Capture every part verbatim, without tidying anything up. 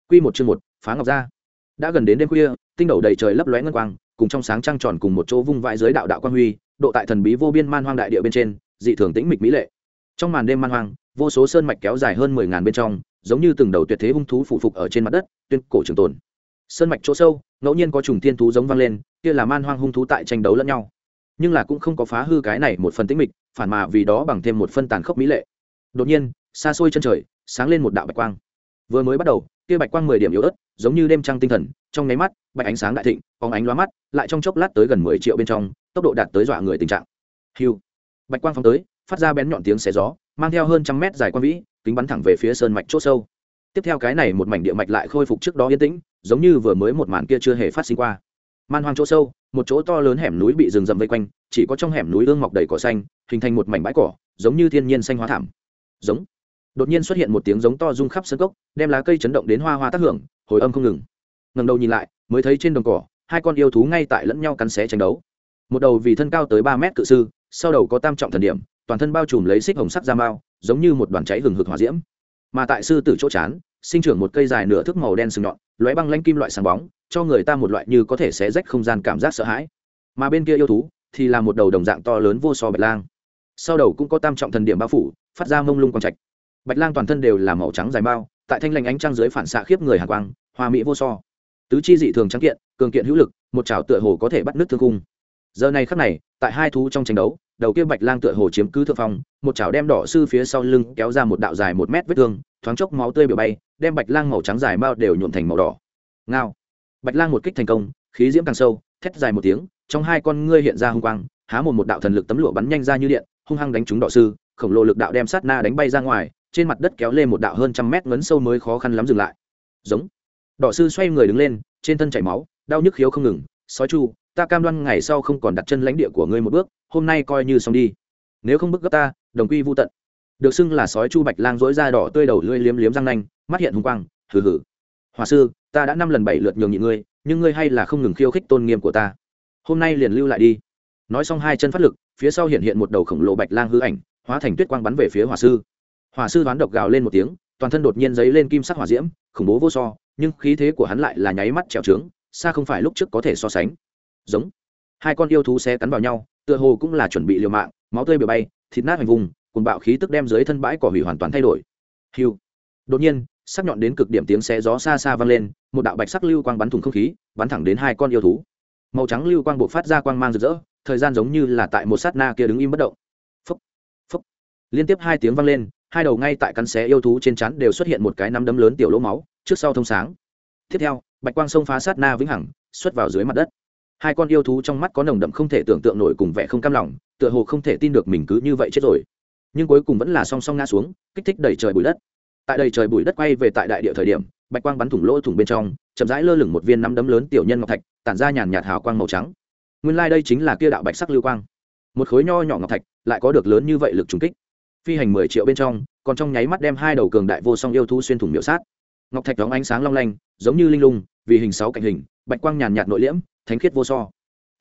Quy một chương một, phá ngọc ra. Đã gần đến đêm khuya, tinh đầu đầy trời lấp lóe ngân quang, cùng trong sáng trăng tròn cùng một chỗ vung vãi dưới đạo đạo quang huy, độ tại thần bí vô biên man hoang đại địa bên trên, dị thường tĩnh mịch mỹ lệ. Trong màn đêm man hoang, vô số sơn mạch kéo dài hơn mười ngàn bên trong, giống như từng đầu tuyệt thế hung thú phụ phục ở trên mặt đất, tuyên cổ trường tồn. Sơn mạch chỗ sâu, ngẫu nhiên có trùng tiên thú giống vang lên, kia là man hoang hung thú tại tranh đấu lẫn nhau. Nhưng là cũng không có phá hư cái này một phần tĩnh mịch, phản mà vì đó bằng thêm một phân tàn khốc mỹ lệ. Đột nhiên, xa xôi chân trời, sáng lên một đạo bạch quang. Vừa mới bắt đầu, kia bạch quang mười điểm yếu ớt, giống như đêm trăng tinh thần, trong nháy mắt, bạch ánh sáng đại thịnh, phóng ánh lóa mắt, lại trong chốc lát tới gần mười triệu bên trong, tốc độ đạt tới dọa người tình trạng. Hưu. Bạch quang phóng tới, phát ra bén nhọn tiếng xé gió, mang theo hơn trăm mét dài quang vĩ, kính bắn thẳng về phía sơn mạch chỗ sâu. Tiếp theo cái này một mảnh địa mạch lại khôi phục trước đó yên tĩnh, giống như vừa mới một màn kia chưa hề phát sinh qua. Man hoang chỗ sâu, một chỗ to lớn hẻm núi bị rừng rậm vây quanh, chỉ có trong hẻm núi ương mọc đầy cỏ xanh, hình thành một mảnh bãi cỏ, giống như thiên nhiên xanh hóa thảm. Giống. Đột nhiên xuất hiện một tiếng giống to rung khắp sân cốc, đem lá cây chấn động đến hoa hoa tác hưởng, hồi âm không ngừng. Ngẩng đầu nhìn lại, mới thấy trên đồng cỏ, hai con yêu thú ngay tại lẫn nhau cắn xé tranh đấu. Một đầu vì thân cao tới ba mét cự sư, sau đầu có tam trọng thần điểm, toàn thân bao trùm lấy xích hồng sắc da mao, giống như một đoàn cháy hừng hực hỏa diễm. Mà tại sư tử chỗ chán, sinh trưởng một cây dài nửa thước màu đen sừng nhọn, lóe băng lanh kim loại sáng bóng, cho người ta một loại như có thể xé rách không gian cảm giác sợ hãi. Mà bên kia yêu thú thì là một đầu đồng dạng to lớn vô so bạch lang, sau đầu cũng có tam trọng thần điểm bao phủ, phát ra mông lung quang trạch. Bạch lang toàn thân đều là màu trắng dài mao, tại thanh lanh ánh trăng dưới phản xạ khiếp người hàn quang, hoa mỹ vô so. Tứ chi dị thường trắng kiện, cường kiện hữu lực, một chảo tựa hồ có thể bắt nứt thương cung. Giờ này khắc này, tại hai thú trong tranh đấu, đầu kia bạch lang tựa hồ chiếm cứ thượng phong, một chảo đem đỏ sư phía sau lưng kéo ra một đạo dài một mét vết thương, thoáng chốc máu tươi biểu bay, đem bạch lang màu trắng dài mao đều nhuộm thành màu đỏ. Ngao. Bạch lang một kích thành công, khí diễm càng sâu, thét dài một tiếng, trong hai con ngươi hiện ra hung quang, há một một đạo thần lực tấm lụa bắn nhanh ra như điện, hung hăng đánh trúng đỏ sư, khổng lồ lực đạo đem sát na đánh bay ra ngoài, trên mặt đất kéo lên một đạo hơn trăm mét ngấn sâu mới khó khăn lắm dừng lại. Giống. Đỏ sư xoay người đứng lên, trên thân chảy máu, đau nhức khiếu không ngừng, sói chu, ta cam đoan ngày sau không còn đặt chân lãnh địa của ngươi một bước, hôm nay coi như xong đi, nếu không bức gấp ta, đồng quy vu tận. Được xưng là sói chu bạch lang dỗi ra đỏ tươi đầu lưỡi liếm liếm răng nanh, mắt hiện hung quang, hừ hừ. Hòa sư, ta đã năm lần bảy lượt nhường nhịn ngươi, nhưng ngươi hay là không ngừng khiêu khích tôn nghiêm của ta, hôm nay liền lưu lại đi. Nói xong hai chân phát lực, phía sau hiện hiện một đầu khổng lồ bạch lang hư ảnh, hóa thành tuyết quang bắn về phía hỏa sư. Hỏa sư đoán độc gào lên một tiếng, toàn thân đột nhiên giấy lên kim sắc hỏa diễm, khủng bố vô so, nhưng khí thế của hắn lại là nháy mắt trèo trướng, xa không phải lúc trước có thể so sánh. Giống. Hai con yêu thú xé cắn vào nhau, tựa hồ cũng là chuẩn bị liều mạng, máu tươi bừa bay, thịt nát hành vùng, cùng bạo khí tức đem dưới thân bãi cỏ hủy hoàn toàn thay đổi. Hưu. Đột nhiên, sắc nhọn đến cực điểm tiếng xé gió xa xa vang lên, một đạo bạch sắc lưu quang bắn thủng không khí, bắn thẳng đến hai con yêu thú. Màu trắng lưu quang bộc phát ra quang mang rực rỡ, thời gian giống như là tại một sát na kia đứng im bất động. Phốc, phốc. Liên tiếp hai tiếng vang lên, hai đầu ngay tại cắn xé yêu thú trên trán đều xuất hiện một cái nắm đấm lớn tiểu lỗ máu, trước sau thông sáng. Tiếp theo, bạch quang xông phá sát na vĩnh hằng, xuất vào dưới mặt đất. Hai con yêu thú trong mắt có nồng đậm không thể tưởng tượng nổi cùng vẻ không cam lòng, tựa hồ không thể tin được mình cứ như vậy chết rồi. Nhưng cuối cùng vẫn là song song ngã xuống, kích thích đầy trời bụi đất. Tại đầy trời bụi đất quay về tại đại địa thời điểm, bạch quang bắn thủng lỗ thủng bên trong, chậm rãi lơ lửng một viên nắm đấm lớn tiểu nhân ngọc thạch, tản ra nhàn nhạt hào quang màu trắng. Nguyên lai like đây chính là kia đạo bạch sắc lưu quang. Một khối nho nhỏ ngọc thạch, lại có được lớn như vậy lực trùng kích. Phi hành mười triệu bên trong, còn trong nháy mắt đem hai đầu cường đại vô song yêu thú xuyên thủng miểu sát. Ngọc thạch đóng ánh sáng long lanh, giống như linh lung, vì hình sáu cạnh hình, bạch quang nhàn nhạt nội liễm, thánh khiết vô so.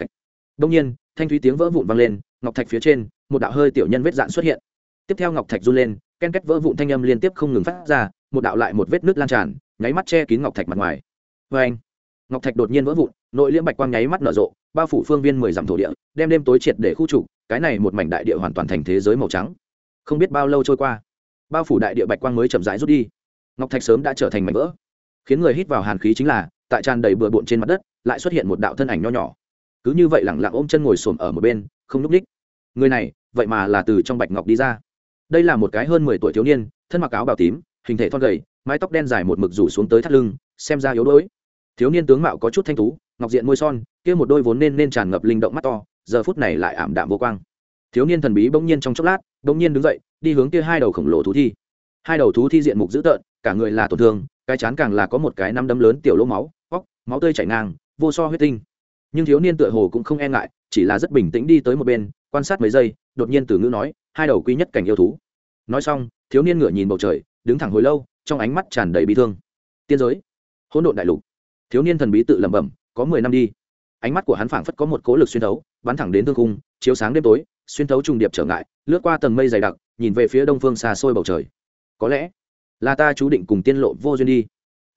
Đông nhiên, thanh thúy tiếng vỡ vụn vang lên, ngọc thạch phía trên, một đạo hơi tiểu nhân vết dạn xuất hiện. Tiếp theo ngọc thạch run lên, ken két vỡ vụn thanh âm liên tiếp không ngừng phát ra, một đạo lại một vết nứt lan tràn, nháy mắt che kín ngọc thạch mặt ngoài. Và anh, ngọc thạch đột nhiên vỡ vụn, nội liễm bạch quang nháy mắt nở rộ, bao phủ phương viên mười dặm thổ địa, đem đêm tối triệt để khu trục, cái này một mảnh đại địa hoàn toàn thành thế giới màu trắng. Không biết bao lâu trôi qua, bao phủ đại địa bạch quang mới chậm rãi rút đi, ngọc thạch sớm đã trở thành mảnh vỡ. Khiến người hít vào hàn khí chính là, tại tràn đầy bừa bộn trên mặt đất, lại xuất hiện một đạo thân ảnh nho nhỏ. Cứ như vậy lẳng lặng ôm chân ngồi xổm ở một bên, không nhúc nhích. Người này, vậy mà là từ trong bạch ngọc đi ra. Đây là một cái hơn mười tuổi thiếu niên, thân mặc áo bào tím, hình thể thon gầy, mái tóc đen dài một mực rủ xuống tới thắt lưng, xem ra yếu đuối. Thiếu niên tướng mạo có chút thanh tú, ngọc diện môi son, kia một đôi vốn nên nên tràn ngập linh động mắt to, giờ phút này lại ảm đạm vô quang. Thiếu niên thần bí bỗng nhiên trong chốc lát, bỗng nhiên đứng dậy, đi hướng kia hai đầu khổng lồ thú thi. Hai đầu thú thi diện mục dữ tợn, cả người là tổn thương, cái chán càng là có một cái nắm đấm lớn tiểu lỗ máu, óc, máu tươi chảy ngang, vô so huyết tinh. Nhưng thiếu niên tựa hồ cũng không e ngại, chỉ là rất bình tĩnh đi tới một bên, quan sát mấy giây, đột nhiên từ ngữ nói, hai đầu quý nhất cảnh yêu thú. Nói xong, thiếu niên ngửa nhìn bầu trời, đứng thẳng hồi lâu, trong ánh mắt tràn đầy bi thương. Tiên giới, hỗn độn đại lục. Thiếu niên thần bí tự lẩm bẩm, có mười năm đi. Ánh mắt của hắn phảng phất có một cỗ lực xuyên thấu, bắn thẳng đến thương khung, chiếu sáng đêm tối, xuyên thấu trùng điệp trở ngại, lướt qua tầng mây dày đặc, nhìn về phía đông phương xa xôi bầu trời. Có lẽ là ta chú định cùng tiên lộ vô duyên đi. Thật lâu,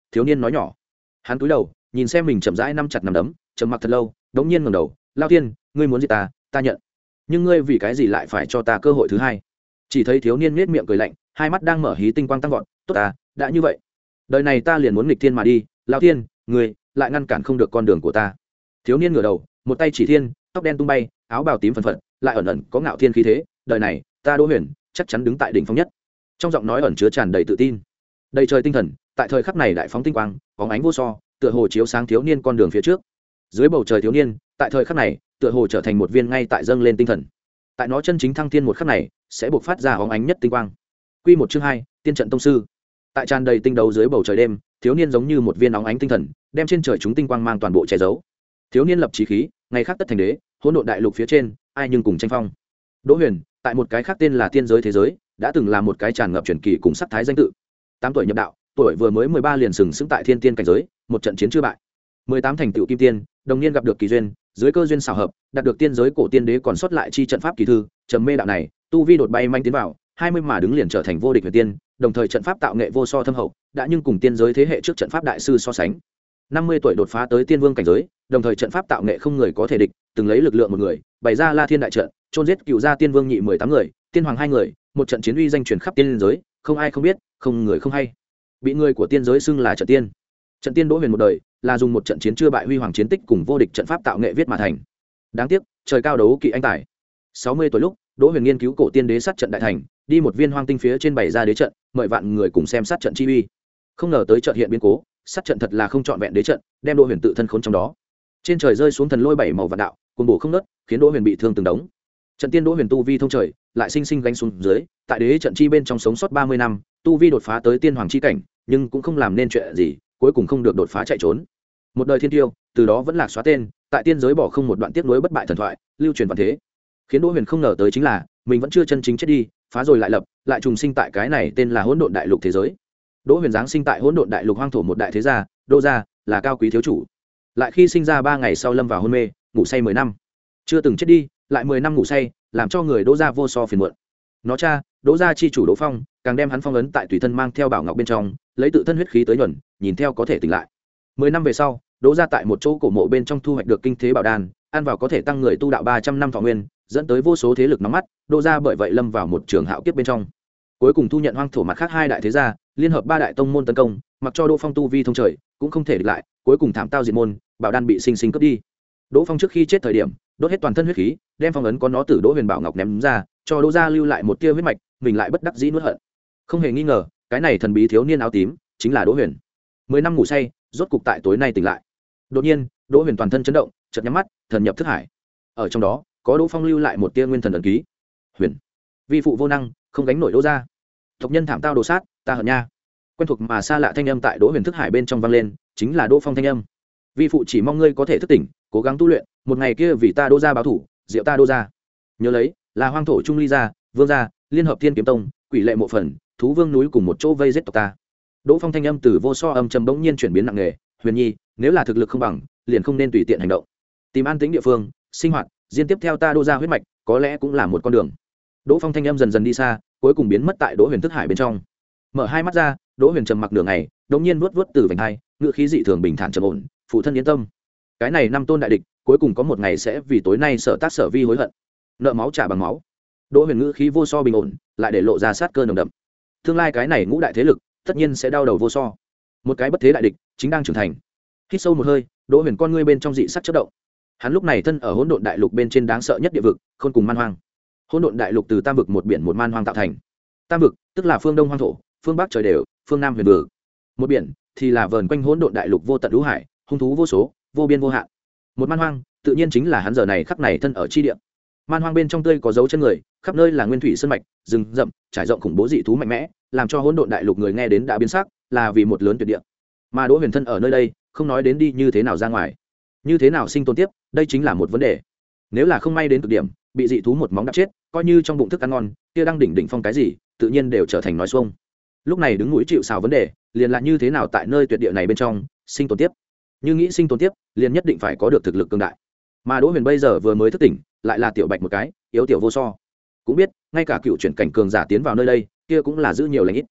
thiếu niên nói nhỏ. Hắn cúi đầu nhìn xem mình chậm rãi nắm chặt nắm đấm, trầm mặc thật lâu, đống nhiên ngẩng đầu. Lao Thiên, ngươi muốn gì ta ta nhận, nhưng ngươi vì cái gì lại phải cho ta cơ hội thứ hai? Chỉ thấy thiếu niên nhếch miệng cười lạnh, hai mắt đang mở hí tinh quang tăng vọt. Tốt ta, đã như vậy, đời này ta liền muốn nghịch thiên mà đi. Lao Thiên, ngươi lại ngăn cản không được con đường của ta. Thiếu niên ngửa đầu, một tay chỉ thiên, tóc đen tung bay, áo bào tím phần phật, lại ẩn ẩn có ngạo thiên khí thế. Đời này ta Đỗ Huyền chắc chắn đứng tại đỉnh phong nhất. Trong giọng nói ẩn chứa tràn đầy tự tin, đầy trời tinh thần. Tại thời khắc này đại phóng tinh quang, bóng ánh vô so, tựa hồ chiếu sáng thiếu niên con đường phía trước. Dưới bầu trời thiếu niên, tại thời khắc này tựa hồ trở thành một viên ngay tại dâng lên tinh thần. Tại nó chân chính thăng thiên một khắc này, sẽ buộc phát ra bóng ánh nhất tinh quang. Quy một chương hai, tiên trận tông sư. Tại tràn đầy tinh đấu dưới bầu trời đêm, thiếu niên giống như một viên óng ánh tinh thần, đem trên trời chúng tinh quang mang toàn bộ che giấu. Thiếu niên lập chí khí, ngày khác tất thành đế, hỗn độn đại lục phía trên, ai nhưng cùng tranh phong. Đỗ Huyền, tại một cái khác tên là tiên giới thế giới, đã từng là một cái tràn ngập truyền kỳ cùng sắc thái danh tự. Tám tuổi nhập đạo, tuổi vừa mới mười ba liền sừng sững tại thiên tiên cảnh giới, một trận chiến chưa bại. Mười tám thành tựu kim tiên, đồng niên gặp được kỳ duyên, dưới cơ duyên xảo hợp, đạt được tiên giới cổ tiên đế còn sót lại chi trận pháp kỳ thư, trầm mê đạo này, tu vi đột bay manh tiến vào, hai mươi mà đứng liền trở thành vô địch huyền tiên, đồng thời trận pháp tạo nghệ vô so thâm hậu, đã nhưng cùng tiên giới thế hệ trước trận pháp đại sư so sánh. Năm mươi tuổi đột phá tới tiên vương cảnh giới, đồng thời trận pháp tạo nghệ không người có thể địch, từng lấy lực lượng một người, bày ra La Thiên đại trận, chôn giết cựu gia tiên vương nhị mười tám người, tiên hoàng hai người, một trận chiến uy danh truyền khắp tiên giới, không ai không biết, không người không hay. Bị người của tiên giới xưng là trận tiên. Trận tiên Đỗ Huyền một đời là dùng một trận chiến chưa bại huy hoàng chiến tích cùng vô địch trận pháp tạo nghệ viết mà thành. Đáng tiếc, trời cao đấu kỵ anh tài. sáu mươi tuổi lúc, Đỗ Huyền nghiên cứu cổ tiên đế sát trận đại thành, đi một viên hoang tinh phía trên bày ra đế trận, mời vạn người cùng xem sát trận chi uy. Không ngờ tới trận hiện biến cố, sát trận thật là không trọn vẹn đế trận, đem Đỗ Huyền tự thân khốn trong đó. Trên trời rơi xuống thần lôi bảy màu vạn đạo, cuồng bổ không ngớt, khiến Đỗ Huyền bị thương từng đống. Trận tiên Đỗ Huyền tu vi thông trời, lại sinh sinh gánh xuống dưới, tại đế trận chi bên trong sống sót ba mươi năm, tu vi đột phá tới tiên hoàng chi cảnh, nhưng cũng không làm nên chuyện gì, cuối cùng không được đột phá chạy trốn. Một đời thiên tiêu, từ đó vẫn lạc xóa tên, tại tiên giới bỏ không một đoạn tiếp nối bất bại thần thoại, lưu truyền vạn thế. Khiến Đỗ Huyền không ngờ tới chính là, mình vẫn chưa chân chính chết đi, phá rồi lại lập, lại trùng sinh tại cái này tên là Hỗn Độn Đại Lục thế giới. Đỗ Huyền giáng sinh tại Hỗn Độn Đại Lục hoang thổ một đại thế gia, Đỗ gia, là cao quý thiếu chủ. Lại khi sinh ra ba ngày sau lâm vào hôn mê, ngủ say mười năm. Chưa từng chết đi, lại mười năm ngủ say, làm cho người Đỗ gia vô so phiền muộn. Nó cha, Đỗ gia chi chủ Đỗ Phong, càng đem hắn phong ấn tại tùy thân mang theo bảo ngọc bên trong, lấy tự thân huyết khí tới nhuần, nhìn theo có thể tỉnh lại. Mười năm về sau, Đỗ gia tại một chỗ cổ mộ bên trong thu hoạch được kinh thế bảo đan, ăn vào có thể tăng người tu đạo ba trăm năm thọ nguyên, dẫn tới vô số thế lực nóng mắt, Đỗ gia bởi vậy lâm vào một trường hạo kiếp bên trong. Cuối cùng thu nhận hoang thổ mặt khác hai đại thế gia, liên hợp ba đại tông môn tấn công, mặc cho Đỗ Phong tu vi thông trời, cũng không thể địch lại, cuối cùng thảm tao diệt môn, bảo đan bị sinh sinh cướp đi. Đỗ Phong trước khi chết thời điểm, đốt hết toàn thân huyết khí, đem phong ấn có nó tử Đỗ Huyền bảo ngọc ném ra, cho Đỗ gia lưu lại một tia huyết mạch, mình lại bất đắc dĩ nuốt hận. Không hề nghi ngờ, cái này thần bí thiếu niên áo tím chính là Đỗ Huyền. Mười năm ngủ say, rốt cục tại tối nay tỉnh lại. Đột nhiên, Đỗ Huyền toàn thân chấn động, chợt nhắm mắt, thần nhập thức hải. Ở trong đó, có Đỗ Phong lưu lại một tia nguyên thần ấn ký. Huyền, vi phụ vô năng, không gánh nổi Đỗ gia. Tộc nhân thảm tao đồ sát, ta hận nha. Quen thuộc mà xa lạ thanh âm tại Đỗ Huyền thức hải bên trong vang lên, chính là Đỗ Phong thanh âm. Vi phụ chỉ mong ngươi có thể thức tỉnh, cố gắng tu luyện, một ngày kia vì ta Đỗ gia báo thủ, diệu ta Đỗ gia. Nhớ lấy, là hoang thổ trung ly gia, vương gia, liên hợp thiên kiếm tông, quỷ lệ mộ phần, thú vương núi cùng một chỗ vây giết tộc ta. Đỗ Phong thanh âm từ vô so âm trầm bỗng nhiên chuyển biến nặng nề. Huyền nhi, nếu là thực lực không bằng, liền không nên tùy tiện hành động, tìm an tĩnh địa phương sinh hoạt, diên tiếp theo ta Đỗ gia huyết mạch, có lẽ cũng là một con đường. Đỗ Phong thanh âm dần dần đi xa, cuối cùng biến mất tại Đỗ Huyền thức hải bên trong. Mở hai mắt ra, Đỗ Huyền trầm mặc nửa ngày, đột nhiên vuốt vuốt từ vành hai, ngữ khí dị thường bình thản trầm ổn, phụ thân yên tâm, cái này năm tôn đại địch, cuối cùng có một ngày sẽ vì tối nay sở tác sở vi hối hận, nợ máu trả bằng máu. Đỗ Huyền ngữ khí vô so bình ổn, lại để lộ ra sát cơ nồng đậm. Tương lai cái này ngũ đại thế lực, tất nhiên sẽ đau đầu vô so. Một cái bất thế đại địch chính đang trưởng thành. Hít sâu một hơi, Đỗ Huyền con ngươi bên trong dị sắc chớp động. Hắn lúc này thân ở Hỗn Độn Đại Lục bên trên đáng sợ nhất địa vực, Khôn cùng Man Hoang. Hỗn Độn Đại Lục từ tam vực một biển một man hoang tạo thành. Tam vực tức là phương đông hoang thổ, phương bắc trời đều, phương nam huyền vực. Một biển thì là vờn quanh Hỗn Độn Đại Lục vô tận lũ hải, hung thú vô số, vô biên vô hạn. Một man hoang, tự nhiên chính là hắn giờ này khắc này thân ở chi địa. Man hoang bên trong tươi có dấu chân người, khắp nơi là nguyên thủy sơn mạch, rừng rậm, trải rộng khủng bố dị thú mạnh mẽ, làm cho Hỗn Độn Đại Lục người nghe đến đã biến sắc, là vì một lớn tuyệt địa. Mà Đỗ Huyền thân ở nơi đây, không nói đến đi như thế nào ra ngoài, như thế nào sinh tồn tiếp, đây chính là một vấn đề. Nếu là không may đến cực điểm, bị dị thú một móng đập chết, coi như trong bụng thức ăn ngon, kia đang đỉnh đỉnh phong cái gì, tự nhiên đều trở thành nói xuông. Lúc này đứng mũi chịu sào vấn đề, liền là như thế nào tại nơi tuyệt địa này bên trong sinh tồn tiếp. Như nghĩ sinh tồn tiếp, liền nhất định phải có được thực lực cường đại. Mà Đỗ Huyền bây giờ vừa mới thức tỉnh, lại là tiểu bạch một cái, yếu tiểu vô so. Cũng biết, ngay cả cựu chuyển cảnh cường giả tiến vào nơi đây, kia cũng là giữ nhiều lành ít.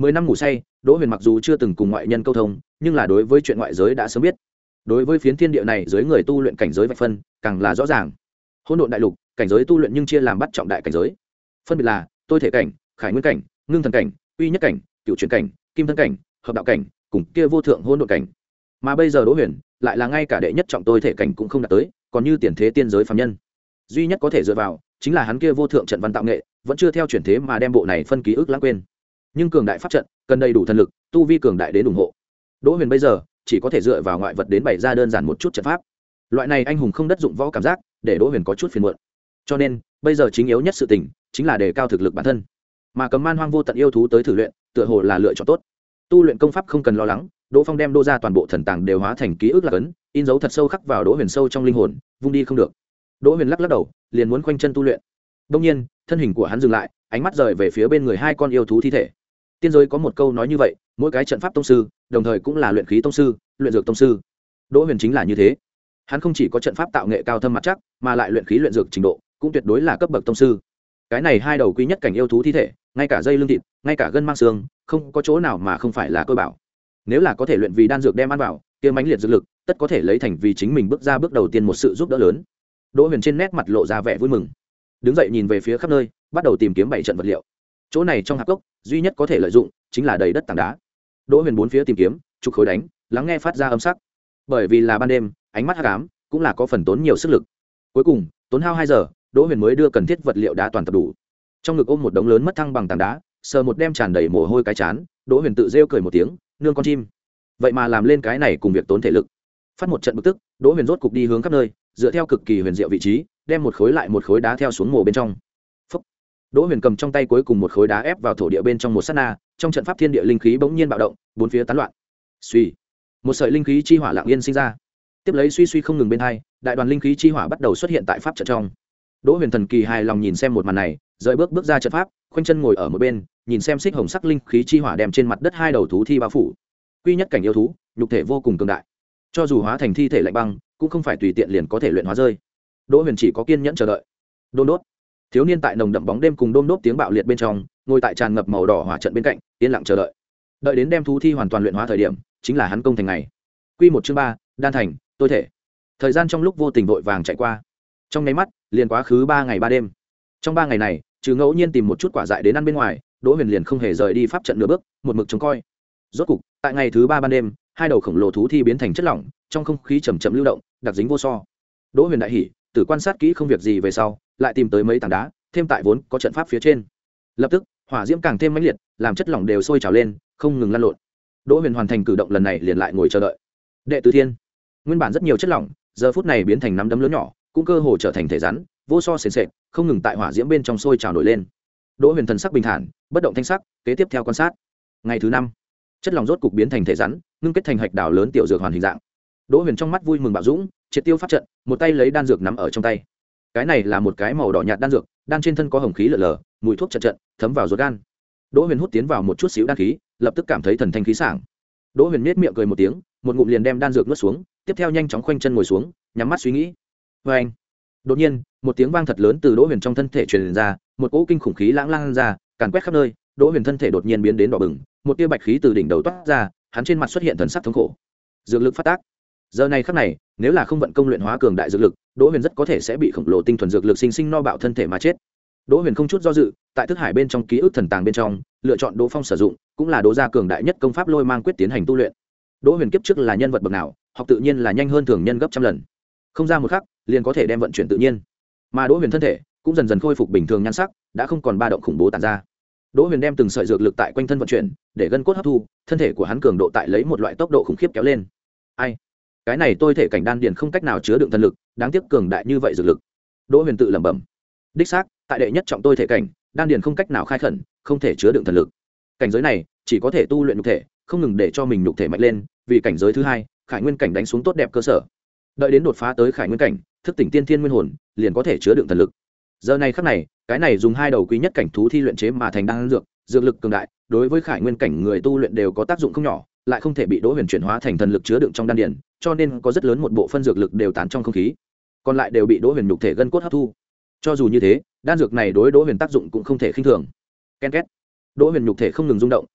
mười năm ngủ say, Đỗ Huyền mặc dù chưa từng cùng ngoại nhân câu thông, nhưng là đối với chuyện ngoại giới đã sớm biết. Đối với phiến thiên địa này dưới người tu luyện cảnh giới vạch phân, càng là rõ ràng. Hỗn độn đại lục, cảnh giới tu luyện nhưng chia làm bắt trọng đại cảnh giới. Phân biệt là tôi thể cảnh, khải nguyên cảnh, ngưng thần cảnh, uy nhất cảnh, cựu chuyển cảnh, kim thân cảnh, hợp đạo cảnh, cùng kia vô thượng hỗn độn cảnh. Mà bây giờ Đỗ Huyền lại là ngay cả đệ nhất trọng tôi thể cảnh cũng không đạt tới, còn như tiền thế tiên giới phàm nhân. Duy nhất có thể dựa vào chính là hắn kia vô thượng trận văn tạo nghệ, vẫn chưa theo chuyển thế mà đem bộ này phân ký ức lãng quên. Nhưng cường đại pháp trận cần đầy đủ thần lực, tu vi cường đại đến ủng hộ. Đỗ Huyền bây giờ chỉ có thể dựa vào ngoại vật đến bày ra đơn giản một chút trận pháp. Loại này anh hùng không đất dụng võ cảm giác, để Đỗ Huyền có chút phiền muộn. Cho nên, bây giờ chính yếu nhất sự tình chính là đề cao thực lực bản thân. Mà cấm man hoang vô tận yêu thú tới thử luyện, tựa hồ là lựa chọn tốt. Tu luyện công pháp không cần lo lắng, Đỗ Phong đem đô ra toàn bộ thần tàng đều hóa thành ký ức lạc ấn, in dấu thật sâu khắc vào Đỗ Huyền sâu trong linh hồn, vung đi không được. Đỗ Huyền lắc lắc đầu, liền muốn khoanh chân tu luyện. Đương nhiên, thân hình của hắn dừng lại, ánh mắt rời về phía bên người hai con yêu thú thi thể. Tiên giới có một câu nói như vậy, mỗi cái trận pháp tông sư, đồng thời cũng là luyện khí tông sư, luyện dược tông sư. Đỗ Huyền chính là như thế. Hắn không chỉ có trận pháp tạo nghệ cao thâm mặt chắc, mà lại luyện khí luyện dược trình độ cũng tuyệt đối là cấp bậc tông sư. Cái này hai đầu quý nhất cảnh yêu thú thi thể, ngay cả dây lưng thịt, ngay cả gân mang xương, không có chỗ nào mà không phải là cơ bảo. Nếu là có thể luyện vì đan dược đem ăn vào, kia mãnh liệt dược lực, tất có thể lấy thành vì chính mình bước ra bước đầu tiên một sự giúp đỡ lớn. Đỗ Huyền trên nét mặt lộ ra vẻ vui mừng, đứng dậy nhìn về phía khắp nơi, bắt đầu tìm kiếm bảy trận vật liệu. Chỗ này trong hạp cốc, duy nhất có thể lợi dụng chính là đầy đất tảng đá. Đỗ Huyền bốn phía tìm kiếm, trục khối đánh, lắng nghe phát ra âm sắc. Bởi vì là ban đêm, ánh mắt hắc ám, cũng là có phần tốn nhiều sức lực. Cuối cùng, tốn hao hai giờ, Đỗ Huyền mới đưa cần thiết vật liệu đá toàn tập đủ. Trong ngực ôm một đống lớn mất thăng bằng tảng đá, sờ một đem tràn đầy mồ hôi cái chán, Đỗ Huyền tự rêu cười một tiếng, nương con chim. Vậy mà làm lên cái này cùng việc tốn thể lực. Phát một trận bực tức, Đỗ Huyền rốt cục đi hướng khắp nơi, dựa theo cực kỳ huyền diệu vị trí, đem một khối lại một khối đá theo xuống mồ bên trong. Phúc. Đỗ Huyền cầm trong tay cuối cùng một khối đá ép vào thổ địa bên trong một sát na, trong trận pháp thiên địa linh khí bỗng nhiên bạo động, bốn phía tán loạn. Suy, một sợi linh khí chi hỏa lặng yên sinh ra. Tiếp lấy suy suy không ngừng bên hai, đại đoàn linh khí chi hỏa bắt đầu xuất hiện tại pháp trận trong. Đỗ Huyền thần kỳ hài lòng nhìn xem một màn này, rời bước bước ra trận pháp, khoanh chân ngồi ở một bên, nhìn xem xích hồng sắc linh khí chi hỏa đem trên mặt đất hai đầu thú thi bao phủ. Quy nhất cảnh yêu thú, nhục thể vô cùng cường đại. Cho dù hóa thành thi thể lạnh băng, cũng không phải tùy tiện liền có thể luyện hóa rơi. Đỗ Huyền chỉ có kiên nhẫn chờ đợi. Đôn đốt. Thiếu niên tại nồng đậm bóng đêm cùng đôm đốt tiếng bạo liệt bên trong, ngồi tại tràn ngập màu đỏ hỏa trận bên cạnh, yên lặng chờ đợi. Đợi đến đem thú thi hoàn toàn luyện hóa thời điểm, chính là hắn công thành ngày. Quy một chương ba, đan thành, tôi thể. Thời gian trong lúc vô tình vội vàng chạy qua. Trong nháy mắt, liền quá khứ ba ngày ba đêm. Trong ba ngày này, trừ ngẫu nhiên tìm một chút quả dại đến ăn bên ngoài, Đỗ Huyền liền không hề rời đi pháp trận nửa bước, một mực trông coi. Rốt cục, tại ngày thứ ba ban đêm, hai đầu khổng lồ thú thi biến thành chất lỏng, trong không khí chậm chậm lưu động, đặc dính vô so. Đỗ Huyền đại hỉ, tự quan sát kỹ không việc gì về sau, lại tìm tới mấy tảng đá, thêm tại vốn có trận pháp phía trên. Lập tức, hỏa diễm càng thêm mãnh liệt, làm chất lỏng đều sôi trào lên, không ngừng lan lộn. Đỗ Huyền hoàn thành cử động lần này liền lại ngồi chờ đợi. Đệ tứ thiên, nguyên bản rất nhiều chất lỏng, giờ phút này biến thành nắm đấm lớn nhỏ, cũng cơ hồ trở thành thể rắn, vô so sền sệt, không ngừng tại hỏa diễm bên trong sôi trào nổi lên. Đỗ Huyền thần sắc bình thản, bất động thanh sắc, kế tiếp theo quan sát. Ngày thứ năm, chất lỏng rốt cục biến thành thể rắn, ngưng kết thành hạch đào lớn tiểu dược hoàn hình dạng. Đỗ Huyền trong mắt vui mừng bạo dũng, triệt tiêu pháp trận, một tay lấy đan dược nắm ở trong tay. Cái này là một cái màu đỏ nhạt đan dược, đan trên thân có hồng khí lở lở, mùi thuốc trận trận, thấm vào ruột gan. Đỗ Huyền hút tiến vào một chút xíu đan khí, lập tức cảm thấy thần thanh khí sảng. Đỗ Huyền nhếch miệng cười một tiếng, một ngụm liền đem đan dược nuốt xuống, tiếp theo nhanh chóng khoanh chân ngồi xuống, nhắm mắt suy nghĩ. Và anh, đột nhiên, một tiếng vang thật lớn từ Đỗ Huyền trong thân thể truyền ra, một cỗ kinh khủng khí lãng lan ra, càn quét khắp nơi. Đỗ Huyền thân thể đột nhiên biến đến đỏ bừng, một tia bạch khí từ đỉnh đầu toát ra, hắn trên mặt xuất hiện thần sắc thống khổ. Dược lực phát tác. Giờ này khắc này, nếu là không vận công luyện hóa cường đại dược lực, Đỗ Huyền rất có thể sẽ bị khổng lồ tinh thuần dược lực sinh sinh no bạo thân thể mà chết. Đỗ Huyền không chút do dự, tại thức hải bên trong ký ức thần tàng bên trong, lựa chọn Đỗ Phong sử dụng, cũng là Đỗ gia cường đại nhất công pháp Lôi Mang Quyết tiến hành tu luyện. Đỗ Huyền kiếp trước là nhân vật bậc nào, học tự nhiên là nhanh hơn thường nhân gấp trăm lần. Không ra một khắc, liền có thể đem vận chuyển tự nhiên. Mà Đỗ Huyền thân thể cũng dần dần khôi phục bình thường nhan sắc, đã không còn ba động khủng bố tản ra. Đỗ Huyền đem từng sợi dược lực tại quanh thân vận chuyển, để gân cốt hấp thu, thân thể của hắn cường độ tại lấy một loại tốc độ khủng khiếp kéo lên. Ai, cái này tôi thể cảnh đan điền không cách nào chứa đựng thần lực, đáng tiếc cường đại như vậy dược lực. Đỗ Huyền tự lẩm bẩm. Đích xác, tại đệ nhất trọng tôi thể cảnh, đan điền không cách nào khai khẩn, không thể chứa đựng thần lực. Cảnh giới này chỉ có thể tu luyện nhục thể, không ngừng để cho mình nhục thể mạnh lên, vì cảnh giới thứ hai, khải nguyên cảnh đánh xuống tốt đẹp cơ sở. Đợi đến đột phá tới khải nguyên cảnh, thức tỉnh tiên thiên nguyên hồn, liền có thể chứa đựng thần lực. Giờ này khắc này, cái này dùng hai đầu quý nhất cảnh thú thi luyện chế mà thành đan dược, dược lực cường đại, đối với khải nguyên cảnh người tu luyện đều có tác dụng không nhỏ, lại không thể bị Đỗ Huyền chuyển hóa thành thần lực chứa đựng trong đan điền, cho nên có rất lớn một bộ phân dược lực đều tán trong không khí, còn lại đều bị Đỗ Huyền nhục thể gân cốt hấp thu. Cho dù như thế, đan dược này đối Đỗ Huyền tác dụng cũng không thể khinh thường. Ken két. Đỗ Huyền nhục thể không ngừng rung động,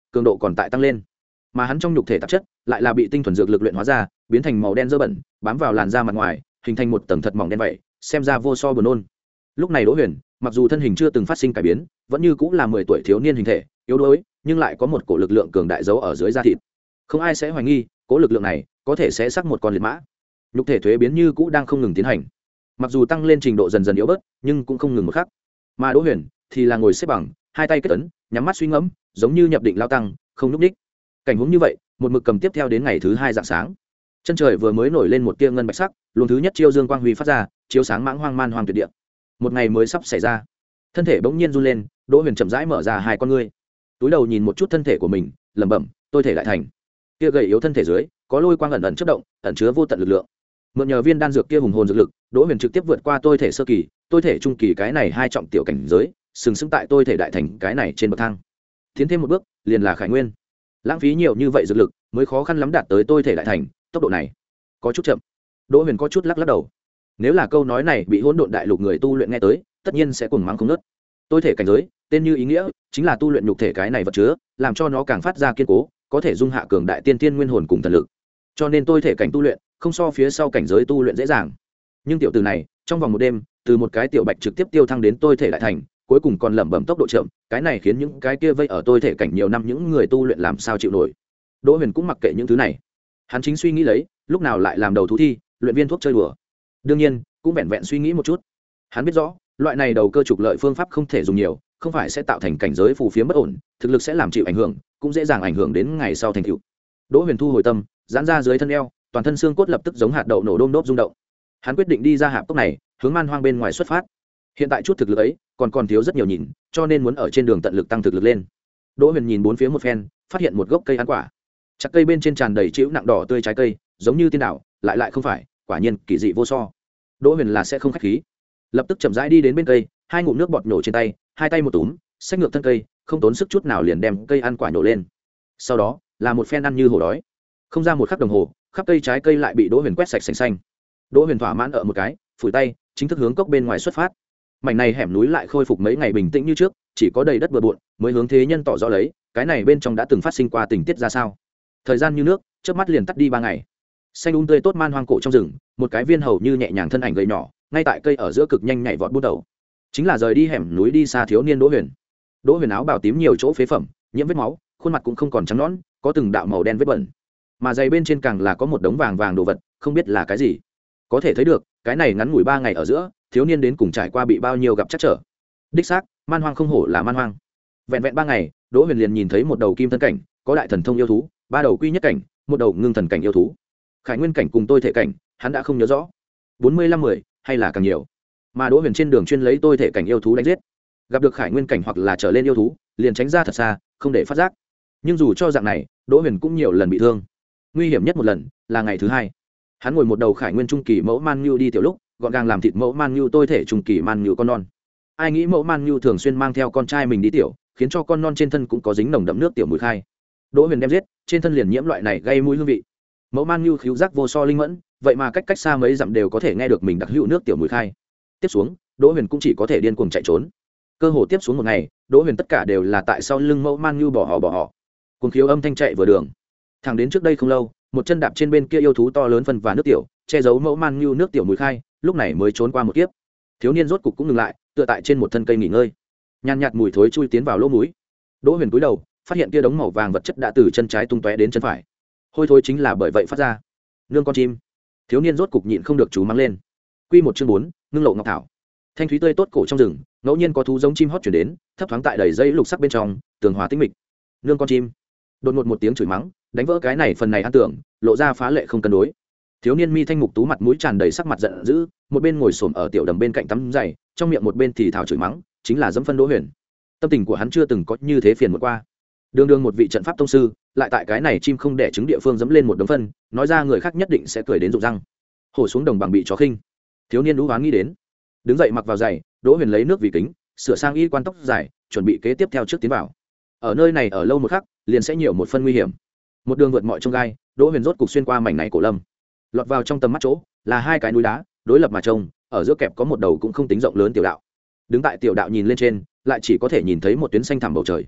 cường độ còn tại tăng lên, mà hắn trong nhục thể tạp chất lại là bị tinh thuần dược lực luyện hóa ra, biến thành màu đen dơ bẩn, bám vào làn da mặt ngoài, hình thành một tầng thật mỏng đen vậy, xem ra vô so buồn nôn. Lúc này Đỗ Huyền, mặc dù thân hình chưa từng phát sinh cải biến, vẫn như cũng là mười tuổi thiếu niên hình thể, yếu đuối, nhưng lại có một cổ lực lượng cường đại giấu ở dưới da thịt. Không ai sẽ hoài nghi, cổ lực lượng này có thể sẽ xác một con liệt mã. Nhục thể thuế biến như cũ đang không ngừng tiến hành. Mặc dù tăng lên trình độ dần dần yếu bớt, nhưng cũng không ngừng một khắc. Mà Đỗ Huyền thì là ngồi xếp bằng, hai tay kết ấn, nhắm mắt suy ngẫm, giống như nhập định lao tăng, không nhúc nhích. Cảnh huống như vậy, một mực cầm tiếp theo đến ngày thứ hai rạng sáng. Chân trời vừa mới nổi lên một tia ngân bạch sắc, luồng thứ nhất chiêu dương quang huy phát ra, chiếu sáng mãng hoang man hoang tuyệt địa. Một ngày mới sắp xảy ra. Thân thể bỗng nhiên run lên, Đỗ Huyền chậm rãi mở ra hai con ngươi. Túi đầu nhìn một chút thân thể của mình, lẩm bẩm, tôi thể đại thành. Kia gầy yếu thân thể dưới, có lôi quang ẩn ẩn chớp động, ẩn chứa vô tận lực lượng. Mượn nhờ viên đan dược kia hùng hồn dược lực, Đỗ Huyền trực tiếp vượt qua tôi thể sơ kỳ, tôi thể trung kỳ cái này hai trọng tiểu cảnh giới, sừng sững tại tôi thể đại thành cái này trên bậc thang. Tiến thêm một bước, liền là khải nguyên. Lãng phí nhiều như vậy dược lực, mới khó khăn lắm đạt tới tôi thể đại thành, tốc độ này có chút chậm. Đỗ Huyền có chút lắc lắc đầu. Nếu là câu nói này bị hỗn độn đại lục người tu luyện nghe tới, tất nhiên sẽ cuồng mắng không ngớt. Tôi thể cảnh giới, tên như ý nghĩa, chính là tu luyện nhục thể cái này vật chứa, làm cho nó càng phát ra kiên cố, có thể dung hạ cường đại tiên tiên nguyên hồn cùng thần lực. Cho nên tôi thể cảnh tu luyện, không so phía sau cảnh giới tu luyện dễ dàng. Nhưng tiểu tử này, trong vòng một đêm, từ một cái tiểu bạch trực tiếp tiêu thăng đến tôi thể đại thành, cuối cùng còn lẩm bẩm tốc độ chậm, cái này khiến những cái kia vây ở tôi thể cảnh nhiều năm những người tu luyện làm sao chịu nổi. Đỗ Huyền cũng mặc kệ những thứ này, hắn chính suy nghĩ lấy, lúc nào lại làm đầu thú thi, luyện viên thuốc chơi đùa. Đương nhiên, cũng vẹn vẹn suy nghĩ một chút. Hắn biết rõ, loại này đầu cơ trục lợi phương pháp không thể dùng nhiều, không phải sẽ tạo thành cảnh giới phù phiếm bất ổn, thực lực sẽ làm chịu ảnh hưởng, cũng dễ dàng ảnh hưởng đến ngày sau thành tựu. Đỗ Huyền thu hồi tâm, giãn ra dưới thân eo, toàn thân xương cốt lập tức giống hạt đậu nổ đôm đốp rung động. Hắn quyết định đi ra hạp cốc này, hướng man hoang bên ngoài xuất phát. Hiện tại chút thực lực ấy, còn còn thiếu rất nhiều nhìn, cho nên muốn ở trên đường tận lực tăng thực lực lên. Đỗ Huyền nhìn bốn phía một phen, phát hiện một gốc cây ăn quả. Chắc cây bên trên tràn đầy chĩu nặng đỏ tươi trái cây, giống như tiên đảo, lại lại không phải, quả nhiên kỳ dị vô so. Đỗ Huyền là sẽ không khách khí, lập tức chậm rãi đi đến bên cây, hai ngụm nước bọt nhổ trên tay, hai tay một túm, xách ngược thân cây, không tốn sức chút nào liền đem cây ăn quả nhổ lên. Sau đó, là một phen ăn như hổ đói. Không ra một khắc đồng hồ, khắp cây trái cây lại bị Đỗ Huyền quét sạch sành xanh. Đỗ Huyền thỏa mãn ở một cái, phủi tay, chính thức hướng cốc bên ngoài xuất phát. Mảnh này hẻm núi lại khôi phục mấy ngày bình tĩnh như trước, chỉ có đầy đất bừa bộn, mới hướng thế nhân tỏ rõ lấy, cái này bên trong đã từng phát sinh qua tình tiết ra sao. Thời gian như nước, chớp mắt liền tắt đi ba ngày. Xanh um tươi tốt man hoang cổ trong rừng, một cái viên hầu như nhẹ nhàng thân ảnh gầy nhỏ, ngay tại cây ở giữa cực nhanh nhảy vọt bút đầu. Chính là rời đi hẻm núi đi xa thiếu niên Đỗ Huyền. Đỗ Huyền áo bào tím nhiều chỗ phế phẩm, nhiễm vết máu, khuôn mặt cũng không còn trắng nõn, có từng đạo màu đen vết bẩn. Mà giày bên trên càng là có một đống vàng vàng đồ vật, không biết là cái gì. Có thể thấy được, cái này ngắn ngủi ba ngày ở giữa, thiếu niên đến cùng trải qua bị bao nhiêu gặp trắc trở. Đích xác, man hoang không hổ là man hoang. Vẹn vẹn ba ngày, Đỗ Huyền liền nhìn thấy một đầu kim thân cảnh, có đại thần thông yêu thú, ba đầu quy nhất cảnh, một đầu ngưng thần cảnh yêu thú. Khải nguyên cảnh cùng tôi thể cảnh, hắn đã không nhớ rõ. bốn mươi lăm mười hay là càng nhiều. Mà Đỗ Huyền trên đường chuyên lấy tôi thể cảnh yêu thú đánh giết. Gặp được khải nguyên cảnh hoặc là trở lên yêu thú, liền tránh ra thật xa, không để phát giác. Nhưng dù cho dạng này, Đỗ Huyền cũng nhiều lần bị thương. Nguy hiểm nhất một lần là ngày thứ hai. Hắn ngồi một đầu khải nguyên trung kỳ mẫu man nhu đi tiểu lúc, gọn gàng làm thịt mẫu man nhu tôi thể trung kỳ man nhu con non. Ai nghĩ mẫu man nhu thường xuyên mang theo con trai mình đi tiểu, khiến cho con non trên thân cũng có dính nồng đậm nước tiểu mùi khai. Đỗ Huyền đem giết, trên thân liền nhiễm loại này gây mũi hương vị. Mẫu man nhu khứu giác vô so linh mẫn, vậy mà cách cách xa mấy dặm đều có thể nghe được mình đặc hữu nước tiểu mùi khai. Tiếp xuống, Đỗ Huyền cũng chỉ có thể điên cuồng chạy trốn. Cơ hồ tiếp xuống một ngày, Đỗ Huyền tất cả đều là tại sau lưng mẫu man nhu bỏ họ bỏ họ. Cuồng khiếu âm thanh chạy vừa đường. Thẳng đến trước đây không lâu, một chân đạp trên bên kia yêu thú to lớn phân và nước tiểu, che giấu mẫu man nhu nước tiểu mùi khai, lúc này mới trốn qua một kiếp. Thiếu niên rốt cục cũng ngừng lại, tựa tại trên một thân cây nghỉ ngơi. Nhàn nhạt mùi thối chui tiến vào lỗ mũi. Đỗ Huyền cúi đầu, phát hiện kia đống màu vàng vật chất đã từ chân trái tung tóe đến chân phải. Hôi thối chính là bởi vậy phát ra. Nương con chim. Thiếu niên rốt cục nhịn không được chú mắng lên. Quy một chương bốn, ngưng lộ ngọc thảo. Thanh thúy tươi tốt cổ trong rừng, ngẫu nhiên có thú giống chim hót chuyển đến, thấp thoáng tại đầy dây lục sắc bên trong, tường hòa tĩnh mịch. Nương con chim. Đột ngột một tiếng chửi mắng, đánh vỡ cái này phần này an tưởng, lộ ra phá lệ không cân đối. Thiếu niên mi thanh mục tú mặt mũi tràn đầy sắc mặt giận dữ, một bên ngồi xổm ở tiểu đầm bên cạnh tắm giày, trong miệng một bên thì thào chửi mắng, chính là dẫm phân Đỗ Huyền. Tâm tình của hắn chưa từng có như thế phiền một qua. Đường đường một vị trận pháp tông sư, lại tại cái này chim không đẻ trứng địa phương dẫm lên một đống phân, nói ra người khác nhất định sẽ cười đến rụng răng. Hổ xuống đồng bằng bị chó khinh. Thiếu niên lũ hoán nghĩ đến, đứng dậy mặc vào giày, Đỗ Huyền lấy nước vì kính, sửa sang y quan tóc dài, chuẩn bị kế tiếp theo trước tiến vào. Ở nơi này ở lâu một khắc, liền sẽ nhiều một phân nguy hiểm. Một đường vượt mọi chông gai, Đỗ Huyền rốt cục xuyên qua mảnh này cổ lâm. Lọt vào trong tầm mắt chỗ là hai cái núi đá, đối lập mà trông, ở giữa kẹp có một đầu cũng không tính rộng lớn tiểu đạo. Đứng tại tiểu đạo nhìn lên trên, lại chỉ có thể nhìn thấy một tuyến xanh thẳm bầu trời.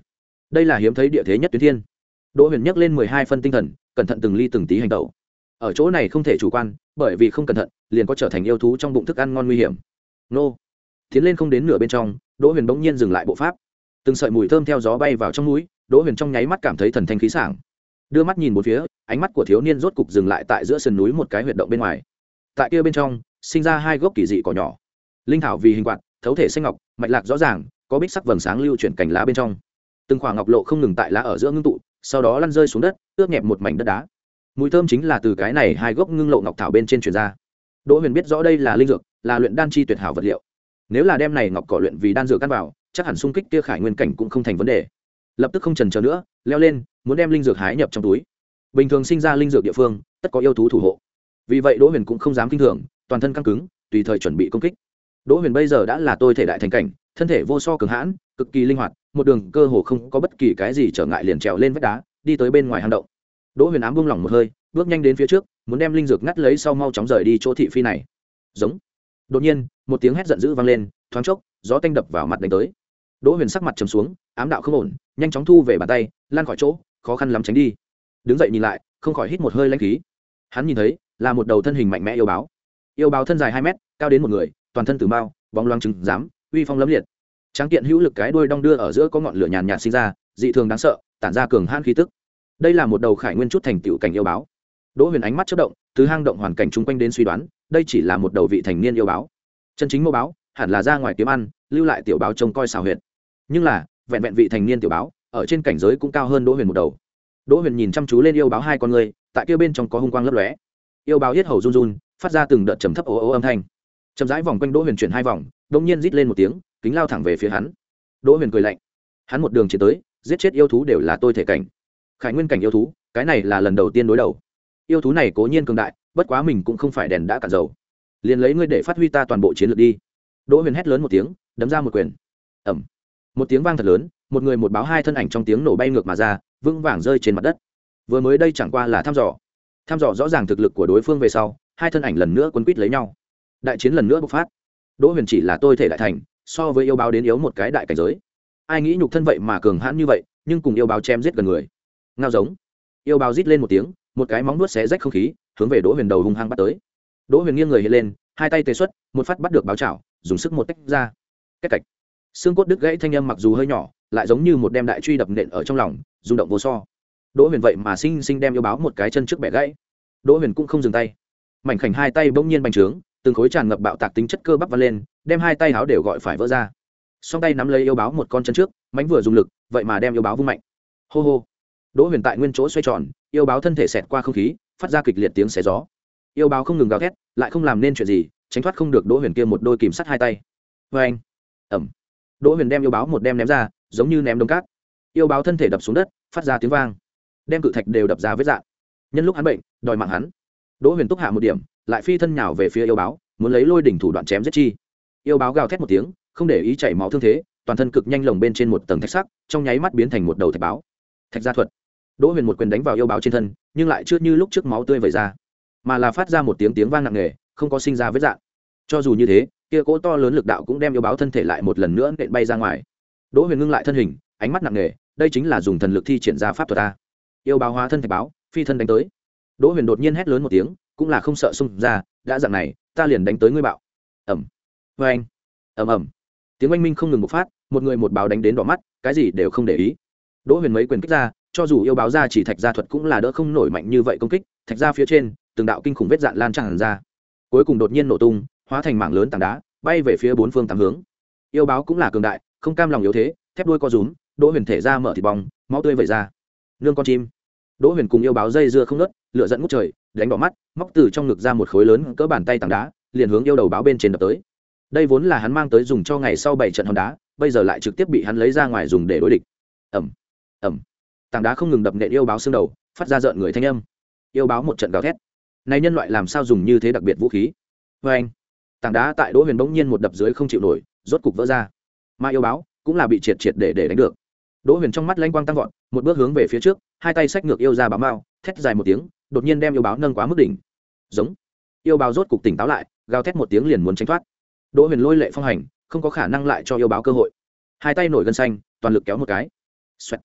đây là hiếm thấy địa thế nhất tuyến thiên. Đỗ Huyền nhấc lên mười hai phân tinh thần, cẩn thận từng ly từng tí hành động. Ở chỗ này không thể chủ quan, bởi vì không cẩn thận liền có trở thành yêu thú trong bụng thức ăn ngon nguy hiểm. Nô, tiến lên không đến nửa bên trong, Đỗ Huyền bỗng nhiên dừng lại bộ pháp. Từng sợi mùi thơm theo gió bay vào trong mũi, Đỗ Huyền trong nháy mắt cảm thấy thần thanh khí sảng. Đưa mắt nhìn bốn phía, ánh mắt của thiếu niên rốt cục dừng lại tại giữa sườn núi một cái huyệt động bên ngoài. Tại kia bên trong, sinh ra hai gốc kỳ dị cỏ nhỏ. Linh thảo vì hình quạt, thấu thể xanh ngọc, mạch lạc rõ ràng, có bích sắc vầng sáng lưu chuyển cành lá bên trong. Từng khoảng ngọc lộ không ngừng tại lá ở giữa ngưng tụ, sau đó lăn rơi xuống đất, ướt nhẹp một mảnh đất đá. Mùi thơm chính là từ cái này hai gốc ngưng lộ ngọc thảo bên trên truyền ra. Đỗ Huyền biết rõ đây là linh dược, là luyện đan chi tuyệt hảo vật liệu. Nếu là đem này ngọc cỏ luyện vì đan dược căn vào, chắc hẳn xung kích kia khải nguyên cảnh cũng không thành vấn đề. Lập tức không chần chờ nữa, leo lên, muốn đem linh dược hái nhập trong túi. Bình thường sinh ra linh dược địa phương, tất có yêu thú thủ hộ. Vì vậy Đỗ Huyền cũng không dám kinh thường, toàn thân căng cứng, tùy thời chuẩn bị công kích. Đỗ Huyền bây giờ đã là tôi thể đại thành cảnh, thân thể vô so cường hãn, cực kỳ linh hoạt, một đường cơ hồ không có bất kỳ cái gì trở ngại liền trèo lên vách đá, đi tới bên ngoài hang động. Đỗ Huyền ám buông lỏng một hơi, bước nhanh đến phía trước, muốn đem linh dược ngắt lấy sau mau chóng rời đi chỗ thị phi này. Giống. Đột nhiên, một tiếng hét giận dữ vang lên, thoáng chốc, gió tanh đập vào mặt đánh tới. Đỗ Huyền sắc mặt trầm xuống, ám đạo không ổn, nhanh chóng thu về bàn tay, lan khỏi chỗ, khó khăn lắm tránh đi. Đứng dậy nhìn lại, không khỏi hít một hơi lãnh khí. Hắn nhìn thấy, là một đầu thân hình mạnh mẽ yêu báo. Yêu báo thân dài hai mét, cao đến một người, toàn thân từ mao, bóng loáng trứng rám, uy phong lẫm liệt. Tráng kiện hữu lực cái đuôi đong đưa ở giữa có ngọn lửa nhàn nhạt sinh ra, dị thường đáng sợ, tản ra cường hãn khí tức. Đây là một đầu khải nguyên chút thành tựu cảnh yêu báo. Đỗ Huyền ánh mắt chớp động, từ hang động hoàn cảnh chung quanh đến suy đoán, đây chỉ là một đầu vị thành niên yêu báo. Chân chính mẫu báo, hẳn là ra ngoài kiếm ăn, lưu lại tiểu báo trông coi xào huyệt. Nhưng là, vẹn vẹn vị thành niên tiểu báo, ở trên cảnh giới cũng cao hơn Đỗ Huyền một đầu. Đỗ Huyền nhìn chăm chú lên yêu báo hai con người, tại kia bên trong có hung quang lấp lóe. Yêu báo yết hầu run run, phát ra từng đợt trầm thấp ố ố âm thanh. Chậm rãi vòng quanh Đỗ Huyền chuyển hai vòng, đột nhiên rít lên một tiếng, kính lao thẳng về phía hắn. Đỗ Huyền cười lạnh. Hắn một đường chiến tới, giết chết yêu thú đều là tôi thể cảnh. Khải nguyên cảnh yêu thú, cái này là lần đầu tiên đối đầu. Yêu thú này cố nhiên cường đại, bất quá mình cũng không phải đèn đã cạn dầu. Liền lấy ngươi để phát huy ta toàn bộ chiến lược đi. Đỗ Huyền hét lớn một tiếng, đấm ra một quyền. Ầm. Một tiếng vang thật lớn, một người một báo hai thân ảnh trong tiếng nổ bay ngược mà ra, vững vàng rơi trên mặt đất. Vừa mới đây chẳng qua là thăm dò. Thăm dò rõ ràng thực lực của đối phương về sau, hai thân ảnh lần nữa quấn quýt lấy nhau. Đại chiến lần nữa bộc phát. Đỗ Huyền chỉ là tôi thể đại thành, so với yêu báo đến yếu một cái đại cảnh giới. Ai nghĩ nhục thân vậy mà cường hãn như vậy, nhưng cùng yêu báo chém giết gần người. Ngao giống. Yêu báo rít lên một tiếng, một cái móng vuốt xé rách không khí, hướng về Đỗ Huyền đầu hung hăng bắt tới. Đỗ Huyền nghiêng người hiện lên, hai tay tê xuất, một phát bắt được báo chảo, dùng sức một tách ra. Cách cạch. Xương cốt đứt gãy thanh âm mặc dù hơi nhỏ, lại giống như một đem đại truy đập nện ở trong lòng, rung động vô so. Đỗ Huyền vậy mà sinh sinh đem yêu báo một cái chân trước bẻ gãy. Đỗ Huyền cũng không dừng tay, mảnh khảnh hai tay bỗng nhiên bành trướng, từng khối tràn ngập bạo tạc tính chất cơ bắp văng lên, đem hai tay háo đều gọi phải vỡ ra. Song tay nắm lấy yêu báo một con chân trước, mánh vừa dùng lực, vậy mà đem yêu báo vung mạnh. Hô hô. Đỗ Huyền tại nguyên chỗ xoay tròn, yêu báo thân thể xẹt qua không khí, phát ra kịch liệt tiếng xé gió. Yêu báo không ngừng gào thét, lại không làm nên chuyện gì, tránh thoát không được Đỗ Huyền kia một đôi kìm sắt hai tay. Vê anh. Ẩm. Đỗ Huyền đem yêu báo một đem ném ra, giống như ném đống cát. Yêu báo thân thể đập xuống đất, phát ra tiếng vang, đem cự thạch đều đập ra vết rạn. Nhân lúc hắn bệnh, đòi mạng hắn. Đỗ Huyền túc hạ một điểm, lại phi thân nhào về phía yêu báo, muốn lấy lôi đỉnh thủ đoạn chém giết chi. Yêu báo gào thét một tiếng, không để ý chảy máu thương thế, toàn thân cực nhanh lồng bên trên một tầng thạch sắc, trong nháy mắt biến thành một đầu thạch báo. Thạch gia thuật. Đỗ Huyền một quyền đánh vào yêu báo trên thân, nhưng lại chưa như lúc trước máu tươi vẩy ra, mà là phát ra một tiếng tiếng vang nặng nề, không có sinh ra vết rạn. Cho dù như thế, kia cỗ to lớn lực đạo cũng đem yêu báo thân thể lại một lần nữa nện bay ra ngoài. Đỗ Huyền ngưng lại thân hình, ánh mắt nặng nề, đây chính là dùng thần lực thi triển ra pháp thuật ta. Yêu báo hóa thân thạch báo, phi thân đánh tới. Đỗ Huyền đột nhiên hét lớn một tiếng, cũng là không sợ xung ra, đã dạng này, ta liền đánh tới ngươi bạo. Ầm. Oeng. Ầm ầm. Tiếng oanh minh không ngừng bộc phát, một người một báo đánh đến đỏ mắt, cái gì đều không để ý. Đỗ Huyền mấy quyền kích ra, cho dù yêu báo ra chỉ thạch gia thuật cũng là đỡ không nổi mạnh như vậy công kích, thạch gia phía trên, từng đạo kinh khủng vết dạn lan tràn ra. Cuối cùng đột nhiên nổ tung, hóa thành mảng lớn tảng đá, bay về phía bốn phương tám hướng. Yêu báo cũng là cường đại, không cam lòng yếu thế, thép đuôi co rúm, Đỗ Huyền thể ra mở thịt bong, máu tươi vẩy ra. Nương con chim. Đỗ Huyền cùng yêu báo dây dưa không ngớt, lửa giận ngút trời, đánh đỏ mắt, móc từ trong ngực ra một khối lớn cỡ bàn tay tảng đá, liền hướng yêu đầu báo bên trên đập tới. Đây vốn là hắn mang tới dùng cho ngày sau bảy trận hòn đá, bây giờ lại trực tiếp bị hắn lấy ra ngoài dùng để đối địch. Ầm, ầm. Tảng đá không ngừng đập nện yêu báo xương đầu, phát ra rợn người thanh âm. Yêu báo một trận gào thét. Này nhân loại làm sao dùng như thế đặc biệt vũ khí? Oeng. Tảng đá tại Đỗ Huyền bỗng nhiên một đập dưới không chịu nổi, rốt cục vỡ ra. Mà yêu báo cũng là bị triệt triệt để để đánh được. Đỗ Huyền trong mắt lanh quang tăng vọt, một bước hướng về phía trước, hai tay xách ngược yêu ra báo mao, thét dài một tiếng, đột nhiên đem yêu báo nâng quá mức đỉnh. Giống. Yêu báo rốt cục tỉnh táo lại, gào thét một tiếng liền muốn tránh thoát. Đỗ Huyền lôi lệ phong hành, không có khả năng lại cho yêu báo cơ hội. Hai tay nổi gân xanh, toàn lực kéo một cái. Xoẹt.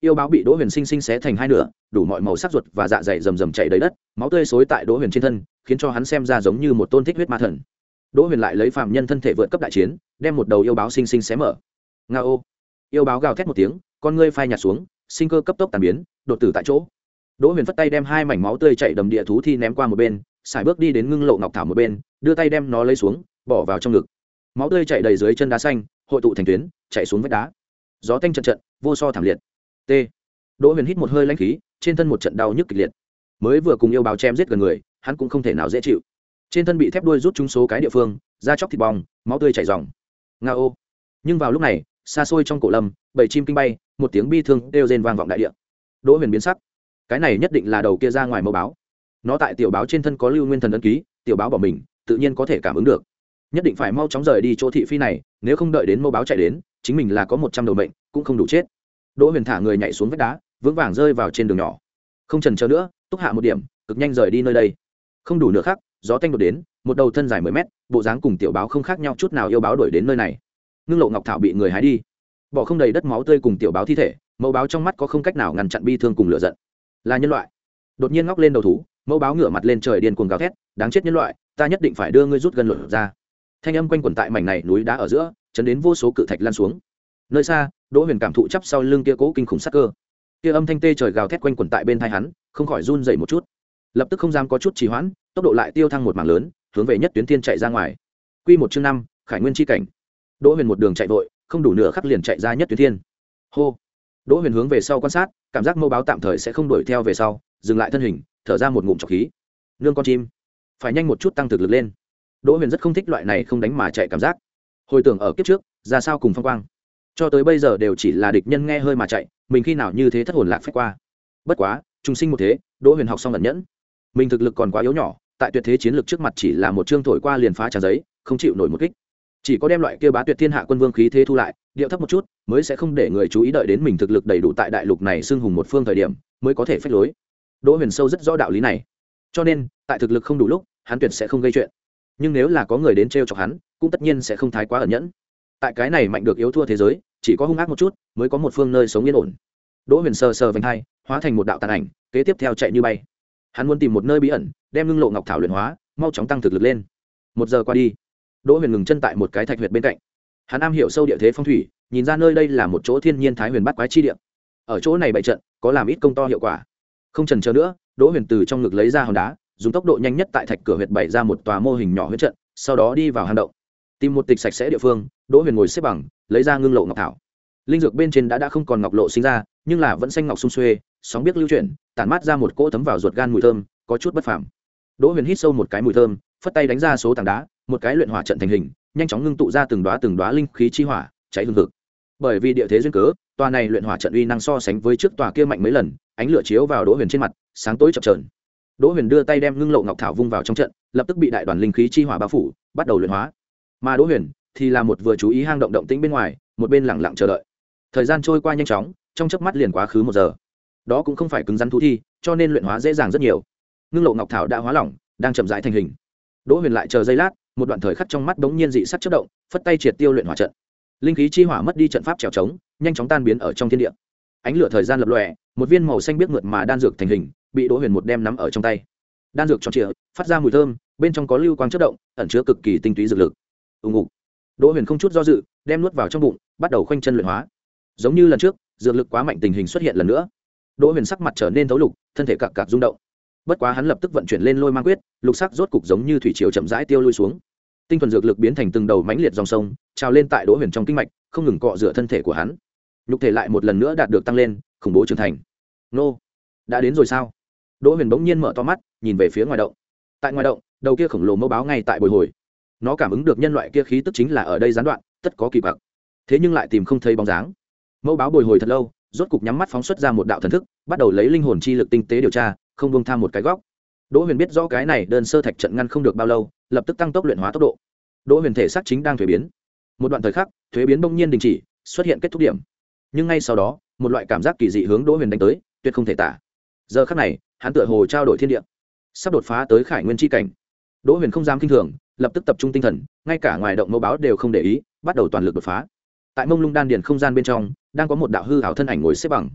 yêu báo bị Đỗ Huyền sinh sinh xé thành hai nửa, đủ mọi màu sắc ruột và dạ dày rầm rầm chảy đầy đất, máu tươi xối tại Đỗ Huyền trên thân, khiến cho hắn xem ra giống như một tôn thích huyết ma thần. Đỗ Huyền lại lấy phàm nhân thân thể vượt cấp đại chiến, đem một đầu yêu báo sinh sinh xé mở. Ngao! Yêu báo gào thét một tiếng, con ngươi phai nhạt xuống, sinh cơ cấp tốc tàn biến, đột tử tại chỗ. Đỗ Huyền phất tay đem hai mảnh máu tươi chảy đầm địa thú thi ném qua một bên, xài bước đi đến ngưng lộ ngọc thảo một bên, đưa tay đem nó lấy xuống, bỏ vào trong ngực. Máu tươi chảy đầy dưới chân đá xanh, hội tụ thành tuyến, chảy xuống vách đá. Gió tanh trận trận, vô so thảm liệt. T. Đỗ Huyền hít một hơi lãnh khí, trên thân một trận đau nhức kịch liệt. Mới vừa cùng yêu báo chém giết gần người, hắn cũng không thể nào dễ chịu. Trên thân bị thép đuôi rút trúng số cái địa phương, da chóc thịt bong, máu tươi chảy ròng. Ngao. Nhưng vào lúc này, xa xôi trong cổ lâm, bầy chim kinh bay, một tiếng bi thương kêu rên vang vọng đại địa. Đỗ Huyền biến sắc. Cái này nhất định là đầu kia ra ngoài mẫu báo. Nó tại tiểu báo trên thân có lưu nguyên thần ấn ký, tiểu báo bỏ mình, tự nhiên có thể cảm ứng được. Nhất định phải mau chóng rời đi chỗ thị phi này, nếu không đợi đến mẫu báo chạy đến, chính mình là có một trăm đầu mệnh, cũng không đủ chết. Đỗ Huyền thả người nhảy xuống vách đá, vững vàng rơi vào trên đường nhỏ. Không chần chờ nữa, túc hạ một điểm, cực nhanh rời đi nơi đây. Không đủ nửa khắc, gió tanh đột đến, một đầu thân dài mười mét, bộ dáng cùng tiểu báo không khác nhau chút nào yêu báo đuổi đến nơi này. Ngưng lộ ngọc thảo bị người hái đi, bỏ không đầy đất máu tươi cùng tiểu báo thi thể, mẫu báo trong mắt có không cách nào ngăn chặn bi thương cùng lửa giận. Là nhân loại. Đột nhiên ngóc lên đầu thú, mẫu báo ngửa mặt lên trời điên cuồng gào thét, đáng chết nhân loại, ta nhất định phải đưa ngươi rút gần lột ra. Thanh âm quanh quẩn tại mảnh này núi đá ở giữa, chấn đến vô số cự thạch lan xuống. Nơi xa, Đỗ Huyền cảm thụ chắp sau lưng kia cố kinh khủng sát cơ. Kia âm thanh tê trời gào thét quanh quẩn tại bên tai hắn, không khỏi run rẩy một chút. Lập tức không dám có chút trì hoãn, tốc độ lại tiêu thăng một mảng lớn, hướng về nhất tuyến thiên chạy ra ngoài. Quy một chương năm, Khải Nguyên chi cảnh. Đỗ Huyền một đường chạy vội, không đủ nửa khắc liền chạy ra nhất tuyến thiên. Hô. Đỗ Huyền hướng về sau quan sát, cảm giác mâu báo tạm thời sẽ không đuổi theo về sau, dừng lại thân hình, thở ra một ngụm trọc khí. Nương con chim, phải nhanh một chút tăng thực lực lên. Đỗ Huyền rất không thích loại này không đánh mà chạy cảm giác. Hồi tưởng ở kiếp trước, ra sao cùng phong quang, cho tới bây giờ đều chỉ là địch nhân nghe hơi mà chạy, mình khi nào như thế thất hồn lạc phách qua. Bất quá, trùng sinh một thế, Đỗ Huyền học xong ẩn nhẫn. Mình thực lực còn quá yếu nhỏ, tại tuyệt thế chiến lược trước mặt chỉ là một chương thổi qua liền phá trang giấy, không chịu nổi một kích. Chỉ có đem loại kia bá tuyệt thiên hạ quân vương khí thế thu lại, điệu thấp một chút, mới sẽ không để người chú ý, đợi đến mình thực lực đầy đủ tại đại lục này xưng hùng một phương thời điểm, mới có thể phách lối. Đỗ Huyền sâu rất rõ đạo lý này, cho nên tại thực lực không đủ lúc, hắn tuyệt sẽ không gây chuyện. Nhưng nếu là có người đến trêu chọc hắn, cũng tất nhiên sẽ không thái quá ẩn nhẫn. Tại cái này mạnh được yếu thua thế giới, chỉ có hung ác một chút mới có một phương nơi sống yên ổn. Đỗ Huyền sờ sờ vành hai, hóa thành một đạo tàn ảnh, kế tiếp theo chạy như bay. Hắn muốn tìm một nơi bí ẩn, đem ngưng lộ ngọc thảo luyện hóa, mau chóng tăng thực lực lên. Một giờ qua đi, Đỗ Huyền ngừng chân tại một cái thạch huyệt bên cạnh. Hắn am hiểu sâu địa thế phong thủy, nhìn ra nơi đây là một chỗ thiên nhiên thái huyền bát quái chi địa. Ở chỗ này bày trận, có làm ít công to hiệu quả. Không chần chờ nữa, Đỗ Huyền từ trong ngực lấy ra hòn đá, dùng tốc độ nhanh nhất tại thạch cửa huyệt bày ra một tòa mô hình nhỏ huyễn trận, sau đó đi vào hang động. Tìm một tịch sạch sẽ địa phương, Đỗ Huyền ngồi xếp bằng, lấy ra ngưng lộ ngọc thảo. Linh dược bên trên đã đã không còn ngọc lộ sinh ra, nhưng là vẫn xanh ngọc sung xuê, sóng biết lưu chuyển, tản mát ra một cỗ thấm vào ruột gan mùi thơm, có chút bất phàm. Đỗ Huyền hít sâu một cái mùi thơm, phất tay đánh ra số tảng đá, một cái luyện hỏa trận thành hình, nhanh chóng ngưng tụ ra từng đóa từng đóa linh khí chi hỏa, cháy hừng hực. Bởi vì địa thế duyên cớ, tòa này luyện hỏa trận uy năng so sánh với trước tòa kia mạnh mấy lần, ánh lửa chiếu vào Đỗ Huyền trên mặt, sáng tối chập chờn. Đỗ Huyền đưa tay đem ngưng lộ ngọc thảo vung vào trong trận, lập tức bị đại đoàn linh khí chi hỏa bao phủ, bắt đầu luyện hóa. Mà Đỗ Huyền thì là một vừa chú ý hang động động tĩnh bên ngoài, một bên lặng lặng chờ đợi. Thời gian trôi qua nhanh chóng, trong chớp mắt liền quá khứ một giờ. Đó cũng không phải cứng rắn thú thi, cho nên luyện hóa dễ dàng rất nhiều. Ngưng lộ ngọc thảo đã hóa lỏng, đang chậm rãi thành hình. Đỗ Huyền lại chờ giây lát, một đoạn thời khắc trong mắt bỗng nhiên dị sắc chớp động, phất tay triệt tiêu luyện hỏa trận. Linh khí chi hỏa mất đi trận pháp trèo trống, nhanh chóng tan biến ở trong thiên địa. Ánh lửa thời gian lập lòe, một viên màu xanh biếc mượt mà đan dược thành hình, bị Đỗ Huyền một đem nắm ở trong tay. Đan dược tròn trịa, phát ra mùi thơm, bên trong có lưu quang chớp động, ẩn chứa cực kỳ tinh túy dược lực. Ùng ục. Đỗ Huyền không chút do dự, đem nuốt vào trong bụng, bắt đầu khoanh chân luyện hóa. Giống như lần trước, dược lực quá mạnh tình hình xuất hiện lần nữa. Đỗ Huyền sắc mặt trở nên thấu lục, thân thể cạc cạc rung động. Bất quá hắn lập tức vận chuyển lên lôi mang quyết, lục sắc rốt cục giống như thủy triều chậm rãi tiêu lui xuống. Tinh thuần dược lực biến thành từng đầu mãnh liệt dòng sông, trào lên tại Đỗ Huyền trong kinh mạch, không ngừng cọ rửa thân thể của hắn. Nhục thể lại một lần nữa đạt được tăng lên, khủng bố trưởng thành. Nô, đã đến rồi sao? Đỗ Huyền bỗng nhiên mở to mắt, nhìn về phía ngoài động. Tại ngoài động, đầu kia khổng lồ mâu báo ngay tại bồi hồi. Nó cảm ứng được nhân loại kia khí tức chính là ở đây gián đoạn, tất có kỳ bạc. Thế nhưng lại tìm không thấy bóng dáng. Mâu báo bồi hồi thật lâu, rốt cục nhắm mắt phóng xuất ra một đạo thần thức, bắt đầu lấy linh hồn chi lực tinh tế điều tra, không buông tham một cái góc. Đỗ Huyền biết rõ cái này đơn sơ thạch trận ngăn không được bao lâu, lập tức tăng tốc luyện hóa tốc độ. Đỗ Huyền thể xác chính đang thuế biến. Một đoạn thời khắc, thuế biến bỗng nhiên đình chỉ, xuất hiện kết thúc điểm. Nhưng ngay sau đó, một loại cảm giác kỳ dị hướng Đỗ Huyền đánh tới, tuyệt không thể tả. Giờ khắc này, hắn tựa hồ trao đổi thiên địa, sắp đột phá tới Khải Nguyên chi cảnh. Đỗ Huyền không dám kinh thường, lập tức tập trung tinh thần, ngay cả ngoài động mâu báo đều không để ý, bắt đầu toàn lực đột phá. Tại mông lung đan điền không gian bên trong, đang có một đạo hư ảo thân ảnh ngồi xếp bằng.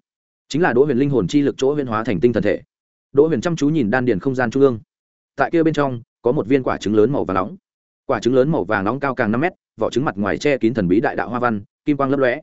chính là đỗ huyền linh hồn chi lực chỗ huyền hóa thành tinh thần thể. Đỗ huyền chăm chú nhìn đan điền không gian trung ương, tại kia bên trong có một viên quả trứng lớn màu vàng nóng. Quả trứng lớn màu vàng nóng cao càng năm mét, vỏ trứng mặt ngoài che kín thần bí đại đạo hoa văn, kim quang lấp lóe.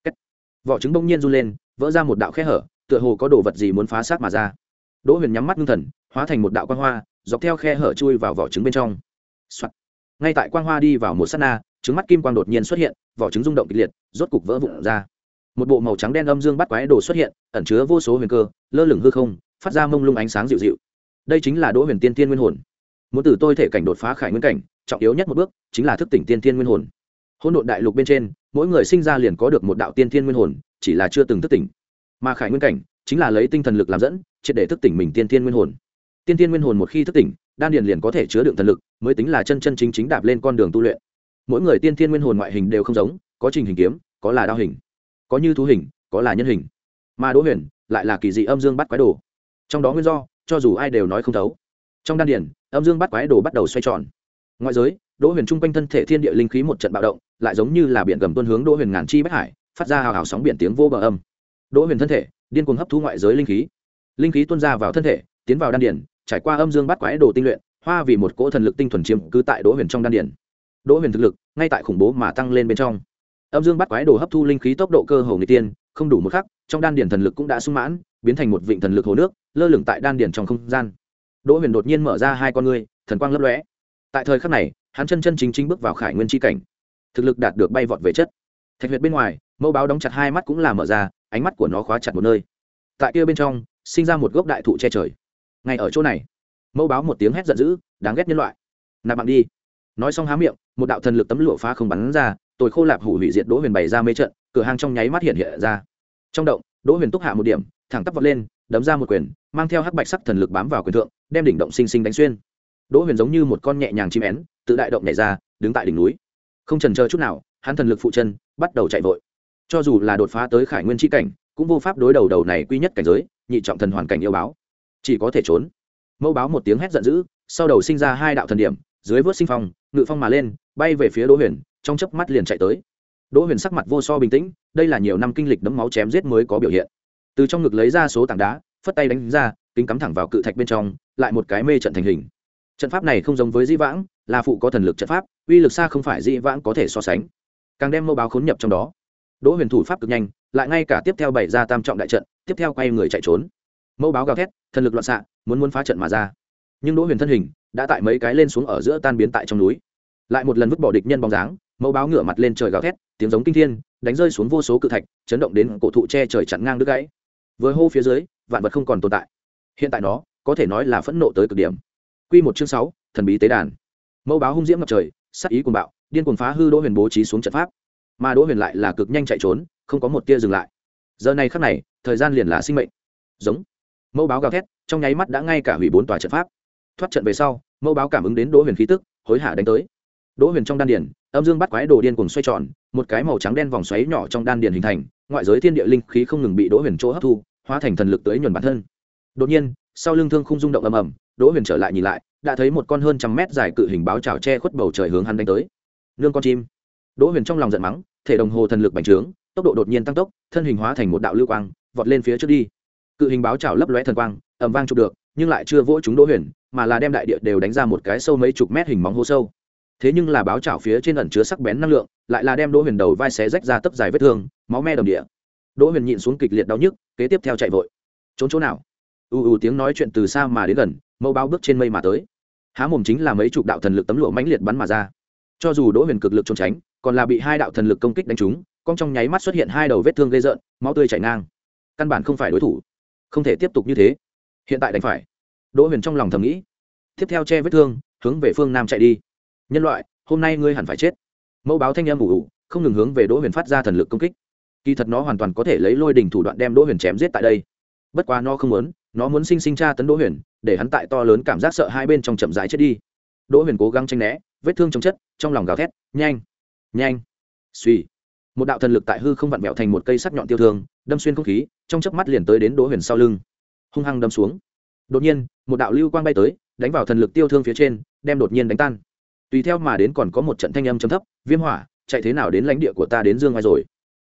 Vỏ trứng bỗng nhiên run lên, vỡ ra một đạo khe hở, tựa hồ có đồ vật gì muốn phá xác mà ra. Đỗ huyền nhắm mắt ngưng thần, hóa thành một đạo quang hoa, dọc theo khe hở chui vào vỏ trứng bên trong. Soạt. Ngay tại quang hoa đi vào một sát na, trứng mắt kim quang đột nhiên xuất hiện, vỏ trứng rung động kịch liệt, rốt cục vỡ vụn ra. Một bộ màu trắng đen âm dương bắt quái đồ xuất hiện, ẩn chứa vô số huyền cơ, lơ lửng hư không, phát ra mông lung ánh sáng dịu dịu. Đây chính là Đỗ huyền tiên tiên nguyên hồn. Muốn từ tôi thể cảnh đột phá khải nguyên cảnh, trọng yếu nhất một bước chính là thức tỉnh tiên tiên nguyên hồn. Hỗn độn đại lục bên trên, mỗi người sinh ra liền có được một đạo tiên tiên nguyên hồn, chỉ là chưa từng thức tỉnh. Mà khải nguyên cảnh chính là lấy tinh thần lực làm dẫn, triệt để thức tỉnh mình tiên tiên nguyên hồn. Tiên tiên nguyên hồn một khi thức tỉnh, đan điền liền có thể chứa đựng thần lực, mới tính là chân chân chính chính đạp lên con đường tu luyện. Mỗi người tiên tiên nguyên hồn ngoại hình đều không giống, có trình hình kiếm, có là đao hình, có như thú hình, có là nhân hình. Mà Đỗ huyền lại là kỳ dị âm dương bắt quái đồ. Trong đó nguyên do, cho dù ai đều nói không thấu. Trong đan điền, âm dương bắt quái đồ bắt đầu xoay tròn. Ngoại giới, Đỗ huyền trung quanh thân thể thiên địa linh khí một trận bạo động, lại giống như là biển gầm tuôn hướng Đỗ huyền ngàn chi bách hải, phát ra hào hào sóng biển tiếng vô bờ âm. Đỗ huyền thân thể điên cuồng hấp thu ngoại giới linh khí, linh khí tuôn ra vào thân thể, tiến vào đan điền, trải qua âm dương bắt quái đồ tinh luyện, hoa vì một cỗ thần lực tinh thuần chiếm cứ tại Đỗ huyền trong đan điền. Đỗ huyền thực lực ngay tại khủng bố mà tăng lên bên trong. Âm dương bắt quái đồ hấp thu linh khí tốc độ cơ hồ người tiên, không đủ một khắc, trong đan điền thần lực cũng đã sung mãn, biến thành một vịnh thần lực hồ nước, lơ lửng tại đan điền trong không gian. Đỗ huyền đột nhiên mở ra hai con ngươi, thần quang lấp lóe. Tại thời khắc này, hắn chân chân chính chính bước vào khải nguyên chi cảnh, thực lực đạt được bay vọt về chất. Thạch huyệt bên ngoài, mâu báo đóng chặt hai mắt cũng là mở ra, ánh mắt của nó khóa chặt một nơi. Tại kia bên trong, sinh ra một gốc đại thụ che trời. Ngay ở chỗ này, mâu báo một tiếng hét giận dữ, đáng ghét nhân loại, nạp mạng đi. Nói xong há miệng, một đạo thần lực tấm lụa phá không bắn ra, tồi khô lạp hủ hủy diệt Đỗ huyền bày ra mê trận, cửa hàng trong nháy mắt hiện hiện ra. Trong động, Đỗ huyền túc hạ một điểm, thẳng tắp vọt lên, đấm ra một quyền, mang theo hắc bạch sắc thần lực bám vào quyền thượng, đem đỉnh động sinh sinh đánh xuyên. Đỗ huyền giống như một con nhẹ nhàng chim én, tự đại động nhảy ra, đứng tại đỉnh núi, không chần chờ chút nào, hắn thần lực phụ chân, bắt đầu chạy vội. Cho dù là đột phá tới khải nguyên chi cảnh, cũng vô pháp đối đầu đầu này quy nhất cảnh giới, nhị trọng thần hoàn cảnh yêu báo, chỉ có thể trốn. Mâu báo một tiếng hét giận dữ, sau đầu sinh ra hai đạo thần điểm, dưới vớt sinh phong, ngự phong mà lên, bay về phía Đỗ huyền, trong chớp mắt liền chạy tới. Đỗ huyền sắc mặt vô so bình tĩnh, đây là nhiều năm kinh lịch đẫm máu chém giết mới có biểu hiện. Từ trong ngực lấy ra số tảng đá, phất tay đánh ra, kính cắm thẳng vào cự thạch bên trong, lại một cái mê trận thành hình. Trận pháp này không giống với Dĩ Vãng, là phụ có thần lực trận pháp, uy lực xa không phải Dĩ Vãng có thể so sánh. Càng đem mâu báo khốn nhập trong đó. Đỗ huyền thủ pháp cực nhanh, lại ngay cả tiếp theo bày ra tam trọng đại trận, tiếp theo quay người chạy trốn. Mâu báo gào thét, thần lực loạn xạ, muốn muốn phá trận mà ra. Nhưng Đỗ huyền thân hình đã tại mấy cái lên xuống ở giữa tan biến tại trong núi. Lại một lần vứt bỏ địch nhân bóng dáng, mâu báo ngửa mặt lên trời gào thét, tiếng giống kinh thiên, đánh rơi xuống vô số cự thạch, chấn động đến cổ thụ che trời chặn ngang đứt gãy. Vừa hô phía dưới, vạn vật không còn tồn tại. Hiện tại nó có thể nói là phẫn nộ tới cực điểm. Quy một chương sáu, thần bí tế đàn. Mâu báo hung diễm ngập trời, sát ý cuồng bạo, điên cuồng phá hư Đỗ huyền bố trí xuống trận pháp. Mà Đỗ huyền lại là cực nhanh chạy trốn, không có một tia dừng lại. Giờ này khắc này, thời gian liền là sinh mệnh. Giống. Mâu báo gào thét, trong nháy mắt đã ngay cả hủy bốn tòa trận pháp. Thoát trận về sau, mâu báo cảm ứng đến Đỗ huyền khí tức, hối hả đánh tới. Đỗ huyền trong đan điền, âm dương bắt quái đồ điên cuồng xoay tròn, một cái màu trắng đen vòng xoáy nhỏ trong đan điền hình thành, ngoại giới thiên địa linh khí không ngừng bị Đỗ huyền chỗ hấp thu, hóa thành thần lực tới nhuần bản thân. Đột nhiên, sau lưng thương khung rung động ầm ầm, Đỗ huyền trở lại nhìn lại, đã thấy một con hơn trăm mét dài cự hình báo chảo che khuất bầu trời hướng hắn đánh tới. Nương con chim. Đỗ huyền trong lòng giận mắng, thể đồng hồ thần lực bành trướng, tốc độ đột nhiên tăng tốc, thân hình hóa thành một đạo lưu quang, vọt lên phía trước đi. Cự hình báo chảo lấp lóe thần quang, ầm vang chụp được, nhưng lại chưa vỗ trúng Đỗ huyền, mà là đem đại địa đều đánh ra một cái sâu mấy chục mét hình móng hố sâu. Thế nhưng là báo chảo phía trên ẩn chứa sắc bén năng lượng, lại là đem Đỗ huyền đầu vai xé rách ra tấp dài vết thương, máu me đầm địa. Đỗ huyền nhịn xuống kịch liệt đau nhức, kế tiếp theo chạy vội. Trốn chỗ nào? U u tiếng nói chuyện từ xa mà đến gần, mâu báo bước trên mây mà tới. Há mồm chính là mấy chục đạo thần lực tấm lụa mãnh liệt bắn mà ra. Cho dù Đỗ huyền cực lực trốn tránh, còn là bị hai đạo thần lực công kích đánh trúng, cong trong nháy mắt xuất hiện hai đầu vết thương gây rợn, máu tươi chảy ngang. Căn bản không phải đối thủ, không thể tiếp tục như thế. Hiện tại đánh phải. Đỗ huyền trong lòng thầm nghĩ. Tiếp theo che vết thương, hướng về phương nam chạy đi. Nhân loại, hôm nay ngươi hẳn phải chết. Mâu báo thanh âm ủ ủ, không ngừng hướng về Đỗ huyền phát ra thần lực công kích. Kỳ thật nó hoàn toàn có thể lấy lôi đình thủ đoạn đem Đỗ huyền chém giết tại đây. Bất quá nó không muốn, nó muốn sinh sinh tra tấn Đỗ huyền, để hắn tại to lớn cảm giác sợ hai bên trong chậm rãi chết đi. Đỗ huyền cố gắng tránh né, vết thương trong chất, trong lòng gào thét, nhanh, nhanh. Suy, một đạo thần lực tại hư không vặn vẹo thành một cây sắc nhọn tiêu thương, đâm xuyên không khí, trong chớp mắt liền tới đến Đỗ huyền sau lưng, hung hăng đâm xuống. Đột nhiên, một đạo lưu quang bay tới, đánh vào thần lực tiêu thương phía trên, đem đột nhiên đánh tan. Tùy theo mà đến còn có một trận thanh âm trầm thấp, viêm hỏa, chạy thế nào đến lãnh địa của ta đến dương ngoài rồi.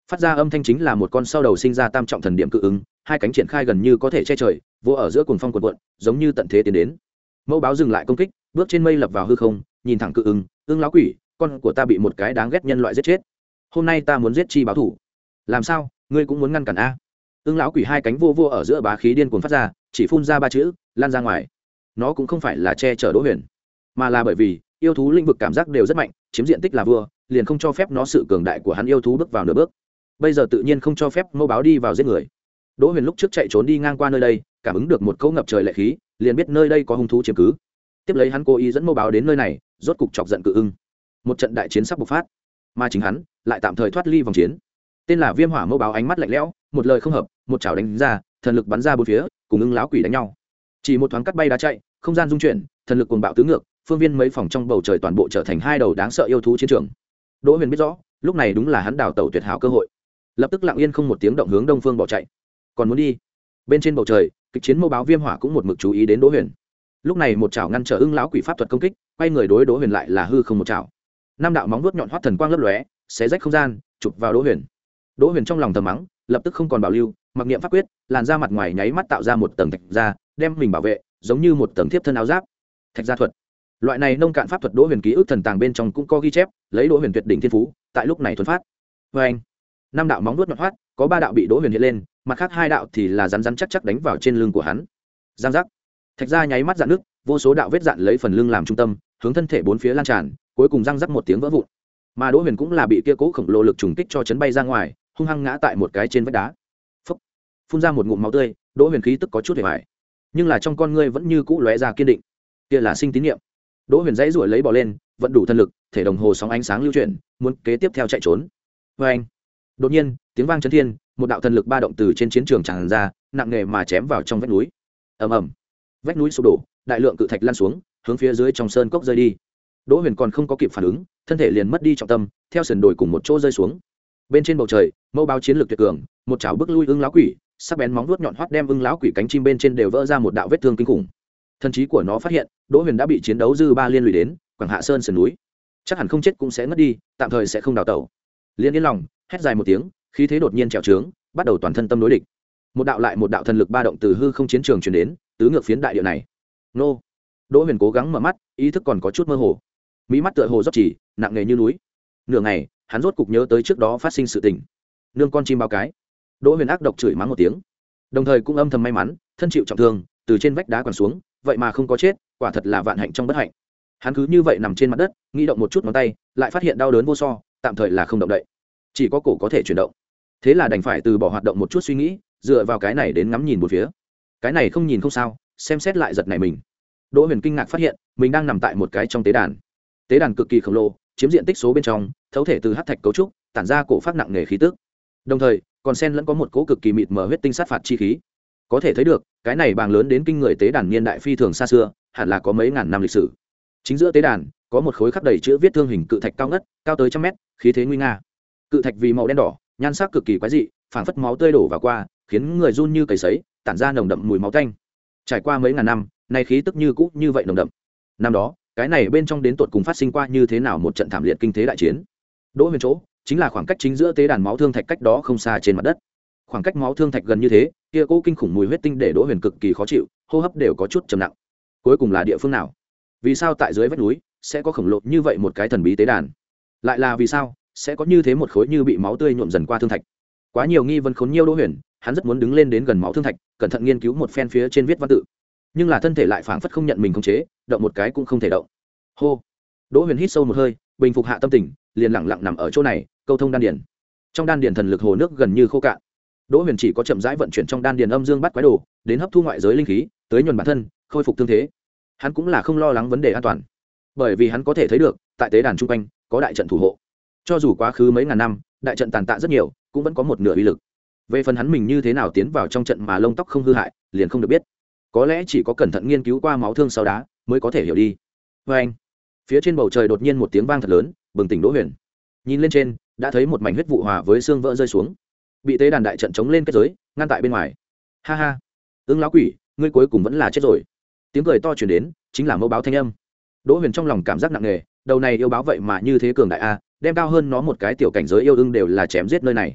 phát ra âm thanh chính là một con sau đầu sinh ra tam trọng thần điểm cự ứng, hai cánh triển khai gần như có thể che trời, vô ở giữa cuồng phong cuộn cuộn, giống như tận thế tiến đến. Mẫu báo dừng lại công kích, bước trên mây lập vào hư không, nhìn thẳng cự ứng, ương lão quỷ, con của ta bị một cái đáng ghét nhân loại giết chết, hôm nay ta muốn giết chi báo thủ. Làm sao, ngươi cũng muốn ngăn cản a? Ương lão quỷ hai cánh vô vô ở giữa bá khí điên cuồng phát ra, chỉ phun ra ba chữ, lan ra ngoài. Nó cũng không phải là che chở Đỗ Huyền, mà là bởi vì yêu thú lĩnh vực cảm giác đều rất mạnh, chiếm diện tích là vua, liền không cho phép nó sự cường đại của hắn yêu thú bước vào nửa bước. Bây giờ tự nhiên không cho phép mẫu báo đi vào giết người. Đỗ Huyền lúc trước chạy trốn đi ngang qua nơi đây, cảm ứng được một cỗ ngập trời lệ khí, liền biết nơi đây có hung thú chiếm cứ. Tiếp lấy hắn cố ý dẫn mẫu báo đến nơi này, rốt cục chọc giận cự ưng. Một trận đại chiến sắp bộc phát, mà chính hắn lại tạm thời thoát ly vòng chiến. Tên là Viêm Hỏa mẫu báo ánh mắt lạnh lẽo, một lời không hợp, một chảo đánh ra, thần lực bắn ra bốn phía, cùng ưng lão quỷ đánh nhau. Chỉ một thoáng cắt bay đá chạy, không gian dung chuyển, thần lực cuồng bạo tứ ngược, phương viên mấy phòng trong bầu trời toàn bộ trở thành hai đầu đáng sợ yêu thú chiến trường. Đỗ Huyền biết rõ, lúc này đúng là hắn đào tẩu tuyệt hảo cơ hội, lập tức lặng yên không một tiếng động hướng đông phương bỏ chạy. Còn muốn đi? Bên trên bầu trời, kịch chiến mâu báo Viêm Hỏa cũng một mực chú ý đến Đỗ Huyền. Lúc này một chảo ngăn trở ưng lão quỷ pháp thuật công kích, quay người đối Đỗ Huyền lại là hư không một chảo. Năm đạo móng vuốt nhọn hoắt thần quang lấp lóe, xé rách không gian, chụp vào Đỗ Huyền. Đỗ Huyền trong lòng thầm mắng, lập tức không còn bảo lưu, mặc niệm pháp quyết, làn da mặt ngoài nháy mắt tạo ra một tầng thạch da, đem mình bảo vệ, giống như một tầng thiếp thân áo giáp. Thạch gia thuật, loại này nông cạn pháp thuật Đỗ Huyền ký ức thần tàng bên trong cũng có ghi chép, lấy Đỗ Huyền tuyệt đỉnh thiên phú, tại lúc này thuần phát. Và anh, năm đạo móng vuốt nhọn hoắt, có ba đạo bị Đỗ Huyền hiện lên, mặt khác hai đạo thì là rắn rắn chắc chắc đánh vào trên lưng của hắn. Giang giác, thạch gia nháy mắt dạn nước, vô số đạo vết dạn lấy phần lưng làm trung tâm, hướng thân thể bốn phía lan tràn, cuối cùng răng rắc một tiếng vỡ vụn. Mà Đỗ Huyền cũng là bị kia cố khổng lồ lực trùng kích cho chấn bay ra ngoài, hung hăng ngã tại một cái trên vách đá. Phốc, phun ra một ngụm máu tươi, Đỗ Huyền khí tức có chút hề bại, nhưng là trong con ngươi vẫn như cũ lóe ra kiên định. Kia là sinh tín niệm. Đỗ Huyền dãy ruổi lấy bò lên, vận đủ thần lực, thể đồng hồ sóng ánh sáng lưu chuyển, muốn kế tiếp theo chạy trốn. Và anh, đột nhiên, tiếng vang chấn thiên, một đạo thần lực ba động từ trên chiến trường tràn ra, nặng nề mà chém vào trong vách núi. Ầm ầm, vách núi sụp đổ, đại lượng cự thạch lăn xuống, hướng phía dưới trong sơn cốc rơi đi. Đỗ Huyền còn không có kịp phản ứng, thân thể liền mất đi trọng tâm, theo sườn đồi cùng một chỗ rơi xuống. Bên trên bầu trời, mâu báo chiến lược tuyệt cường, một chảo bước lui ưng lão quỷ, sắc bén móng vuốt nhọn hoắt đem ưng lão quỷ cánh chim bên trên đều vỡ ra một đạo vết thương kinh khủng. Thần trí của nó phát hiện, Đỗ Huyền đã bị chiến đấu dư ba liên lụy đến, quảng hạ sơn sườn núi, chắc hẳn không chết cũng sẽ ngất đi, tạm thời sẽ không đào tẩu. Liên yên lòng, hét dài một tiếng, khí thế đột nhiên trèo trướng, bắt đầu toàn thân tâm đối địch. Một đạo lại một đạo thần lực ba động từ hư không chiến trường truyền đến, tứ ngược phiến đại địa này. Nô! Đỗ Huyền cố gắng mở mắt, ý thức còn có chút mơ hồ. Mí mắt tựa hồ dốc chỉ, nặng nề như núi. Nửa ngày, hắn rốt cục nhớ tới trước đó phát sinh sự tình. Nương con chim bao cái. Đỗ Huyền ác độc chửi mắng một tiếng, đồng thời cũng âm thầm may mắn, thân chịu trọng thương, từ trên vách đá quằn xuống, vậy mà không có chết, quả thật là vạn hạnh trong bất hạnh. Hắn cứ như vậy nằm trên mặt đất, nghĩ động một chút ngón tay, lại phát hiện đau đớn vô so, tạm thời là không động đậy, chỉ có cổ có thể chuyển động. Thế là đành phải từ bỏ hoạt động một chút suy nghĩ, dựa vào cái này đến ngắm nhìn một phía. Cái này không nhìn không sao, xem xét lại giật này mình. Đỗ Huyền kinh ngạc phát hiện, mình đang nằm tại một cái trong tế đàn. Tế đàn cực kỳ khổng lồ, chiếm diện tích số bên trong, thấu thể từ hắc thạch cấu trúc, tản ra cổ phát nặng nề khí tức. Đồng thời, còn xen lẫn có một cỗ cực kỳ mịt mờ huyết tinh sát phạt chi khí. Có thể thấy được, cái này bàng lớn đến kinh người tế đàn niên đại phi thường xa xưa, hẳn là có mấy ngàn năm lịch sử. Chính giữa tế đàn, có một khối khắc đầy chữ viết thương hình cự thạch cao ngất, cao tới trăm mét, khí thế nguy nga. Cự thạch vì màu đen đỏ, nhan sắc cực kỳ quái dị, phảng phất máu tươi đổ vào qua, khiến người run như cầy sấy, tản ra nồng đậm mùi máu tanh. Trải qua mấy ngàn năm, nay khí tức như cũ như vậy nồng đậm. Năm đó, cái này bên trong đến tột cùng phát sinh qua như thế nào một trận thảm liệt kinh thế đại chiến. Đỗ Huyền chỗ chính là khoảng cách chính giữa tế đàn máu thương thạch cách đó không xa trên mặt đất. Khoảng cách máu thương thạch gần như thế, kia cố kinh khủng mùi huyết tinh để Đỗ Huyền cực kỳ khó chịu, hô hấp đều có chút trầm nặng. Cuối cùng là địa phương nào? Vì sao tại dưới vách núi sẽ có khổng lồ như vậy một cái thần bí tế đàn? Lại là vì sao sẽ có như thế một khối như bị máu tươi nhuộm dần qua thương thạch? Quá nhiều nghi vấn khốn nhiêu Đỗ Huyền, hắn rất muốn đứng lên đến gần máu thương thạch, cẩn thận nghiên cứu một phen phía trên viết văn tự. Nhưng là thân thể lại phảng phất không nhận mình khống chế, động một cái cũng không thể động. Hô. Đỗ Huyền hít sâu một hơi, bình phục hạ tâm tình, liền lặng lặng nằm ở chỗ này, câu thông đan điền. Trong đan điền thần lực hồ nước gần như khô cạn. Đỗ Huyền chỉ có chậm rãi vận chuyển trong đan điền âm dương bắt quái đồ, đến hấp thu ngoại giới linh khí, tới nhuần bản thân, khôi phục thương thế. Hắn cũng là không lo lắng vấn đề an toàn, bởi vì hắn có thể thấy được, tại tế đàn trung quanh có đại trận thủ hộ. Cho dù quá khứ mấy ngàn năm, đại trận tàn tạ rất nhiều, cũng vẫn có một nửa uy lực. Về phần hắn mình như thế nào tiến vào trong trận mà lông tóc không hư hại, liền không được biết. Có lẽ chỉ có cẩn thận nghiên cứu qua máu thương sau đá, mới có thể hiểu đi. Và anh, phía trên bầu trời đột nhiên một tiếng vang thật lớn, bừng tỉnh Đỗ Huyền. Nhìn lên trên, đã thấy một mảnh huyết vụ hòa với xương vỡ rơi xuống, bị tế đàn đại trận chống lên kết giới, ngăn tại bên ngoài. Ha ha, ưng lão quỷ, ngươi cuối cùng vẫn là chết rồi. Tiếng cười to truyền đến, chính là mẫu báo thanh âm. Đỗ Huyền trong lòng cảm giác nặng nề, đầu này yêu báo vậy mà như thế cường đại a, đem cao hơn nó một cái tiểu cảnh giới yêu ưng đều là chém giết nơi này.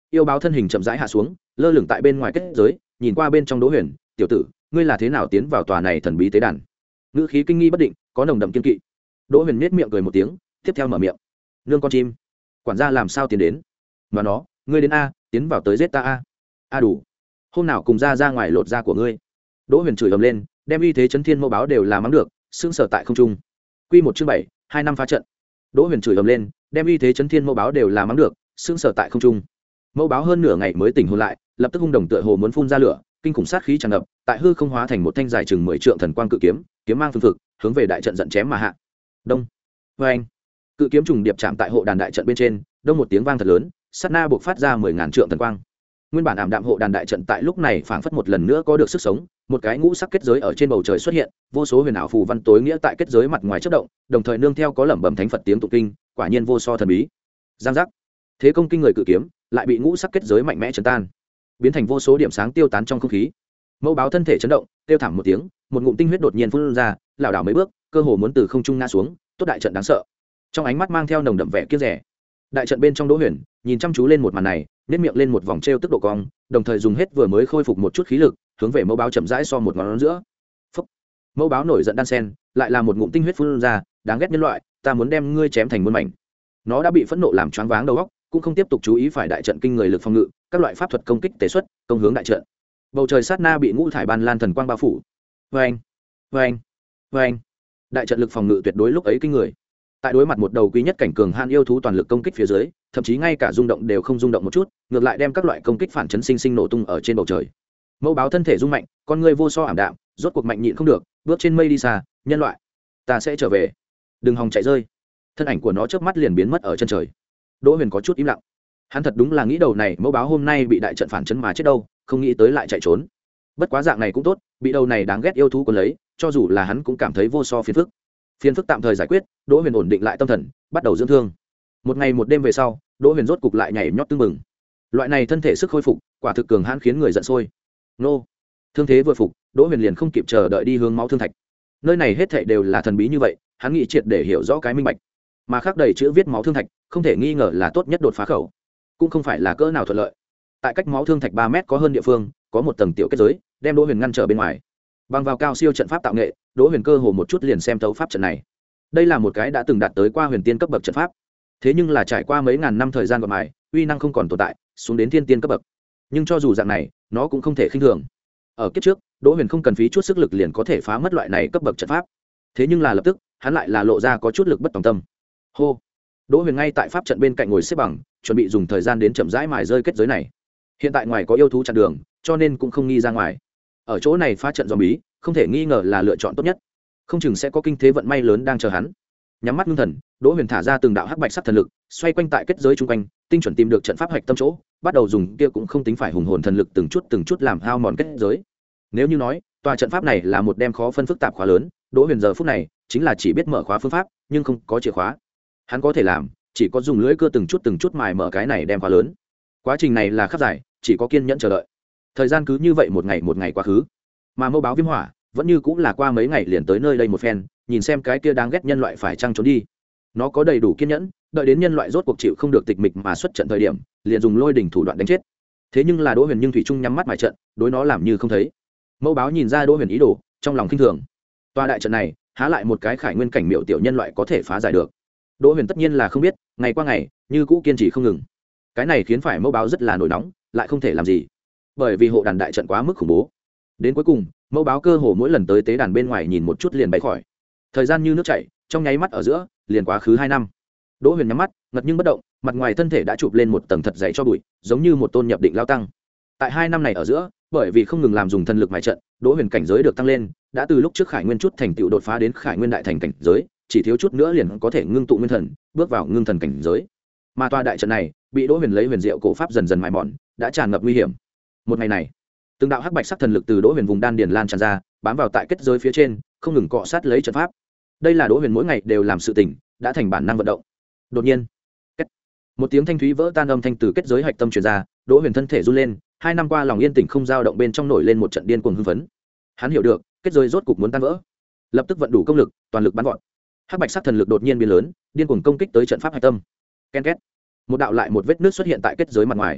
yêu báo thân hình chậm rãi hạ xuống, lơ lửng tại bên ngoài kết giới, nhìn qua bên trong Đỗ Huyền, "Tiểu tử, ngươi là thế nào tiến vào tòa này thần bí tế đàn?" Ngữ khí kinh nghi bất định, có nồng đậm kiên kỵ. Đỗ Huyền nhếch miệng cười một tiếng, tiếp theo mở miệng, "Nương con chim, quản gia làm sao tiến đến?" "Mà nó, ngươi đến a, tiến vào tới giết ta a." "A đủ, hôm nào cùng ra ra ngoài lột da của ngươi." Đỗ Huyền chửi ầm lên, đem uy thế chấn thiên mâu báo đều làm mắng được, sững sờ tại không trung. Quy một chương bảy, hai năm phá trận. Đỗ Huyền chửi ầm lên, đem uy thế chấn thiên mâu báo đều làm mắng được, sững sờ tại không trung. Mâu báo hơn nửa ngày mới tỉnh hồn lại, lập tức hung đồng tựa hồ muốn phun ra lửa, kinh khủng sát khí tràn ngập, tại hư không hóa thành một thanh dài chừng mười trượng thần quang cự kiếm, kiếm mang phương thực, hướng về đại trận giận chém mà hạ. Đông. Oeng. Cự kiếm trùng điệp chạm tại hộ đàn đại trận bên trên, đông một tiếng vang thật lớn, sát na buộc phát ra mười ngàn trượng thần quang. Nguyên bản ảm đạm hộ đàn đại trận tại lúc này phảng phất một lần nữa có được sức sống, một cái ngũ sắc kết giới ở trên bầu trời xuất hiện, vô số huyền ảo phù văn tối nghĩa tại kết giới mặt ngoài chớp động, đồng thời nương theo có lẩm bẩm thánh Phật tiếng tụng kinh, quả nhiên vô so thần bí. Giang giác. Thế công kinh người cự kiếm, lại bị ngũ sắc kết giới mạnh mẽ chấn tan, biến thành vô số điểm sáng tiêu tán trong không khí. Mẫu báo thân thể chấn động, kêu thảm một tiếng, một ngụm tinh huyết đột nhiên phun ra, lảo đảo mấy bước, cơ hồ muốn từ không trung ngã xuống, tốt đại trận đáng sợ. Trong ánh mắt mang theo nồng đậm vẻ kiêng dè. Đại trận bên trong Đỗ Huyền nhìn chăm chú lên một màn này, nhếch miệng lên một vòng trêu tức độ cong, đồng thời dùng hết vừa mới khôi phục một chút khí lực, hướng về mẫu báo chậm rãi so một ngón giữa. Phúc. Mẫu báo nổi giận đan sen, lại là một ngụm tinh huyết phun ra, đáng ghét nhân loại, ta muốn đem ngươi chém thành muôn mảnh. Nó đã bị phẫn nộ làm choáng váng đầu óc, cũng không tiếp tục chú ý phải đại trận kinh người lực phòng ngự, các loại pháp thuật công kích tế xuất, công hướng đại trận. Bầu trời sát na bị ngũ thải ban lan thần quang bao phủ. Oeng, oeng, oeng. Đại trận lực phòng ngự tuyệt đối lúc ấy kinh người. Tại đối mặt một đầu quý nhất cảnh cường han yêu thú toàn lực công kích phía dưới, thậm chí ngay cả rung động đều không rung động một chút, ngược lại đem các loại công kích phản chấn sinh sinh nổ tung ở trên bầu trời. Mẫu báo thân thể rung mạnh, con ngươi vô so ảm đạm, rốt cuộc mạnh nhịn không được, bước trên mây đi xa, nhân loại, ta sẽ trở về, đừng hòng chạy rơi. Thân ảnh của nó chớp mắt liền biến mất ở chân trời. Đỗ Huyền có chút im lặng, hắn thật đúng là nghĩ đầu này mẫu báo hôm nay bị đại trận phản chấn mà chết đâu, không nghĩ tới lại chạy trốn. Bất quá dạng này cũng tốt, bị đầu này đáng ghét yêu thú cuốn lấy, cho dù là hắn cũng cảm thấy vô so phiền phức. Phiền phức tạm thời giải quyết, Đỗ Huyền ổn định lại tâm thần, bắt đầu dưỡng thương. Một ngày một đêm về sau, Đỗ Huyền rốt cục lại nhảy nhót tưng mừng. Loại này thân thể sức khôi phục, quả thực cường hãn khiến người giận sôi. Nô, thương thế vừa phục, Đỗ Huyền liền không kịp chờ đợi đi hướng máu thương thạch. Nơi này hết thảy đều là thần bí như vậy, hắn nghĩ triệt để hiểu rõ cái minh bạch. Mà khắc đầy chữ viết máu thương thạch, không thể nghi ngờ là tốt nhất đột phá khẩu, cũng không phải là cỡ nào thuận lợi. Tại cách máu thương thạch ba mét có hơn địa phương, có một tầng tiểu kết giới, đem Đỗ Huyền ngăn trở bên ngoài. Bằng vào cao siêu trận pháp tạo nghệ, Đỗ Huyền cơ hồ một chút liền xem thấu pháp trận này. Đây là một cái đã từng đạt tới qua huyền tiên cấp bậc trận pháp, thế nhưng là trải qua mấy ngàn năm thời gian gọt mài, uy năng không còn tồn tại, xuống đến thiên tiên cấp bậc. Nhưng cho dù dạng này, nó cũng không thể khinh thường. Ở kiếp trước, Đỗ Huyền không cần phí chút sức lực liền có thể phá mất loại này cấp bậc trận pháp. Thế nhưng là lập tức, hắn lại là lộ ra có chút lực bất tòng tâm. Hô. Đỗ Huyền ngay tại pháp trận bên cạnh ngồi xếp bằng, chuẩn bị dùng thời gian đến chậm rãi mài rơi kết giới này. Hiện tại ngoài có yêu thú chặn đường, cho nên cũng không nghi ra ngoài. Ở chỗ này phá trận zombie, không thể nghi ngờ là lựa chọn tốt nhất. Không chừng sẽ có kinh thế vận may lớn đang chờ hắn. Nhắm mắt ngưng thần, Đỗ Huyền thả ra từng đạo hắc bạch sắc thần lực, xoay quanh tại kết giới chung quanh, tinh chuẩn tìm được trận pháp hạch tâm chỗ, bắt đầu dùng kia cũng không tính phải hùng hồn thần lực từng chút từng chút làm hao mòn kết giới. Nếu như nói, tòa trận pháp này là một đem khó phân phức tạp khóa lớn, Đỗ Huyền giờ phút này chính là chỉ biết mở khóa phương pháp, nhưng không có chìa khóa. Hắn có thể làm, chỉ có dùng lưỡi cưa từng chút từng chút mài mở cái này đem khóa lớn. Quá trình này là khắc dài, chỉ có kiên nhẫn chờ đợi. Thời gian cứ như vậy một ngày một ngày quá khứ, mà mâu báo viêm hỏa vẫn như cũng là qua mấy ngày liền tới nơi đây một phen, nhìn xem cái kia đáng ghét nhân loại phải chăng trốn đi. Nó có đầy đủ kiên nhẫn, đợi đến nhân loại rốt cuộc chịu không được tịch mịch mà xuất trận thời điểm, liền dùng lôi đỉnh thủ đoạn đánh chết. Thế nhưng là Đỗ Huyền nhưng thủy chung nhắm mắt mài trận, đối nó làm như không thấy. Mâu báo nhìn ra Đỗ Huyền ý đồ, trong lòng khinh thường. Tòa đại trận này, há lại một cái khải nguyên cảnh miệu tiểu nhân loại có thể phá giải được. Đỗ Huyền tất nhiên là không biết, ngày qua ngày, như cũ kiên trì không ngừng. Cái này khiến phải mâu báo rất là nổi nóng, lại không thể làm gì. Bởi vì hộ đàn đại trận quá mức khủng bố. Đến cuối cùng, mâu báo cơ hồ mỗi lần tới tế đàn bên ngoài nhìn một chút liền bay khỏi. Thời gian như nước chảy, trong nháy mắt ở giữa, liền quá khứ hai năm. Đỗ Huyền nhắm mắt, ngật nhưng bất động, mặt ngoài thân thể đã chụp lên một tầng thật dày cho bụi, giống như một tôn nhập định lao tăng. Tại hai năm này ở giữa, bởi vì không ngừng làm dùng thần lực mài trận, Đỗ Huyền cảnh giới được tăng lên, đã từ lúc trước khải nguyên chút thành tựu đột phá đến khải nguyên đại thành cảnh giới, chỉ thiếu chút nữa liền có thể ngưng tụ nguyên thần, bước vào ngưng thần cảnh giới. Mà tòa đại trận này, bị Đỗ Huyền lấy huyền diệu cổ pháp dần dần mài mòn, đã tràn ngập nguy hiểm. Một ngày này, từng đạo hắc bạch sắc thần lực từ Đỗ Huyền vùng đan điền lan tràn ra, bám vào tại kết giới phía trên, không ngừng cọ sát lấy trận pháp. Đây là Đỗ Huyền mỗi ngày đều làm sự tình, đã thành bản năng vận động. Đột nhiên, kết. Một tiếng thanh thúy vỡ tan âm thanh từ kết giới hạch tâm truyền ra, Đỗ Huyền thân thể run lên, hai năm qua lòng yên tĩnh không dao động bên trong nổi lên một trận điên cuồng hưng phấn. Hắn hiểu được, kết giới rốt cục muốn tan vỡ. Lập tức vận đủ công lực, toàn lực bắn gọn. Hắc bạch sắc thần lực đột nhiên biến lớn, điên cuồng công kích tới trận pháp hạch tâm. Ken két. Một đạo lại một vết nứt xuất hiện tại kết giới mặt ngoài.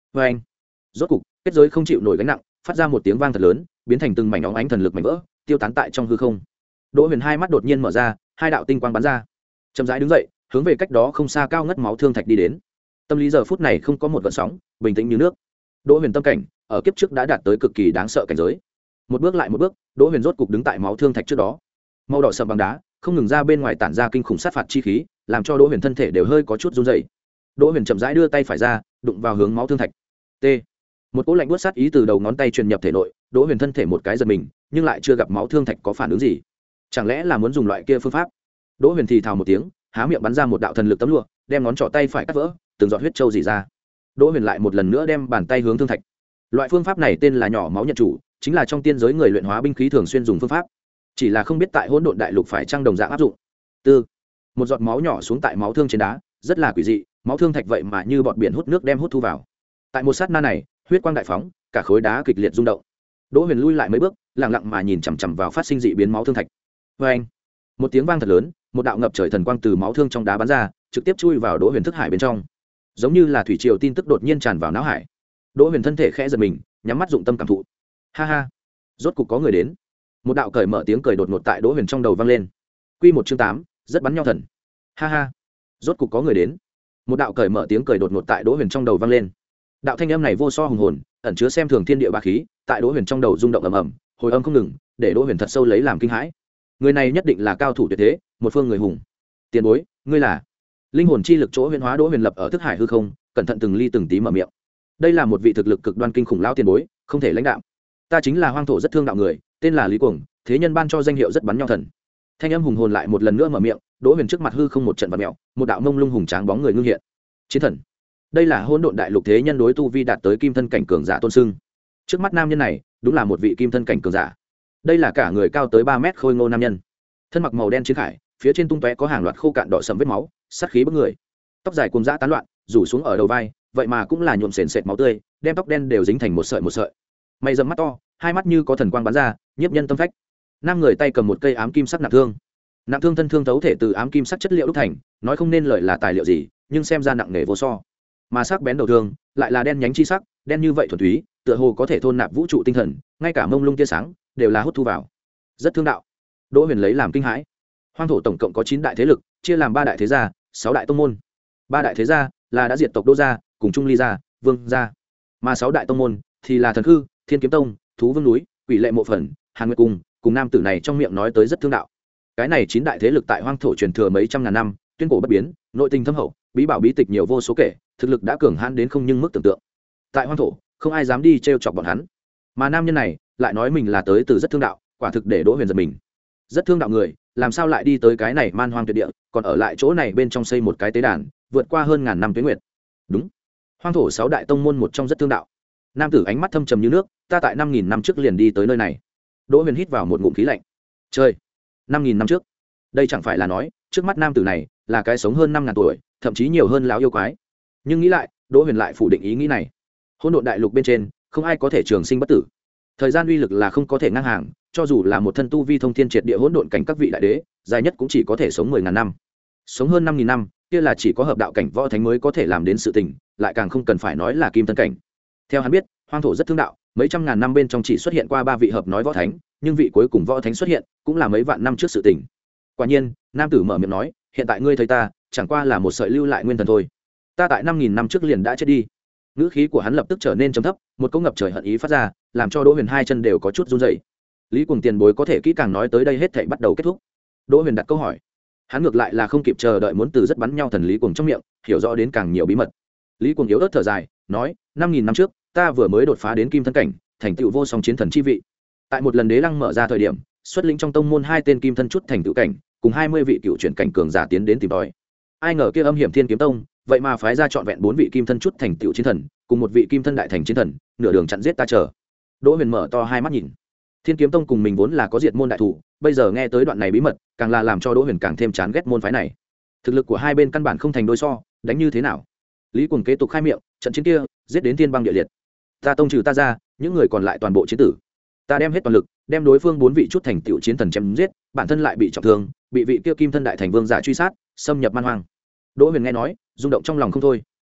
vê anh, rốt cục kết giới không chịu nổi gánh nặng, phát ra một tiếng vang thật lớn, biến thành từng mảnh óng ánh thần lực mảnh vỡ, tiêu tán tại trong hư không. Đỗ Huyền hai mắt đột nhiên mở ra, hai đạo tinh quang bắn ra, chậm rãi đứng dậy, hướng về cách đó không xa cao ngất máu thương thạch đi đến. Tâm lý giờ phút này không có một gợn sóng, bình tĩnh như nước. Đỗ Huyền tâm cảnh ở kiếp trước đã đạt tới cực kỳ đáng sợ cảnh giới. Một bước lại một bước, Đỗ Huyền rốt cục đứng tại máu thương thạch trước đó. Màu đỏ sẫm bằng đá không ngừng ra bên ngoài tản ra kinh khủng sát phạt chi khí, làm cho Đỗ Huyền thân thể đều hơi có chút run rẩy. Đỗ Huyền chậm rãi đưa tay phải ra, đụng vào hướng máu thương thạch. T. Một cỗ lạnh buốt sát ý từ đầu ngón tay truyền nhập thể nội, Đỗ Huyền thân thể một cái giật mình, nhưng lại chưa gặp máu thương thạch có phản ứng gì. Chẳng lẽ là muốn dùng loại kia phương pháp? Đỗ Huyền thì thào một tiếng, há miệng bắn ra một đạo thần lực tấm lụa, đem ngón trỏ tay phải cắt vỡ, từng giọt huyết trâu rỉ ra. Đỗ Huyền lại một lần nữa đem bàn tay hướng thương thạch. Loại phương pháp này tên là nhỏ máu nhận chủ, chính là trong tiên giới người luyện hóa binh khí thường xuyên dùng phương pháp. Chỉ là không biết tại Hỗn Độn Đại Lục phải trang đồng dạng áp dụng. Tư, một giọt máu nhỏ xuống tại máu thương trên đá, rất là quỷ dị, máu thương thạch vậy mà như bọt biển hút nước đem hút thu vào. Tại một sát na này, huyết quang đại phóng, cả khối đá kịch liệt rung động. Đỗ Huyền lui lại mấy bước, lặng lặng mà nhìn chằm chằm vào phát sinh dị biến máu thương thạch. Và anh, một tiếng vang thật lớn, một đạo ngập trời thần quang từ máu thương trong đá bắn ra, trực tiếp chui vào Đỗ Huyền thức hải bên trong. Giống như là thủy triều tin tức đột nhiên tràn vào não hải. Đỗ Huyền thân thể khẽ giật mình, nhắm mắt dụng tâm cảm thụ. Ha ha, rốt cục có người đến. Một đạo cởi mở tiếng cười đột ngột tại Đỗ Huyền trong đầu vang lên. Quy một chương tám, rất bắn nhau thần. Ha ha, rốt cục có người đến. Một đạo cởi mở tiếng cười đột ngột tại Đỗ Huyền trong đầu vang lên. Đạo thanh âm này vô so hùng hồn, ẩn chứa xem thường thiên địa bá khí, tại Đỗ Huyền trong đầu rung động ầm ầm, hồi âm không ngừng, để Đỗ Huyền thật sâu lấy làm kinh hãi. Người này nhất định là cao thủ tuyệt thế, một phương người hùng. Tiền bối, ngươi là? Linh hồn chi lực chỗ huyền hóa Đỗ Huyền lập ở thức hải hư không, cẩn thận từng ly từng tí mở miệng. Đây là một vị thực lực cực đoan kinh khủng lão tiền bối, không thể lãnh đạo. Ta chính là hoang thổ rất thương đạo người, tên là Lý Cuồng, thế nhân ban cho danh hiệu rất bắn nhau thần. Thanh âm hùng hồn lại một lần nữa mở miệng, Đỗ Huyền trước mặt hư không một trận vặn mèo, một đạo mông lung hùng tráng bóng người ngưng hiện. Chiến thần. Đây là Hỗn Độn Đại Lục thế nhân đối tu vi đạt tới kim thân cảnh cường giả tôn sưng. Trước mắt nam nhân này, đúng là một vị kim thân cảnh cường giả. Đây là cả người cao tới ba mét khôi ngô nam nhân, thân mặc màu đen chiến khải, phía trên tung tóe có hàng loạt khô cạn đỏ sẫm vết máu, sát khí bức người. Tóc dài cuồng dã tán loạn, rủ xuống ở đầu vai, vậy mà cũng là nhuộm sền sệt máu tươi, đem tóc đen đều dính thành một sợi một sợi. Mày rậm mắt to, hai mắt như có thần quang bắn ra, nhiếp nhân tâm phách. Nam người tay cầm một cây ám kim sắc nặng thương. Nặng thương thân thương thấu thể từ ám kim sắc chất liệu đúc thành, nói không nên lời là tài liệu gì, nhưng xem ra nặng nề vô so. Mà sắc bén đầu thương lại là đen nhánh chi sắc, đen như vậy thuần túy, tựa hồ có thể thôn nạp vũ trụ tinh thần, ngay cả mông lung tia sáng đều là hút thu vào. Rất thương đạo. Đỗ Huyền lấy làm kinh hãi. Hoang thổ tổng cộng có chín đại thế lực, chia làm ba đại thế gia, sáu đại tông môn. Ba đại thế gia là đã diệt tộc Đỗ gia, cùng Trung Ly gia, Vương gia. Mà sáu đại tông môn thì là Thần Khư, Thiên Kiếm Tông, Thú Vương núi, Quỷ Lệ mộ phần, Hàn Nguyệt cung, cùng nam tử này trong miệng nói tới rất thương đạo. Cái này chín đại thế lực tại hoang thổ truyền thừa mấy trăm ngàn năm, tuyên cổ bất biến, nội tình thâm hậu, bí bảo bí tịch nhiều vô số kể, thực lực đã cường hãn đến không nhưng mức tưởng tượng. Tại hoang thổ, không ai dám đi trêu chọc bọn hắn. Mà nam nhân này lại nói mình là tới từ rất thương đạo, quả thực để Đỗ Huyền giật mình. Rất thương đạo người, làm sao lại đi tới cái này man hoang tuyệt địa, còn ở lại chỗ này bên trong xây một cái tế đàn, vượt qua hơn ngàn năm tuế nguyệt. Đúng, hoang thổ sáu đại tông môn một trong rất thương đạo. Nam tử ánh mắt thâm trầm như nước, ta tại năm nghìn năm trước liền đi tới nơi này. Đỗ Huyền hít vào một ngụm khí lạnh. Trời, năm nghìn năm trước. Đây chẳng phải là nói, trước mắt nam tử này là cái sống hơn năm ngàn tuổi, thậm chí nhiều hơn lão yêu quái. Nhưng nghĩ lại, Đỗ Huyền lại phủ định ý nghĩ này. Hỗn Độn Đại Lục bên trên, không ai có thể trường sinh bất tử. Thời gian uy lực là không có thể ngang hàng, cho dù là một thân tu vi thông thiên triệt địa hỗn độn cảnh các vị đại đế, dài nhất cũng chỉ có thể sống mười ngàn năm. Sống hơn năm nghìn năm, kia là chỉ có hợp đạo cảnh võ thánh mới có thể làm đến sự tình, lại càng không cần phải nói là kim thân cảnh. Theo hắn biết, hoang thổ rất thương đạo, mấy trăm ngàn năm bên trong chỉ xuất hiện qua ba vị hợp nói võ thánh, nhưng vị cuối cùng võ thánh xuất hiện, cũng là mấy vạn năm trước sự tình. Quả nhiên, nam tử mở miệng nói, hiện tại ngươi thấy ta, chẳng qua là một sợi lưu lại nguyên thần thôi. Ta tại năm nghìn năm trước liền đã chết đi. Ngữ khí của hắn lập tức trở nên trầm thấp, một câu ngập trời hận ý phát ra, làm cho Đỗ Huyền hai chân đều có chút run rẩy. Lý Cuồng tiền bối có thể kỹ càng nói tới đây hết thảy bắt đầu kết thúc. Đỗ Huyền đặt câu hỏi. Hắn ngược lại là không kịp chờ đợi muốn từ rất bắn nhau thần Lý Cuồng trong miệng hiểu rõ đến càng nhiều bí mật. Lý Cuồng yếu ớt thở dài, nói, năm nghìn năm trước, ta vừa mới đột phá đến kim thân cảnh, thành tựu vô song chiến thần chi vị. Tại một lần đế lăng mở ra thời điểm, xuất lĩnh trong tông môn hai tên kim thân chút thành tựu cảnh, cùng hai mươi vị cựu chuyển cảnh cường giả tiến đến tìm tòi. Ai ngờ kia âm hiểm Thiên Kiếm Tông, vậy mà phái ra trọn vẹn bốn vị kim thân chút thành tựu chiến thần, cùng một vị kim thân đại thành chiến thần, nửa đường chặn giết ta chờ. Đỗ Huyền mở to hai mắt nhìn. Thiên Kiếm Tông cùng mình vốn là có diệt môn đại thủ, bây giờ nghe tới đoạn này bí mật, càng là làm cho Đỗ Huyền càng thêm chán ghét môn phái này. Thực lực của hai bên căn bản không thành đôi so, đánh như thế nào? Lý Cuồng kế tục khai miệng, trận chiến kia, giết đến thiên băng địa liệt. Ta tông trừ ta ra, những người còn lại toàn bộ chiến tử. Ta đem hết toàn lực, đem đối phương bốn vị chút thành tựu chiến thần chém giết, bản thân lại bị trọng thương, bị vị kia kim thân đại thành vương giả truy sát, xâm nhập man hoang. Đỗ Huyền nghe nói, rung động trong lòng không thôi.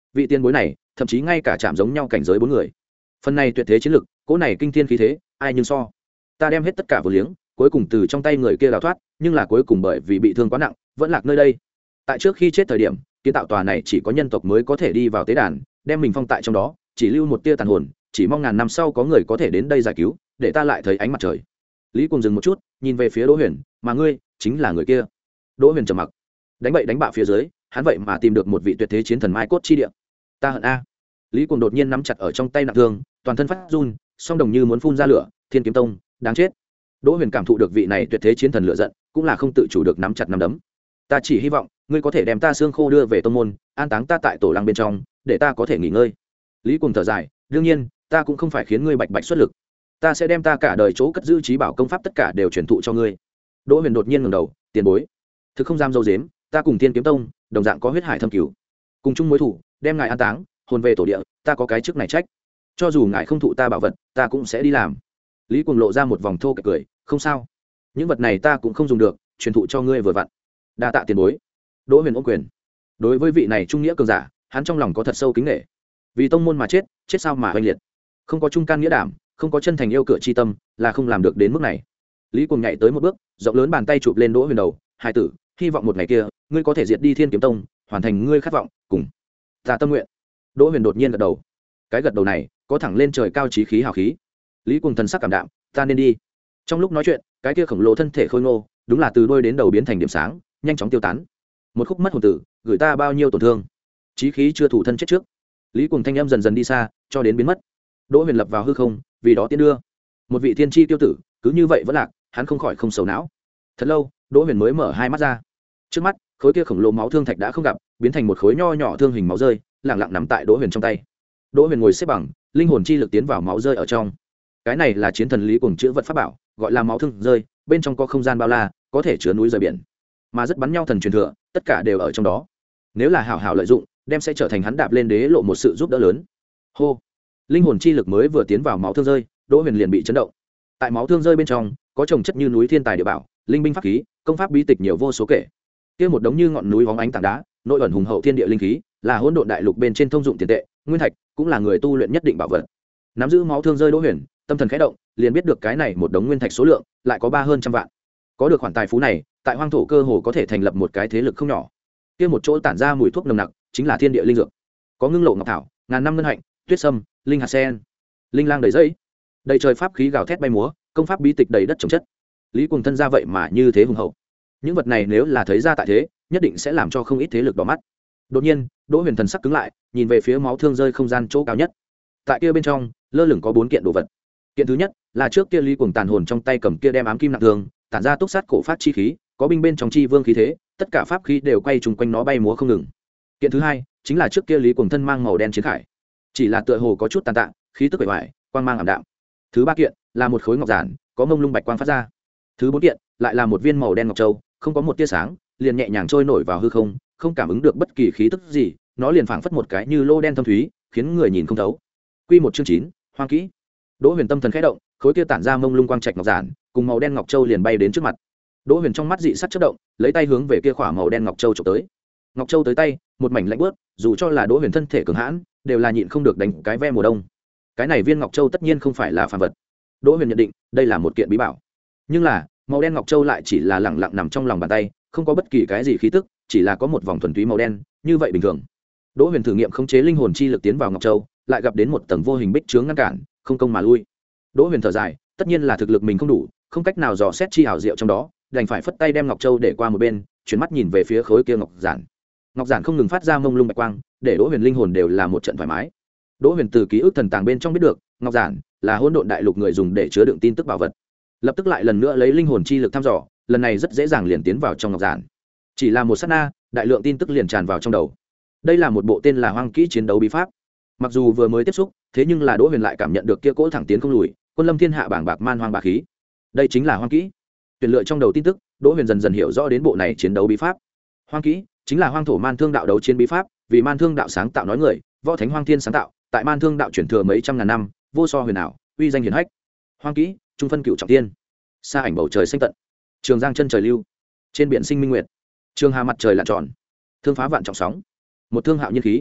vị tiền bối này thậm chí ngay cả chạm giống nhau cảnh giới bốn người. Phần này tuyệt thế chiến lực, cỗ này kinh thiên khí thế, ai nhưng so. Ta đem hết tất cả vô liếng, cuối cùng từ trong tay người kia đào thoát, nhưng là cuối cùng bởi vì bị thương quá nặng, vẫn lạc nơi đây. Tại trước khi chết thời điểm, kiến tạo tòa này chỉ có nhân tộc mới có thể đi vào tế đàn, đem mình phong tại trong đó, chỉ lưu một tia tàn hồn, chỉ mong ngàn năm sau có người có thể đến đây giải cứu, để ta lại thấy ánh mặt trời. Lý Cuồng dừng một chút, nhìn về phía Đỗ Huyền, mà ngươi chính là người kia. Đỗ Huyền trầm mặc, đánh bậy đánh bạ phía dưới, hắn vậy mà tìm được một vị tuyệt thế chiến thần mai cốt chi địa. Ta hận a. Lý Cuồng đột nhiên nắm chặt ở trong tay nặng thương, toàn thân phát run, song đồng như muốn phun ra lửa. Thiên Kiếm Tông, đáng chết. Đỗ Huyền cảm thụ được vị này tuyệt thế chiến thần lửa giận, cũng là không tự chủ được nắm chặt nắm đấm. Ta chỉ hy vọng ngươi có thể đem ta xương khô đưa về tông môn, an táng ta tại tổ lăng bên trong, để ta có thể nghỉ ngơi. Lý Cuồng thở dài, đương nhiên, ta cũng không phải khiến ngươi bạch bạch xuất lực, ta sẽ đem ta cả đời chỗ cất giữ trí bảo công pháp tất cả đều truyền thụ cho ngươi. Đỗ Huyền đột nhiên ngẩng đầu, tiền bối, thực không dám dâu dếm, ta cùng Thiên Kiếm Tông đồng dạng có huyết hải thâm cửu, cùng chung mối thủ, đem ngài an táng, hồn về tổ địa, ta có cái chức này trách. Cho dù ngài không thụ ta bảo vật, ta cũng sẽ đi làm. Lý Cuồng lộ ra một vòng thô kệch cười, không sao, những vật này ta cũng không dùng được, truyền thụ cho ngươi vừa vặn. Đa tạ tiền bối. Đỗ Huyền ôm quyền. Đối với vị này trung nghĩa cường giả, hắn trong lòng có thật sâu kính nể. Vì tông môn mà chết, chết sao mà oanh liệt. Không có trung can nghĩa đảm, không có chân thành yêu cửa chi tâm, là không làm được đến mức này. Lý Cuồng nhảy tới một bước, rộng lớn bàn tay chụp lên Đỗ Huyền đầu, hai tử, hy vọng một ngày kia, ngươi có thể diệt đi Thiên Kiếm Tông, hoàn thành ngươi khát vọng, cùng ta tâm nguyện. Đỗ Huyền đột nhiên gật đầu. Cái gật đầu này, có thẳng lên trời cao chí khí hào khí. Lý Cuồng thần sắc cảm đạm, ta nên đi. Trong lúc nói chuyện, cái kia khổng lồ thân thể khôi ngô, đúng là từ đôi đến đầu biến thành điểm sáng, nhanh chóng tiêu tán. Một khúc mất hồn tử, gửi ta bao nhiêu tổn thương. Chí khí chưa thủ thân chết trước. Lý Cuồng thanh âm dần dần đi xa, cho đến biến mất. Đỗ Huyền lập vào hư không, vì đó tiến đưa. Một vị thiên chi tiêu tử, cứ như vậy vẫn lạc, hắn không khỏi không sầu não. Thật lâu, Đỗ Huyền mới mở hai mắt ra. Trước mắt, khối kia khổng lồ máu thương thạch đã không gặp, biến thành một khối nho nhỏ thương hình máu rơi, lặng lặng nằm tại Đỗ Huyền trong tay. Đỗ Huyền ngồi xếp bằng, linh hồn chi lực tiến vào máu rơi ở trong. Cái này là chiến thần Lý Cuồng chữ vật pháp bảo, gọi là máu thương rơi, bên trong có không gian bao la, có thể chứa núi rời biển, mà rất bắn nhau thần truyền thừa, tất cả đều ở trong đó. Nếu là hảo hảo lợi dụng, đem sẽ trở thành hắn đạp lên đế lộ một sự giúp đỡ lớn. Hô, linh hồn chi lực mới vừa tiến vào máu thương rơi, Đỗ Huyền liền bị chấn động. Tại máu thương rơi bên trong, có trồng chất như núi thiên tài địa bảo, linh binh pháp khí, công pháp bí tịch nhiều vô số kể. Kia một đống như ngọn núi vóng ánh tảng đá, nội ẩn hùng hậu thiên địa linh khí, là hỗn độn đại lục bên trên thông dụng tiền tệ, nguyên thạch, cũng là người tu luyện nhất định bảo vật. Nắm giữ máu thương rơi Đỗ Huyền, tâm thần khẽ động, liền biết được cái này một đống nguyên thạch số lượng lại có ba hơn trăm vạn. Có được khoản tài phú này, tại hoang thổ cơ hồ có thể thành lập một cái thế lực không nhỏ. Kia một chỗ tản ra mùi thuốc nồng nặc, chính là thiên địa linh dược. Có ngưng lộ ngọc thảo, ngàn năm ngân hạnh, tuyết sâm, linh hạt sen, linh lang đầy dẫy, đầy trời pháp khí gào thét bay múa, công pháp bí tịch đầy đất trồng chất. Lý Cuồng thân ra vậy mà như thế hùng hậu. Những vật này nếu là thấy ra tại thế, nhất định sẽ làm cho không ít thế lực đỏ mắt. Đột nhiên, Đỗ Huyền thần sắc cứng lại, nhìn về phía máu thương rơi không gian chỗ cao nhất. Tại kia bên trong, lơ lửng có bốn kiện đồ vật. Kiện thứ nhất là trước kia Lý Cuồng tàn hồn trong tay cầm kia đem ám kim nặng thương, tản ra túc sát cổ phát chi khí, có binh bên trong chi vương khí thế, tất cả pháp khí đều quay trùng quanh nó bay múa không ngừng. Kiện thứ hai chính là trước kia Lý Cuồng thân mang màu đen chiến khải, chỉ là tựa hồ có chút tàn tạ, khí tức bề ngoài, quang mang ảm đạm. Thứ ba kiện là một khối ngọc giản, có mông lung bạch quang phát ra. Thứ bốn kiện lại là một viên màu đen ngọc châu, không có một tia sáng, liền nhẹ nhàng trôi nổi vào hư không, không cảm ứng được bất kỳ khí tức gì, nó liền phảng phất một cái như lô đen thâm thúy, khiến người nhìn không thấu. Quy một chương chín, hoang kỹ. Đỗ Huyền tâm thần khẽ động, khối kia tản ra mông lung quang trạch ngọc giản, cùng màu đen ngọc châu liền bay đến trước mặt. Đỗ Huyền trong mắt dị sắc chớp động, lấy tay hướng về kia khỏa màu đen ngọc châu chụp tới. Ngọc châu tới tay, một mảnh lạnh buốt, dù cho là Đỗ Huyền thân thể cường hãn, đều là nhịn không được đánh cái ve mùa đông. Cái này viên ngọc châu tất nhiên không phải là phàm vật. Đỗ Huyền nhận định, đây là một kiện bí bảo. Nhưng là, màu đen ngọc châu lại chỉ là lẳng lặng nằm trong lòng bàn tay, không có bất kỳ cái gì khí tức, chỉ là có một vòng thuần túy màu đen, như vậy bình thường. Đỗ Huyền thử nghiệm khống chế linh hồn chi lực tiến vào ngọc châu, lại gặp đến một tầng vô hình bích chướng ngăn cản, không công mà lui. Đỗ Huyền thở dài, tất nhiên là thực lực mình không đủ, không cách nào dò xét chi ảo diệu trong đó, đành phải phất tay đem ngọc châu để qua một bên, chuyển mắt nhìn về phía khối kia ngọc giản. Ngọc giản không ngừng phát ra mông lung bạch quang, để Đỗ Huyền linh hồn đều là một trận thoải mái. Đỗ Huyền từ ký ức thần tàng bên trong biết được, ngọc giản là hỗn độn đại lục người dùng để chứa đựng tin tức bảo vật. Lập tức lại lần nữa lấy linh hồn chi lực thăm dò, lần này rất dễ dàng liền tiến vào trong ngọc giản. Chỉ là một sát na, đại lượng tin tức liền tràn vào trong đầu. Đây là một bộ tên là Hoang kỹ chiến đấu bí pháp. Mặc dù vừa mới tiếp xúc, thế nhưng là Đỗ Huyền lại cảm nhận được kia cỗ thẳng tiến không lùi, quân lâm thiên hạ bảng bạc man hoang bá khí. Đây chính là Hoang kỹ. Tuyển lựa trong đầu tin tức, Đỗ Huyền dần dần hiểu rõ đến bộ này chiến đấu bí pháp. Hoang kỹ chính là hoang thổ man thương đạo đấu chiến bí pháp, vì man thương đạo sáng tạo nói người, võ thánh Hoang Thiên sáng tạo, tại man thương đạo truyền thừa mấy trăm ngàn năm, vô so huyền ảo, uy danh hiển hách. Hoang kỹ, trung phân cựu trọng tiên. Xa ảnh bầu trời xanh tận, trường giang chân trời lưu, trên biển sinh minh nguyệt, trường hà mặt trời lặn tròn, thương phá vạn trọng sóng, một thương hạo nhiên khí,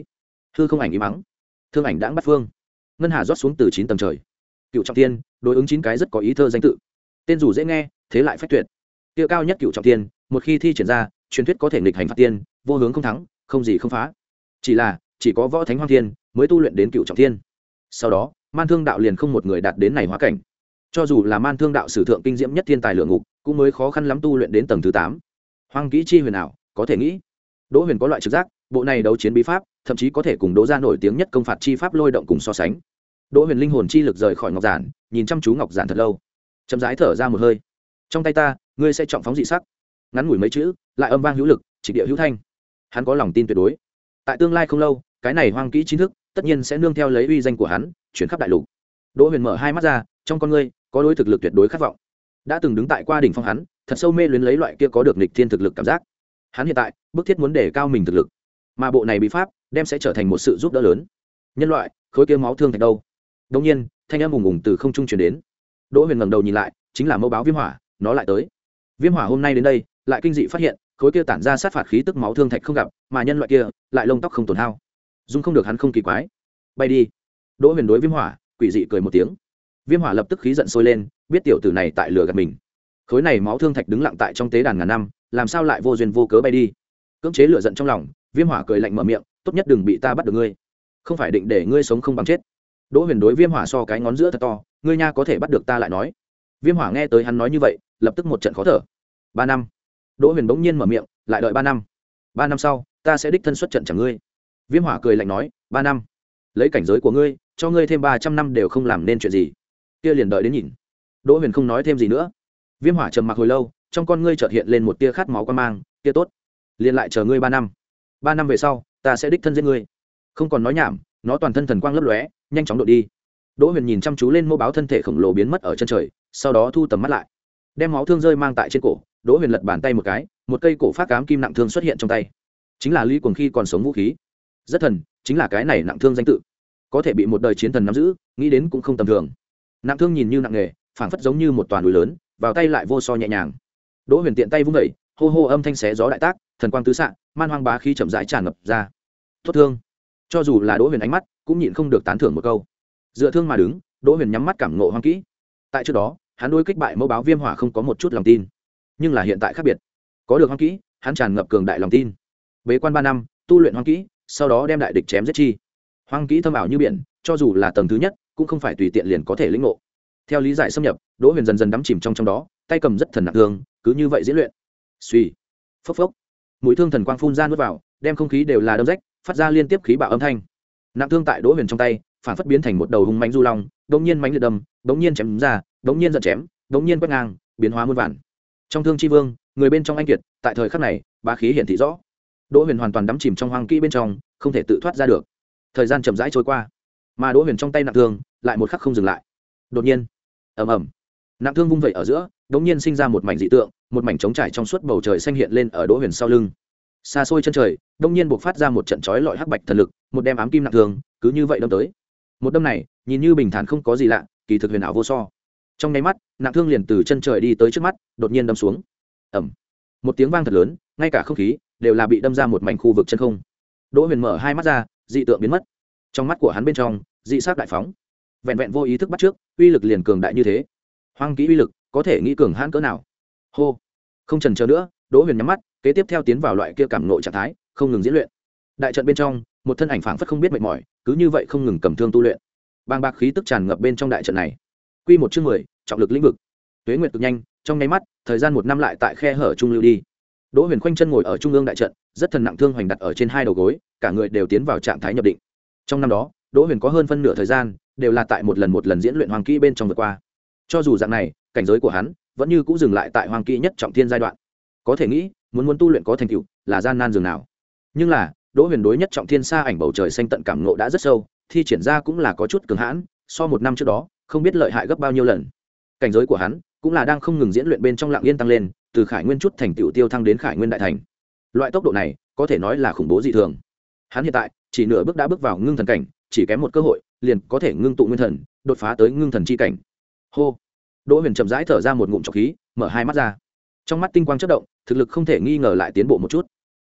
hư không ảnh im mắng, thương ảnh đãng bắt phương, ngân hà rót xuống từ chín tầng trời. Cựu trọng thiên đối ứng chín cái rất có ý thơ danh tự, tên dù dễ nghe thế lại phách tuyệt. Tiêu cao nhất cựu trọng thiên một khi thi triển ra, truyền thuyết có thể nghịch hành phạt tiên, vô hướng không thắng, không gì không phá. Chỉ là chỉ có võ thánh hoang thiên mới tu luyện đến cựu trọng thiên. Sau đó man thương đạo liền không một người đạt đến này hóa cảnh. Cho dù là man thương đạo sử thượng kinh diễm nhất thiên tài lượng ngục, cũng mới khó khăn lắm tu luyện đến tầng thứ tám. Hoang kỹ chi huyền ảo, có thể nghĩ Đỗ Huyền có loại trực giác, bộ này đấu chiến bí pháp thậm chí có thể cùng Đỗ gia nổi tiếng nhất công phạt chi pháp lôi động cùng so sánh. Đỗ Huyền linh hồn chi lực rời khỏi ngọc giản, nhìn chăm chú ngọc giản thật lâu, chậm rãi thở ra một hơi. Trong tay ta, ngươi sẽ trọng phóng dị sắc. Ngắn ngủi mấy chữ, lại âm vang hữu lực, chỉ địa hữu thanh. Hắn có lòng tin tuyệt đối. Tại tương lai không lâu, cái này hoang kỹ chính thức, tất nhiên sẽ nương theo lấy uy danh của hắn, chuyển khắp đại lục. Đỗ Huyền mở hai mắt ra, trong con ngươi có đối thực lực tuyệt đối khát vọng. Đã từng đứng tại qua đỉnh phong hắn, thật sâu mê luyến lấy loại kia có được nghịch thiên thực lực cảm giác. Hắn hiện tại, bức thiết muốn đề cao mình thực lực, mà bộ này bí pháp đem sẽ trở thành một sự giúp đỡ lớn. Nhân loại, khối kia máu thương thạch đâu? Đột nhiên, thanh âm ùng ùng từ không trung truyền đến. Đỗ Huyền ngẩng đầu nhìn lại, chính là mâu báo viêm hỏa, nó lại tới. Viêm hỏa hôm nay đến đây, lại kinh dị phát hiện, khối kia tản ra sát phạt khí tức máu thương thạch không gặp, mà nhân loại kia lại lông tóc không tổn hao. Dung không được hắn không kỳ quái. Bay đi. Đỗ Huyền đối viêm hỏa, quỷ dị cười một tiếng. Viêm hỏa lập tức khí giận sôi lên, biết tiểu tử này tại lừa gạt mình. Khối này máu thương thạch đứng lặng tại trong tế đàn ngàn năm, làm sao lại vô duyên vô cớ bay đi? Cưỡng chế lửa giận trong lòng, viêm hỏa cười lạnh mở miệng, tốt nhất đừng bị ta bắt được ngươi, không phải định để ngươi sống không bằng chết. Đỗ Huyền đối viêm hỏa so cái ngón giữa thật to, ngươi nha có thể bắt được ta lại nói. Viêm hỏa nghe tới hắn nói như vậy, lập tức một trận khó thở. Ba năm. Đỗ Huyền bỗng nhiên mở miệng, lại đợi ba năm. Ba năm sau, ta sẽ đích thân xuất trận chẳng ngươi. Viêm hỏa cười lạnh nói, ba năm, lấy cảnh giới của ngươi, cho ngươi thêm ba trăm năm đều không làm nên chuyện gì. Kia liền đợi đến nhìn. Đỗ Huyền không nói thêm gì nữa. Viêm hỏa trầm mặc hồi lâu, trong con ngươi chợt hiện lên một tia khát máu quan mang, kia tốt, liền lại chờ ngươi ba năm. Ba năm về sau, ta sẽ đích thân giết ngươi. Không còn nói nhảm, nó toàn thân thần quang lấp lóe, nhanh chóng đội đi. Đỗ Huyền nhìn chăm chú lên mô báo thân thể khổng lồ biến mất ở chân trời, sau đó thu tầm mắt lại, đem máu thương rơi mang tại trên cổ. Đỗ Huyền lật bàn tay một cái, một cây cổ phát cám kim nặng thương xuất hiện trong tay, chính là Lý Cuồng khi còn sống vũ khí. Rất thần, chính là cái này nặng thương danh tự, có thể bị một đời chiến thần nắm giữ, nghĩ đến cũng không tầm thường. Nặng thương nhìn như nặng nghề, phảng phất giống như một toàn núi lớn, vào tay lại vô so nhẹ nhàng. Đỗ Huyền tiện tay vung đẩy, hô hô âm thanh xé gió đại tác, thần quang tứ xạ, man hoang bá khí chậm rãi tràn ngập ra. Tốt thương, cho dù là Đỗ Huyền ánh mắt cũng nhịn không được tán thưởng một câu. Dựa thương mà đứng, Đỗ Huyền nhắm mắt cảm ngộ hoang kỹ. Tại trước đó, hắn đối kích bại mẫu báo viêm hỏa không có một chút lòng tin, nhưng là hiện tại khác biệt, có được hoang kỹ, hắn tràn ngập cường đại lòng tin. Bế quan ba năm, tu luyện hoang kỹ, sau đó đem đại địch chém giết chi. Hoang kỹ thâm ảo như biển, cho dù là tầng thứ nhất, cũng không phải tùy tiện liền có thể lĩnh ngộ. Theo lý giải xâm nhập, Đỗ Huyền dần dần đắm chìm trong trong đó, tay cầm rất thần nặng thương, cứ như vậy diễn luyện. Suy, phốc phốc, mũi thương thần quang phun ra nuốt vào, đem không khí đều là đâm rách, phát ra liên tiếp khí bạo âm thanh. Nặng thương tại Đỗ Huyền trong tay, phản phất biến thành một đầu hung mãnh du long, đống nhiên mãnh liệt đâm, đống nhiên chém ra, đống nhiên giận chém, đống nhiên quét ngang, biến hóa muôn vàn. Trong thương chi vương, người bên trong anh kiệt, tại thời khắc này, bá khí hiển thị rõ. Đỗ Huyền hoàn toàn đắm chìm trong hoang kỹ bên trong, không thể tự thoát ra được. Thời gian chậm rãi trôi qua, mà Đỗ Huyền trong tay nặng thương lại một khắc không dừng lại. Đột nhiên, ầm ầm, nặng thương vung vẩy ở giữa, đống nhiên sinh ra một mảnh dị tượng, một mảnh trống trải trong suốt bầu trời xanh hiện lên ở Đỗ Huyền sau lưng. Xa xôi chân trời, đống nhiên bộc phát ra một trận chói lọi hắc bạch thần lực, một đem ám kim nặng thương, cứ như vậy đâm tới. Một đâm này, nhìn như bình thản không có gì lạ, kỳ thực huyền ảo vô so. Trong nháy mắt, nặng thương liền từ chân trời đi tới trước mắt, đột nhiên đâm xuống. Ầm. Một tiếng vang thật lớn, ngay cả không khí đều là bị đâm ra một mảnh khu vực chân không. Đỗ Huyền mở hai mắt ra, dị tượng biến mất. Trong mắt của hắn bên trong, dị sắc đại phóng. Vẹn vẹn vô ý thức bắt trước, uy lực liền cường đại như thế. Hoang kỹ uy lực, có thể nghĩ cường hãn cỡ nào. Hô. Không chần chờ nữa, Đỗ Huyền nhắm mắt, kế tiếp theo tiến vào loại kia cảm ngộ trạng thái, không ngừng diễn luyện. Đại trận bên trong, một thân ảnh phảng phất không biết mệt mỏi, cứ như vậy không ngừng cầm thương tu luyện. Bàng bạc khí tức tràn ngập bên trong đại trận này. Quy một chương mười, trọng lực lĩnh vực. Tuế nguyệt cực nhanh, trong nháy mắt, thời gian một năm lại tại khe hở trung lưu đi. Đỗ Huyền khoanh chân ngồi ở trung ương đại trận, rất thần nặng thương hoành đặt ở trên hai đầu gối, cả người đều tiến vào trạng thái nhập định. Trong năm đó, Đỗ Huyền có hơn phân nửa thời gian đều là tại một lần một lần diễn luyện hoàng kỹ bên trong vượt qua. Cho dù dạng này, cảnh giới của hắn vẫn như cũ dừng lại tại hoàng kỹ nhất trọng thiên giai đoạn. Có thể nghĩ, muốn muốn tu luyện có thành tựu, là gian nan dường nào. Nhưng là, Đỗ Huyền đối nhất trọng thiên xa ảnh bầu trời xanh tận cảm ngộ đã rất sâu, thi triển ra cũng là có chút cường hãn, so một năm trước đó, không biết lợi hại gấp bao nhiêu lần. Cảnh giới của hắn cũng là đang không ngừng diễn luyện bên trong lặng yên tăng lên, từ khải nguyên chút thành tựu tiêu thăng đến khải nguyên đại thành. Loại tốc độ này, có thể nói là khủng bố dị thường. Hắn hiện tại chỉ nửa bước đã bước vào ngưng thần cảnh, chỉ kém một cơ hội, liền có thể ngưng tụ nguyên thần, đột phá tới ngưng thần chi cảnh. Hô. Đỗ Huyền chậm rãi thở ra một ngụm trọc khí, mở hai mắt ra. Trong mắt tinh quang chớp động, thực lực không thể nghi ngờ lại tiến bộ một chút.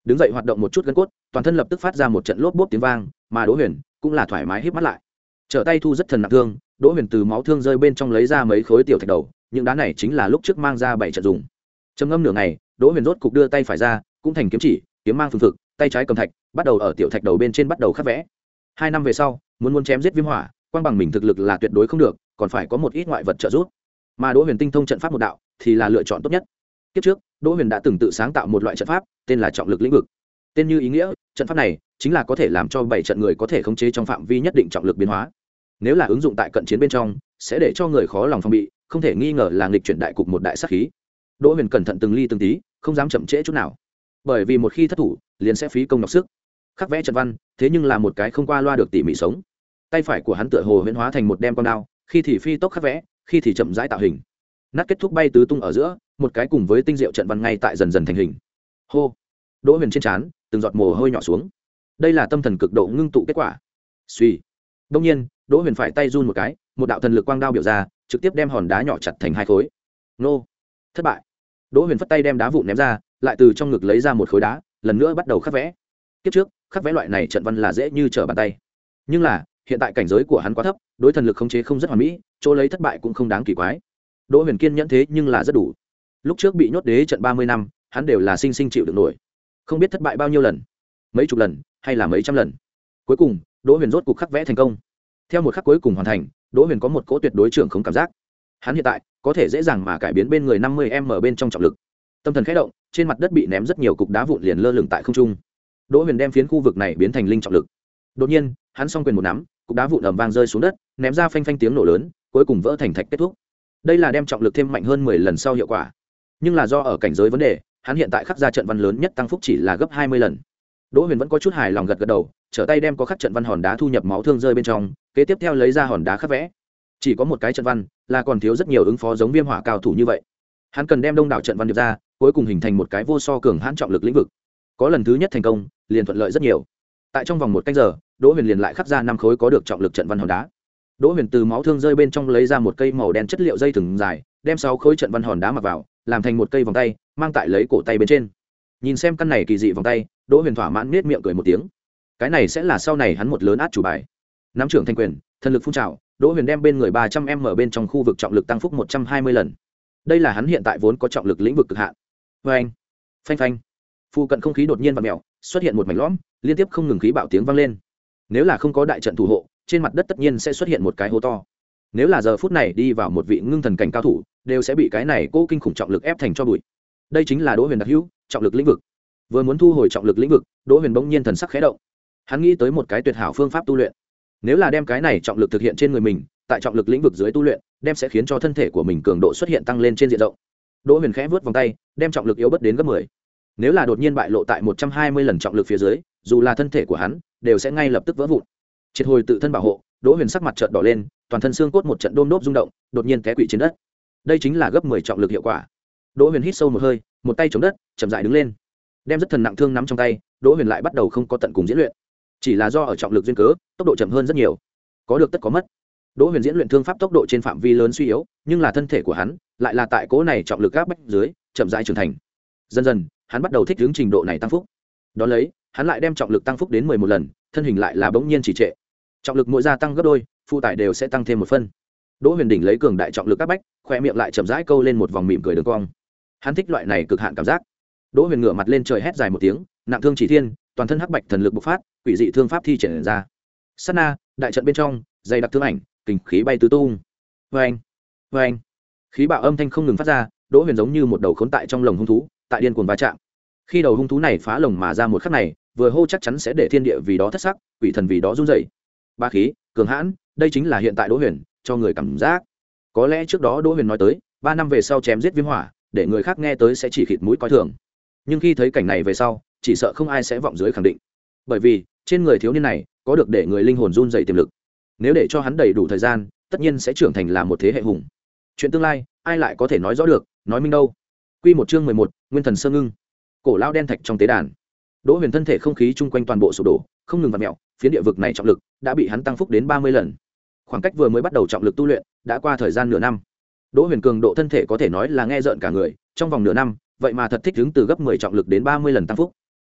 đứng dậy hoạt động một chút gân cốt, toàn thân lập tức phát ra một trận lốp bốp tiếng vang, mà Đỗ Huyền cũng là thoải mái híp mắt lại. Trở tay thu rất thần nặng thương, Đỗ Huyền từ máu thương rơi bên trong lấy ra mấy khối tiểu thạch đầu, những đá này chính là lúc trước mang ra bảy trận dùng. Trầm ngâm nửa ngày, Đỗ Huyền rốt cục đưa tay phải ra, cũng thành kiếm chỉ, kiếm mang phừng phực, tay trái cầm thạch, bắt đầu ở tiểu thạch đầu bên trên bắt đầu khắc vẽ. Hai năm về sau, muốn muốn chém giết viêm hỏa, quang bằng mình thực lực là tuyệt đối không được, còn phải có một ít ngoại vật trợ giúp. Mà Đỗ Huyền tinh thông trận pháp một đạo, thì là lựa chọn tốt nhất. Kiếp trước, Đỗ Huyền đã từng tự sáng tạo một loại trận pháp, tên là trọng lực lĩnh vực. Tên như ý nghĩa, trận pháp này chính là có thể làm cho bảy trận người có thể khống chế trong phạm vi nhất định trọng lực biến hóa. Nếu là ứng dụng tại cận chiến bên trong, sẽ để cho người khó lòng phòng bị, không thể nghi ngờ là nghịch chuyển đại cục một đại sát khí. Đỗ Huyền cẩn thận từng ly từng tí, không dám chậm trễ chút nào. Bởi vì một khi thất thủ, liền sẽ phí công nhọc sức. Khắc vẽ trận văn, thế nhưng là một cái không qua loa được tỉ mỉ sống. Tay phải của hắn tựa hồ huyễn hóa thành một đem con đao, khi thì phi tốc khắc vẽ, khi thì chậm rãi tạo hình. Nát kết thúc bay tứ tung ở giữa, một cái cùng với tinh diệu trận văn ngay tại dần dần thành hình. Hô. Đỗ Huyền trên trán từng giọt mồ hôi nhỏ xuống. Đây là tâm thần cực độ ngưng tụ kết quả. Suy. Đương nhiên, Đỗ Huyền phải tay run một cái, một đạo thần lực quang đao biểu ra, trực tiếp đem hòn đá nhỏ chặt thành hai khối. Nô. Thất bại. Đỗ Huyền phất tay đem đá vụn ném ra, lại từ trong ngực lấy ra một khối đá, lần nữa bắt đầu khắc vẽ. Kiếp trước, khắc vẽ loại này trận văn là dễ như trở bàn tay. Nhưng là, hiện tại cảnh giới của hắn quá thấp, đối thần lực khống chế không rất hoàn mỹ, chỗ lấy thất bại cũng không đáng kỳ quái. Đỗ Huyền kiên nhẫn thế nhưng là rất đủ. Lúc trước bị nhốt đế trận ba mươi năm, hắn đều là sinh sinh chịu đựng nổi. Không biết thất bại bao nhiêu lần, mấy chục lần hay là mấy trăm lần. Cuối cùng, Đỗ Huyền rốt cục khắc vẽ thành công. Theo một khắc cuối cùng hoàn thành, Đỗ Huyền có một cỗ tuyệt đối trưởng không cảm giác. Hắn hiện tại có thể dễ dàng mà cải biến bên người năm mươi m bên trong trọng lực. Tâm thần khẽ động, trên mặt đất bị ném rất nhiều cục đá vụn liền lơ lửng tại không trung. Đỗ Huyền đem phiến khu vực này biến thành linh trọng lực. Đột nhiên, hắn song quyền một nắm, cục đá vụn ầm vang rơi xuống đất, ném ra phanh phanh tiếng nổ lớn, cuối cùng vỡ thành thạch kết thúc. Đây là đem trọng lực thêm mạnh hơn mười lần sau hiệu quả. Nhưng là do ở cảnh giới vấn đề, hắn hiện tại khắc ra trận văn lớn nhất tăng phúc chỉ là gấp hai mươi lần. Đỗ Huyền vẫn có chút hài lòng gật gật đầu, trở tay đem có khắc trận văn hòn đá thu nhập máu thương rơi bên trong, kế tiếp theo lấy ra hòn đá khắc vẽ. Chỉ có một cái trận văn, là còn thiếu rất nhiều ứng phó giống viêm hỏa cao thủ như vậy. Hắn cần đem đông đảo trận văn điệp ra, cuối cùng hình thành một cái vô so cường hãn trọng lực lĩnh vực. Có lần thứ nhất thành công, liền thuận lợi rất nhiều. Tại trong vòng một canh giờ, Đỗ Huyền liền lại khắc ra năm khối có được trọng lực trận văn hòn đá. Đỗ Huyền từ máu thương rơi bên trong lấy ra một cây màu đen chất liệu dây thừng dài, đem sáu khối trận văn hòn đá mặc vào, làm thành một cây vòng tay, mang tại lấy cổ tay bên trên. Nhìn xem căn này kỳ dị vòng tay, Đỗ Huyền thỏa mãn nết miệng cười một tiếng. Cái này sẽ là sau này hắn một lớn át chủ bài. Nắm trưởng thành quyền, thần lực phun trào, Đỗ Huyền đem bên người ba trăm m bên trong khu vực trọng lực tăng phúc một trăm hai mươi lần. Đây là hắn hiện tại vốn có trọng lực lĩnh vực cực hạn. Oeng, phanh phanh. Phu cận không khí đột nhiên vặn mèo, xuất hiện một mảnh lõm, liên tiếp không ngừng khí bạo tiếng vang lên. Nếu là không có đại trận thủ hộ, trên mặt đất tất nhiên sẽ xuất hiện một cái hố to. Nếu là giờ phút này đi vào một vị ngưng thần cảnh cao thủ, đều sẽ bị cái này cố kinh khủng trọng lực ép thành cho bụi. Đây chính là Đỗ Huyền đặc hữu trọng lực lĩnh vực. Vừa muốn thu hồi trọng lực lĩnh vực, Đỗ Huyền bỗng nhiên thần sắc khẽ động. Hắn nghĩ tới một cái tuyệt hảo phương pháp tu luyện. Nếu là đem cái này trọng lực thực hiện trên người mình, tại trọng lực lĩnh vực dưới tu luyện, đem sẽ khiến cho thân thể của mình cường độ xuất hiện tăng lên trên diện rộng. Đỗ Huyền khẽ vướt vòng tay, đem trọng lực yếu bớt đến gấp mười. Nếu là đột nhiên bại lộ tại một trăm hai mươi lần trọng lực phía dưới, dù là thân thể của hắn, đều sẽ ngay lập tức vỡ vụn. Triệt hồi tự thân bảo hộ, Đỗ Huyền sắc mặt chợt đỏ lên, toàn thân xương cốt một trận đôm đốp rung động, đột nhiên té quỵ trên đất. Đây chính là gấp mười trọng lực hiệu quả. Đỗ Huyền hít sâu một hơi, một tay chống đất, chậm rãi đứng lên. Đem rất thần nặng thương nắm trong tay, Đỗ Huyền lại bắt đầu không có tận cùng diễn luyện. Chỉ là do ở trọng lực duyên cớ, tốc độ chậm hơn rất nhiều. Có được tất có mất. Đỗ Huyền diễn luyện thương pháp tốc độ trên phạm vi lớn suy yếu, nhưng là thân thể của hắn lại là tại cố này trọng lực áp bách dưới, chậm rãi trưởng thành. Dần dần, hắn bắt đầu thích ứng trình độ này tăng phúc. Đón lấy, hắn lại đem trọng lực tăng phúc đến mười một lần, thân hình lại là bỗng nhiên chỉ trệ. Trọng lực mỗi gia tăng gấp đôi, phụ tải đều sẽ tăng thêm một phân. Đỗ Huyền đỉnh lấy cường đại trọng lực áp bách, khoe miệng lại chậm rãi câu lên một vòng mỉm cười đường cong. Hắn thích loại này cực hạn cảm giác. Đỗ Huyền ngửa mặt lên trời hét dài một tiếng, nặng thương chỉ thiên, toàn thân hắc bạch thần lực bộc phát, quỷ dị thương pháp thi triển ra. Sát na, đại trận bên trong, dày đặc thương ảnh, kình khí bay tứ tung. Oeng, oeng. Khí bạo âm thanh không ngừng phát ra, Đỗ Huyền giống như một đầu khốn tại trong lồng hung thú, tại điên cuồng va chạm. Khi đầu hung thú này phá lồng mà ra một khắc này, vừa hô chắc chắn sẽ để thiên địa vì đó thất sắc, quỷ thần vì đó run rẩy. Ba khí, cường hãn, đây chính là hiện tại Đỗ Huyền cho người cảm giác. Có lẽ trước đó Đỗ Huyền nói tới, ba năm về sau chém giết viêm hỏa, để người khác nghe tới sẽ chỉ khịt mũi coi thường. Nhưng khi thấy cảnh này về sau, chỉ sợ không ai sẽ vọng dưới khẳng định. Bởi vì, trên người thiếu niên này có được để người linh hồn run rẩy tiềm lực. Nếu để cho hắn đầy đủ thời gian, tất nhiên sẽ trưởng thành là một thế hệ hùng. Chuyện tương lai, ai lại có thể nói rõ được, nói minh đâu. Quy một chương mười một, Nguyên thần sơ ngưng. Cổ lao đen thạch trong tế đàn. Đỗ Huyền thân thể không khí chung quanh toàn bộ sụp đổ, không ngừng vặn mèo, phiến địa vực này trọng lực đã bị hắn tăng phúc đến ba mươi lần. Khoảng cách vừa mới bắt đầu trọng lực tu luyện, đã qua thời gian nửa năm. Đỗ Huyền cường độ thân thể có thể nói là nghe rợn cả người, trong vòng nửa năm, vậy mà thật thích ứng từ gấp mười trọng lực đến ba mươi lần tăng phúc.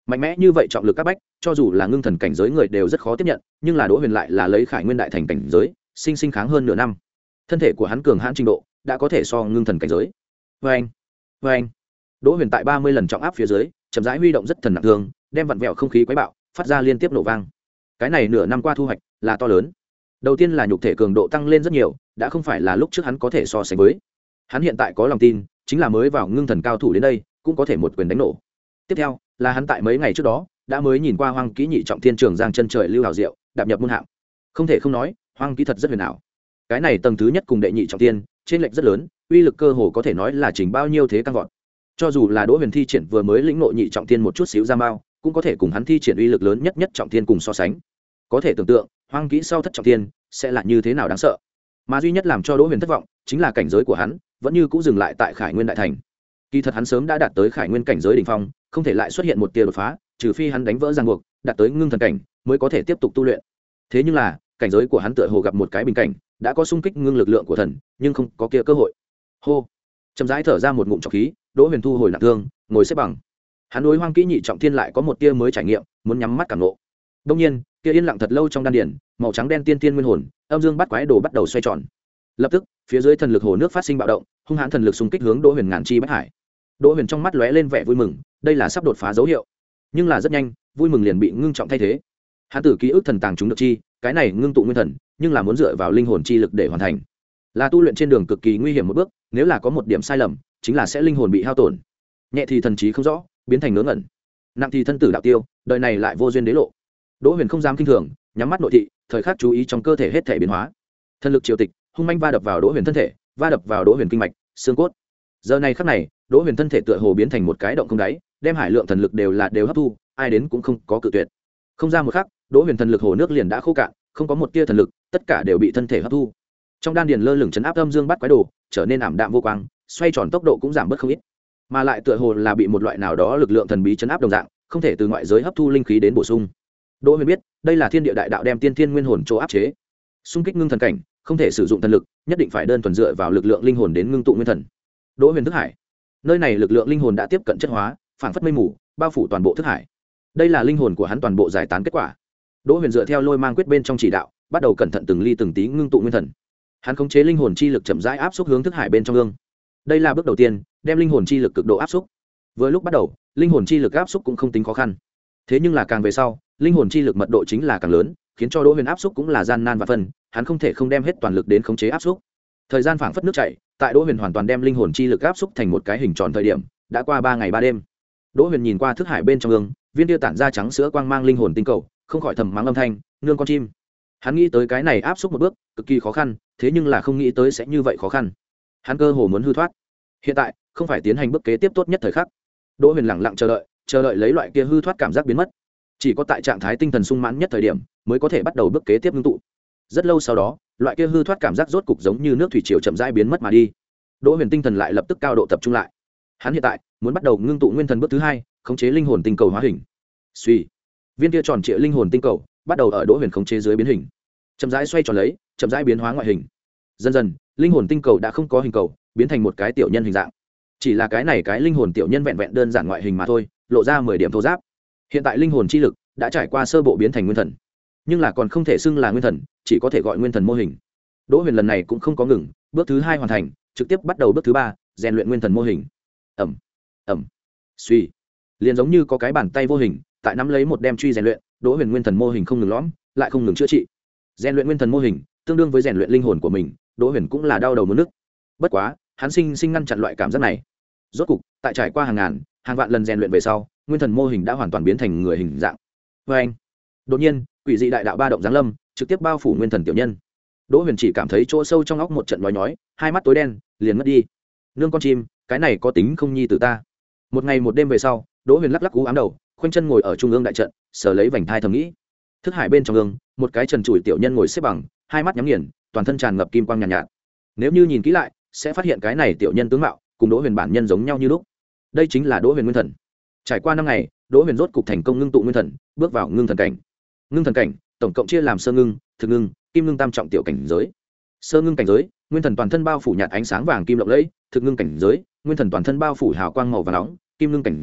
mạnh mẽ như vậy trọng lực các bách cho dù là ngưng thần cảnh giới người đều rất khó tiếp nhận, nhưng là Đỗ Huyền lại là lấy Khải Nguyên đại thành cảnh giới sinh sinh kháng hơn nửa năm. Thân thể của hắn cường hãn trình độ đã có thể so ngưng thần cảnh giới. Vê anh, vê anh, Đỗ Huyền tại ba mươi lần trọng áp phía dưới chậm rãi huy động rất thần nặng thương, đem vặn vẹo không khí quấy bạo, phát ra liên tiếp nổ vang. Cái này nửa năm qua thu hoạch là to lớn. Đầu tiên là nhục thể cường độ tăng lên rất nhiều, đã không phải là lúc trước hắn có thể so sánh với. Hắn hiện tại có lòng tin, chính là mới vào ngưng thần cao thủ đến đây cũng có thể một quyền đánh nổ. Tiếp theo là hắn tại mấy ngày trước đó đã mới nhìn qua Hoang Kỹ nhị trọng thiên trường giang chân trời lưu hào diệu đạp nhập môn hạng. Không thể không nói, Hoang Kỹ thật rất huyền ảo. Cái này tầng thứ nhất cùng đệ nhị trọng thiên trên lệch rất lớn, uy lực cơ hồ có thể nói là chỉnh bao nhiêu thế căng vọt. Cho dù là Đỗ Huyền thi triển vừa mới lĩnh ngộ nhị trọng thiên một chút xíu ra mao, cũng có thể cùng hắn thi triển uy lực lớn nhất nhất trọng thiên cùng so sánh. Có thể tưởng tượng, Hoang Kỹ sau thất trọng thiên sẽ là như thế nào đáng sợ. Mà duy nhất làm cho Đỗ Huyền thất vọng chính là cảnh giới của hắn vẫn như cũ dừng lại tại Khải Nguyên đại thành. Kỳ thật hắn sớm đã đạt tới Khải Nguyên cảnh giới đỉnh phong, không thể lại xuất hiện một tia đột phá, trừ phi hắn đánh vỡ ràng buộc, đạt tới ngưng thần cảnh mới có thể tiếp tục tu luyện. Thế nhưng là, cảnh giới của hắn tựa hồ gặp một cái bình cảnh, đã có xung kích ngưng lực lượng của thần, nhưng không có kia cơ hội. Hô, chậm rãi thở ra một ngụm trọc khí, Đỗ Huyền thu hồi nặng thương, ngồi xếp bằng. Hắn đối Hoang Kỹ nhị trọng thiên lại có một tia mới trải nghiệm, muốn nhắm mắt cảm ngộ. Đương nhiên, kia yên lặng thật lâu trong đan điển, màu trắng đen tiên tiên nguyên hồn, âm dương bắt quái đồ bắt đầu xoay tròn. Lập tức, phía dưới thần lực hồ nước phát sinh bạo động, hung hãn thần lực xung kích hướng Đỗ Huyền ngàn chi bách hải. Đỗ Huyền trong mắt lóe lên vẻ vui mừng, đây là sắp đột phá dấu hiệu. Nhưng là rất nhanh, vui mừng liền bị ngưng trọng thay thế. Hắn tử ký ức thần tàng chúng được chi, cái này ngưng tụ nguyên thần, nhưng là muốn dựa vào linh hồn chi lực để hoàn thành. Là tu luyện trên đường cực kỳ nguy hiểm một bước, nếu là có một điểm sai lầm, chính là sẽ linh hồn bị hao tổn. Nhẹ thì thần trí không rõ, biến thành ngớ ngẩn. Nặng thì thân tử đạo tiêu, đời này lại vô duyên đế lộ. Đỗ Huyền không dám kinh thường, nhắm mắt nội thị, thời khắc chú ý trong cơ thể hết thể biến hóa. Thần lực triều tịch, hung manh va đập vào Đỗ Huyền thân thể, va đập vào Đỗ Huyền kinh mạch, xương cốt. Giờ này khắc này, Đỗ Huyền thân thể tựa hồ biến thành một cái động không đáy, đem hải lượng thần lực đều là đều hấp thu, ai đến cũng không có cự tuyệt. Không ra một khắc, Đỗ Huyền thần lực hồ nước liền đã khô cạn, không có một tia thần lực, tất cả đều bị thân thể hấp thu. Trong đan điền lơ lửng chấn áp âm dương bắt quái đồ, trở nên ảm đạm vô quang, xoay tròn tốc độ cũng giảm bớt không ít, mà lại tựa hồ là bị một loại nào đó lực lượng thần bí chấn áp đồng dạng, không thể từ ngoại giới hấp thu linh khí đến bổ sung. Đỗ Huyền biết, đây là thiên địa đại đạo đem tiên thiên nguyên hồn chỗ áp chế. Xung kích ngưng thần cảnh, không thể sử dụng thần lực, nhất định phải đơn thuần dựa vào lực lượng linh hồn đến ngưng tụ nguyên thần. Đỗ Huyền thức hải, nơi này lực lượng linh hồn đã tiếp cận chất hóa, phảng phất mây mù, bao phủ toàn bộ thức hải. Đây là linh hồn của hắn toàn bộ giải tán kết quả. Đỗ Huyền dựa theo lôi mang quyết bên trong chỉ đạo, bắt đầu cẩn thận từng ly từng tí ngưng tụ nguyên thần. Hắn khống chế linh hồn chi lực chậm rãi áp xúc hướng thức hải bên trong ương. Đây là bước đầu tiên, đem linh hồn chi lực cực độ áp xúc. Vừa lúc bắt đầu, linh hồn chi lực áp xúc cũng không tính khó khăn. Thế nhưng là càng về sau, linh hồn chi lực mật độ chính là càng lớn, khiến cho Đỗ Huyền áp xúc cũng là gian nan và phần, hắn không thể không đem hết toàn lực đến khống chế áp xúc. Thời gian phảng phất nước chảy, tại Đỗ Huyền hoàn toàn đem linh hồn chi lực áp xúc thành một cái hình tròn thời điểm, đã qua ba ngày ba đêm. Đỗ Huyền nhìn qua thức hải bên trong ương, viên tia tản ra trắng sữa quang mang linh hồn tinh cầu, không khỏi thầm mắng âm thanh, nương con chim. Hắn nghĩ tới cái này áp xúc một bước, cực kỳ khó khăn, thế nhưng là không nghĩ tới sẽ như vậy khó khăn. Hắn cơ hồ muốn hư thoát. Hiện tại, không phải tiến hành bước kế tiếp tốt nhất thời khắc. Đỗ Huyền lặng lặng chờ đợi, chờ đợi lấy loại kia hư thoát cảm giác biến mất. Chỉ có tại trạng thái tinh thần sung mãn nhất thời điểm, mới có thể bắt đầu bước kế tiếp ngưng tụ. Rất lâu sau đó, loại kia hư thoát cảm giác rốt cục giống như nước thủy triều chậm rãi biến mất mà đi. Đỗ Huyền tinh thần lại lập tức cao độ tập trung lại. Hắn hiện tại muốn bắt đầu ngưng tụ nguyên thần bước thứ hai, khống chế linh hồn tinh cầu hóa hình. Suy, viên kia tròn trịa linh hồn tinh cầu bắt đầu ở Đỗ Huyền khống chế dưới biến hình, chậm rãi xoay tròn lấy, chậm rãi biến hóa ngoại hình. Dần dần, linh hồn tinh cầu đã không có hình cầu, biến thành một cái tiểu nhân hình dạng. Chỉ là cái này cái linh hồn tiểu nhân vẹn vẹn đơn giản ngoại hình mà thôi, lộ ra mười điểm thô giáp. Hiện tại linh hồn chi lực đã trải qua sơ bộ biến thành nguyên thần, nhưng là còn không thể xưng là nguyên thần, chỉ có thể gọi nguyên thần mô hình. Đỗ Huyền lần này cũng không có ngừng, bước thứ hai hoàn thành, trực tiếp bắt đầu bước thứ ba, rèn luyện nguyên thần mô hình. Ẩm, ẩm, suy, liền giống như có cái bàn tay vô hình tại nắm lấy một đem truy rèn luyện. Đỗ Huyền nguyên thần mô hình không ngừng lõm, lại không ngừng chữa trị. Rèn luyện nguyên thần mô hình tương đương với rèn luyện linh hồn của mình, Đỗ Huyền cũng là đau đầu muốn nức. Bất quá, hắn sinh sinh ngăn chặn loại cảm giác này. Rốt cục, tại trải qua hàng ngàn, hàng vạn lần rèn luyện về sau, nguyên thần mô hình đã hoàn toàn biến thành người hình dạng. Và anh, đột nhiên, quỷ dị đại đạo ba động giáng lâm, trực tiếp bao phủ nguyên thần tiểu nhân. Đỗ Huyền chỉ cảm thấy chỗ sâu trong óc một trận nhói nhói, hai mắt tối đen, liền mất đi. Nương con chim, cái này có tính không nhi từ ta. Một ngày một đêm về sau, Đỗ Huyền lắc lắc cú ám đầu, khoanh chân ngồi ở trung ương đại trận, sờ lấy vành thai thầm nghĩ. Thức hải bên trong ương, một cái trần trụi tiểu nhân ngồi xếp bằng, hai mắt nhắm nghiền, toàn thân tràn ngập kim quang nhàn nhạt, nhạt. Nếu như nhìn kỹ lại, sẽ phát hiện cái này tiểu nhân tướng mạo cùng Đỗ Huyền bản nhân giống nhau như lúc. Đây chính là Đỗ Huyền nguyên thần. Trải qua năm ngày, Đỗ Huyền rốt cục thành công ngưng tụ nguyên thần, bước vào ngưng thần cảnh. Ngưng thần cảnh tổng cộng chia làm sơ ngưng, thực ngưng, kim ngưng tam trọng tiểu cảnh giới. Sơ ngưng cảnh giới, nguyên thần toàn thân bao phủ nhạt ánh sáng vàng kim lộng lẫy. Thực ngưng cảnh giới, nguyên thần toàn thân bao phủ hào quang màu vàng nóng. Kim ngưng cảnh giới,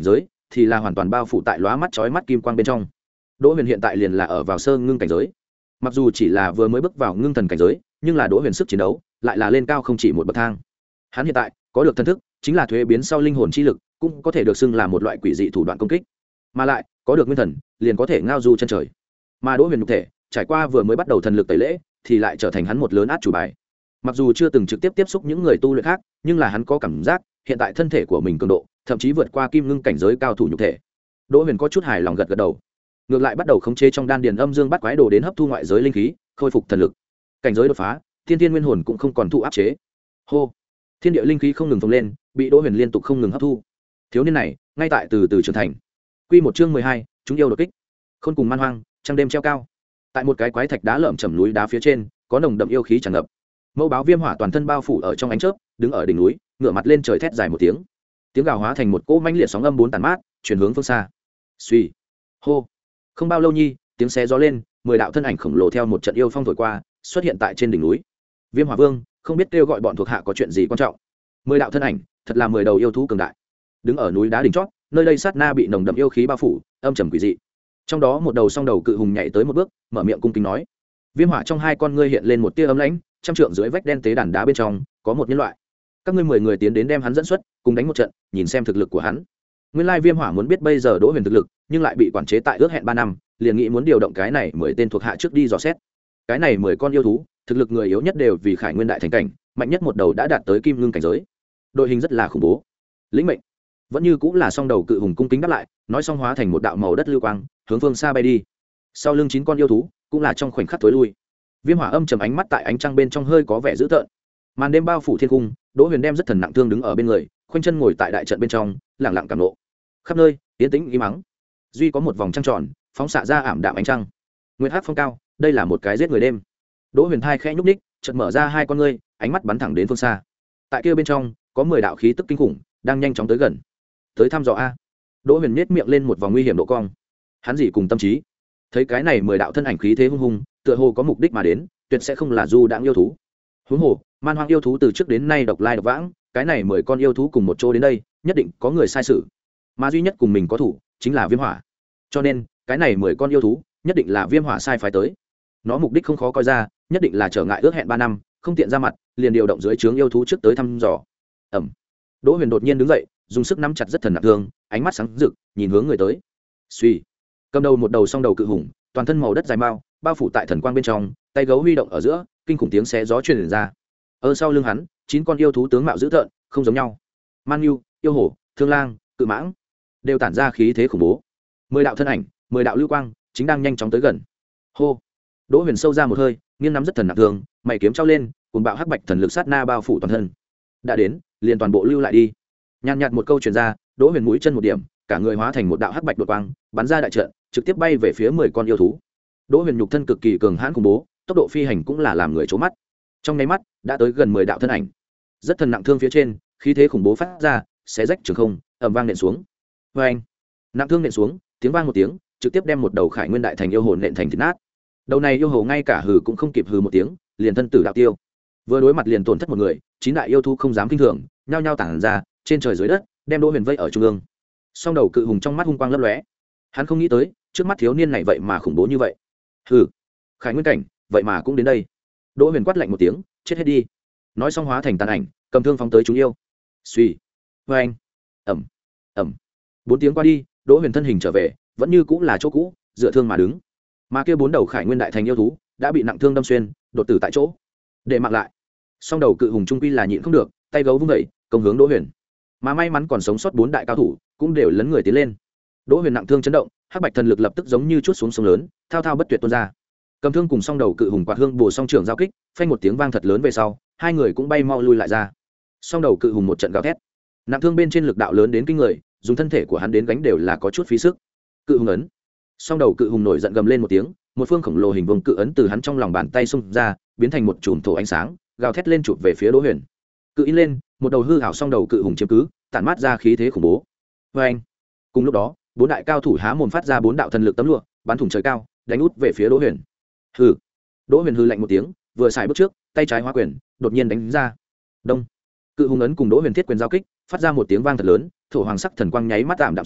thì là hoàn toàn bao phủ tại lóa mắt chói mắt kim quang bên trong. Đỗ Huyền hiện tại liền là ở vào sơ ngưng cảnh giới, mặc dù chỉ là vừa mới bước vào ngưng thần cảnh giới, nhưng là Đỗ Huyền sức chiến đấu lại là lên cao không chỉ một bậc thang. Hắn hiện tại có được thân thức, chính là thuế biến sau linh hồn chi lực, cũng có thể được xưng là một loại quỷ dị thủ đoạn công kích, mà lại có được nguyên thần liền có thể ngao du chân trời. Mà Đỗ Huyền nhục thể trải qua vừa mới bắt đầu thần lực tẩy lễ, thì lại trở thành hắn một lớn át chủ bài. Mặc dù chưa từng trực tiếp tiếp xúc những người tu luyện khác, nhưng là hắn có cảm giác hiện tại thân thể của mình cường độ thậm chí vượt qua kim ngưng cảnh giới cao thủ nhục thể. Đỗ Huyền có chút hài lòng gật gật đầu, ngược lại bắt đầu khống chế trong đan điền âm dương bắt quái đồ đến hấp thu ngoại giới linh khí, khôi phục thần lực. Cảnh giới đột phá, thiên thiên nguyên hồn cũng không còn thụ áp chế. Hô, thiên địa linh khí không ngừng phồng lên, bị Đỗ Huyền liên tục không ngừng hấp thu. Thiếu niên này ngay tại từ từ trưởng thành. Quy một chương mười hai, chúng yêu đột kích. Khôn cùng man hoang, trăng đêm treo cao. Tại một cái quái thạch đá lởm chởm núi đá phía trên, có nồng đậm yêu khí tràn ngập. Mẫu báo viêm hỏa toàn thân bao phủ ở trong ánh chớp, đứng ở đỉnh núi, ngửa mặt lên trời thét dài một tiếng. Tiếng gào hóa thành một cỗ manh liệt sóng âm bốn tàn mát, chuyển hướng phương xa. Suy, hô. Không bao lâu nhi, tiếng xé gió lên, mười đạo thân ảnh khổng lồ theo một trận yêu phong thổi qua, xuất hiện tại trên đỉnh núi. Viêm Hỏa Vương không biết kêu gọi bọn thuộc hạ có chuyện gì quan trọng. Mười đạo thân ảnh, thật là mười đầu yêu thú cường đại. Đứng ở núi đá đỉnh chót, nơi đây sát na bị nồng đậm yêu khí bao phủ, âm trầm quỷ dị. Trong đó một đầu song đầu cự hùng nhảy tới một bước, mở miệng cung kính nói: Viêm hỏa trong hai con ngươi hiện lên một tia ấm lãnh, trăm trượng dưới vách đen tế đàn đá bên trong có một nhân loại. Các ngươi mười người tiến đến đem hắn dẫn xuất, cùng đánh một trận, nhìn xem thực lực của hắn. Nguyên lai Viêm hỏa muốn biết bây giờ Đỗ Huyền thực lực, nhưng lại bị quản chế tại ước hẹn ba năm, liền nghĩ muốn điều động cái này mười tên thuộc hạ trước đi dò xét. Cái này mười con yêu thú, thực lực người yếu nhất đều vì Khải Nguyên đại thành cảnh, mạnh nhất một đầu đã đạt tới kim ngưng cảnh giới. Đội hình rất là khủng bố. Lĩnh mệnh. Vẫn như cũng là song đầu cự hùng cung kính đáp lại, nói xong hóa thành một đạo màu đất lưu quang, hướng phương xa bay đi. Sau lưng chín con yêu thú, cũng là trong khoảnh khắc tối lui. Viêm hỏa âm trầm ánh mắt tại ánh trăng bên trong hơi có vẻ dữ tợn. Màn đêm bao phủ thiên cung, Đỗ Huyền đem rất thần nặng thương đứng ở bên người, khoanh chân ngồi tại đại trận bên trong, lặng lặng cảm nộ. Khắp nơi yên tĩnh im mắng, duy có một vòng trăng tròn phóng xạ ra ảm đạm ánh trăng. Nguyệt hắc phong cao, đây là một cái giết người đêm. Đỗ Huyền thai khẽ nhúc ních, chợt mở ra hai con ngươi, ánh mắt bắn thẳng đến phương xa. Tại kia bên trong có mười đạo khí tức kinh khủng đang nhanh chóng tới gần. Tới thăm dò a. Đỗ Huyền nhếch miệng lên một vòng nguy hiểm độ cong. Hắn gì cùng tâm trí, thấy cái này mười đạo thân ảnh khí thế hung hùng, tựa hồ có mục đích mà đến, tuyệt sẽ không là du đãng yêu thú. Huống hồ, man hoang yêu thú từ trước đến nay độc lai độc vãng, cái này mười con yêu thú cùng một chỗ đến đây, nhất định có người sai sự. Mà duy nhất cùng mình có thủ chính là Viêm hỏa. Cho nên, cái này mười con yêu thú, nhất định là Viêm hỏa sai phái tới. Nó mục đích không khó coi ra, nhất định là trở ngại ước hẹn ba năm, không tiện ra mặt, liền điều động dưới trướng yêu thú trước tới thăm dò. Ầm. Đỗ Huyền đột nhiên đứng dậy, dùng sức nắm chặt rất thần nặng thương, ánh mắt sáng rực, nhìn hướng người tới. Suy, cầm đầu một đầu song đầu cự hùng, toàn thân màu đất dài mao, bao phủ tại thần quang bên trong, tay gấu huy động ở giữa, kinh khủng tiếng xé gió truyền ra. Ở sau lưng hắn, chín con yêu thú tướng mạo dữ tợn, không giống nhau. Man Nhu, yêu hổ, thương lang, cự mãng, đều tản ra khí thế khủng bố. Mười đạo thân ảnh, mười đạo lưu quang, chính đang nhanh chóng tới gần. Hô. Đỗ Huyền sâu ra một hơi, nghiêng nắm rất thần nặng thương, mày kiếm trao lên, cùng bạo hắc bạch thần lực sát na bao phủ toàn thân. Đã đến, liền toàn bộ lưu lại đi. Nhàn nhạt một câu truyền ra, Đỗ Huyền mũi chân một điểm, cả người hóa thành một đạo hắc bạch đột quang, bắn ra đại trận, trực tiếp bay về phía mười con yêu thú. Đỗ Huyền nhục thân cực kỳ cường hãn khủng bố, tốc độ phi hành cũng là làm người chố mắt. Trong nháy mắt, đã tới gần mười đạo thân ảnh. Rất thần nặng thương phía trên, khí thế khủng bố phát ra, xé rách trường không, ầm vang nện xuống. Oeng! Nặng thương nện xuống, tiếng vang một tiếng, trực tiếp đem một đầu Khải Nguyên đại thành yêu hồn nện thành thịt nát. Đầu này yêu hồ ngay cả hừ cũng không kịp hừ một tiếng, liền thân tử đạo tiêu. Vừa đối mặt liền tổn thất một người, chín đại yêu thú không dám kinh thường, nhao nhao tản ra, trên trời dưới đất, đem Đỗ Huyền vây ở trung ương. Song đầu cự hùng trong mắt hung quang lấp lóe. Hắn không nghĩ tới, trước mắt thiếu niên này vậy mà khủng bố như vậy. Hừ, Khải Nguyên cảnh, vậy mà cũng đến đây. Đỗ Huyền quát lạnh một tiếng, chết hết đi. Nói xong hóa thành tàn ảnh, cầm thương phóng tới chúng yêu. Suy, oeng, ầm, ầm. Bốn tiếng qua đi, Đỗ Huyền thân hình trở về, vẫn như cũng là chỗ cũ, dựa thương mà đứng. Mà kia bốn đầu Khải Nguyên đại thành yêu thú đã bị nặng thương đâm xuyên, đột tử tại chỗ. Để mặc lại, song đầu cự hùng trung quy là nhịn không được, tay gấu vung dậy, công hướng Đỗ Huyền. Mà may mắn còn sống sót bốn đại cao thủ, cũng đều lấn người tiến lên. Đỗ Huyền nặng thương chấn động, hắc bạch thần lực lập tức giống như chuốt xuống sông lớn, thao thao bất tuyệt tuôn ra. Cầm thương cùng song đầu cự hùng quạt hương bổ song trưởng giao kích, phanh một tiếng vang thật lớn về sau, hai người cũng bay mau lui lại ra. Song đầu cự hùng một trận gào thét, nặng thương bên trên lực đạo lớn đến kinh người, dùng thân thể của hắn đến gánh đều là có chút phí sức. Cự hùng ấn. Song đầu cự hùng nổi giận gầm lên một tiếng, một phương khổng lồ hình vuông cự ấn từ hắn trong lòng bàn tay xung ra, biến thành một chùm thổ ánh sáng, gào thét lên chụp về phía Đỗ Huyền. Cự in lên, một đầu hư ảo song đầu cự hùng chiếm cứ, tản mát ra khí thế khủng bố. Và anh, cùng lúc đó, bốn đại cao thủ há mồm phát ra bốn đạo thần lực tấm lụa, bắn thủng trời cao, đánh út về phía Đỗ Huyền. Hừ. Đỗ Huyền hừ lạnh một tiếng, vừa xài bước trước, tay trái hóa quyền, đột nhiên đánh ra. Đông. Cự hùng ấn cùng Đỗ Huyền thiết quyền giao kích, phát ra một tiếng vang thật lớn, thổ hoàng sắc thần quang nháy mắt tạm đạm xuống,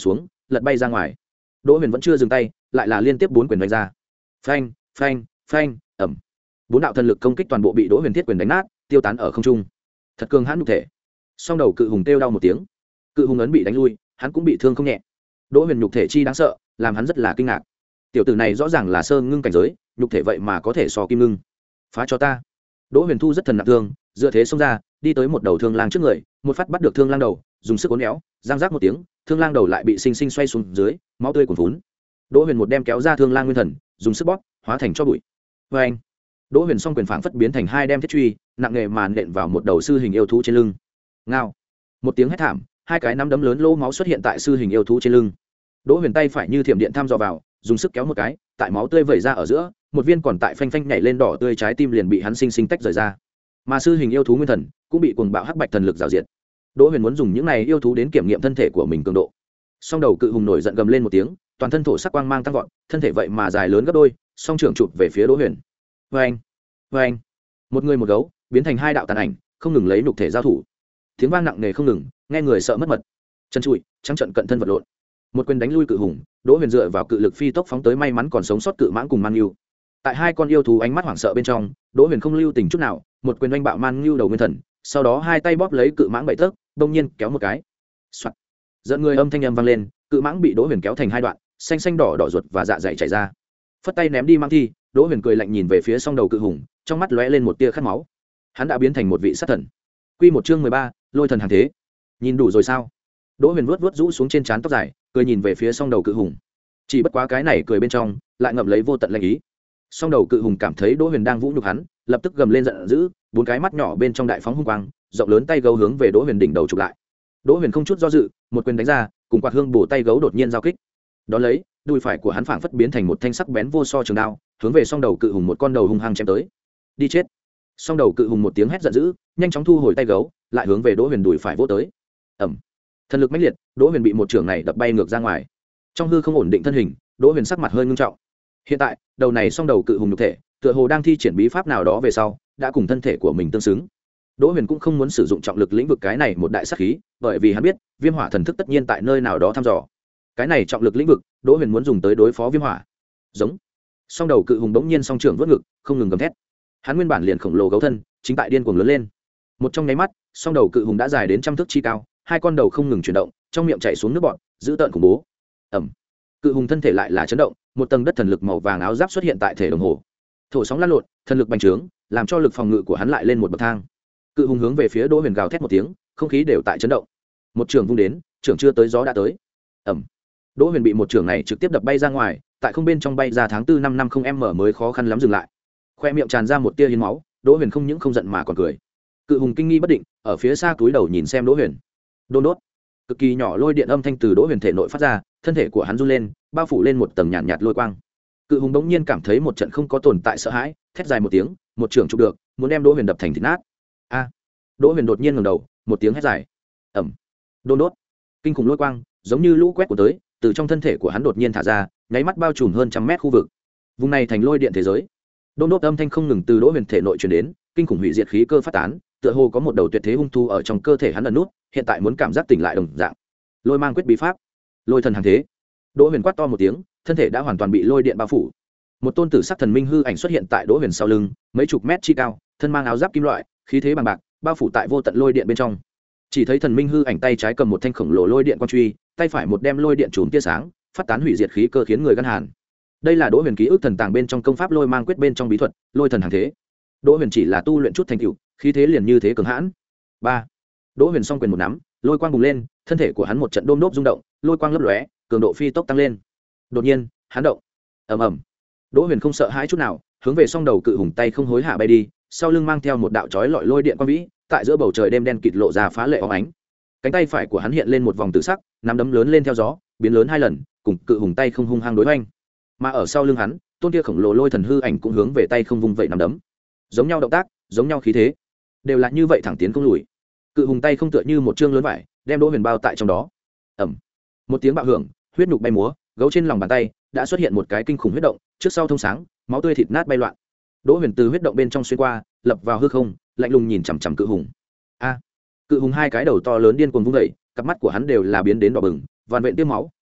lật bay ra ngoài. Đỗ Huyền vẫn chưa dừng tay, lại là liên tiếp bốn quyền đánh ra. Phanh, phanh, phanh, ầm. Bốn đạo thần lực công kích toàn bộ bị Đỗ Huyền thiết quyền đánh nát, tiêu tán ở không trung. Thật cường hãn nhục thể. Song đầu cự hùng kêu đau một tiếng. Cự hùng ấn bị đánh lui, hắn cũng bị thương không nhẹ. Đỗ Huyền nhục thể chi đáng sợ, làm hắn rất là kinh ngạc. Tiểu tử này rõ ràng là sơ ngưng cảnh giới, nhục thể vậy mà có thể so kim ngưng. Phá cho ta. Đỗ Huyền thu rất thần nặng thương, dựa thế xông ra, đi tới một đầu thương lang trước người, một phát bắt được thương lang đầu, dùng sức uốn éo, giang rác một tiếng, thương lang đầu lại bị sinh sinh xoay xuống dưới, máu tươi cuồn vốn. Đỗ Huyền một đem kéo ra thương lang nguyên thần, dùng sức bóp, hóa thành cho bụi. Và anh, Đỗ Huyền song quyền phảng phất biến thành hai đem thiết truy, nặng nghề màn nện vào một đầu sư hình yêu thú trên lưng. Ngao, một tiếng hét thảm, hai cái nắm đấm lớn lỗ máu xuất hiện tại sư hình yêu thú trên lưng. Đỗ Huyền tay phải như thiểm điện thăm dò vào, dùng sức kéo một cái, tại máu tươi vẩy ra ở giữa, một viên còn tại phanh phanh nhảy lên đỏ tươi trái tim liền bị hắn sinh sinh tách rời ra. Mà sư hình yêu thú nguyên thần cũng bị cuồng bạo hắc bạch thần lực rào diệt. Đỗ Huyền muốn dùng những này yêu thú đến kiểm nghiệm thân thể của mình cường độ. Song đầu cự hùng nổi giận gầm lên một tiếng, toàn thân thổ sắc quang mang tăng vọt, thân thể vậy mà dài lớn gấp đôi, song trưởng chụp về phía Đỗ Huyền. Oeng, oeng, một người một gấu biến thành hai đạo tàn ảnh, không ngừng lấy nhục thể giao thủ. Tiếng vang nặng nề không ngừng, nghe người sợ mất mật. Chân trụi, trắng trận cận thân vật lộn. Một quyền đánh lui cự hùng, Đỗ Huyền dựa vào cự lực phi tốc phóng tới may mắn còn sống sót cự mãng cùng man yêu. Tại hai con yêu thú ánh mắt hoảng sợ bên trong, Đỗ Huyền không lưu tình chút nào, một quyền đánh bạo man yêu đầu nguyên thần, sau đó hai tay bóp lấy cự mãng bảy tấc, bỗng nhiên kéo một cái. Soạt. Giận người âm thanh âm vang lên, cự mãng bị Đỗ Huyền kéo thành hai đoạn, xanh xanh đỏ đỏ ruột và dạ dày chảy ra. Phất tay ném đi mang thi, Đỗ Huyền cười lạnh nhìn về phía song đầu cự hùng, trong mắt lóe lên một tia khát máu. Hắn đã biến thành một vị sát thần. Quy một chương mười ba, Lôi thần hàng thế. Nhìn đủ rồi sao? Đỗ Huyền vuốt vuốt rũ xuống trên trán tóc dài, cười nhìn về phía song đầu cự hùng. Chỉ bất quá cái này cười bên trong, lại ngậm lấy vô tận lanh ý. Song đầu cự hùng cảm thấy Đỗ Huyền đang vũ nhục hắn, lập tức gầm lên giận dữ, bốn cái mắt nhỏ bên trong đại phóng hung quang, rộng lớn tay gấu hướng về Đỗ Huyền đỉnh đầu chụp lại. Đỗ Huyền không chút do dự, một quyền đánh ra, cùng quạt hương bổ tay gấu đột nhiên giao kích. Đón lấy, đùi phải của hắn phảng phất biến thành một thanh sắc bén vô so trường đao, hướng về song đầu cự hùng một con đầu hung hăng chém tới. Đi chết! Song đầu cự hùng một tiếng hét giận dữ, nhanh chóng thu hồi tay gấu, lại hướng về Đỗ Huyền đùi phải vỗ tới. Ầm! Thần lực mãnh liệt, Đỗ Huyền bị một trường này đập bay ngược ra ngoài. Trong hư không ổn định thân hình, Đỗ Huyền sắc mặt hơi ngưng trọng. Hiện tại, đầu này song đầu cự hùng nhục thể, tựa hồ đang thi triển bí pháp nào đó về sau, đã cùng thân thể của mình tương xứng. Đỗ Huyền cũng không muốn sử dụng trọng lực lĩnh vực cái này một đại sát khí, bởi vì hắn biết, Viêm Hỏa thần thức tất nhiên tại nơi nào đó thăm dò. Cái này trọng lực lĩnh vực, Đỗ Huyền muốn dùng tới đối phó Viêm Hỏa. Giống. Song đầu cự hùng bỗng nhiên song trưởng vớt ngực, không ngừng gầm thét. Hắn nguyên bản liền khổng lồ gấu thân, chính tại điên cuồng lớn lên. Một trong nháy mắt, song đầu cự hùng đã dài đến trăm thước chi cao, hai con đầu không ngừng chuyển động, trong miệng chảy xuống nước bọt, dữ tợn khủng bố. Ầm. Cự hùng thân thể lại là chấn động, một tầng đất thần lực màu vàng áo giáp xuất hiện tại thể đồng hồ. Thổ sóng lăn lộn, thần lực bành trướng, làm cho lực phòng ngự của hắn lại lên một bậc thang. Cự hùng hướng về phía Đỗ Huyền gào thét một tiếng, không khí đều tại chấn động. Một trường vung đến, trường chưa tới gió đã tới. Ầm. Đỗ Huyền bị một trường này trực tiếp đập bay ra ngoài, tại không bên trong bay ra tháng tư năm năm không m mới khó khăn lắm dừng lại. Khoe miệng tràn ra một tia hiến máu, Đỗ Huyền không những không giận mà còn cười. Cự hùng kinh nghi bất định, ở phía xa túi đầu nhìn xem Đỗ Huyền. Đôn đốt. Cực kỳ nhỏ lôi điện âm thanh từ Đỗ Huyền thể nội phát ra, thân thể của hắn run lên, bao phủ lên một tầng nhàn nhạt, nhạt lôi quang. Cự hùng đống nhiên cảm thấy một trận không có tồn tại sợ hãi, thét dài một tiếng, một trường chụp được, muốn đem Đỗ Huyền đập thành thịt nát. A! Đỗ Huyền đột nhiên ngẩng đầu, một tiếng hét dài. Ầm. Đôn đốt. Kinh khủng lôi quang, giống như lũ quét của tới, từ trong thân thể của hắn đột nhiên thả ra, nháy mắt bao trùm hơn trăm mét khu vực. Vùng này thành lôi điện thế giới. Đôn đốt âm thanh không ngừng từ Đỗ Huyền thể nội truyền đến, kinh khủng hủy diệt khí cơ phát tán, tựa hồ có một đầu tuyệt thế hung thú ở trong cơ thể hắn ẩn nút, hiện tại muốn cảm giác tỉnh lại đồng dạng. Lôi mang quyết bí pháp, lôi thần hàng thế. Đỗ Huyền quát to một tiếng, thân thể đã hoàn toàn bị lôi điện bao phủ. Một tôn tử sắc thần minh hư ảnh xuất hiện tại Đỗ Huyền sau lưng, mấy chục mét chi cao, thân mang áo giáp kim loại, khí thế bằng bạc, bao phủ tại vô tận lôi điện bên trong. Chỉ thấy thần minh hư ảnh tay trái cầm một thanh khổng lồ lôi điện quang truy, tay phải một đem lôi điện chùm tia sáng, phát tán hủy diệt khí cơ khiến người gan hàn. Đây là Đỗ Huyền ký ức thần tàng bên trong công pháp lôi mang quyết bên trong bí thuật, lôi thần hàng thế. Đỗ Huyền chỉ là tu luyện chút thành tựu, khí thế liền như thế cường hãn. Ba. Đỗ Huyền song quyền một nắm, lôi quang bùng lên, thân thể của hắn một trận đôm đốp rung động, lôi quang lấp lóe, cường độ phi tốc tăng lên. Đột nhiên, hắn động. Ầm ầm. Đỗ Huyền không sợ hãi chút nào, hướng về song đầu cự hùng tay không hối hạ bay đi, sau lưng mang theo một đạo chói lọi lôi điện quang vĩ, tại giữa bầu trời đêm đen kịt lộ ra phá lệ óng ánh. Cánh tay phải của hắn hiện lên một vòng tự sắc, nắm đấm lớn lên theo gió, biến lớn hai lần, cùng cự hùng tay không hung hăng đối hoành. Mà ở sau lưng hắn, tôn kia khổng lồ lôi thần hư ảnh cũng hướng về tay không vung vậy nắm đấm. Giống nhau động tác, giống nhau khí thế, đều là như vậy thẳng tiến không lùi. Cự hùng tay không tựa như một trương lớn vải, đem Đỗ Huyền bao tại trong đó. Ầm. Một tiếng bạo hưởng, huyết nhục bay múa, gấu trên lòng bàn tay đã xuất hiện một cái kinh khủng huyết động, trước sau thông sáng, máu tươi thịt nát bay loạn. Đỗ Huyền từ huyết động bên trong xuyên qua, lập vào hư không, lạnh lùng nhìn chằm chằm cự hùng. A! Cự hùng hai cái đầu to lớn điên cuồng vung dậy, cặp mắt của hắn đều là biến đến đỏ bừng, vằn vện tiêm máu,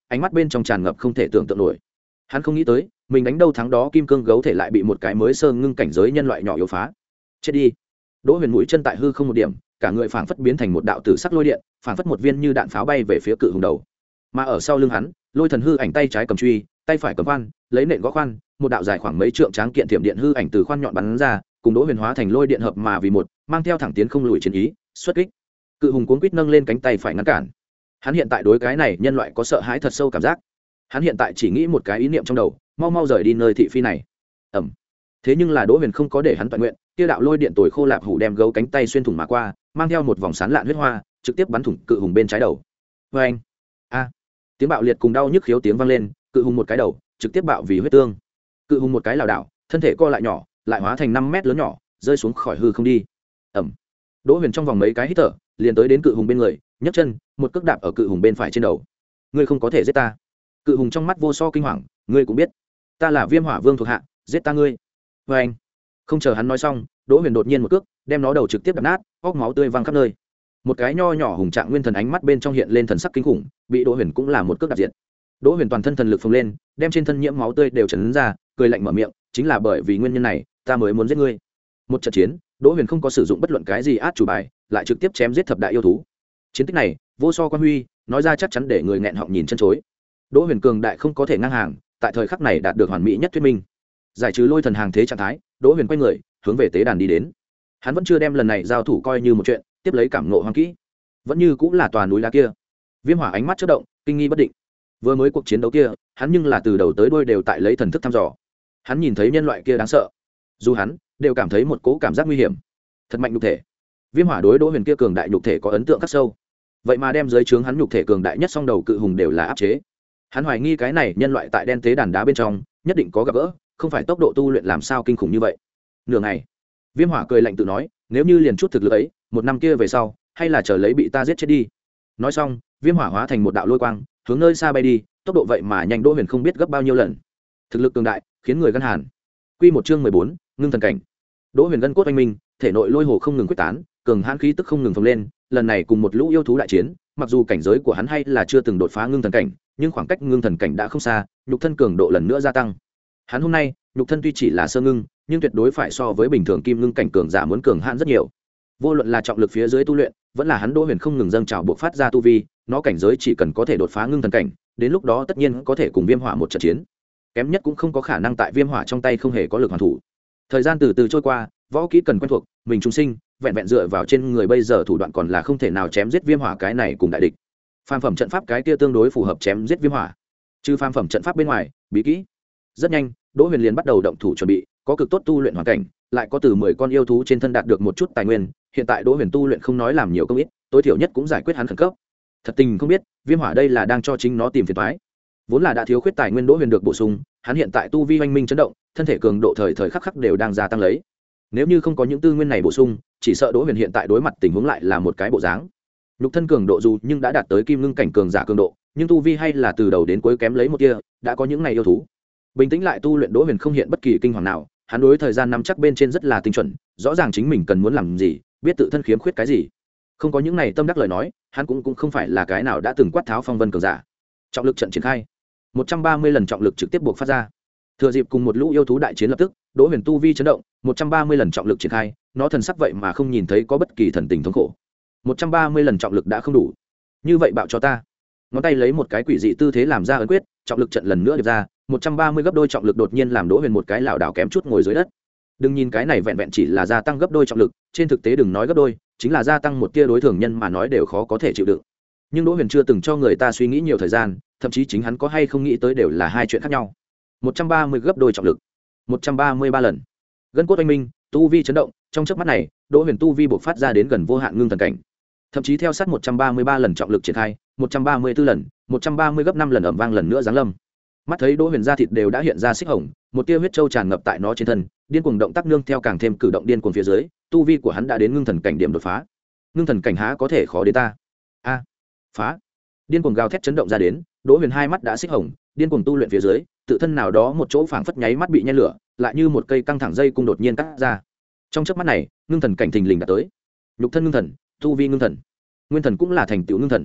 ánh mắt bên trong tràn ngập không thể tưởng tượng nổi. Hắn không nghĩ tới mình đánh đâu thắng đó kim cương gấu thể lại bị một cái mới sơ ngưng cảnh giới nhân loại nhỏ yếu phá. Chết đi. Đỗ Huyền mũi chân tại hư không một điểm, cả người phảng phất biến thành một đạo tử sắc lôi điện, phảng phất một viên như đạn pháo bay về phía cự hùng đầu. Mà ở sau lưng hắn, lôi thần hư ảnh tay trái cầm truy, tay phải cầm khoan, lấy nện gõ khoan, một đạo dài khoảng mấy trượng tráng kiện tiệm điện hư ảnh từ khoan nhọn bắn ra, cùng Đỗ Huyền hóa thành lôi điện hợp mà vì một, mang theo thẳng tiến không lùi chiến ý, xuất kích. Cự hùng cuống quýt nâng lên cánh tay phải ngăn cản. Hắn hiện tại đối cái này nhân loại có sợ hãi thật sâu cảm giác. Hắn hiện tại chỉ nghĩ một cái ý niệm trong đầu, mau mau rời đi nơi thị phi này. Ầm. Thế nhưng là Đỗ Huyền không có để hắn toàn nguyện, kia đạo lôi điện tồi khô lạp hủ đem gấu cánh tay xuyên thủng mà qua, mang theo một vòng sán lạn huyết hoa, trực tiếp bắn thủng cự hùng bên trái đầu. Oeng! A! Tiếng bạo liệt cùng đau nhức khiếu tiếng vang lên, cự hùng một cái đầu, trực tiếp bạo vì huyết tương. Cự hùng một cái lảo đảo, thân thể co lại nhỏ, lại hóa thành năm mét lớn nhỏ, rơi xuống khỏi hư không đi. Ầm. Đỗ Huyền trong vòng mấy cái hít thở, liền tới đến cự hùng bên người, nhấc chân, một cước đạp ở cự hùng bên phải trên đầu. Ngươi không có thể giết ta. Cự hùng trong mắt vô so kinh hoàng, ngươi cũng biết, ta là Viêm Hỏa Vương thuộc hạ, giết ta ngươi. Oeng! Không chờ hắn nói xong, Đỗ Huyền đột nhiên một cước đem nó đầu trực tiếp đập nát, óc máu tươi văng khắp nơi. Một cái nho nhỏ hùng trạng nguyên thần ánh mắt bên trong hiện lên thần sắc kinh khủng, bị Đỗ Huyền cũng là một cước đạp diệt. Đỗ Huyền toàn thân thần lực phồng lên, đem trên thân nhiễm máu tươi đều trấn ra, cười lạnh mở miệng, chính là bởi vì nguyên nhân này, ta mới muốn giết ngươi. Một trận chiến, Đỗ Huyền không có sử dụng bất luận cái gì át chủ bài, lại trực tiếp chém giết thập đại yêu thú. Chiến tích này, vô so quan huy, nói ra chắc chắn để người nghẹn họng nhìn chân chối. Đỗ Huyền cường đại không có thể ngang hàng, tại thời khắc này đạt được hoàn mỹ nhất thuyết minh. Giải trừ lôi thần hàng thế trạng thái, Đỗ Huyền quay người, hướng về tế đàn đi đến. Hắn vẫn chưa đem lần này giao thủ coi như một chuyện, tiếp lấy cảm ngộ hoang kỹ. Vẫn như cũng là tòa núi đá kia. Viêm Hỏa ánh mắt chớp động, kinh nghi bất định. Vừa mới cuộc chiến đấu kia, hắn nhưng là từ đầu tới đuôi đều tại lấy thần thức thăm dò. Hắn nhìn thấy nhân loại kia đáng sợ, dù hắn đều cảm thấy một cố cảm giác nguy hiểm. Thật mạnh nhục thể. Viêm Hỏa đối Đỗ Huyền kia cường đại nhục thể có ấn tượng khắc sâu. Vậy mà đem dưới trướng hắn nhục thể cường đại nhất song đầu cự hùng đều là áp chế. Hắn hoài nghi cái này nhân loại tại đen tế đàn đá bên trong, nhất định có gặp gỡ, không phải tốc độ tu luyện làm sao kinh khủng như vậy. Nửa ngày, Viêm Hỏa cười lạnh tự nói, nếu như liền chút thực lực ấy, một năm kia về sau, hay là chờ lấy bị ta giết chết đi. Nói xong, Viêm Hỏa hóa thành một đạo lôi quang, hướng nơi xa bay đi, tốc độ vậy mà nhanh Đỗ Huyền không biết gấp bao nhiêu lần. Thực lực cường đại, khiến người gan hàn. Quy một chương mười bốn, ngưng thần cảnh. Đỗ Huyền gân cốt oanh minh, thể nội lôi hồ không ngừng quyết tán, cường hãn khí tức không ngừng phồng lên, lần này cùng một lũ yêu thú đại chiến, mặc dù cảnh giới của hắn hay là chưa từng đột phá ngưng thần cảnh, nhưng khoảng cách ngưng thần cảnh đã không xa, nhục thân cường độ lần nữa gia tăng. Hắn hôm nay, nhục thân tuy chỉ là sơ ngưng, nhưng tuyệt đối phải so với bình thường kim ngưng cảnh cường giả muốn cường hãn rất nhiều. Vô luận là trọng lực phía dưới tu luyện, vẫn là hắn Đỗ Huyền không ngừng dâng trào buộc phát ra tu vi, nó cảnh giới chỉ cần có thể đột phá ngưng thần cảnh, đến lúc đó tất nhiên có thể cùng Viêm Hỏa một trận chiến. Kém nhất cũng không có khả năng tại Viêm Hỏa trong tay không hề có lực hoàn thủ. Thời gian từ từ trôi qua, võ kỹ cần quen thuộc, mình chúng sinh, vẹn vẹn dựa vào trên người bây giờ thủ đoạn còn là không thể nào chém giết Viêm Hỏa cái này cùng đại địch. Phàm phẩm trận pháp cái kia tương đối phù hợp chém giết Viêm Hỏa. Trừ phàm phẩm trận pháp bên ngoài, bí kỹ. Rất nhanh, Đỗ Huyền liền bắt đầu động thủ chuẩn bị, có cực tốt tu luyện hoàn cảnh, lại có từ mười con yêu thú trên thân đạt được một chút tài nguyên, hiện tại Đỗ Huyền tu luyện không nói làm nhiều công ít, tối thiểu nhất cũng giải quyết hắn khẩn cấp. Thật tình không biết, Viêm Hỏa đây là đang cho chính nó tìm phiền toái. Vốn là đã thiếu khuyết tài nguyên Đỗ Huyền được bổ sung, hắn hiện tại tu vi hoành minh chấn động, thân thể cường độ thời thời khắc khắc đều đang gia tăng lấy. Nếu như không có những tư nguyên này bổ sung, chỉ sợ Đỗ Huyền hiện tại đối mặt tình huống lại là một cái bộ dáng. Nhục thân cường độ dù nhưng đã đạt tới kim ngưng cảnh cường giả cường độ, nhưng tu vi hay là từ đầu đến cuối kém lấy một tia, đã có những ngày yêu thú. Bình tĩnh lại tu luyện Đỗ Huyền không hiện bất kỳ kinh hoàng nào, hắn đối thời gian nắm chắc bên trên rất là tinh chuẩn, rõ ràng chính mình cần muốn làm gì, biết tự thân khiếm khuyết cái gì. Không có những này tâm đắc lời nói, hắn cũng cũng không phải là cái nào đã từng quát tháo phong vân cường giả. Trọng lực trận triển khai, một trăm ba mươi lần trọng lực trực tiếp buộc phát ra. Thừa dịp cùng một lũ yêu thú đại chiến lập tức, Đỗ Huyền tu vi chấn động, một trăm ba mươi lần trọng lực triển khai, nó thần sắc vậy mà không nhìn thấy có bất kỳ thần tình thống khổ. một trăm ba mươi lần trọng lực đã không đủ. Như vậy bạo cho ta. Ngón tay lấy một cái quỷ dị tư thế làm ra ấn quyết, trọng lực trận lần nữa điệp ra, một trăm ba mươi gấp đôi trọng lực đột nhiên làm Đỗ Huyền một cái lảo đảo kém chút ngồi dưới đất. Đừng nhìn cái này vẹn vẹn chỉ là gia tăng gấp đôi trọng lực, trên thực tế đừng nói gấp đôi, chính là gia tăng một tia đối thường nhân mà nói đều khó có thể chịu đựng. Nhưng Đỗ Huyền chưa từng cho người ta suy nghĩ nhiều thời gian, thậm chí chính hắn có hay không nghĩ tới đều là hai chuyện khác nhau. một trăm ba mươi gấp đôi trọng lực, một trăm ba mươi ba lần. Gân cốt oanh minh, tu vi chấn động, trong chớp mắt này, Đỗ Huyền tu vi bộc phát ra đến gần vô hạn ngưng thần cảnh. Thậm chí theo sát một trăm ba mươi ba lần trọng lực triển khai, một trăm ba mươi tư lần, một trăm ba mươi gấp năm lần ầm vang lần nữa giáng lâm. Mắt thấy Đỗ Huyền da thịt đều đã hiện ra xích hồng, một tia huyết châu tràn ngập tại nó trên thân, điên cuồng động tác nương theo càng thêm cử động điên cuồng phía dưới, tu vi của hắn đã đến ngưng thần cảnh điểm đột phá. Ngưng thần cảnh há có thể khó đến ta? A! Phá! Điên cuồng gào thét chấn động ra đến, Đỗ Huyền hai mắt đã xích hồng, điên cuồng tu luyện phía dưới, tự thân nào đó một chỗ phảng phất nháy mắt bị nhen lửa, lại như một cây căng thẳng dây cung đột nhiên cắt ra. Trong chớp mắt này, ngưng thần cảnh thình lình đã tới. Nhục thân ngưng thần, tu vi ngưng thần, nguyên thần cũng là thành tựu ngưng thần.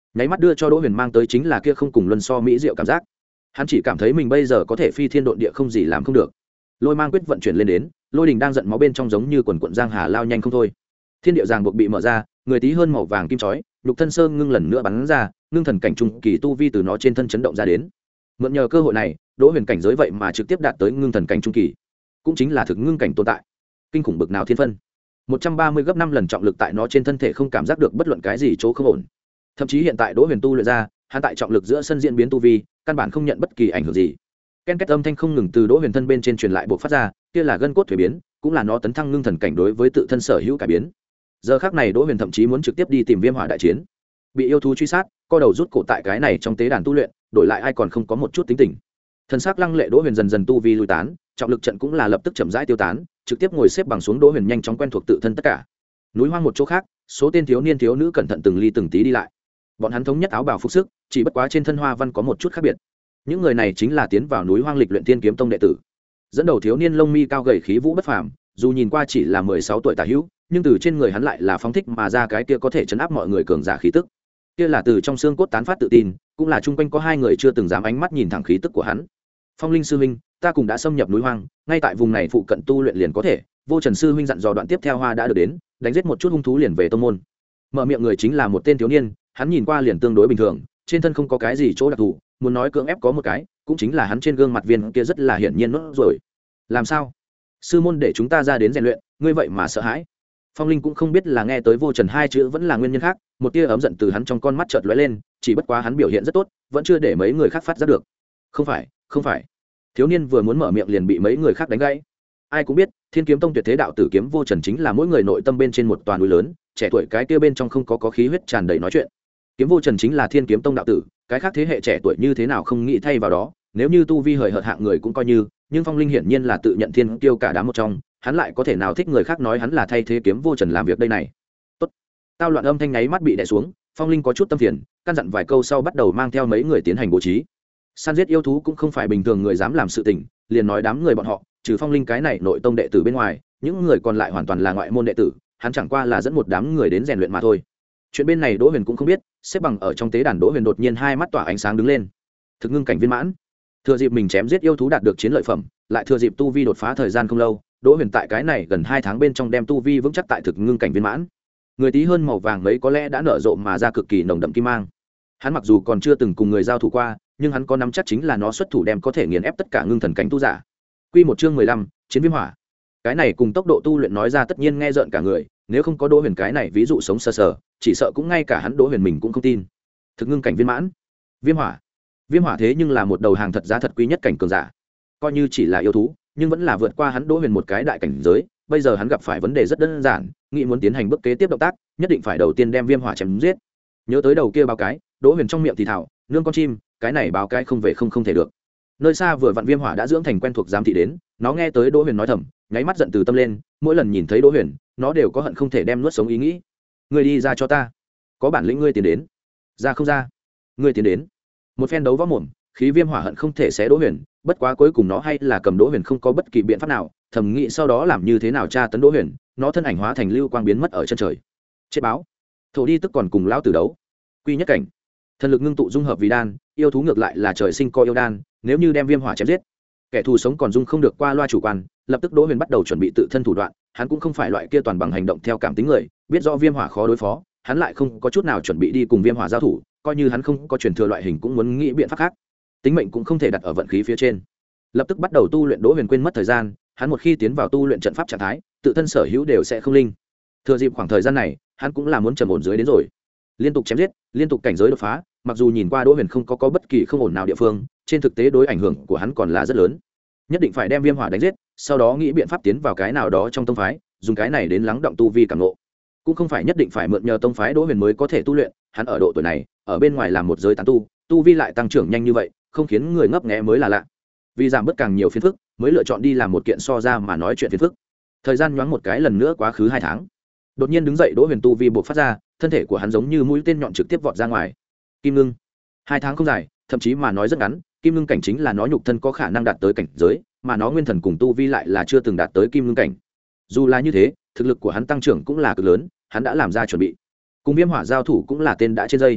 nháy mắt đưa cho đỗ huyền mang tới chính là kia không cùng luân so mỹ diệu cảm giác. Hắn chỉ cảm thấy mình bây giờ có thể phi thiên độn địa không gì làm không được. Lôi mang quyết vận chuyển lên đến, lôi đình đang giận máu bên trong giống như quần quận giang hà lao nhanh không thôi. Thiên địa giằng buộc bị mở ra, người tí hơn màu vàng kim chói, nhục thân sơ ngưng lần nữa bắn ra, ngưng thần cảnh trung kỳ tu vi từ nó trên thân chấn động ra đến. Mượn nhờ cơ hội này, đỗ huyền cảnh giới vậy mà trực tiếp đạt tới ngưng thần cảnh trung kỳ, cũng chính là thực ngưng cảnh tồn tại. Kinh khủng bực nào thiên phân, một trăm ba mươi gấp năm lần trọng lực tại nó trên thân thể không cảm giác được bất luận cái gì chỗ không ổn. Thậm chí hiện tại đỗ huyền tu luyện ra, hắn tại trọng lực giữa sân diễn biến tu vi, căn bản không nhận bất kỳ ảnh hưởng gì. Ken két âm thanh không ngừng từ đỗ huyền thân bên trên truyền lại buộc phát ra, kia là gân cốt thuế biến, cũng là nó tấn thăng ngưng thần cảnh đối với tự thân sở hữu cải biến. Giờ khắc này đỗ huyền thậm chí muốn trực tiếp đi tìm viêm hỏa đại chiến, bị yêu thú truy sát, co đầu rút cổ tại cái này trong tế đàn tu luyện, đổi lại ai còn không có một chút tính tình. Thần sắc lăng lệ đỗ huyền dần dần tu vi lui tán, trọng lực trận cũng là lập tức chậm rãi tiêu tán, trực tiếp ngồi xếp bằng xuống. Đỗ huyền nhanh chóng quen thuộc tự thân tất cả. Núi hoang một chỗ khác, số tên thiếu niên thiếu nữ cẩn thận từng ly từng tí đi lại. Bọn hắn thống nhất áo bào phục sức, chỉ bất quá trên thân hoa văn có một chút khác biệt. Những người này chính là tiến vào núi hoang lịch luyện Thiên Kiếm Tông đệ tử. Dẫn đầu thiếu niên lông mi cao gầy khí vũ bất phàm, dù nhìn qua chỉ là mười sáu tuổi tả hữu, nhưng từ trên người hắn lại là phóng thích mà ra cái kia có thể chấn áp mọi người cường giả khí tức. Kia là từ trong xương cốt tán phát tự tin, cũng là chung quanh có hai người chưa từng dám ánh mắt nhìn thẳng khí tức của hắn. Phong Linh sư huynh, ta cùng đã xâm nhập núi hoang, ngay tại vùng này phụ cận tu luyện liền có thể. Vô Trần sư huynh dặn dò đoạn tiếp theo hoa đã được đến, đánh giết một chút hung thú liền về tông môn. Mở miệng người chính là một tên thiếu niên, hắn nhìn qua liền tương đối bình thường, trên thân không có cái gì chỗ đặc thù, muốn nói cưỡng ép có một cái, cũng chính là hắn trên gương mặt viên kia rất là hiển nhiên nốt rồi. Làm sao? Sư môn để chúng ta ra đến rèn luyện, ngươi vậy mà sợ hãi? Phong Linh cũng không biết là nghe tới Vô Trần hai chữ vẫn là nguyên nhân khác, một tia ấm giận từ hắn trong con mắt chợt lóe lên, chỉ bất quá hắn biểu hiện rất tốt, vẫn chưa để mấy người khác phát giác được. Không phải, không phải. Thiếu niên vừa muốn mở miệng liền bị mấy người khác đánh gãy. Ai cũng biết, Thiên Kiếm Tông tuyệt thế đạo tử Kiếm Vô Trần chính là mỗi người nội tâm bên trên một toàn núi lớn, trẻ tuổi cái kia bên trong không có có khí huyết tràn đầy nói chuyện. Kiếm Vô Trần chính là Thiên Kiếm Tông đạo tử, cái khác thế hệ trẻ tuổi như thế nào không nghĩ thay vào đó, nếu như tu vi hời hợt hạng người cũng coi như, nhưng Phong Linh hiển nhiên là tự nhận thiên tiêu cả đám một trong, hắn lại có thể nào thích người khác nói hắn là thay thế Kiếm Vô Trần làm việc đây này. Tốt. Tao loạn âm thanh nháy mắt bị đè xuống, Phong Linh có chút tâm phiền, căn dặn vài câu sau bắt đầu mang theo mấy người tiến hành bố trí. Săn giết yêu thú cũng không phải bình thường người dám làm sự tình, liền nói đám người bọn họ, trừ Phong Linh cái này nội tông đệ tử bên ngoài, những người còn lại hoàn toàn là ngoại môn đệ tử, hắn chẳng qua là dẫn một đám người đến rèn luyện mà thôi. Chuyện bên này Đỗ Huyền cũng không biết, xếp bằng ở trong tế đàn Đỗ Huyền đột nhiên hai mắt tỏa ánh sáng đứng lên. Thực ngưng cảnh viên mãn. Thừa dịp mình chém giết yêu thú đạt được chiến lợi phẩm, lại thừa dịp tu vi đột phá thời gian không lâu, Đỗ Huyền tại cái này gần hai tháng bên trong đem tu vi vững chắc tại thực ngưng cảnh viên mãn. Người tí hơn màu vàng mấy có lẽ đã nở rộ mà ra cực kỳ nồng đậm kim mang. Hắn mặc dù còn chưa từng cùng người giao thủ qua, nhưng hắn có nắm chắc chính là nó xuất thủ đem có thể nghiền ép tất cả ngưng thần cảnh tu giả. Quy một chương mười lăm, chiến viêm hỏa. Cái này cùng tốc độ tu luyện nói ra tất nhiên nghe rợn cả người, nếu không có Đỗ Huyền cái này ví dụ sống sờ sờ, chỉ sợ cũng ngay cả hắn Đỗ Huyền mình cũng không tin. Thực ngưng cảnh viên mãn, viêm hỏa. Viêm hỏa thế nhưng là một đầu hàng thật giá thật quý nhất cảnh cường giả. Coi như chỉ là yêu thú, nhưng vẫn là vượt qua hắn Đỗ Huyền một cái đại cảnh giới, bây giờ hắn gặp phải vấn đề rất đơn giản, nghĩ muốn tiến hành bước kế tiếp động tác, nhất định phải đầu tiên đem viêm hỏa chém giết. Nhớ tới đầu kia báo cái, Đỗ Huyền trong miệng thì thào, nương con chim, cái này báo cái không về không không thể được. Nơi xa vừa vặn viêm hỏa đã dưỡng thành quen thuộc giám thị đến, nó nghe tới Đỗ Huyền nói thầm, nháy mắt giận từ tâm lên, mỗi lần nhìn thấy Đỗ Huyền, nó đều có hận không thể đem nuốt sống ý nghĩ. Ngươi đi ra cho ta, có bản lĩnh ngươi tiến đến. Ra không ra, ngươi tiến đến. Một phen đấu võ mồm, khí viêm hỏa hận không thể xé Đỗ Huyền, bất quá cuối cùng nó hay là cầm Đỗ Huyền không có bất kỳ biện pháp nào, thầm nghĩ sau đó làm như thế nào tra tấn Đỗ Huyền, nó thân ảnh hóa thành lưu quang biến mất ở chân trời. Chết báo, thổ đi tức còn cùng lão tử đấu. Quy nhất cảnh, thần lực ngưng tụ dung hợp vì đan, yêu thú ngược lại là trời sinh co yêu đan, nếu như đem viêm hỏa chém giết, kẻ thù sống còn dung không được qua loa chủ quan. Lập tức Đỗ Huyền bắt đầu chuẩn bị tự thân thủ đoạn, hắn cũng không phải loại kia toàn bằng hành động theo cảm tính người, biết rõ viêm hỏa khó đối phó, hắn lại không có chút nào chuẩn bị đi cùng viêm hỏa giao thủ, coi như hắn không có truyền thừa loại hình cũng muốn nghĩ biện pháp khác, tính mệnh cũng không thể đặt ở vận khí phía trên. Lập tức bắt đầu tu luyện. Đỗ Huyền quên mất thời gian, hắn một khi tiến vào tu luyện trận pháp trạng thái, tự thân sở hữu đều sẽ không linh. Thừa dịp khoảng thời gian này, hắn cũng là muốn trầm ổn dưới đến rồi, liên tục chém giết, liên tục cảnh giới đột phá. Mặc dù nhìn qua Đỗ Huyền không có, có bất kỳ không ổn nào địa phương, trên thực tế đối ảnh hưởng của hắn còn là rất lớn. Nhất định phải đem viêm hỏa đánh giết, sau đó nghĩ biện pháp tiến vào cái nào đó trong tông phái, dùng cái này đến lắng động tu vi cảm ngộ. Cũng không phải nhất định phải mượn nhờ tông phái Đỗ Huyền mới có thể tu luyện, hắn ở độ tuổi này, ở bên ngoài làm một giới tán tu, tu vi lại tăng trưởng nhanh như vậy, không khiến người ngấp nghé mới là lạ. Vì giảm bớt càng nhiều phiền phức, mới lựa chọn đi làm một kiện so ra mà nói chuyện phiền phức. Thời gian nhoáng một cái lần nữa quá khứ hai tháng. Đột nhiên đứng dậy Đỗ Huyền tu vi bộc phát ra, thân thể của hắn giống như mũi tên nhọn trực tiếp vọt ra ngoài. Kim ngưng. Hai tháng không dài, thậm chí mà nói rất ngắn, kim ngưng cảnh chính là nó nhục thân có khả năng đạt tới cảnh giới, mà nó nguyên thần cùng tu vi lại là chưa từng đạt tới kim ngưng cảnh. Dù là như thế, thực lực của hắn tăng trưởng cũng là cực lớn, hắn đã làm ra chuẩn bị. Cùng viêm hỏa giao thủ cũng là tên đã trên dây.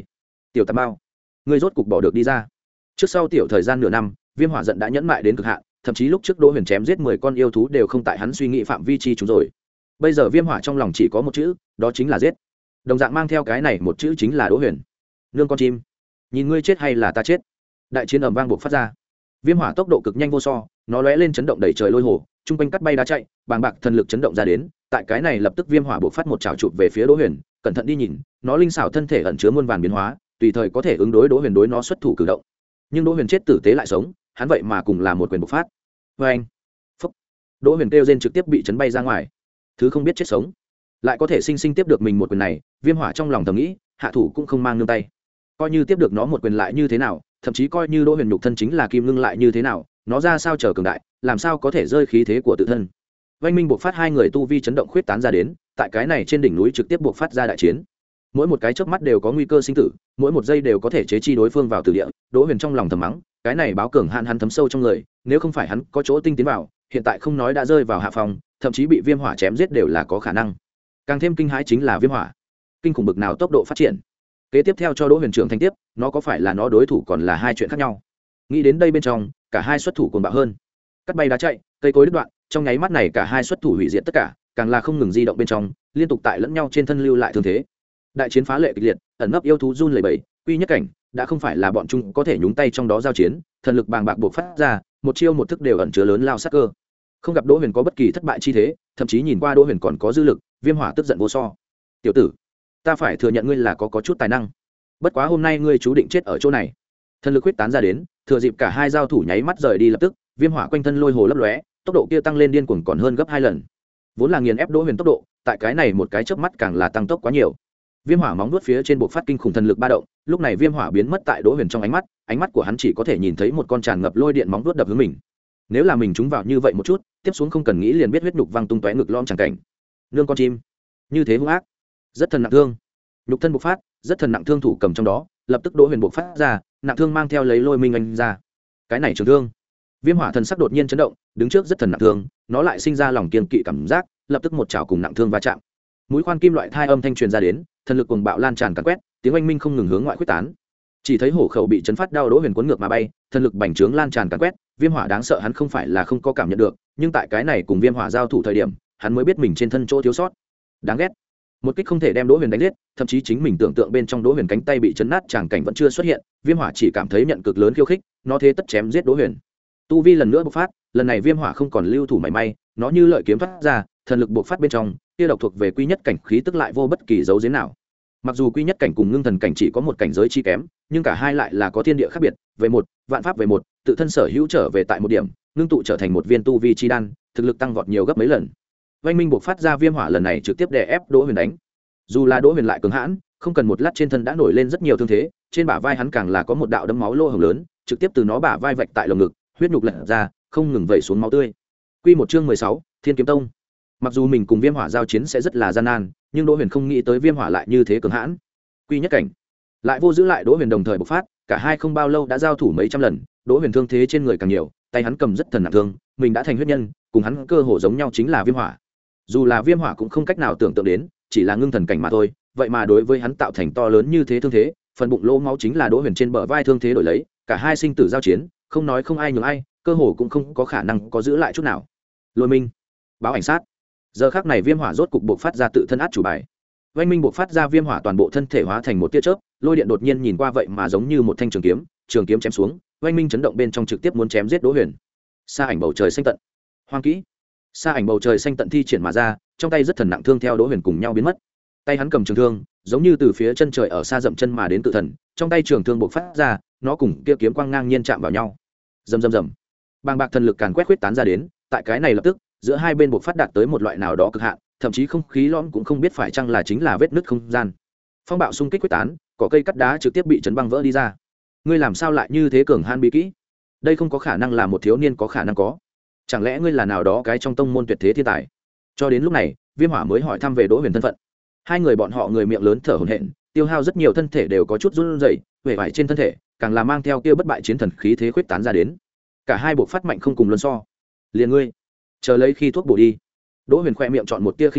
tiểu tà bao, ngươi rốt cục bỏ được đi ra. Trước sau tiểu thời gian nửa năm, viêm hỏa giận đã nhẫn mại đến cực hạn, thậm chí lúc trước Đỗ Huyền chém giết mười con yêu thú đều không tại hắn suy nghĩ phạm vi chi chúng rồi. Bây giờ viêm hỏa trong lòng chỉ có một chữ, đó chính là giết. Đồng dạng mang theo cái này một chữ chính là Đỗ Huyền. Nương con chim, nhìn ngươi chết hay là ta chết. Đại chiến ầm vang buộc phát ra. Viêm hỏa tốc độ cực nhanh vô so, nó lóe lên chấn động đẩy trời lôi hồ, trung quanh cắt bay đá chạy, bàng bạc thần lực chấn động ra đến, tại cái này lập tức viêm hỏa buộc phát một chảo chụp về phía Đỗ Huyền, cẩn thận đi nhìn, nó linh xảo thân thể ẩn chứa muôn vàn biến hóa, tùy thời có thể ứng đối Đỗ Huyền đối nó xuất thủ cử động. Nhưng Đỗ Huyền chết tử tế lại sống, hắn vậy mà cùng là một quyền bộc phát. Và anh, phúc, Đỗ Huyền kêu rên trực tiếp bị chấn bay ra ngoài. Thứ không biết chết sống, lại có thể sinh sinh tiếp được mình một quyền này, viêm hỏa trong lòng thầm nghĩ, hạ thủ cũng không mang nương tay. Coi như tiếp được nó một quyền lại như thế nào, thậm chí coi như Đỗ Huyền nhục thân chính là kim ngưng lại như thế nào, nó ra sao trở cường đại, làm sao có thể rơi khí thế của tự thân. Vành minh buộc phát hai người tu vi chấn động khuyết tán ra đến, tại cái này trên đỉnh núi trực tiếp buộc phát ra đại chiến. Mỗi một cái chớp mắt đều có nguy cơ sinh tử, mỗi một giây đều có thể chế chi đối phương vào tử địa. Đỗ Huyền trong lòng thầm mắng, cái này báo cường hạn hắn thấm sâu trong người, nếu không phải hắn có chỗ tinh tiến vào, hiện tại không nói đã rơi vào hạ phòng, thậm chí bị viêm hỏa chém giết đều là có khả năng. Càng thêm kinh hãi chính là viêm hỏa, kinh khủng bực nào tốc độ phát triển. Kế tiếp theo cho Đỗ Huyền trưởng thành tiếp, nó có phải là nó đối thủ còn là hai chuyện khác nhau. Nghĩ đến đây bên trong, cả hai xuất thủ cuồng bạo hơn. Cắt bay đá chạy, cây cối đứt đoạn, trong nháy mắt này cả hai xuất thủ hủy diệt tất cả, càng là không ngừng di động bên trong, liên tục tại lẫn nhau trên thân lưu lại thương thế. Đại chiến phá lệ kịch liệt, ẩn nấp yêu thú run lẩy bẩy, quy nhất cảnh đã không phải là bọn chúng có thể nhúng tay trong đó giao chiến, thần lực bàng bạc bộc phát ra, một chiêu một thức đều ẩn chứa lớn lao sát cơ. Không gặp Đỗ Huyền có bất kỳ thất bại chi thế, thậm chí nhìn qua Đỗ Huyền còn có dư lực, viêm hỏa tức giận vô so. Tiểu tử, ta phải thừa nhận ngươi là có có chút tài năng, bất quá hôm nay ngươi chú định chết ở chỗ này. Thần lực huyết tán ra đến, thừa dịp cả hai giao thủ nháy mắt rời đi lập tức, viêm hỏa quanh thân lôi hồ lấp lóe, tốc độ kia tăng lên điên cuồng còn hơn gấp hai lần. Vốn là nghiền ép Đỗ Huyền tốc độ, tại cái này một cái chớp mắt càng là tăng tốc quá nhiều. Viêm hỏa móng vuốt phía trên bộc phát kinh khủng thần lực ba động, lúc này viêm hỏa biến mất tại Đỗ Huyền trong ánh mắt, ánh mắt của hắn chỉ có thể nhìn thấy một con tràn ngập lôi điện móng vuốt đập hướng mình. Nếu là mình trúng vào như vậy một chút, tiếp xuống không cần nghĩ liền biết huyết nhục văng tung tóe ngực lõm chẳng cảnh. Nương con chim, như thế hung ác, rất thần nặng thương. Nhục thân bộc phát, rất thần nặng thương thủ cầm trong đó, lập tức Đỗ Huyền bộc phát ra, nặng thương mang theo lấy lôi minh anh ra. Cái này trường thương. Viêm hỏa thần sắc đột nhiên chấn động, đứng trước rất thần nặng thương, nó lại sinh ra lòng kiên kỵ cảm giác, lập tức một chảo cùng nặng thương va chạm. Mũi khoan kim loại thai âm thanh truyền ra đến, thần lực cuồng bạo lan tràn càn quét, tiếng oanh minh không ngừng hướng ngoại quyết tán. Chỉ thấy hổ khẩu bị chấn phát đau, Đỗ Huyền cuốn ngược mà bay, thần lực bành trướng lan tràn càn quét, viêm hỏa đáng sợ hắn không phải là không có cảm nhận được, nhưng tại cái này cùng viêm hỏa giao thủ thời điểm, hắn mới biết mình trên thân chỗ thiếu sót. Đáng ghét. Một kích không thể đem Đỗ Huyền đánh giết, thậm chí chính mình tưởng tượng bên trong Đỗ Huyền cánh tay bị chấn nát tràng cảnh vẫn chưa xuất hiện, viêm hỏa chỉ cảm thấy nhận cực lớn khiêu khích, nó thế tất chém giết Đỗ Huyền. Tu vi lần nữa bộc phát, lần này viêm hỏa không còn lưu thủ mảy may, nó như lợi kiếm thoát ra, thần lực bộc phát bên trong, kia độc thuộc về quy nhất cảnh khí tức lại vô bất kỳ dấu giếm nào. Mặc dù quy nhất cảnh cùng ngưng thần cảnh chỉ có một cảnh giới chi kém, nhưng cả hai lại là có thiên địa khác biệt, về một, vạn pháp về một, tự thân sở hữu trở về tại một điểm, ngưng tụ trở thành một viên tu vi chi đan, thực lực tăng vọt nhiều gấp mấy lần. Vành minh bộc phát ra viêm hỏa lần này trực tiếp đè ép Đỗ Huyền đánh. Dù là Đỗ Huyền lại cứng hãn, không cần một lát trên thân đã nổi lên rất nhiều thương thế, trên bả vai hắn càng là có một đạo đấm máu lô hổng lớn, trực tiếp từ nó bả vai vạch tại lồng ngực, huyết nhục lật ra, không ngừng vẩy xuống máu tươi. Quy một chương mười sáu, Thiên Kiếm Tông. Mặc dù mình cùng viêm hỏa giao chiến sẽ rất là gian nan, nhưng Đỗ Huyền không nghĩ tới viêm hỏa lại như thế cường hãn. Quy nhất cảnh, lại vô giữ lại Đỗ Huyền đồng thời bộc phát, cả hai không bao lâu đã giao thủ mấy trăm lần, Đỗ Huyền thương thế trên người càng nhiều, tay hắn cầm rất thần nặng thương, mình đã thành huyết nhân, cùng hắn cơ hồ giống nhau chính là viêm hỏa. Dù là viêm hỏa cũng không cách nào tưởng tượng đến, chỉ là ngưng thần cảnh mà thôi, vậy mà đối với hắn tạo thành to lớn như thế thương thế, phần bụng lỗ máu chính là Đỗ Huyền trên bờ vai thương thế đổi lấy, cả hai sinh tử giao chiến, không nói không ai nhường ai, cơ hồ cũng không có khả năng có giữ lại chút nào. Lôi minh, báo ảnh sát. Giờ khắc này viêm hỏa rốt cục bộc phát ra tự thân át chủ bài. Vành minh bộc phát ra viêm hỏa toàn bộ thân thể hóa thành một tia chớp, lôi điện đột nhiên nhìn qua vậy mà giống như một thanh trường kiếm, trường kiếm chém xuống, vành minh chấn động bên trong trực tiếp muốn chém giết Đỗ Huyền. Sa ảnh bầu trời xanh tận, hoang kỹ. Sa ảnh bầu trời xanh tận thi triển mà ra, trong tay rất thần nặng thương theo Đỗ Huyền cùng nhau biến mất. Tay hắn cầm trường thương, giống như từ phía chân trời ở xa dậm chân mà đến tự thần, trong tay trường thương bộc phát ra, nó cùng kia kiếm quang ngang nhiên chạm vào nhau. Rầm rầm rầm. Bàng bạc thần lực càn quét huyết tán ra đến, tại cái này lập tức, giữa hai bên bộc phát đạt tới một loại nào đó cực hạn, thậm chí không khí lõm cũng không biết phải chăng là chính là vết nứt không gian. Phong bạo xung kích huyết tán, cỏ cây cắt đá trực tiếp bị chấn băng vỡ đi ra. Ngươi làm sao lại như thế cường han bí kỹ? Đây không có khả năng là một thiếu niên có khả năng có. Chẳng lẽ ngươi là nào đó cái trong tông môn tuyệt thế thiên tài? Cho đến lúc này, viêm hỏa mới hỏi thăm về Đỗ Huyền thân phận. Hai người bọn họ người miệng lớn thở hổn hển, tiêu hao rất nhiều thân thể đều có chút run rẩy, vẻ vải trên thân thể càng là mang theo kia bất bại chiến thần khí thế khuyết tán ra đến. Cả hai bộ phát mạnh không cùng luân so. Liền ngươi, chờ lấy khi thuốc bổ đi. Đỗ Huyền khoe miệng chọn một tia khinh thường,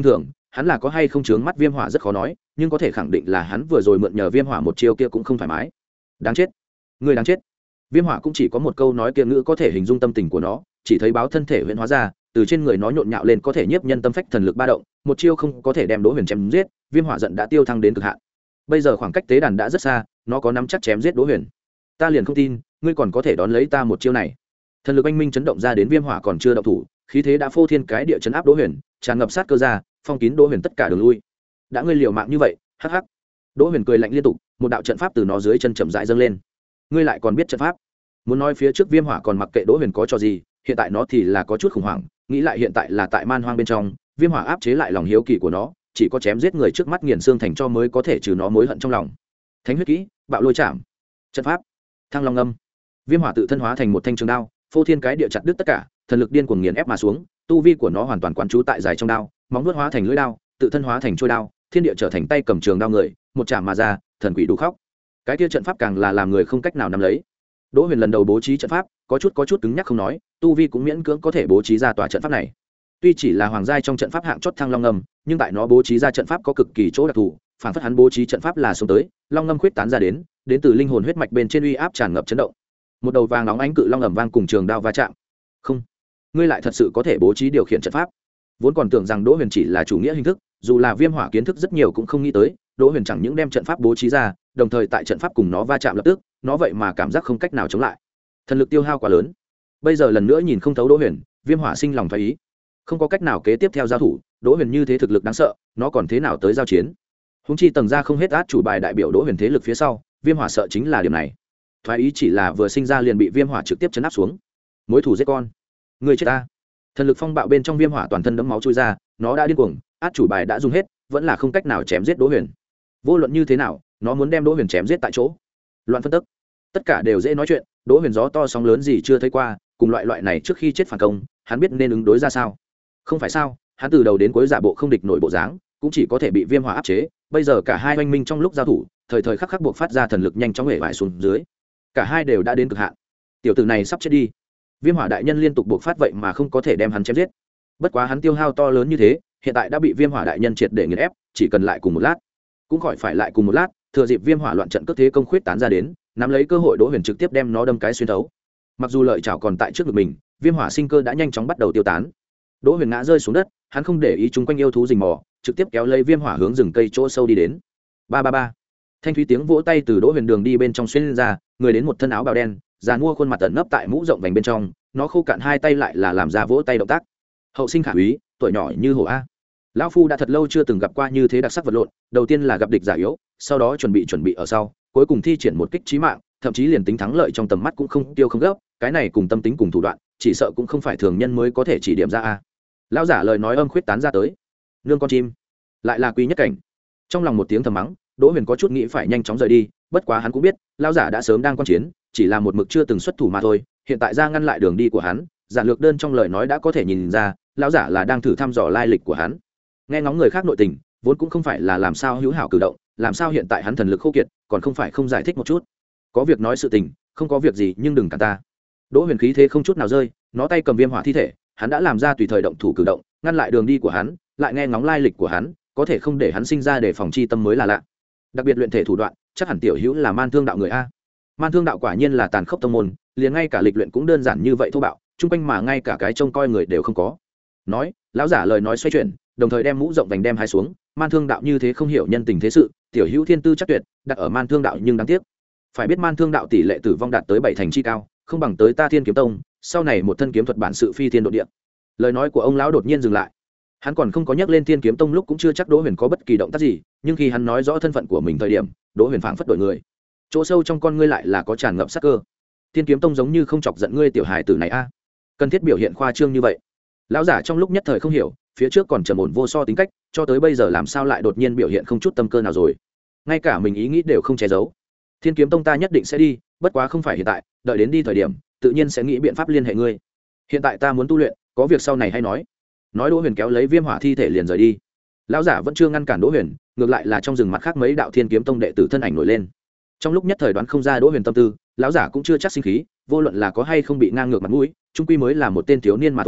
hắn là có hay không chướng mắt viêm hỏa rất khó nói, nhưng có thể khẳng định là hắn vừa rồi mượn nhờ viêm hỏa một chiêu kia cũng không thoải mái. Đáng chết, người đáng chết. Viêm hỏa cũng chỉ có một câu nói kia ngữ có thể hình dung tâm tình của nó, chỉ thấy báo thân thể huyễn hóa ra, từ trên người nó nhộn nhạo lên có thể nhiếp nhân tâm phách thần lực ba động, một chiêu không có thể đem Đỗ Huyền chém giết, viêm hỏa giận đã tiêu thăng đến cực hạn. Bây giờ khoảng cách tế đàn đã rất xa, nó có nắm chắc chém giết Đỗ Huyền. Ta liền không tin, ngươi còn có thể đón lấy ta một chiêu này. Thần lực anh minh chấn động ra đến viêm hỏa còn chưa động thủ, khí thế đã phô thiên cái địa chấn áp Đỗ Huyền, tràn ngập sát cơ ra, phong kín Đỗ Huyền tất cả đường lui. Đã ngươi liều mạng như vậy, hắc hắc. Đỗ Huyền cười lạnh liên tục, một đạo trận pháp từ nó dưới chân chậm rãi dâng lên. Ngươi lại còn biết trận pháp? Muốn nói phía trước viêm hỏa còn mặc kệ Đỗ Huyền có cho gì, hiện tại nó thì là có chút khủng hoảng, nghĩ lại hiện tại là tại man hoang bên trong, viêm hỏa áp chế lại lòng hiếu kỳ của nó, chỉ có chém giết người trước mắt nghiền xương thành cho mới có thể trừ nó mối hận trong lòng. Thánh huyết kỹ, bạo lôi chạm, trận pháp, thăng long âm. Viêm hỏa tự thân hóa thành một thanh trường đao, phô thiên cái địa chặt đứt tất cả, thần lực điên cuồng nghiền ép mà xuống, tu vi của nó hoàn toàn quán trú tại dài trong đao, móng vuốt hóa thành lưỡi đao, tự thân hóa thành chuôi đao, thiên địa trở thành tay cầm trường đao người, một chạm mà ra, thần quỷ đủ khóc. Cái kia trận pháp càng là làm người không cách nào nắm lấy. Đỗ Huyền lần đầu bố trí trận pháp, có chút có chút cứng nhắc không nói, tu vi cũng miễn cưỡng có thể bố trí ra tòa trận pháp này. Tuy chỉ là hoàng giai trong trận pháp hạng chót thăng long ngâm, nhưng tại nó bố trí ra trận pháp có cực kỳ chỗ đặc thù, phản phất hắn bố trí trận pháp là xuống tới, long ngâm khuyết tán ra đến, đến từ linh hồn huyết mạch bên trên uy áp tràn ngập chấn động. Một đầu vàng nóng ánh cự long ầm vang cùng trường đao va chạm. Không, ngươi lại thật sự có thể bố trí điều khiển trận pháp. Vốn còn tưởng rằng Đỗ Huyền chỉ là chủ nghĩa hình thức, dù là viêm hỏa kiến thức rất nhiều cũng không nghĩ tới, Đỗ Huyền chẳng những đem trận pháp bố trí ra, đồng thời tại trận pháp cùng nó va chạm lập tức, nó vậy mà cảm giác không cách nào chống lại. Thần lực tiêu hao quá lớn. Bây giờ lần nữa nhìn không thấu Đỗ Huyền, viêm hỏa sinh lòng thoái ý. Không có cách nào kế tiếp theo giao thủ, Đỗ Huyền như thế thực lực đáng sợ, nó còn thế nào tới giao chiến. Húng chi tầng ra không hết át chủ bài đại biểu Đỗ Huyền thế lực phía sau, viêm hỏa sợ chính là điểm này. Thoái ý chỉ là vừa sinh ra liền bị viêm hỏa trực tiếp chấn áp xuống. Mối thủ giết con, người chết ta. Thần lực phong bạo bên trong viêm hỏa toàn thân đẫm máu trôi ra, nó đã điên cuồng, át chủ bài đã dùng hết, vẫn là không cách nào chém giết Đỗ Huyền. Vô luận như thế nào, nó muốn đem Đỗ Huyền chém giết tại chỗ. Loạn phân tức, tất cả đều dễ nói chuyện, Đỗ Huyền gió to sóng lớn gì chưa thấy qua, cùng loại loại này trước khi chết phản công, hắn biết nên ứng đối ra sao. Không phải sao, hắn từ đầu đến cuối giả bộ không địch nổi bộ dáng, cũng chỉ có thể bị viêm hỏa áp chế. Bây giờ cả hai oanh minh trong lúc giao thủ, thời thời khắc khắc buộc phát ra thần lực nhanh chóng hể vải xuống dưới, cả hai đều đã đến cực hạn. Tiểu tử này sắp chết đi. Viêm hỏa đại nhân liên tục buộc phát vậy mà không có thể đem hắn chém giết. Bất quá hắn tiêu hao to lớn như thế, hiện tại đã bị viêm hỏa đại nhân triệt để nghiền ép, chỉ cần lại cùng một lát, cũng khỏi phải lại cùng một lát, thừa dịp viêm hỏa loạn trận cước thế công khuyết tán ra đến, nắm lấy cơ hội Đỗ Huyền trực tiếp đem nó đâm cái xuyên thấu. Mặc dù lợi chảo còn tại trước ngực mình, viêm hỏa sinh cơ đã nhanh chóng bắt đầu tiêu tán. Đỗ Huyền ngã rơi xuống đất, hắn không để ý chúng quanh yêu thú rình mò, trực tiếp kéo lấy viêm hỏa hướng rừng cây chỗ sâu đi đến. Ba ba ba. Thanh thúy tiếng vỗ tay từ Đỗ Huyền đường đi bên trong xuyên ra, người đến một thân áo bào đen, già mua khuôn mặt tận nấp tại mũ rộng vành bên trong, nó khô cạn hai tay lại là làm ra vỗ tay động tác. Hậu sinh khả úy, tuổi nhỏ như hổ a. Lão phu đã thật lâu chưa từng gặp qua như thế đặc sắc vật lộn, đầu tiên là gặp địch giả yếu, sau đó chuẩn bị chuẩn bị ở sau, cuối cùng thi triển một kích chí mạng, thậm chí liền tính thắng lợi trong tầm mắt cũng không tiêu không gấp, cái này cùng tâm tính cùng thủ đoạn, chỉ sợ cũng không phải thường nhân mới có thể chỉ điểm ra a. Lão giả lời nói âm khuyết tán ra tới. Nương con chim, lại là quý nhất cảnh. Trong lòng một tiếng thầm mắng, Đỗ Huyền có chút nghĩ phải nhanh chóng rời đi, bất quá hắn cũng biết, lão giả đã sớm đang quan chiến, chỉ là một mực chưa từng xuất thủ mà thôi, hiện tại ra ngăn lại đường đi của hắn, giản lược đơn trong lời nói đã có thể nhìn ra, lão giả là đang thử thăm dò lai lịch của hắn. Nghe ngóng người khác nội tình, vốn cũng không phải là làm sao hữu hảo cử động, làm sao hiện tại hắn thần lực khô kiệt, còn không phải không giải thích một chút. Có việc nói sự tình, không có việc gì nhưng đừng cản ta. Đỗ Huyền khí thế không chút nào rơi, nó tay cầm viêm hỏa thi thể, hắn đã làm ra tùy thời động thủ cử động, ngăn lại đường đi của hắn, lại nghe ngóng lai lịch của hắn, có thể không để hắn sinh ra để phòng chi tâm mới là lạ. Đặc biệt luyện thể thủ đoạn, chắc hẳn tiểu hữu là man thương đạo người a. Man thương đạo quả nhiên là tàn khốc tông môn, liền ngay cả lịch luyện cũng đơn giản như vậy thô bạo, chung quanh mà ngay cả cái trông coi người đều không có. Nói, lão giả lời nói xoay chuyển, đồng thời đem mũ rộng vành đem hai xuống, man thương đạo như thế không hiểu nhân tình thế sự, tiểu hữu thiên tư chắc tuyệt, đặt ở man thương đạo nhưng đáng tiếc. Phải biết man thương đạo tỷ lệ tử vong đạt tới bảy thành chi cao, không bằng tới ta Thiên Kiếm Tông, sau này một thân kiếm thuật bản sự phi thiên độ địa. Lời nói của ông lão đột nhiên dừng lại. Hắn còn không có nhắc lên Thiên Kiếm Tông lúc cũng chưa chắc Đỗ Huyền có bất kỳ động tác gì, nhưng khi hắn nói rõ thân phận của mình thời điểm, Đỗ Huyền phảng phất đổi người. Chỗ sâu trong con ngươi lại là có tràn ngập sát cơ. Thiên Kiếm Tông giống như không chọc giận ngươi tiểu hài tử này a. Cần thiết biểu hiện khoa trương như vậy. Lão giả trong lúc nhất thời không hiểu, phía trước còn trầm ổn vô so tính cách, cho tới bây giờ làm sao lại đột nhiên biểu hiện không chút tâm cơ nào rồi. Ngay cả mình ý nghĩ đều không che giấu. Thiên Kiếm Tông ta nhất định sẽ đi, bất quá không phải hiện tại, đợi đến đi thời điểm, tự nhiên sẽ nghĩ biện pháp liên hệ ngươi. Hiện tại ta muốn tu luyện, có việc sau này hay nói. Nói Đỗ Huyền kéo lấy viêm hỏa thi thể liền rời đi. Lão giả vẫn chưa ngăn cản Đỗ Huyền, ngược lại là trong rừng mặt khác mấy đạo Thiên Kiếm Tông đệ tử thân ảnh nổi lên. Trong lúc nhất thời đoán không ra Đỗ Huyền tâm tư, lão giả cũng chưa chắc sinh khí, vô luận là có hay không bị ngang ngược mặt mũi, trung quy mới là một tên thiếu niên mà thôi,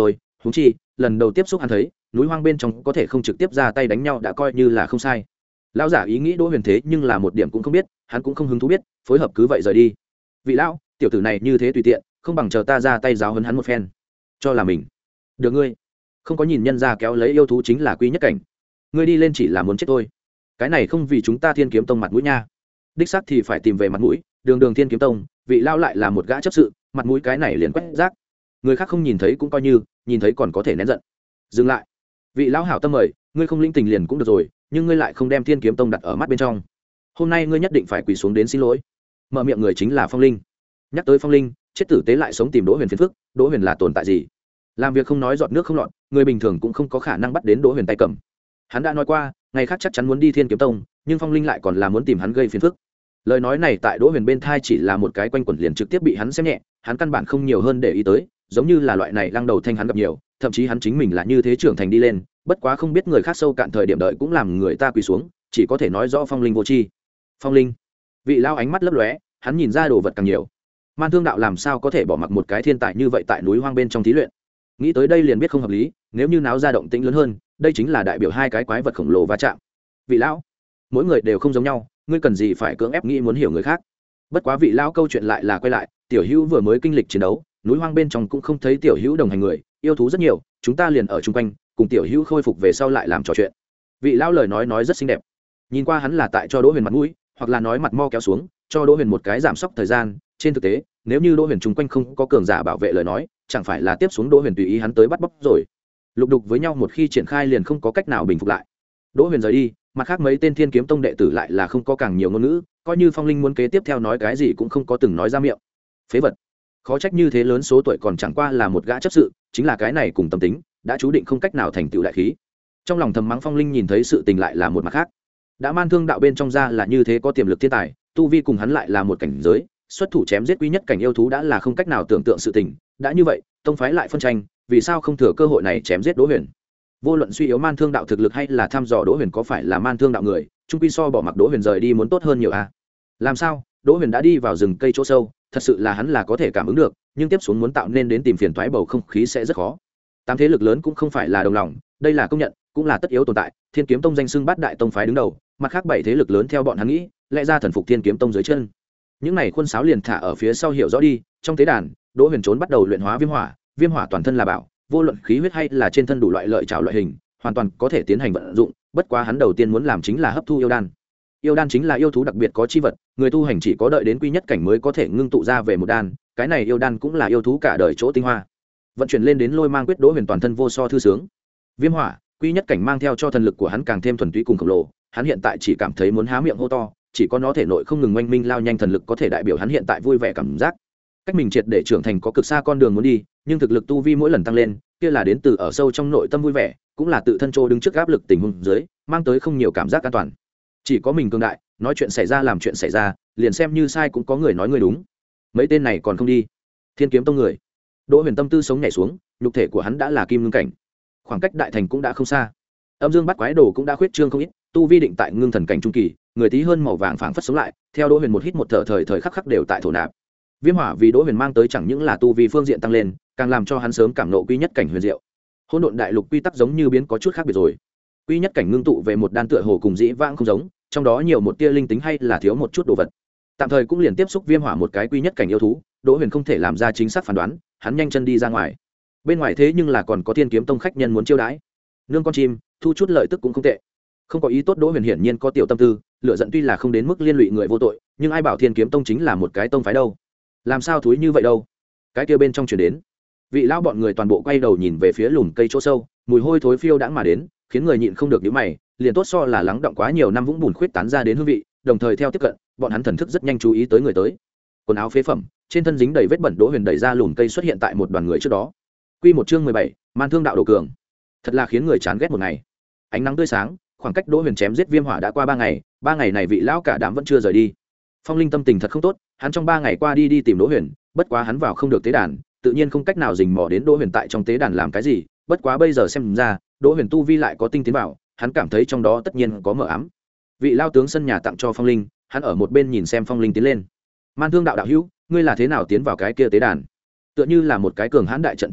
húng chi lần đầu tiếp xúc hắn thấy núi hoang bên trong có thể không trực tiếp ra tay đánh nhau đã coi như là không sai. Lão giả ý nghĩ Đỗ Huyền thế nhưng là một điểm cũng không biết, hắn cũng không hứng thú biết, phối hợp cứ vậy rời đi. Vị lão, tiểu tử này như thế tùy tiện, không bằng chờ ta ra tay giáo huấn hắn một phen. Cho là mình được ngươi không có nhìn nhân ra kéo lấy yêu thú chính là quy nhất cảnh, ngươi đi lên chỉ là muốn chết thôi. Cái này không vì chúng ta Thiên Kiếm Tông mặt mũi nha. Đích xác thì phải tìm về mặt mũi, đường đường Thiên Kiếm Tông, vị lão lại là một gã chấp sự, mặt mũi cái này liền quét rác. Người khác không nhìn thấy cũng coi như, nhìn thấy còn có thể nén giận. Dừng lại. Vị lão hảo tâm mời, ngươi không linh tình liền cũng được rồi, nhưng ngươi lại không đem Thiên Kiếm Tông đặt ở mắt bên trong. Hôm nay ngươi nhất định phải quỳ xuống đến xin lỗi. Mở miệng người chính là Phong Linh. Nhắc tới Phong Linh, chết tử tế lại sống tìm Đỗ Huyền phiền phức, Đỗ Huyền là tồn tại gì? Làm việc không nói giọt nước không lọt, người bình thường cũng không có khả năng bắt đến Đỗ Huyền tay cầm. Hắn đã nói qua, ngày khác chắc chắn muốn đi Thiên Kiếm Tông, nhưng Phong Linh lại còn là muốn tìm hắn gây phiền phức. Lời nói này tại Đỗ Huyền bên thai chỉ là một cái quanh quẩn liền trực tiếp bị hắn xem nhẹ, hắn căn bản không nhiều hơn để ý tới, giống như là loại này lăng đầu thanh hắn gặp nhiều, thậm chí hắn chính mình là như thế trưởng thành đi lên, bất quá không biết người khác sâu cạn thời điểm đợi cũng làm người ta quỳ xuống, chỉ có thể nói rõ Phong Linh vô tri. Phong Linh, vị lao ánh mắt lấp lóe, hắn nhìn ra đồ vật càng nhiều. Man Thương đạo làm sao có thể bỏ mặc một cái thiên tài như vậy tại núi hoang bên trong thí luyện? Nghĩ tới đây liền biết không hợp lý, nếu như náo ra động tĩnh lớn hơn, đây chính là đại biểu hai cái quái vật khổng lồ va chạm. Vị lão, mỗi người đều không giống nhau, ngươi cần gì phải cưỡng ép nghĩ muốn hiểu người khác? Bất quá vị lão câu chuyện lại là quay lại, tiểu hữu vừa mới kinh lịch chiến đấu, núi hoang bên trong cũng không thấy tiểu hữu đồng hành người, yêu thú rất nhiều, chúng ta liền ở chung quanh, cùng tiểu hữu khôi phục về sau lại làm trò chuyện. Vị lão lời nói nói rất xinh đẹp, nhìn qua hắn là tại cho Đỗ Huyền mặt mũi, hoặc là nói mặt mo kéo xuống, cho Đỗ Huyền một cái giảm sốc thời gian. Trên thực tế, nếu như Đỗ Huyền chung quanh không có cường giả bảo vệ lời nói, chẳng phải là tiếp xuống Đỗ Huyền tùy ý hắn tới bắt bóc rồi. Lục đục với nhau một khi triển khai liền không có cách nào bình phục lại. Đỗ Huyền rời đi, mặt khác mấy tên Thiên Kiếm Tông đệ tử lại là không có càng nhiều ngôn ngữ, coi như Phong Linh muốn kế tiếp theo nói cái gì cũng không có từng nói ra miệng. Phế vật, khó trách như thế lớn số tuổi còn chẳng qua là một gã chấp sự, chính là cái này cùng tâm tính, đã chú định không cách nào thành tựu đại khí. Trong lòng thầm mắng Phong Linh nhìn thấy sự tình lại là một mặt khác. Đã Man Thương đạo bên trong ra là như thế có tiềm lực thiên tài, tu vi cùng hắn lại là một cảnh giới, xuất thủ chém giết quý nhất cảnh yêu thú đã là không cách nào tưởng tượng sự tình, đã như vậy, tông phái lại phân tranh, vì sao không thừa cơ hội này chém giết Đỗ Huyền? Vô luận suy yếu Man Thương đạo thực lực hay là thăm dò Đỗ Huyền có phải là Man Thương đạo người, trung quy so bỏ mặc Đỗ Huyền rời đi muốn tốt hơn nhiều a. À? Làm sao? Đỗ Huyền đã đi vào rừng cây chỗ sâu, thật sự là hắn là có thể cảm ứng được, nhưng tiếp xuống muốn tạo nên đến tìm phiền toái bầu không khí sẽ rất khó. Tám thế lực lớn cũng không phải là đồng lòng, đây là công nhận, cũng là tất yếu tồn tại. Thiên Kiếm Tông danh xưng bát đại tông phái đứng đầu, mặt khác bảy thế lực lớn theo bọn hắn nghĩ, lẽ ra thần phục Thiên Kiếm Tông dưới chân. Những này khuôn sáo liền thả ở phía sau hiểu rõ đi. Trong tế đàn, Đỗ Huyền trốn bắt đầu luyện hóa viêm hỏa, viêm hỏa toàn thân là bảo, vô luận khí huyết hay là trên thân đủ loại lợi trảo loại hình, hoàn toàn có thể tiến hành vận dụng. Bất quá hắn đầu tiên muốn làm chính là hấp thu yêu đan. Yêu đan chính là yêu thú đặc biệt có chi vật, người tu hành chỉ có đợi đến quy nhất cảnh mới có thể ngưng tụ ra về một đan, cái này yêu đan cũng là yêu thú cả đời chỗ tinh hoa. Vận chuyển lên đến lôi mang quyết, Đỗ Huyền toàn thân vô so thư sướng. Viêm hỏa, quy nhất cảnh mang theo cho thần lực của hắn càng thêm thuần túy cùng khổng lồ, hắn hiện tại chỉ cảm thấy muốn há miệng hô to, chỉ có nó thể nội không ngừng oanh minh lao nhanh thần lực có thể đại biểu hắn hiện tại vui vẻ cảm giác. Cách mình triệt để trưởng thành có cực xa con đường muốn đi, nhưng thực lực tu vi mỗi lần tăng lên, kia là đến từ ở sâu trong nội tâm vui vẻ, cũng là tự thân trô đứng trước áp lực tình huống dưới, mang tới không nhiều cảm giác an toàn. Chỉ có mình cường đại, nói chuyện xảy ra làm chuyện xảy ra, liền xem như sai cũng có người nói người đúng. Mấy tên này còn không đi. Thiên Kiếm Tông người. Đỗ Huyền tâm tư sống nhảy xuống, nhục thể của hắn đã là kim ngưng cảnh, khoảng cách đại thành cũng đã không xa. Âm dương bắt quái đồ cũng đã khuyết trương không ít, tu vi định tại ngưng thần cảnh trung kỳ, người tí hơn màu vàng phảng phất sống lại, theo Đỗ Huyền một hít một thở thời thời khắc khắc đều tại thổ nạp. Viêm hỏa vì Đỗ Huyền mang tới chẳng những là tu vi phương diện tăng lên, càng làm cho hắn sớm cảm nộ quy nhất cảnh huyền diệu. Hỗn độn đại lục quy tắc giống như biến có chút khác biệt rồi. Quy nhất cảnh ngưng tụ về một đan tựa hồ cùng dĩ vãng không giống, trong đó nhiều một tia linh tính hay là thiếu một chút đồ vật. Tạm thời cũng liền tiếp xúc viêm hỏa một cái quy nhất cảnh yêu thú, Đỗ Huyền không thể làm ra chính xác phán đoán, hắn nhanh chân đi ra ngoài. Bên ngoài thế nhưng là còn có Thiên Kiếm Tông khách nhân muốn chiêu đãi. Nương con chim, thu chút lợi tức cũng không tệ. Không có ý tốt Đỗ Huyền hiển nhiên có tiểu tâm tư, lựa giận tuy là không đến mức liên lụy người vô tội, nhưng ai bảo Thiên Kiếm Tông chính là một cái tông phái đâu? Làm sao thúi như vậy đâu? Cái kia bên trong truyền đến, vị lão bọn người toàn bộ quay đầu nhìn về phía lùm cây chỗ sâu, mùi hôi thối phiêu đãng mà đến, khiến người nhịn không được nhíu mày, liền tốt so là lắng động quá nhiều năm vũng bùn khuyết tán ra đến hương vị, đồng thời theo tiếp cận, bọn hắn thần thức rất nhanh chú ý tới người tới. Quần áo phế phẩm, trên thân dính đầy vết bẩn, Đỗ Huyền đẩy ra lùm cây xuất hiện tại một đoàn người trước đó. Quy một chương mười bảy, Man Thương đạo đồ cường. Thật là khiến người chán ghét một ngày. Ánh nắng tươi sáng, khoảng cách Đỗ Huyền chém giết viêm hỏa đã qua ba ngày, ba ngày này vị lão cả đám vẫn chưa rời đi. Phong Linh tâm tình thật không tốt, hắn trong ba ngày qua đi đi tìm Đỗ Huyền, bất quá hắn vào không được tế đàn, tự nhiên không cách nào rình mò đến Đỗ Huyền tại trong tế đàn làm cái gì, bất quá bây giờ xem ra, Đỗ Huyền tu vi lại có tinh tiến vào, hắn cảm thấy trong đó tất nhiên có mờ ám. Vị lao tướng sân nhà tặng cho Phong Linh, hắn ở một bên nhìn xem Phong Linh tiến lên. Man Thương đạo đạo hữu, ngươi là thế nào tiến vào cái kia tế đàn? Tựa như là một cái cường hãn đại trận thủ hộ,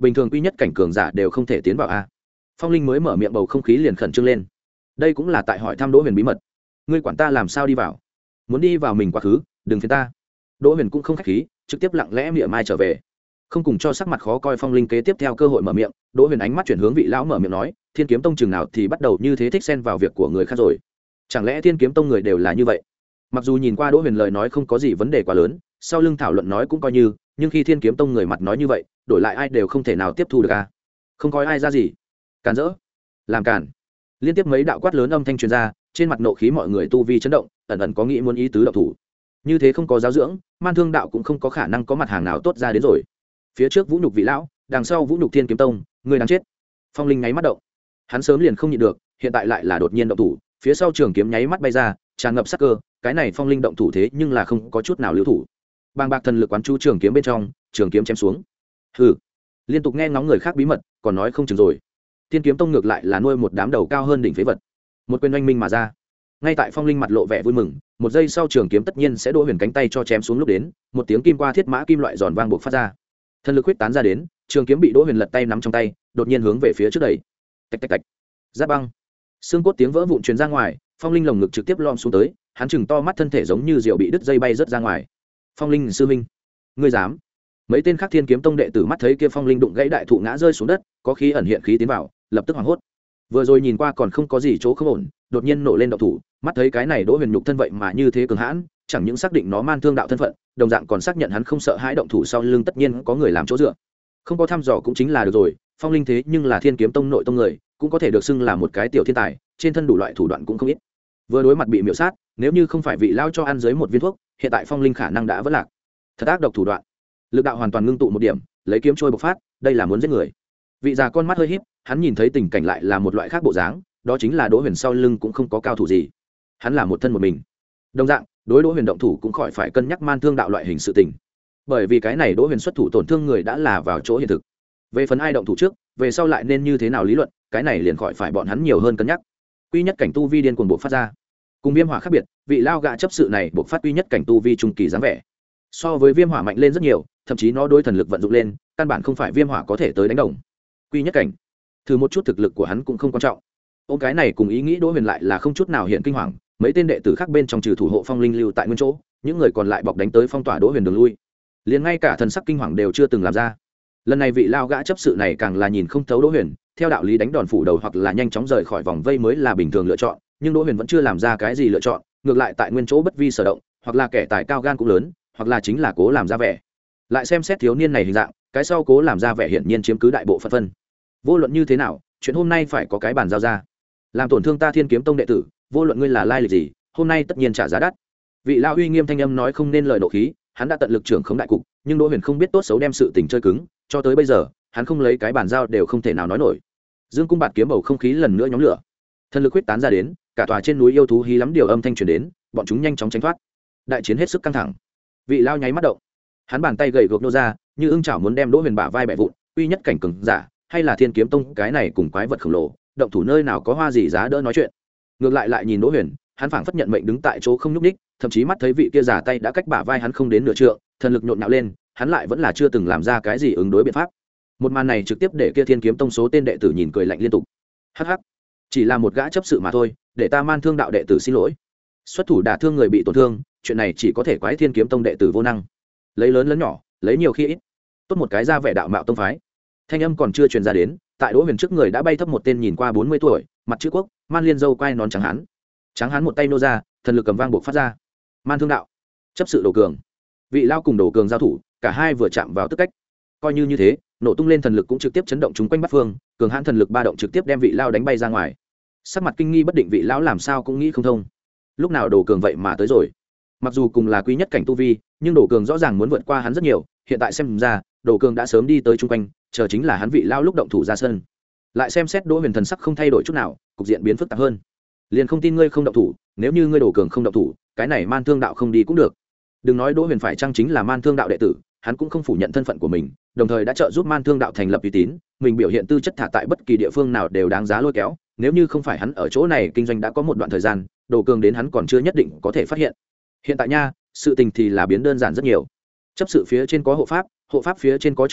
bình thường quy nhất cảnh cường giả đều không thể tiến vào a. Phong linh mới mở miệng, bầu không khí liền khẩn trương lên. Đây cũng là tại hỏi thăm Đỗ Huyền bí mật. Ngươi quản ta làm sao đi vào? Muốn đi vào mình quá khứ, đừng phiền ta. Đỗ Huyền cũng không khách khí, trực tiếp lặng lẽ miệng mai trở về, không cùng cho sắc mặt khó coi Phong linh kế tiếp theo cơ hội mở miệng. Đỗ Huyền ánh mắt chuyển hướng vị lão mở miệng nói, Thiên Kiếm Tông chừng nào thì bắt đầu như thế thích xen vào việc của người khác rồi? Chẳng lẽ Thiên Kiếm Tông người đều là như vậy? Mặc dù nhìn qua Đỗ Huyền lời nói không có gì vấn đề quá lớn, sau lưng thảo luận nói cũng coi như, nhưng khi Thiên Kiếm Tông người mặt nói như vậy, đổi lại ai đều không thể nào tiếp thu được a. Không coi ai ra gì, càn rỡ, làm càn. Liên tiếp mấy đạo quát lớn âm thanh truyền ra, trên mặt nộ khí mọi người tu vi chấn động, ẩn ẩn có nghĩ muốn ý tứ động thủ. Như thế không có giáo dưỡng, Man Thương đạo cũng không có khả năng có mặt hàng nào tốt ra đến rồi. Phía trước vũ nhục vị lão, đằng sau vũ nhục Thiên Kiếm Tông, người đang chết. Phong linh nháy mắt động, hắn sớm liền không nhịn được, hiện tại lại là đột nhiên động thủ, phía sau trường kiếm nháy mắt bay ra, tràn ngập sắc cơ. Cái này Phong linh động thủ thế nhưng là không có chút nào lưu thủ. Bàng bạc thần lực quán chú trường kiếm bên trong, trường kiếm chém xuống. Hừ, liên tục nghe ngóng người khác bí mật, còn nói không chừng rồi. Thiên Kiếm Tông ngược lại là nuôi một đám đầu cao hơn đỉnh phế vật. Một quyền oanh minh mà ra. Ngay tại Phong linh mặt lộ vẻ vui mừng, một giây sau trường kiếm tất nhiên sẽ Đỗ Huyền cánh tay cho chém xuống lúc đến, một tiếng kim qua thiết mã kim loại giòn vang buộc phát ra. Thần lực huyết tán ra đến, trường kiếm bị Đỗ Huyền lật tay nắm trong tay, đột nhiên hướng về phía trước đẩy. Tạch tạch tạch. Giáp băng. Xương cốt tiếng vỡ vụn truyền ra ngoài, Phong linh lồng ngực trực tiếp lom xuống tới, hắn chừng to mắt, thân thể giống như diều bị đứt dây bay rớt ra ngoài. Phong linh sư minh, ngươi dám? Mấy tên khác Thiên Kiếm Tông đệ tử mắt thấy kia Phong linh đụng gãy đại thụ ngã rơi xuống đất, có khí ẩn hiện khí tiến vào, lập tức hoảng hốt. Vừa rồi nhìn qua còn không có gì chỗ không ổn, đột nhiên nổ lên động thủ, mắt thấy cái này Đỗ Huyền nhục thân vậy mà như thế cường hãn, chẳng những xác định nó Man Thương đạo thân phận, đồng dạng còn xác nhận hắn không sợ hãi động thủ sau lưng tất nhiên có người làm chỗ dựa. Không có thăm dò cũng chính là được rồi, Phong linh thế nhưng là Thiên Kiếm Tông nội tông người, cũng có thể được xưng là một cái tiểu thiên tài, trên thân đủ loại thủ đoạn cũng không ít. Vừa đối mặt bị miểu sát, nếu như không phải vị lao cho ăn dưới một viên thuốc, hiện tại Phong linh khả năng đã vỡ lạc. Thật ác độc thủ đoạn. Lực đạo hoàn toàn ngưng tụ một điểm, lấy kiếm trôi bộc phát, đây là muốn giết người. Vị già con mắt hơi híp, hắn nhìn thấy tình cảnh lại là một loại khác bộ dáng, đó chính là Đỗ Huyền sau lưng cũng không có cao thủ gì, hắn là một thân một mình. Đồng dạng, đối Đỗ Huyền động thủ cũng khỏi phải cân nhắc Man Thương đạo loại hình sự tình, bởi vì cái này Đỗ Huyền xuất thủ tổn thương người đã là vào chỗ hiện thực. Về phần ai động thủ trước, về sau lại nên như thế nào lý luận, cái này liền khỏi phải bọn hắn nhiều hơn cân nhắc. Quy nhất cảnh tu vi điên cuồng bộc phát ra, cùng Viêm Hỏa khác biệt, vị lao gạ chấp sự này bộc phát quy nhất cảnh tu vi trung kỳ dáng vẻ, so với Viêm Hỏa mạnh lên rất nhiều, thậm chí nó đối thần lực vận dụng lên, căn bản không phải Viêm Hỏa có thể tới đánh đồng. Quy nhất cảnh, thử một chút thực lực của hắn cũng không quan trọng. Ôm cái này cùng ý nghĩ Đỗ Huyền lại là không chút nào hiện kinh hoàng, mấy tên đệ tử khác bên trong trừ thủ hộ Phong linh lưu tại nguyên chỗ, những người còn lại bọc đánh tới phong tỏa Đỗ Huyền đường lui, liền ngay cả thần sắc kinh hoàng đều chưa từng làm ra. Lần này vị lao gã chấp sự này càng là nhìn không thấu Đỗ Huyền, theo đạo lý đánh đòn phủ đầu hoặc là nhanh chóng rời khỏi vòng vây mới là bình thường lựa chọn, nhưng Đỗ Huyền vẫn chưa làm ra cái gì lựa chọn, ngược lại tại nguyên chỗ bất vi sở động, hoặc là kẻ tài cao gan cũng lớn, hoặc là chính là cố làm ra vẻ. Lại xem xét thiếu niên này hình dạng, cái sau cố làm ra vẻ hiển nhiên chiếm cứ đại bộ phận phân. Vô luận như thế nào, chuyện hôm nay phải có cái bàn giao ra. Làm tổn thương ta Thiên Kiếm Tông đệ tử, vô luận ngươi là lai lịch gì, hôm nay tất nhiên trả giá đắt. Vị lão uy nghiêm thanh âm nói không nên lời nộ khí, hắn đã tận lực trưởng khống đại cục, nhưng Đỗ Huyền không biết tốt xấu đem sự tình chơi cứng, cho tới bây giờ, hắn không lấy cái bàn giao đều không thể nào nói nổi. Dương cung bạt kiếm bầu không khí lần nữa nhóm lửa, thần lực huyết tán ra đến, cả tòa trên núi yêu thú hí lắm điều âm thanh truyền đến, bọn chúng nhanh chóng tránh thoát. Đại chiến hết sức căng thẳng. Vị lão nháy mắt động, hắn bàn tay gầy gộc nô ra, như ưng chảo muốn đem Đỗ Huyền bả vai bẻ vụn, uy nhất cảnh cường giả, hay là Thiên Kiếm Tông cái này cùng quái vật khổng lồ, động thủ nơi nào có hoa gì giá đỡ nói chuyện. Ngược lại lại nhìn Đỗ Huyền, hắn phảng phất nhận mệnh đứng tại chỗ không nhúc nhích, thậm chí mắt thấy vị kia giả tay đã cách bả vai hắn không đến nửa trượng, thần lực nhộn nhạo lên, hắn lại vẫn là chưa từng làm ra cái gì ứng đối biện pháp. Một màn này trực tiếp để kia Thiên Kiếm Tông số tên đệ tử nhìn cười lạnh liên tục. Hắc hắc, chỉ là một gã chấp sự mà thôi, để ta Man Thương đạo đệ tử xin lỗi. Xuất thủ đả thương người bị tổn thương, chuyện này chỉ có thể quái Thiên Kiếm Tông đệ tử vô năng. Lấy lớn lớn nhỏ, lấy nhiều khi ít. Tốt một cái ra vẻ đạo mạo tông phái. Thanh âm còn chưa truyền ra đến, tại Đỗ Huyền trước người đã bay thấp một tên nhìn qua bốn mươi tuổi, mặt chữ quốc, man liên dâu quai nón trắng hán. Trắng hán một tay nô ra, thần lực cầm vang buộc phát ra. Man Thương đạo, chấp sự Đồ Cường. Vị lao cùng Đồ Cường giao thủ, cả hai vừa chạm vào tức cách. Coi như như thế, nổ tung lên thần lực cũng trực tiếp chấn động chúng quanh bát phương, cường hãn thần lực ba động trực tiếp đem vị lao đánh bay ra ngoài. Sắc mặt kinh nghi bất định vị lão làm sao cũng nghĩ không thông. Lúc nào Đồ Cường vậy mà tới rồi? Mặc dù cùng là quý nhất cảnh tu vi, nhưng Đồ Cường rõ ràng muốn vượt qua hắn rất nhiều, hiện tại xem ra, Đồ Cường đã sớm đi tới chung quanh, chờ chính là hắn vị lao lúc động thủ ra sân. Lại xem xét Đỗ Huyền thần sắc không thay đổi chút nào, cục diện biến phức tạp hơn. Liền không tin ngươi không động thủ, nếu như ngươi Đồ Cường không động thủ, cái này Man Thương đạo không đi cũng được. Đừng nói Đỗ Huyền phải chăng chính là Man Thương đạo đệ tử, hắn cũng không phủ nhận thân phận của mình, đồng thời đã trợ giúp Man Thương đạo thành lập uy tín, mình biểu hiện tư chất thả tại bất kỳ địa phương nào đều đáng giá lôi kéo, nếu như không phải hắn ở chỗ này kinh doanh đã có một đoạn thời gian, Đồ Cường đến hắn còn chưa nhất định có thể phát hiện. Hiện tại nha, sự tình thì là biến đơn giản rất nhiều. Chấp sự phía trên có hộ pháp, hộ pháp phía trên có trưởng lão,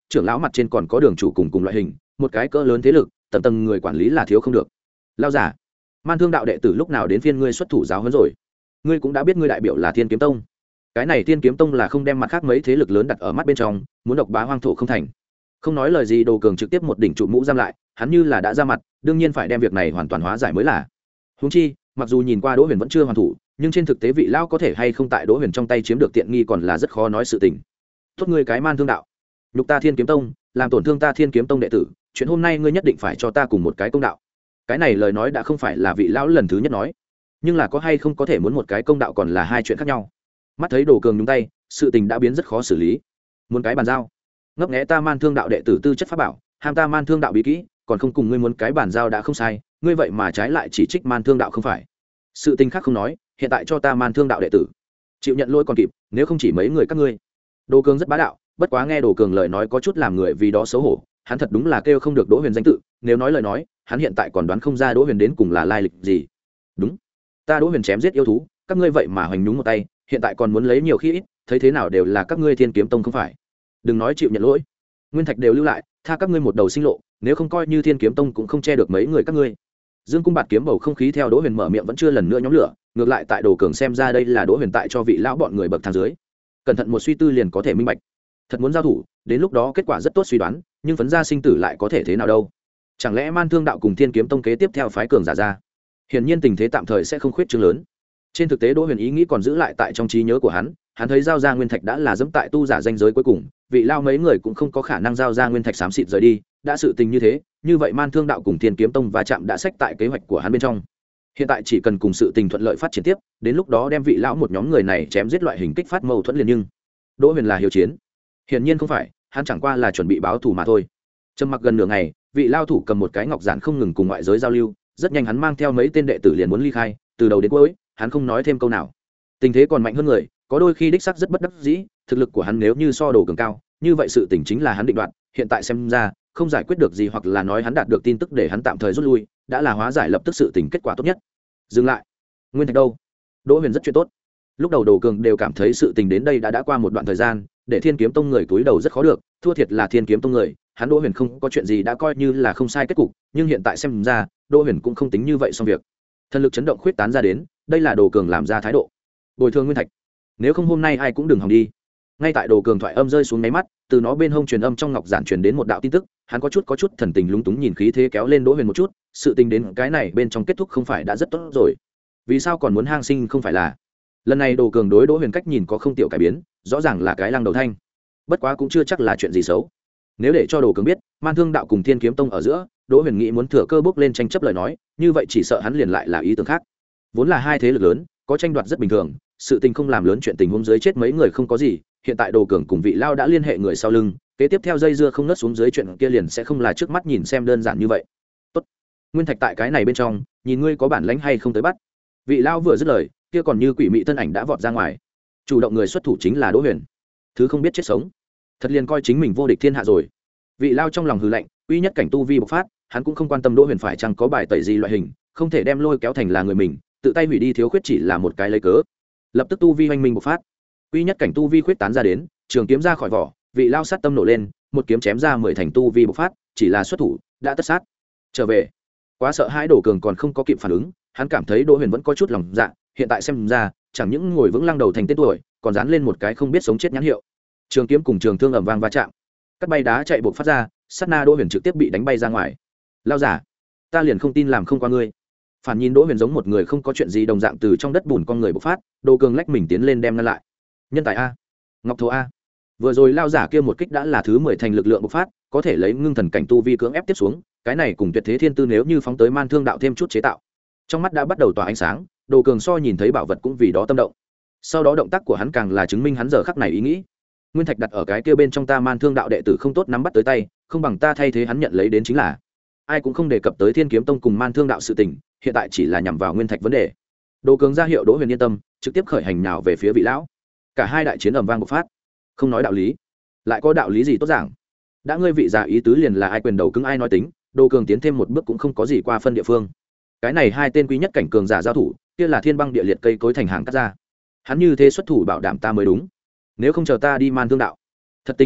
trưởng lão mặt trên còn có đường chủ cùng cùng loại hình một cái cỡ lớn thế lực tầng tầng người quản lý là thiếu không được. Lao giả, Man Thương đạo đệ tử lúc nào đến phiên ngươi xuất thủ giáo huấn rồi? Ngươi cũng đã biết ngươi đại biểu là Thiên Kiếm Tông, cái này Thiên Kiếm Tông là không đem mặt khác mấy thế lực lớn đặt ở mắt bên trong, muốn độc bá hoang thổ không thành. Không nói lời gì, Đồ Cường trực tiếp một đỉnh trụ mũ giam lại, hắn như là đã ra mặt, đương nhiên phải đem việc này hoàn toàn hóa giải mới là. Huống chi, mặc dù nhìn qua Đỗ Huyền vẫn chưa hoàn thủ, nhưng trên thực tế vị lão có thể hay không tại Đỗ Huyền trong tay chiếm được tiện nghi còn là rất khó nói sự tình. Tốt ngươi cái Man Thương đạo, nhục ta Thiên Kiếm Tông, làm tổn thương ta Thiên Kiếm Tông đệ tử, chuyện hôm nay ngươi nhất định phải cho ta cùng một cái công đạo. Cái này lời nói đã không phải là vị lão lần thứ nhất nói, nhưng là có hay không có thể muốn một cái công đạo còn là hai chuyện khác nhau. Mắt thấy Đồ Cường nhúng tay, sự tình đã biến rất khó xử lý. Muốn cái bàn giao, ngấp nghé ta Man Thương đạo đệ tử tư chất pháp bảo, ham ta Man Thương đạo bí kỹ, còn không cùng ngươi muốn cái bàn giao đã không sai, ngươi vậy mà trái lại chỉ trích Man Thương đạo không phải. Sự tình khác không nói, hiện tại cho ta Man Thương đạo đệ tử chịu nhận lỗi còn kịp, nếu không chỉ mấy người các ngươi. Đồ Cường rất bá đạo, bất quá nghe Đồ Cường lời nói có chút làm người vì đó xấu hổ, hắn thật đúng là kêu không được Đỗ Huyền danh tự, nếu nói lời nói, hắn hiện tại còn đoán không ra Đỗ Huyền đến cùng là lai lịch gì. Đúng, ta Đỗ Huyền chém giết yêu thú, các ngươi vậy mà hoành nhúng một tay, hiện tại còn muốn lấy nhiều khi ít, thấy thế nào đều là các ngươi Thiên Kiếm Tông không phải. Đừng nói chịu nhận lỗi, nguyên thạch đều lưu lại, tha các ngươi một đầu sinh lộ, nếu không coi như Thiên Kiếm Tông cũng không che được mấy người các ngươi. Dương cung bạt kiếm bầu không khí theo Đỗ Huyền mở miệng vẫn chưa lần nữa nhóm lửa, ngược lại tại Đồ Cường xem ra đây là Đỗ Huyền tại cho vị lão bọn người bậc thang dưới. Cẩn thận một suy tư liền có thể minh bạch. Thật muốn giao thủ, đến lúc đó kết quả rất tốt suy đoán, nhưng phấn gia sinh tử lại có thể thế nào đâu? Chẳng lẽ Man Thương đạo cùng Thiên Kiếm Tông kế tiếp theo phái cường giả ra? Hiển nhiên tình thế tạm thời sẽ không khuyết trương lớn. Trên thực tế Đỗ Huyền ý nghĩ còn giữ lại tại trong trí nhớ của hắn, hắn thấy giao ra nguyên thạch đã là dẫm tại tu giả danh giới cuối cùng, vị lao mấy người cũng không có khả năng giao ra nguyên thạch xám xịt rời đi, đã sự tình như thế, như vậy Man Thương đạo cùng Thiên Kiếm Tông va chạm đã sách tại kế hoạch của hắn bên trong. Hiện tại chỉ cần cùng sự tình thuận lợi phát triển tiếp, đến lúc đó đem vị lão một nhóm người này chém giết loại hình kích phát mâu thuẫn liền. Nhưng Đỗ Huyền là hiếu chiến, hiển nhiên không phải, hắn chẳng qua là chuẩn bị báo thù mà thôi. Trầm mặc gần nửa ngày, vị lao thủ cầm một cái ngọc giản không ngừng cùng ngoại giới giao lưu, rất nhanh hắn mang theo mấy tên đệ tử liền muốn ly khai, từ đầu đến cuối hắn không nói thêm câu nào. Tình thế còn mạnh hơn người, có đôi khi đích xác rất bất đắc dĩ, thực lực của hắn nếu như so Đồ Cường cao, như vậy sự tình chính là hắn định đoạt, hiện tại xem ra không giải quyết được gì, hoặc là nói hắn đạt được tin tức để hắn tạm thời rút lui, đã là hóa giải lập tức sự tình kết quả tốt nhất. Dừng lại, nguyên thạch đâu? Đỗ Huyền rất chuyện tốt. Lúc đầu Đồ Cường đều cảm thấy sự tình đến đây đã đã qua một đoạn thời gian, để Thiên Kiếm Tông người túi đầu rất khó được, thua thiệt là Thiên Kiếm Tông người, hắn Đỗ Huyền không có chuyện gì đã coi như là không sai kết cục, nhưng hiện tại xem ra, Đỗ Huyền cũng không tính như vậy xong việc. Thần lực chấn động khuyết tán ra đến, đây là Đồ Cường làm ra thái độ. Bồi thường nguyên thạch, nếu không hôm nay ai cũng đừng hòng đi. Ngay tại Đồ Cường thoại âm rơi xuống máy mắt, từ nó bên hông truyền âm trong ngọc giản truyền đến một đạo tin tức, hắn có chút có chút thần tình lúng túng nhìn khí thế kéo lên Đỗ Huyền một chút, sự tình đến cái này bên trong kết thúc không phải đã rất tốt rồi, vì sao còn muốn hang sinh không phải là? Lần này Đồ Cường đối Đỗ Huyền cách nhìn có không tiểu cải biến, rõ ràng là cái lăng đầu thanh, bất quá cũng chưa chắc là chuyện gì xấu. Nếu để cho Đồ Cường biết Man Thương đạo cùng Thiên Kiếm Tông ở giữa, Đỗ Huyền nghĩ muốn thừa cơ bước lên tranh chấp lời nói, như vậy chỉ sợ hắn liền lại là ý tưởng khác. Vốn là hai thế lực lớn, có tranh đoạt rất bình thường, sự tình không làm lớn chuyện tình huống dưới chết mấy người không có gì, hiện tại Đồ Cường cùng vị lao đã liên hệ người sau lưng, kế tiếp theo dây dưa không nứt xuống dưới chuyện kia liền sẽ không là trước mắt nhìn xem đơn giản như vậy. Tốt, nguyên thạch tại cái này bên trong, nhìn ngươi có bản lĩnh hay không tới bắt. Vị lao vừa dứt lời, kia còn như quỷ mị thân ảnh đã vọt ra ngoài. Chủ động người xuất thủ chính là Đỗ Huyền, thứ không biết chết sống, thật liền coi chính mình vô địch thiên hạ rồi. Vị lao trong lòng hừ lạnh, uy nhất cảnh tu vi bộc phát, hắn cũng không quan tâm Đỗ Huyền phải chăng có bài tẩy gì loại hình, không thể đem lôi kéo thành là người mình, tự tay hủy đi thiếu khuyết chỉ là một cái lấy cớ. Lập tức tu vi hoành minh bộc phát, uy nhất cảnh tu vi khuyết tán ra đến, trường kiếm ra khỏi vỏ, vị lao sát tâm nổ lên, một kiếm chém ra mười thành tu vi bộc phát, chỉ là xuất thủ đã tất sát. Trở về, quá sợ hãi Đồ Cường còn không có kịp phản ứng, hắn cảm thấy Đỗ Huyền vẫn có chút lòng dạ, hiện tại xem ra chẳng những ngồi vững lăng đầu thành tên tuổi, còn dán lên một cái không biết sống chết nhãn hiệu. Trường kiếm cùng trường thương ầm vang va chạm, cắt bay đá chạy bộc phát ra, sát na Đỗ Huyền trực tiếp bị đánh bay ra ngoài. Lao giả, ta liền không tin làm không qua ngươi. Phản nhìn Đỗ Huyền giống một người không có chuyện gì đồng dạng từ trong đất bùn con người bộc phát, Đồ Cường lách mình tiến lên đem ngăn lại. Nhân tài a, ngọc thổ a. Vừa rồi lao giả kia một kích đã là thứ mười thành lực lượng bộc phát, có thể lấy ngưng thần cảnh tu vi cưỡng ép tiếp xuống, cái này cùng tuyệt thế thiên tư nếu như phóng tới Man Thương đạo thêm chút chế tạo. Trong mắt đã bắt đầu tỏa ánh sáng, Đồ Cường so nhìn thấy bảo vật cũng vì đó tâm động. Sau đó động tác của hắn càng là chứng minh hắn giờ khắc này ý nghĩ. Nguyên thạch đặt ở cái kia bên trong ta Man Thương đạo đệ tử không tốt nắm bắt tới tay, không bằng ta thay thế hắn nhận lấy đến chính là. Ai cũng không đề cập tới Thiên Kiếm Tông cùng Man Thương đạo sự tình, hiện tại chỉ là nhằm vào nguyên thạch vấn đề. Đồ Cường ra hiệu Đỗ Huyền yên tâm, trực tiếp khởi hành nào về phía vị lão. Cả hai đại chiến ầm vang bộc phát, không nói đạo lý, lại có đạo lý gì tốt giảng? Đã ngươi vị già ý tứ liền là ai quyền đầu cứng ai nói tính, Đồ Cường tiến thêm một bước cũng không có gì qua phân địa phương. Cái này hai tên quý nhất cảnh cường giả giao thủ, kia là thiên băng địa liệt cây cối thành hàng cắt ra. Hắn như thế xuất thủ bảo đảm ta mới đúng, nếu không chờ ta đi Man Thương đạo. Thật tình không biết,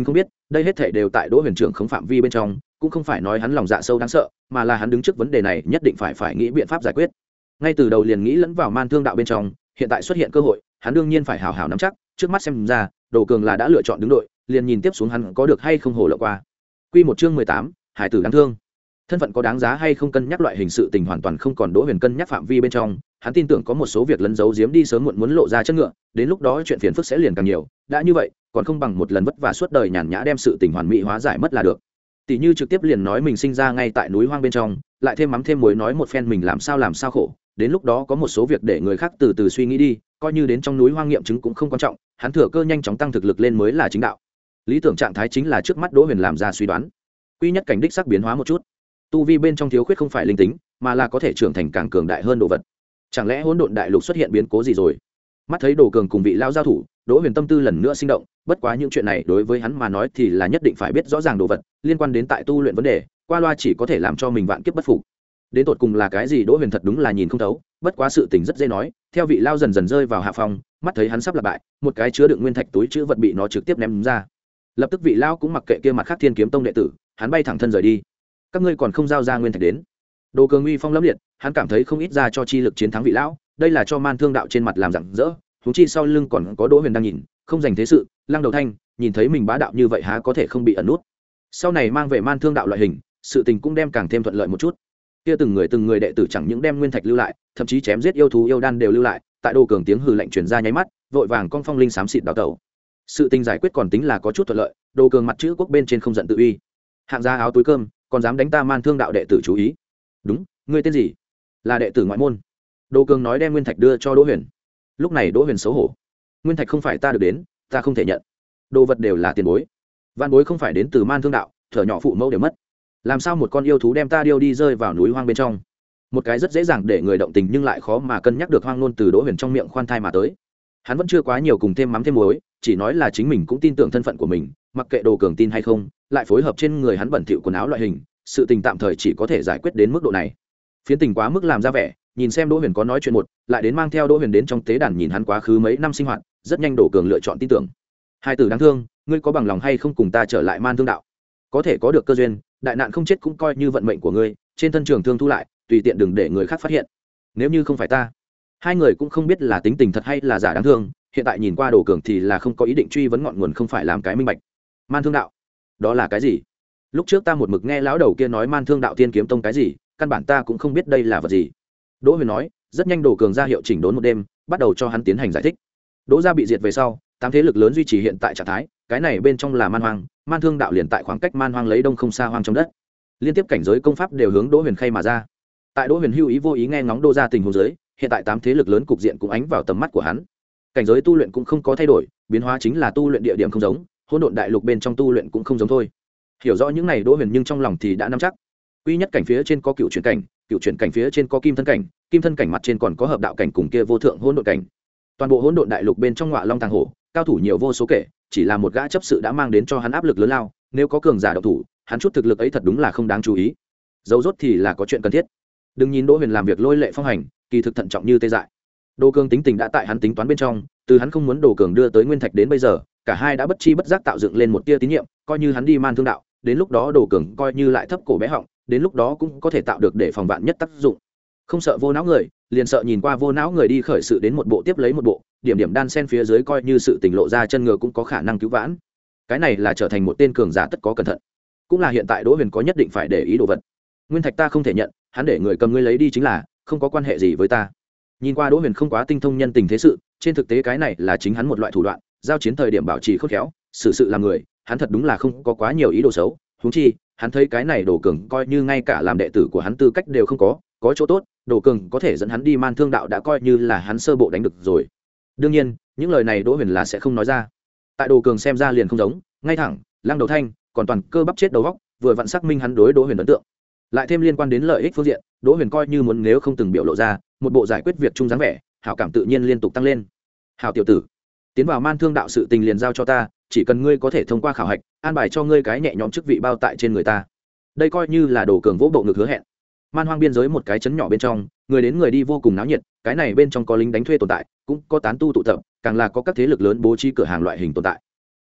đây hết thể đều tại đỗ huyền trưởng không phạm vi bên trong, cũng không phải nói hắn lòng dạ sâu đáng sợ, mà là hắn đứng trước vấn đề này nhất định phải phải nghĩ biện pháp giải quyết. Ngay từ đầu liền nghĩ lẫn vào man thương đạo bên trong, hiện tại xuất hiện cơ hội, hắn đương nhiên phải hào hào nắm chắc. Trước mắt xem ra Đồ Cường là đã lựa chọn đứng đội, liền nhìn tiếp xuống hắn có được hay không hổ lộ qua. Quy một chương mười tám, hải tử đáng thương. Thân phận có đáng giá hay không cân nhắc loại hình sự tình hoàn toàn không còn Đỗ Huyền cân nhắc phạm vi bên trong, hắn tin tưởng có một số việc lấn giấu giếm đi sớm muộn muốn lộ ra chân ngựa, đến lúc đó chuyện phiền phức sẽ liền càng nhiều, đã như vậy, còn không bằng một lần vất vả suốt đời nhàn nhã đem sự tình hoàn mỹ hóa giải mất là được. Tỷ như trực tiếp liền nói mình sinh ra ngay tại núi hoang bên trong, lại thêm mắm thêm muối nói một phen mình làm sao làm sao khổ, đến lúc đó có một số việc để người khác từ từ suy nghĩ đi, coi như đến trong núi hoang nghiệm chứng cũng không quan trọng, hắn thừa cơ nhanh chóng tăng thực lực lên mới là chính đạo. Lý tưởng trạng thái chính là trước mắt Đỗ Huyền làm ra suy đoán. Quy nhất cảnh đích sắc biến hóa một chút, tu vi bên trong thiếu khuyết không phải linh tính, mà là có thể trưởng thành càng cường đại hơn đồ vật. Chẳng lẽ hỗn độn đại lục xuất hiện biến cố gì rồi? Mắt thấy Đồ Cường cùng vị lao giao thủ, Đỗ Huyền tâm tư lần nữa sinh động, bất quá những chuyện này đối với hắn mà nói thì là nhất định phải biết rõ ràng đồ vật, liên quan đến tại tu luyện vấn đề, qua loa chỉ có thể làm cho mình vạn kiếp bất phục. Đến tột cùng là cái gì Đỗ Huyền thật đúng là nhìn không thấu, bất quá sự tình rất dễ nói, theo vị lao dần dần rơi vào hạ phòng, mắt thấy hắn sắp lặp bại, một cái chứa đựng nguyên thạch túi chứa vật bị nó trực tiếp ném ra. Lập tức vị lao cũng mặc kệ kia mặt khác Thiên Kiếm Tông đệ tử, hắn bay thẳng thân rời đi. Các ngươi còn không giao ra nguyên thạch đến. Đồ Cường uy phong lẫm liệt, hắn cảm thấy không ít ra cho chi lực chiến thắng vị lão, đây là cho man thương đạo trên mặt làm rạng rỡ, huống chi sau lưng còn có Đỗ Huyền đang nhìn, không dành thế sự, Lăng Đầu Thanh, nhìn thấy mình bá đạo như vậy há có thể không bị ẩn nút. Sau này mang về man thương đạo loại hình, sự tình cũng đem càng thêm thuận lợi một chút. Kia từng người từng người đệ tử chẳng những đem nguyên thạch lưu lại, thậm chí chém giết yêu thú yêu đan đều lưu lại, tại Đồ Cường tiếng hừ lạnh truyền ra nháy mắt, vội vàng con phong linh xám xịt đào tẩu. Sự tình giải quyết còn tính là có chút thuận lợi, Đồ Cường mặt chữ quốc bên trên không giận tự uy. Hạng gia áo túi cơm, còn dám đánh ta man thương đạo đệ tử chú ý. Đúng, ngươi tên gì? Là đệ tử ngoại môn. Đồ Cường nói đem nguyên thạch đưa cho Đỗ Huyền. Lúc này Đỗ Huyền xấu hổ. Nguyên thạch không phải ta được đến, ta không thể nhận. Đồ vật đều là tiền bối. Vạn bối không phải đến từ man thương đạo, thở nhỏ phụ mẫu đều mất. Làm sao một con yêu thú đem ta điêu đi rơi vào núi hoang bên trong? Một cái rất dễ dàng để người động tình nhưng lại khó mà cân nhắc được hoang ngôn từ Đỗ Huyền trong miệng khoan thai mà tới. Hắn vẫn chưa quá nhiều cùng thêm mắm thêm muối, chỉ nói là chính mình cũng tin tưởng thân phận của mình, mặc kệ Đồ Cường tin hay không, lại phối hợp trên người hắn bẩn thỉu quần áo loại hình, sự tình tạm thời chỉ có thể giải quyết đến mức độ này. Phiến tình quá mức làm ra vẻ, nhìn xem Đỗ Huyền có nói chuyện một, lại đến mang theo Đỗ Huyền đến trong tế đàn nhìn hắn quá khứ mấy năm sinh hoạt, rất nhanh Đồ Cường lựa chọn tin tưởng. Hai tử đáng thương, ngươi có bằng lòng hay không cùng ta trở lại man thương đạo? Có thể có được cơ duyên, đại nạn không chết cũng coi như vận mệnh của ngươi, trên thân trường thương thu lại, tùy tiện đừng để người khác phát hiện. Nếu như không phải ta, hai người cũng không biết là tính tình thật hay là giả đáng thương, hiện tại nhìn qua Đồ Cường thì là không có ý định truy vấn ngọn nguồn, không phải làm cái minh bạch. Man thương đạo, đó là cái gì? Lúc trước ta một mực nghe lão đầu kia nói man thương đạo Thiên Kiếm Tông cái gì, căn bản ta cũng không biết đây là vật gì. Đỗ Huyền nói, rất nhanh Đồ Cường ra hiệu chỉnh đốn một đêm, bắt đầu cho hắn tiến hành giải thích. Đỗ gia bị diệt về sau, tám thế lực lớn duy trì hiện tại trạng thái, cái này bên trong là man hoang, man thương đạo liền tại khoảng cách man hoang lấy đông không xa hoang trong đất. Liên tiếp cảnh giới công pháp đều hướng Đỗ Huyền khay mà ra. Tại Đỗ Huyền hưu ý vô ý nghe ngóng Đỗ gia tình huống dưới, hiện tại tám thế lực lớn cục diện cũng ánh vào tầm mắt của hắn. Cảnh giới tu luyện cũng không có thay đổi, biến hóa chính là tu luyện địa điểm không giống, hỗn độn đại lục bên trong tu luyện cũng không giống thôi. Hiểu rõ những này Đỗ Huyền nhưng trong lòng thì đã nắm chắc. Quy nhất cảnh phía trên có cựu chuyển cảnh, cựu chuyển cảnh phía trên có kim thân cảnh, kim thân cảnh mặt trên còn có hợp đạo cảnh cùng kia vô thượng hỗn độn cảnh. Toàn bộ hỗn độn đại lục bên trong ngọa long tàng hổ, cao thủ nhiều vô số kể, chỉ là một gã chấp sự đã mang đến cho hắn áp lực lớn lao, nếu có cường giả độc thủ, hắn chút thực lực ấy thật đúng là không đáng chú ý. Dấu rốt thì là có chuyện cần thiết. Đừng nhìn Đỗ Huyền làm việc lôi lệ phong hành, kỳ thực thận trọng như tê dại. Đồ Cường tính tình đã tại hắn tính toán bên trong, từ hắn không muốn Đồ Cường đưa tới nguyên thạch đến bây giờ, cả hai đã bất chi bất giác tạo dựng lên một tia tín nhiệm, coi như hắn đi man thương đạo, đến lúc đó Đồ Cường coi như lại thấp cổ bé họng, đến lúc đó cũng có thể tạo được để phòng vạn nhất tác dụng. Không sợ vô não người, liền sợ nhìn qua vô não người đi khởi sự đến một bộ tiếp lấy một bộ, điểm điểm đan sen phía dưới coi như sự tình lộ ra chân ngựa cũng có khả năng cứu vãn. Cái này là trở thành một tên cường giả tất có cẩn thận, cũng là hiện tại Đỗ Huyền có nhất định phải để ý đồ vật. Nguyên thạch ta không thể nhận, hắn để người cầm ngươi lấy đi chính là, không có quan hệ gì với ta. Nhìn qua Đỗ Huyền không quá tinh thông nhân tình thế sự, trên thực tế cái này là chính hắn một loại thủ đoạn, giao chiến thời điểm bảo trì khôn khéo, xử sự làm người, hắn thật đúng là không có quá nhiều ý đồ xấu, huống chi, hắn thấy cái này Đồ Cường coi như ngay cả làm đệ tử của hắn tư cách đều không có, có chỗ tốt, Đồ Cường có thể dẫn hắn đi man thương đạo đã coi như là hắn sơ bộ đánh được rồi. Đương nhiên, những lời này Đỗ Huyền là sẽ không nói ra. Tại Đồ Cường xem ra liền không giống, ngay thẳng, Lăng Đầu Thanh, còn toàn cơ bắp chết đầu góc, vừa vặn xác minh hắn đối Đỗ Huyền ấn tượng. Lại thêm liên quan đến lợi ích phương diện, Đỗ Huyền coi như muốn nếu không từng biểu lộ ra, một bộ giải quyết việc chung dáng vẻ, hảo cảm tự nhiên liên tục tăng lên. Hảo tiểu tử, tiến vào man thương đạo sự tình liền giao cho ta, chỉ cần ngươi có thể thông qua khảo hạch, an bài cho ngươi cái nhẹ nhõm chức vị bao tại trên người ta. Đây coi như là Đồ Cường vỗ bộ ngực hứa hẹn. Man hoang biên giới một cái trấn nhỏ bên trong, người đến người đi vô cùng náo nhiệt, cái này bên trong có lính đánh thuê tồn tại, cũng có tán tu tụ tập, càng là có các thế lực lớn bố trí cửa hàng loại hình tồn tại.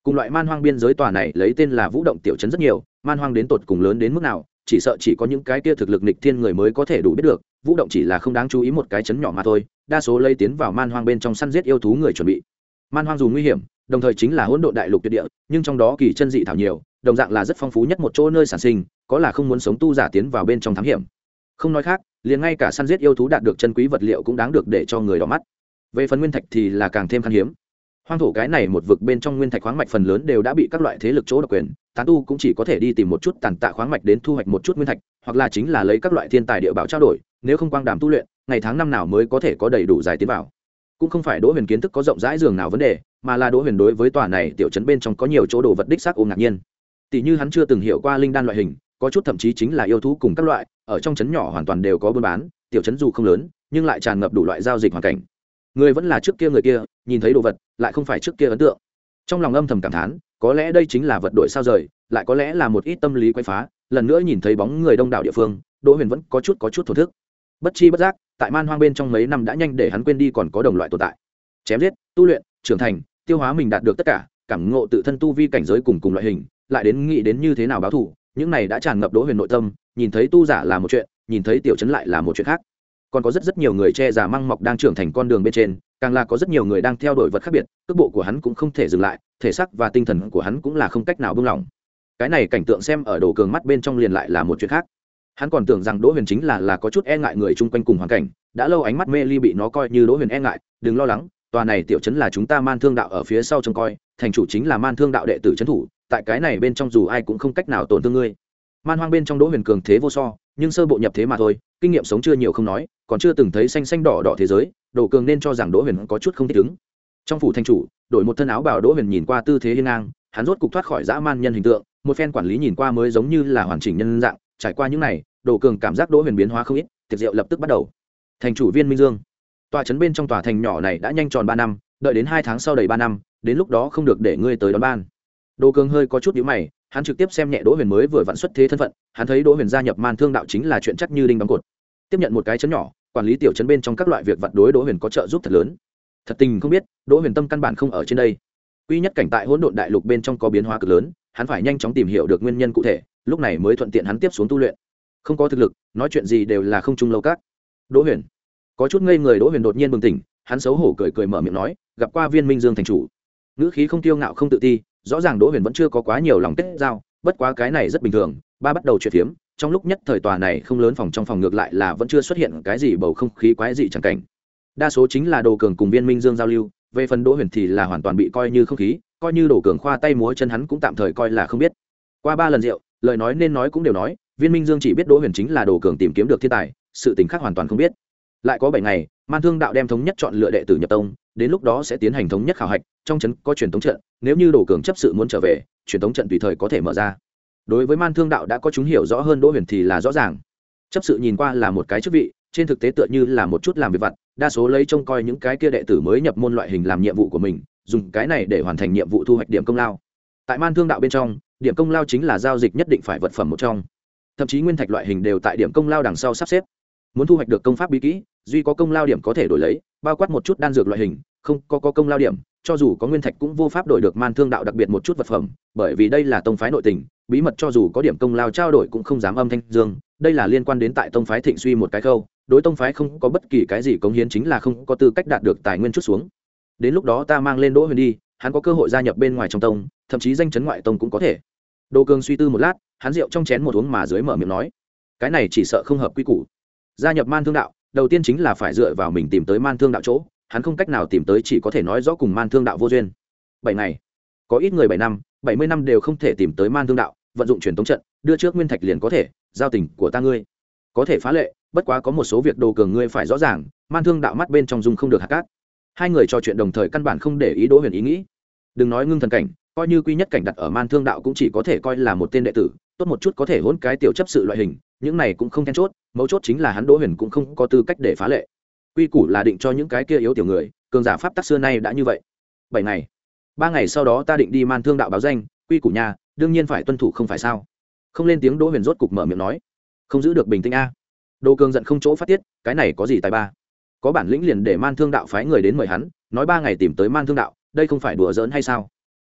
cùng loại man hoang biên giới tòa này lấy tên là Vũ Động tiểu trấn rất nhiều, man hoang đến tột cùng lớn đến mức nào, chỉ sợ chỉ có những cái kia thực lực nghịch thiên người mới có thể đủ biết được. Vũ Động chỉ là không đáng chú ý một cái trấn nhỏ mà thôi, đa số lấy tiến vào man hoang bên trong săn giết yêu thú người chuẩn bị. Man hoang dù nguy hiểm, đồng thời chính là hỗn độn đại lục tuyệt địa, nhưng trong đó kỳ chân dị thảo nhiều, đồng dạng là rất phong phú nhất một chỗ nơi sản sinh, có là không muốn sống tu giả tiến vào bên trong thám hiểm. Không nói khác, liền ngay cả săn giết yêu thú đạt được chân quý vật liệu cũng đáng được để cho người đỏ mắt. Về phần nguyên thạch thì là càng thêm khan hiếm. Hoang thổ cái này một vực bên trong nguyên thạch khoáng mạch phần lớn đều đã bị các loại thế lực chỗ độc quyền, tán tu cũng chỉ có thể đi tìm một chút tàn tạ khoáng mạch đến thu hoạch một chút nguyên thạch, hoặc là chính là lấy các loại thiên tài địa bảo trao đổi, nếu không quang đàm tu luyện, ngày tháng năm nào mới có thể có đầy đủ giải tiến vào. Cũng không phải Đỗ Huyền kiến thức có rộng rãi dường nào vấn đề, mà là Đỗ Huyền đối với tòa này tiểu trấn bên trong có nhiều chỗ đồ vật đích xác ôm ngạc nhiên. Tỷ như hắn chưa từng hiểu qua linh đan loại hình, có chút thậm chí chính là yêu thú cùng các loại, ở trong trấn nhỏ hoàn toàn đều có buôn bán, tiểu trấn dù không lớn, nhưng lại tràn ngập đủ loại giao dịch hoàn cảnh. Người vẫn là trước kia người kia, nhìn thấy đồ vật, lại không phải trước kia ấn tượng. Trong lòng âm thầm cảm thán, có lẽ đây chính là vật đổi sao rời, lại có lẽ là một ít tâm lý quấy phá, lần nữa nhìn thấy bóng người đông đảo địa phương, Đỗ Huyền vẫn có chút có chút thổ thức. Bất chi bất giác, tại man hoang bên trong mấy năm đã nhanh để hắn quên đi còn có đồng loại tồn tại. Chém giết, tu luyện, trưởng thành, tiêu hóa mình đạt được tất cả, cảm ngộ tự thân tu vi cảnh giới cùng cùng loại hình, lại đến nghĩ đến như thế nào báo thù, những này đã tràn ngập Đỗ Huyền nội tâm, nhìn thấy tu giả là một chuyện, nhìn thấy tiểu trấn lại là một chuyện khác. Còn có rất rất nhiều người che già măng mọc đang trưởng thành con đường bên trên, càng là có rất nhiều người đang theo đuổi vật khác biệt, cước bộ của hắn cũng không thể dừng lại, thể xác và tinh thần của hắn cũng là không cách nào buông lỏng. Cái này cảnh tượng xem ở Đồ Cường mắt bên trong liền lại là một chuyện khác. Hắn còn tưởng rằng Đỗ Huyền chính là là có chút e ngại người chung quanh cùng hoàn cảnh, đã lâu ánh mắt mê ly bị nó coi như Đỗ Huyền e ngại, đừng lo lắng, tòa này tiểu trấn là chúng ta Man Thương đạo ở phía sau trông coi, thành chủ chính là Man Thương đạo đệ tử trấn thủ, tại cái này bên trong dù ai cũng không cách nào tổn thương ngươi. Man hoang bên trong Đỗ Huyền cường thế vô so, nhưng sơ bộ nhập thế mà thôi, kinh nghiệm sống chưa nhiều không nói, còn chưa từng thấy xanh xanh đỏ đỏ thế giới, Đồ Cường nên cho rằng Đỗ Huyền có chút không thích ứng. Trong phủ thành chủ, đổi một thân áo bào Đỗ Huyền nhìn qua tư thế hiên ngang, hắn rốt cục thoát khỏi dã man nhân hình tượng, một phen quản lý nhìn qua mới giống như là hoàn chỉnh nhân dạng, trải qua những này, Đồ Cường cảm giác Đỗ Huyền biến hóa không ít, tiệc rượu lập tức bắt đầu. Thành chủ Viên Minh Dương, tòa trấn bên trong tòa thành nhỏ này đã nhanh tròn ba năm, đợi đến hai tháng sau đầy ba năm, đến lúc đó không được để ngươi tới đón ban. Đồ Cường hơi có chút nhíu mày, hắn trực tiếp xem nhẹ Đỗ Huyền mới vừa vặn xuất thế thân phận, hắn thấy Đỗ Huyền gia nhập Man Thương đạo chính là chuyện chắc như đinh đóng cột. Tiếp nhận một cái trấn nhỏ, quản lý tiểu trấn bên trong các loại việc vặt đối Đỗ Huyền có trợ giúp thật lớn. Thật tình không biết, Đỗ Huyền tâm căn bản không ở trên đây. Quy nhất cảnh tại hỗn độn đại lục bên trong có biến hóa cực lớn, hắn phải nhanh chóng tìm hiểu được nguyên nhân cụ thể, lúc này mới thuận tiện hắn tiếp xuống tu luyện. Không có thực lực, nói chuyện gì đều là không trung lâu các. Đỗ Huyền có chút ngây người, Đỗ Huyền đột nhiên bừng tỉnh, hắn xấu hổ cười cười mở miệng nói, gặp qua Viên Minh Dương thành chủ. Ngữ khí không tiêu ngạo không tự ti, rõ ràng Đỗ Huyền vẫn chưa có quá nhiều lòng kết giao, bất quá cái này rất bình thường, ba bắt đầu chuyện phiếm, trong lúc nhất thời tòa này không lớn phòng trong phòng ngược lại là vẫn chưa xuất hiện cái gì bầu không khí quái dị chẳng cảnh. Đa số chính là Đồ Cường cùng Viên Minh Dương giao lưu, về phần Đỗ Huyền thì là hoàn toàn bị coi như không khí, coi như Đồ Cường khoa tay múa chân hắn cũng tạm thời coi là không biết. Qua ba lần rượu, lời nói nên nói cũng đều nói, Viên Minh Dương chỉ biết Đỗ Huyền chính là Đồ Cường tìm kiếm được thiên tài, sự tình khác hoàn toàn không biết. Lại có bảy ngày, Man Thương đạo đem thống nhất chọn lựa đệ tử nhập tông, đến lúc đó sẽ tiến hành thống nhất khảo hạch, trong trấn có truyền thống trận, nếu như Đồ Cường chấp sự muốn trở về, truyền thống trận tùy thời có thể mở ra. Đối với Man Thương đạo đã có chúng hiểu rõ hơn Đỗ Huyền thì là rõ ràng. Chấp sự nhìn qua là một cái chức vị, trên thực tế tựa như là một chút làm việc vặt, đa số lấy trông coi những cái kia đệ tử mới nhập môn loại hình làm nhiệm vụ của mình, dùng cái này để hoàn thành nhiệm vụ thu hoạch điểm công lao. Tại Man Thương đạo bên trong, điểm công lao chính là giao dịch nhất định phải vật phẩm một trong, thậm chí nguyên thạch loại hình đều tại điểm công lao đằng sau sắp xếp. Muốn thu hoạch được công pháp bí kỹ, duy có công lao điểm có thể đổi lấy, bao quát một chút đan dược loại hình, không có, có công lao điểm, cho dù có nguyên thạch cũng vô pháp đổi được Man Thương đạo đặc biệt một chút vật phẩm, bởi vì đây là tông phái nội tình, bí mật cho dù có điểm công lao trao đổi cũng không dám âm thanh dương, đây là liên quan đến tại tông phái thịnh suy một cái khâu, đối tông phái không có bất kỳ cái gì cống hiến chính là không có tư cách đạt được tài nguyên chút xuống. Đến lúc đó ta mang lên Đỗ Huyền đi, hắn có cơ hội gia nhập bên ngoài trong tông, thậm chí danh chấn ngoại tông cũng có thể. Đồ Cường suy tư một lát, hắn rượu trong chén một uống mà dưới mở miệng nói, cái này chỉ sợ không hợp quy củ. Gia nhập Man Thương đạo, đầu tiên chính là phải dựa vào mình tìm tới Man Thương đạo chỗ, hắn không cách nào tìm tới, chỉ có thể nói rõ cùng Man Thương đạo vô duyên. Bảy ngày, có ít người bảy năm, bảy mươi năm đều không thể tìm tới Man Thương đạo, vận dụng truyền tống trận, đưa trước nguyên thạch liền có thể, giao tình của ta ngươi có thể phá lệ, bất quá có một số việc Đồ Cường ngươi phải rõ ràng, Man Thương đạo mắt bên trong dung không được hạt cát. Hai người trò chuyện đồng thời căn bản không để ý Đỗ Huyền ý nghĩ. Đừng nói ngưng thần cảnh, coi như quy nhất cảnh đặt ở Man Thương đạo cũng chỉ có thể coi là một tên đệ tử, tốt một chút có thể hỗn cái tiểu chấp sự loại hình, những này cũng không then chốt, mấu chốt chính là hắn Đỗ Huyền cũng không có tư cách để phá lệ. Quy củ là định cho những cái kia yếu tiểu người, cường giả pháp tắc xưa nay đã như vậy. Bảy ngày, ba ngày sau đó ta định đi Man Thương đạo báo danh, quy củ nhà, đương nhiên phải tuân thủ không phải sao? Không lên tiếng Đỗ Huyền rốt cục mở miệng nói, không giữ được bình tĩnh a. Đồ Cường giận không chỗ phát tiết, cái này có gì tài ba? Có bản lĩnh liền để Man Thương đạo phái người đến mời hắn, nói ba ngày tìm tới Man Thương đạo, đây không phải đùa giỡn hay sao?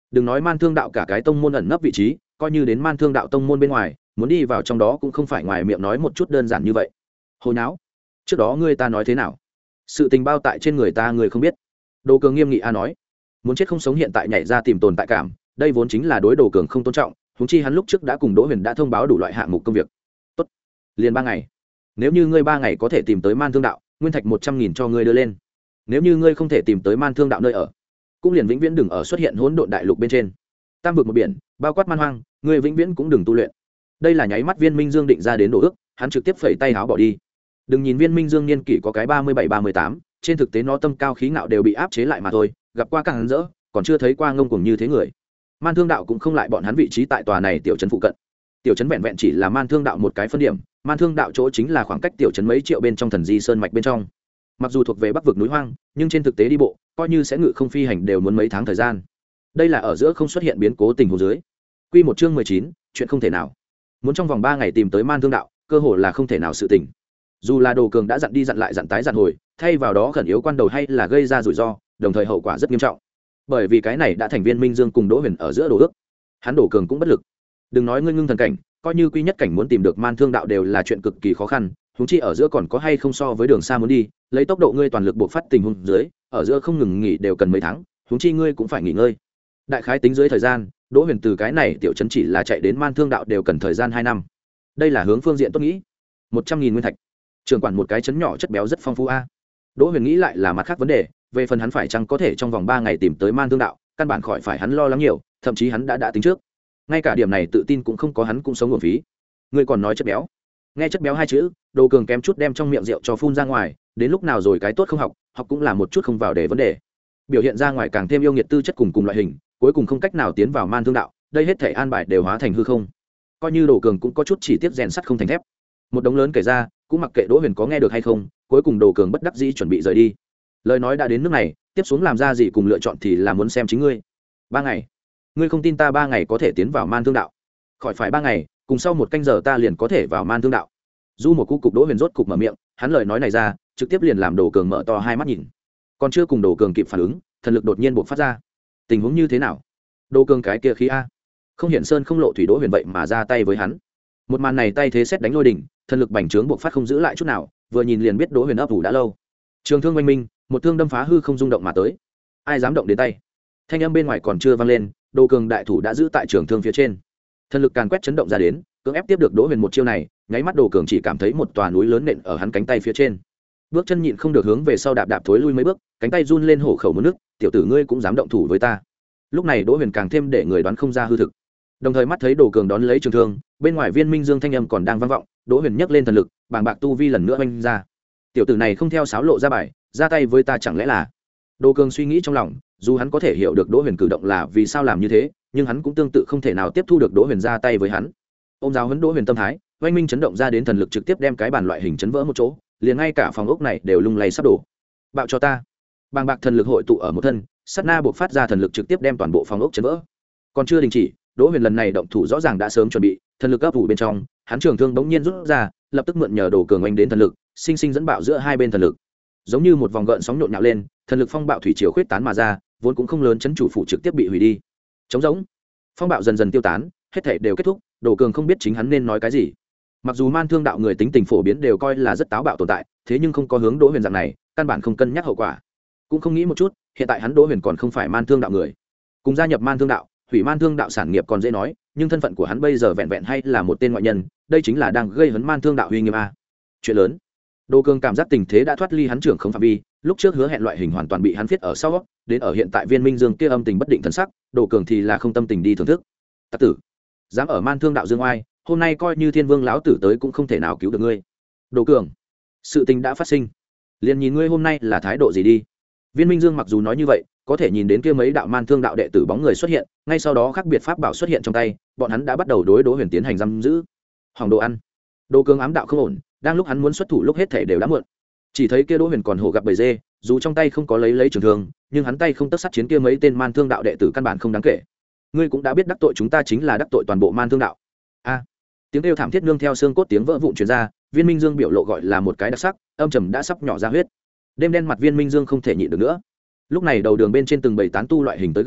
đừng nói man thương đạo cả cái tông môn ẩn nấp vị trí, coi như đến man thương đạo tông môn bên ngoài, muốn đi vào trong đó cũng không phải ngoài miệng nói một chút đơn giản như vậy. Hồi não, trước đó ngươi ta nói thế nào? Sự tình bao tại trên người ta ngươi không biết. Đồ Cường nghiêm nghị a nói, muốn chết không sống hiện tại nhảy ra tìm tồn tại cảm, đây vốn chính là đối Đồ Cường không tôn trọng, huống chi hắn lúc trước đã cùng Đỗ Huyền đã thông báo đủ loại hạng mục công việc. Tốt, liền ba ngày. Nếu như ngươi ba ngày có thể tìm tới man thương đạo, nguyên thạch một trăm nghìn cho ngươi đưa lên. Nếu như ngươi không thể tìm tới man thương đạo nơi ở, cũng liền vĩnh viễn đừng ở xuất hiện hỗn độn đại lục bên trên. Tam vực một biển, bao quát man hoang, ngươi vĩnh viễn cũng đừng tu luyện. Đây là nháy mắt Viên Minh Dương định ra đến đồ ước, hắn trực tiếp phẩy tay áo bỏ đi. Đừng nhìn Viên Minh Dương niên kỷ có cái ba mươi bảy ba mươi tám, trên thực tế nó tâm cao khí ngạo đều bị áp chế lại mà thôi, gặp qua càng hắn dỡ, còn chưa thấy qua ngông cuồng như thế người. Man thương đạo cũng không lại bọn hắn vị trí tại tòa này tiểu trấn phụ cận. Tiểu trấn vẹn vẹn chỉ là man thương đạo một cái phân điểm, man thương đạo chỗ chính là khoảng cách tiểu trấn mấy triệu bên trong thần di sơn mạch bên trong. Mặc dù thuộc về bắc vực núi hoang, nhưng trên thực tế đi bộ, coi như sẽ ngự không phi hành đều muốn mấy tháng thời gian. Đây là ở giữa không xuất hiện biến cố tình huống dưới. Quy một chương mười chín, chuyện không thể nào. Muốn trong vòng ba ngày tìm tới man thương đạo, cơ hội là không thể nào sự tình. Dù là Đồ Cường đã dặn đi dặn lại dặn tái dặn hồi, thay vào đó khẩn yếu quan đầu hay là gây ra rủi ro, đồng thời hậu quả rất nghiêm trọng. Bởi vì cái này đã thành Viên Minh Dương cùng Đỗ Huyền ở giữa đồ ước, hắn Đồ Cường cũng bất lực. Đừng nói ngươi ngưng thần cảnh, coi như quy nhất cảnh muốn tìm được man thương đạo đều là chuyện cực kỳ khó khăn, huống chi ở giữa còn có hay không so với đường xa muốn đi, lấy tốc độ ngươi toàn lực buộc phát tình huống dưới, ở giữa không ngừng nghỉ đều cần mấy tháng, huống chi ngươi cũng phải nghỉ ngơi. Đại khái tính dưới thời gian, Đỗ Huyền từ cái này tiểu trấn chỉ là chạy đến man thương đạo đều cần thời gian hai năm. Đây là hướng phương diện tốt nghĩ. Một trăm nghìn nguyên thạch. Trường quản một cái trấn nhỏ chất béo rất phong phú a. Đỗ Huyền nghĩ lại là mặt khác vấn đề, về phần hắn phải chăng có thể trong vòng ba ngày tìm tới man thương đạo, căn bản khỏi phải hắn lo lắng nhiều, thậm chí hắn đã đã tính trước. Ngay cả điểm này tự tin cũng không có, hắn cũng sống uổng phí. Ngươi còn nói chất béo? Nghe chất béo hai chữ, Đồ Cường kém chút đem trong miệng rượu cho phun ra ngoài, đến lúc nào rồi cái tốt không học, học cũng là một chút không vào để vấn đề. Biểu hiện ra ngoài càng thêm yêu nghiệt tư chất cùng cùng loại hình, cuối cùng không cách nào tiến vào man thương đạo, đây hết thể an bài đều hóa thành hư không. Coi như Đồ Cường cũng có chút chỉ tiếc rèn sắt không thành thép. Một đống lớn kể ra, cũng mặc kệ Đỗ Huyền có nghe được hay không, cuối cùng Đồ Cường bất đắc dĩ chuẩn bị rời đi. Lời nói đã đến nước này, tiếp xuống làm ra gì cùng lựa chọn thì là muốn xem chính ngươi. Ba ngày, ngươi không tin ta ba ngày có thể tiến vào man thương đạo? Khỏi phải ba ngày, cùng sau một canh giờ ta liền có thể vào man thương đạo. Du một cú cục Đỗ Huyền rốt cục mở miệng, hắn lời nói này ra, trực tiếp liền làm Đồ Cường mở to hai mắt nhìn. Còn chưa cùng Đồ Cường kịp phản ứng, thần lực đột nhiên bộc phát ra. Tình huống như thế nào? Đồ Cường cái kia khí a, không hiển sơn không lộ thủy, Đỗ Huyền vậy mà ra tay với hắn. Một màn này tay thế xét đánh lôi đỉnh, thần lực bành trướng bộc phát không giữ lại chút nào, vừa nhìn liền biết Đỗ Huyền ấp ủ đã lâu. Trường thương oanh minh, một thương đâm phá hư không rung động mà tới. Ai dám động đến tay? Thanh âm bên ngoài còn chưa vang lên, Đồ Cường đại thủ đã giữ tại trường thương phía trên. Thần lực càn quét chấn động ra đến, cưỡng ép tiếp được Đỗ Huyền một chiêu này, nháy mắt Đồ Cường chỉ cảm thấy một tòa núi lớn nện ở hắn cánh tay phía trên. Bước chân nhịn không được hướng về sau đạp đạp thối lui mấy bước, cánh tay run lên hổ khẩu muốn nước, tiểu tử ngươi cũng dám động thủ với ta. Lúc này Đỗ Huyền càng thêm để người đoán không ra hư thực. Đồng thời mắt thấy Đồ Cường đón lấy trường thương, bên ngoài Viên Minh Dương thanh âm còn đang vang vọng, Đỗ Huyền nhấc lên thần lực, bàng bạc tu vi lần nữa oanh ra. Tiểu tử này không theo sáo lộ ra bài, ra tay với ta chẳng lẽ là? Đồ Cường suy nghĩ trong lòng, dù hắn có thể hiểu được Đỗ Huyền cử động là vì sao làm như thế, nhưng hắn cũng tương tự không thể nào tiếp thu được Đỗ Huyền ra tay với hắn. Ôm giáo huấn Đỗ Huyền tâm thái, oanh minh chấn động ra đến thần lực trực tiếp đem cái bàn loại hình chấn vỡ một chỗ, liền ngay cả phòng ốc này đều lung lay sắp đổ. Bạo cho ta! Bàng bạc thần lực hội tụ ở một thân, sát na buộc phát ra thần lực trực tiếp đem toàn bộ phòng ốc chấn vỡ. Còn chưa đình chỉ, Đỗ Huyền lần này động thủ rõ ràng đã sớm chuẩn bị, thần lực ấp ủ bên trong, hắn trường thương bỗng nhiên rút ra, lập tức mượn nhờ Đồ Cường oanh đến thần lực, sinh sinh dẫn bạo giữa hai bên thần lực. Giống như một vòng gợn sóng nhộn nhạo lên, thần lực phong bạo thủy triều khuyết tán mà ra, vốn cũng không lớn chấn chủ phủ trực tiếp bị hủy đi. Trống rỗng. Phong bạo dần dần tiêu tán, hết thảy đều kết thúc, Đồ Cường không biết chính hắn nên nói cái gì. Mặc dù man thương đạo người tính tình phổ biến đều coi là rất táo bạo tồn tại, thế nhưng không có hướng Đỗ Huyền dạng này, căn bản không cân nhắc hậu quả, cũng không nghĩ một chút, hiện tại hắn Đỗ Huyền còn không phải man thương đạo người, cùng gia nhập man thương đạo, hủy man thương đạo sản nghiệp còn dễ nói, nhưng thân phận của hắn bây giờ vẹn vẹn hay là một tên ngoại nhân, đây chính là đang gây hấn man thương đạo uy nghiêm a. Chuyện lớn. Đồ Cường cảm giác tình thế đã thoát ly hắn trưởng không phạm vi, lúc trước hứa hẹn loại hình hoàn toàn bị hắn viết ở sau, đến ở hiện tại Viên Minh Dương kia âm tình bất định thần sắc, Đồ Cường thì là không tâm tình đi thưởng thức. Tặc tử, dám ở man thương đạo dương oai, hôm nay coi như Thiên Vương lão tử tới cũng không thể nào cứu được ngươi. Đồ Cường, sự tình đã phát sinh, liền nhìn ngươi hôm nay là thái độ gì đi. Viên Minh Dương mặc dù nói như vậy, có thể nhìn đến kia mấy đạo man thương đạo đệ tử bóng người xuất hiện, ngay sau đó khác biệt pháp bảo xuất hiện trong tay, bọn hắn đã bắt đầu đối Đỗ Huyền tiến hành giam giữ. Hỏng đồ ăn. Đồ Cường ám đạo không ổn, đang lúc hắn muốn xuất thủ lúc hết thể đều đã muộn. Chỉ thấy kia Đỗ Huyền còn hổ gặp bầy dê, dù trong tay không có lấy lấy trường thương, nhưng hắn tay không tất sát chiến kia mấy tên man thương đạo đệ tử căn bản không đáng kể. Ngươi cũng đã biết đắc tội chúng ta chính là đắc tội toàn bộ man thương đạo. A. Tiếng kêu thảm thiết nương theo xương cốt tiếng vỡ vụn truyền ra, Viên Minh Dương biểu lộ gọi là một cái đặc sắc, âm trầm đã sắp nhỏ ra huyết. Đêm đen mặt Viên Minh Dương không thể nhịn được nữa. Lúc này đầu đường bên trên từng bầy tán tu loại hình tới gần,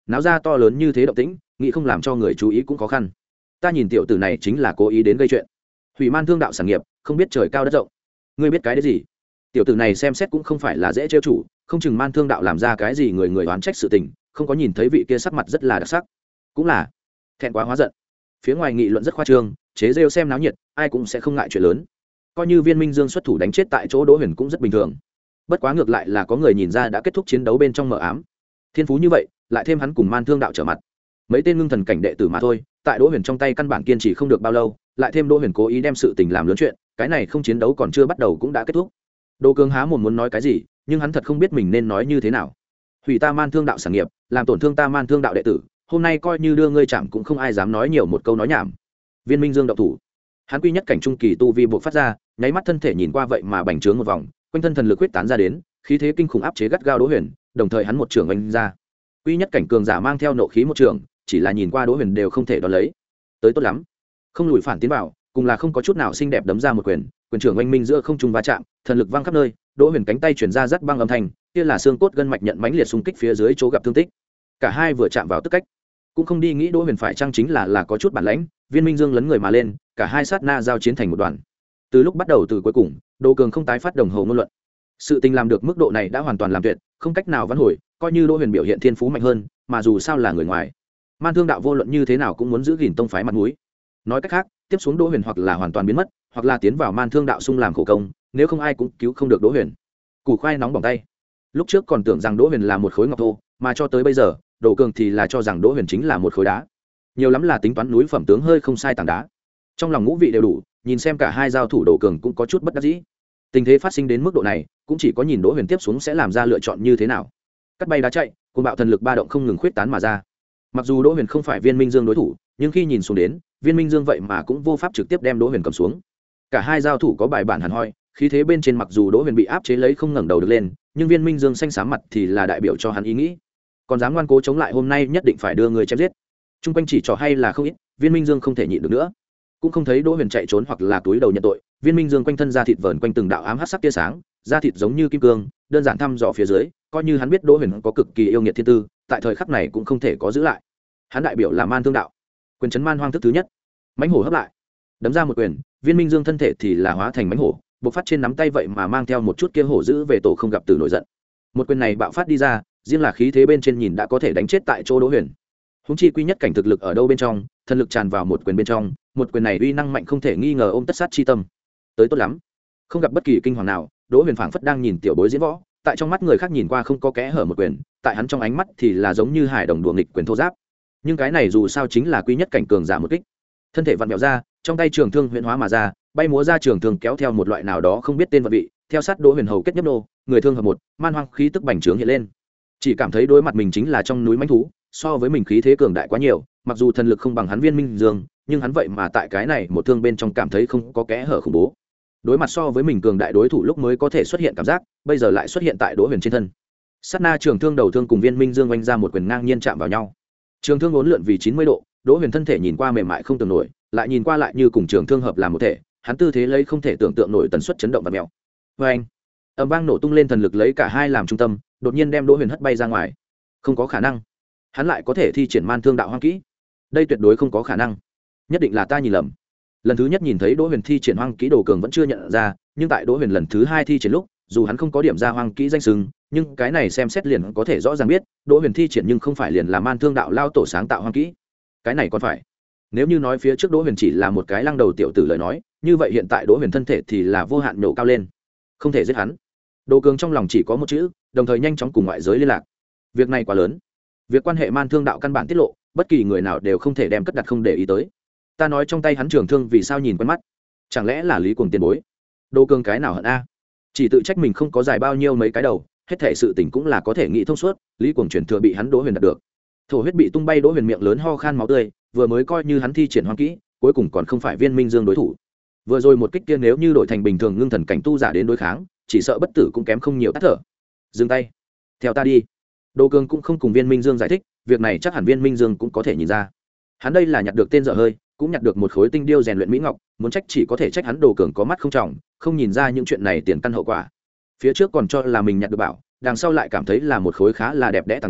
náo ra to lớn như thế động tĩnh, nghĩ không làm cho người chú ý cũng khó khăn. Ta nhìn tiểu tử này chính là cố ý đến gây chuyện, hủy man thương đạo sản nghiệp, không biết trời cao đất rộng. Ngươi biết cái đấy gì? Tiểu tử này xem xét cũng không phải là dễ trêu chủ, không chừng man thương đạo làm ra cái gì người người oán trách sự tình, không có nhìn thấy vị kia sắc mặt rất là đặc sắc. Cũng là thẹn quá hóa giận. Phía ngoài nghị luận rất khoa trương, chế rêu xem náo nhiệt, ai cũng sẽ không ngại chuyện lớn. Coi như Viên Minh Dương xuất thủ đánh chết tại chỗ Đỗ Huyền cũng rất bình thường. Bất quá ngược lại là có người nhìn ra đã kết thúc chiến đấu bên trong mờ ám. Thiên phú như vậy, lại thêm hắn cùng man thương đạo trở mặt, mấy tên ngưng thần cảnh đệ tử mà thôi, tại Đỗ Huyền trong tay căn bản kiên trì không được bao lâu, lại thêm Đỗ Huyền cố ý đem sự tình làm lớn chuyện, cái này không chiến đấu còn chưa bắt đầu cũng đã kết thúc. Đỗ Cường há mồm muốn nói cái gì, nhưng hắn thật không biết mình nên nói như thế nào. Hủy ta man thương đạo sản nghiệp, làm tổn thương ta man thương đạo đệ tử, hôm nay coi như đưa ngươi chạm cũng không ai dám nói nhiều một câu nói nhảm. Viên Minh Dương động thủ, hắn quy nhất cảnh trung kỳ tu vi buộc phát ra, nháy mắt thân thể nhìn qua vậy mà bành trướng một vòng, quanh thân thần lực huyết tán ra đến, khí thế kinh khủng áp chế gắt gao Đỗ Huyền, đồng thời hắn một trường oanh ra. Quy nhất cảnh cường giả mang theo nộ khí một trường, chỉ là nhìn qua Đỗ Huyền đều không thể đón lấy. Tới tốt lắm, không lùi phản tiến vào, cùng là không có chút nào xinh đẹp đấm ra một quyền, quyền trưởng oanh minh giữa không trung va chạm, thần lực văng khắp nơi, Đỗ Huyền cánh tay chuyển ra rất băng âm thanh, kia là xương cốt gân mạch nhận mãnh liệt xung kích phía dưới chỗ gặp thương tích. Cả hai vừa chạm vào tức cách, cũng không đi nghĩ Đỗ Huyền phải chăng chính là là có chút bản lãnh, Viên Minh Dương lấn người mà lên, cả hai sát na giao chiến thành một đoàn. Từ lúc bắt đầu từ cuối cùng, Đỗ Cường không tái phát đồng hồ ngôn luận. Sự tình làm được mức độ này đã hoàn toàn làm tuyệt, không cách nào vãn hồi, coi như Đỗ Huyền biểu hiện thiên phú mạnh hơn, mà dù sao là người ngoài, man thương đạo vô luận như thế nào cũng muốn giữ gìn tông phái mặt mũi. Nói cách khác, tiếp xuống Đỗ Huyền hoặc là hoàn toàn biến mất, hoặc là tiến vào man thương đạo xung làm khổ công, nếu không ai cũng cứu không được Đỗ Huyền. Củ khoai nóng bỏng tay. Lúc trước còn tưởng rằng Đỗ Huyền là một khối ngọc thô, mà cho tới bây giờ, Đỗ Cường thì là cho rằng Đỗ Huyền chính là một khối đá. Nhiều lắm là tính toán núi phẩm tướng hơi không sai tảng đá. Trong lòng ngũ vị đều đủ, nhìn xem cả hai giao thủ Đỗ Cường cũng có chút bất đắc dĩ. Tình thế phát sinh đến mức độ này, cũng chỉ có nhìn Đỗ Huyền tiếp xuống sẽ làm ra lựa chọn như thế nào. Cắt bay đá chạy, cuồng bạo thần lực ba động không ngừng khuyết tán mà ra. Mặc dù Đỗ Huyền không phải Viên Minh Dương đối thủ, nhưng khi nhìn xuống đến, Viên Minh Dương vậy mà cũng vô pháp trực tiếp đem Đỗ Huyền cầm xuống. Cả hai giao thủ có bài bản hẳn hoi, khí thế bên trên mặc dù Đỗ Huyền bị áp chế lấy không ngẩng đầu được lên, nhưng Viên Minh Dương xanh xám mặt thì là đại biểu cho hắn ý nghĩ. Còn dám ngoan cố chống lại hôm nay nhất định phải đưa người chém giết. Trung quanh chỉ trò hay là không ít, Viên Minh Dương không thể nhịn được nữa. Cũng không thấy Đỗ Huyền chạy trốn hoặc là túi đầu nhận tội, Viên Minh Dương quanh thân da thịt vờn quanh từng đạo ám hắc sắc tia sáng, da thịt giống như kim cương, đơn giản thăm dò phía dưới, coi như hắn biết Đỗ Huyền có cực kỳ yêu nghiệt thiên tư, tại thời khắc này cũng không thể có giữ lại. Hắn đại biểu là man thương đạo, quyền chấn man hoang thức thứ nhất, mãnh hổ hấp lại, đấm ra một quyền, Viên Minh Dương thân thể thì là hóa thành mãnh hổ, bộc phát trên nắm tay vậy mà mang theo một chút kia hổ dữ về tổ không gặp từ nổi giận. Một quyền này bạo phát đi ra, riêng là khí thế bên trên nhìn đã có thể đánh chết tại chỗ Đỗ Huyền. Húng chi quy nhất cảnh thực lực ở đâu bên trong, thần lực tràn vào một quyền bên trong, một quyền này uy năng mạnh không thể nghi ngờ ôm tất sát chi tâm. Tới tốt lắm, không gặp bất kỳ kinh hoàng nào, Đỗ Huyền phảng phất đang nhìn tiểu bối diễn võ, tại trong mắt người khác nhìn qua không có kẽ hở một quyền, tại hắn trong ánh mắt thì là giống như hải đồng đùa nghịch quyền thô giáp. Nhưng cái này dù sao chính là quy nhất cảnh cường giả một kích. Thân thể vặn vẹo ra, trong tay trường thương huyễn hóa mà ra, bay múa ra trường thương kéo theo một loại nào đó không biết tên vật vị, theo sát Đỗ Huyền hầu kết nhấp nô, người thương hợp một, man hoang khí tức bành trướng hiện lên. Chỉ cảm thấy đối mặt mình chính là trong núi mãnh thú, so với mình khí thế cường đại quá nhiều, mặc dù thần lực không bằng hắn Viên Minh Dương, nhưng hắn vậy mà tại cái này một thương bên trong cảm thấy không có kẽ hở khủng bố. Đối mặt so với mình cường đại đối thủ lúc mới có thể xuất hiện cảm giác, bây giờ lại xuất hiện tại Đỗ Huyền trên thân. Sát na trường thương đầu thương cùng Viên Minh Dương oanh ra một quyền ngang nhiên chạm vào nhau. Trường thương uốn lượn vì chín mươi độ, Đỗ Huyền thân thể nhìn qua mềm mại không tưởng nổi, lại nhìn qua lại như cùng trường thương hợp làm một thể, hắn tư thế lấy không thể tưởng tượng nổi tần suất chấn động và mèo. Oeng! Âm vang nổ tung lên, thần lực lấy cả hai làm trung tâm, đột nhiên đem Đỗ Huyền hất bay ra ngoài. Không có khả năng, hắn lại có thể thi triển man thương đạo hoang kỹ. Đây tuyệt đối không có khả năng, nhất định là ta nhìn lầm. Lần thứ nhất nhìn thấy Đỗ Huyền thi triển hoang kỹ, Đồ Cường vẫn chưa nhận ra, nhưng tại Đỗ Huyền lần thứ hai thi triển lúc, dù hắn không có điểm ra hoang kỹ danh sừng, nhưng cái này xem xét liền có thể rõ ràng biết, Đỗ Huyền thi triển nhưng không phải liền là man thương đạo lao tổ sáng tạo hoang kỹ. Cái này còn phải, nếu như nói phía trước Đỗ Huyền chỉ là một cái lăng đầu tiểu tử lời nói, như vậy hiện tại Đỗ Huyền thân thể thì là vô hạn nổ cao lên, không thể giết hắn. Đồ Cường trong lòng chỉ có một chữ, đồng thời nhanh chóng cùng ngoại giới liên lạc. Việc này quá lớn, việc quan hệ man thương đạo căn bản tiết lộ, bất kỳ người nào đều không thể đem cất đặt không để ý tới. Ta nói trong tay hắn trường thương vì sao nhìn quen mắt, chẳng lẽ là Lý Cuồng tiền bối? Đồ Cường cái nào hận a, chỉ tự trách mình không có dài bao nhiêu mấy cái đầu, hết thể sự tình cũng là có thể nghĩ thông suốt. Lý Cuồng chuyển thừa bị hắn Đỗ Huyền đạt được, thổ huyết bị tung bay, Đỗ Huyền miệng lớn ho khan máu tươi, vừa mới coi như hắn thi triển hoang kỹ, cuối cùng còn không phải Viên Minh Dương đối thủ. Vừa rồi một kích kia nếu như đổi thành bình thường ngưng thần cảnh tu giả đến đối kháng, chỉ sợ bất tử cũng kém không nhiều tắt thở. Dừng tay, theo ta đi. Đồ Cường cũng không cùng Viên Minh Dương giải thích, việc này chắc hẳn Viên Minh Dương cũng có thể nhìn ra. Hắn đây là nhặt được tên dở hơi, cũng nhặt được một khối tinh điêu rèn luyện mỹ ngọc, muốn trách chỉ có thể trách hắn Đồ Cường có mắt không trọng, không nhìn ra những chuyện này tiền căn hậu quả. Phía trước còn cho là mình nhặt được bảo, đằng sau lại cảm thấy là một khối khá là đẹp đẽ tảng đá,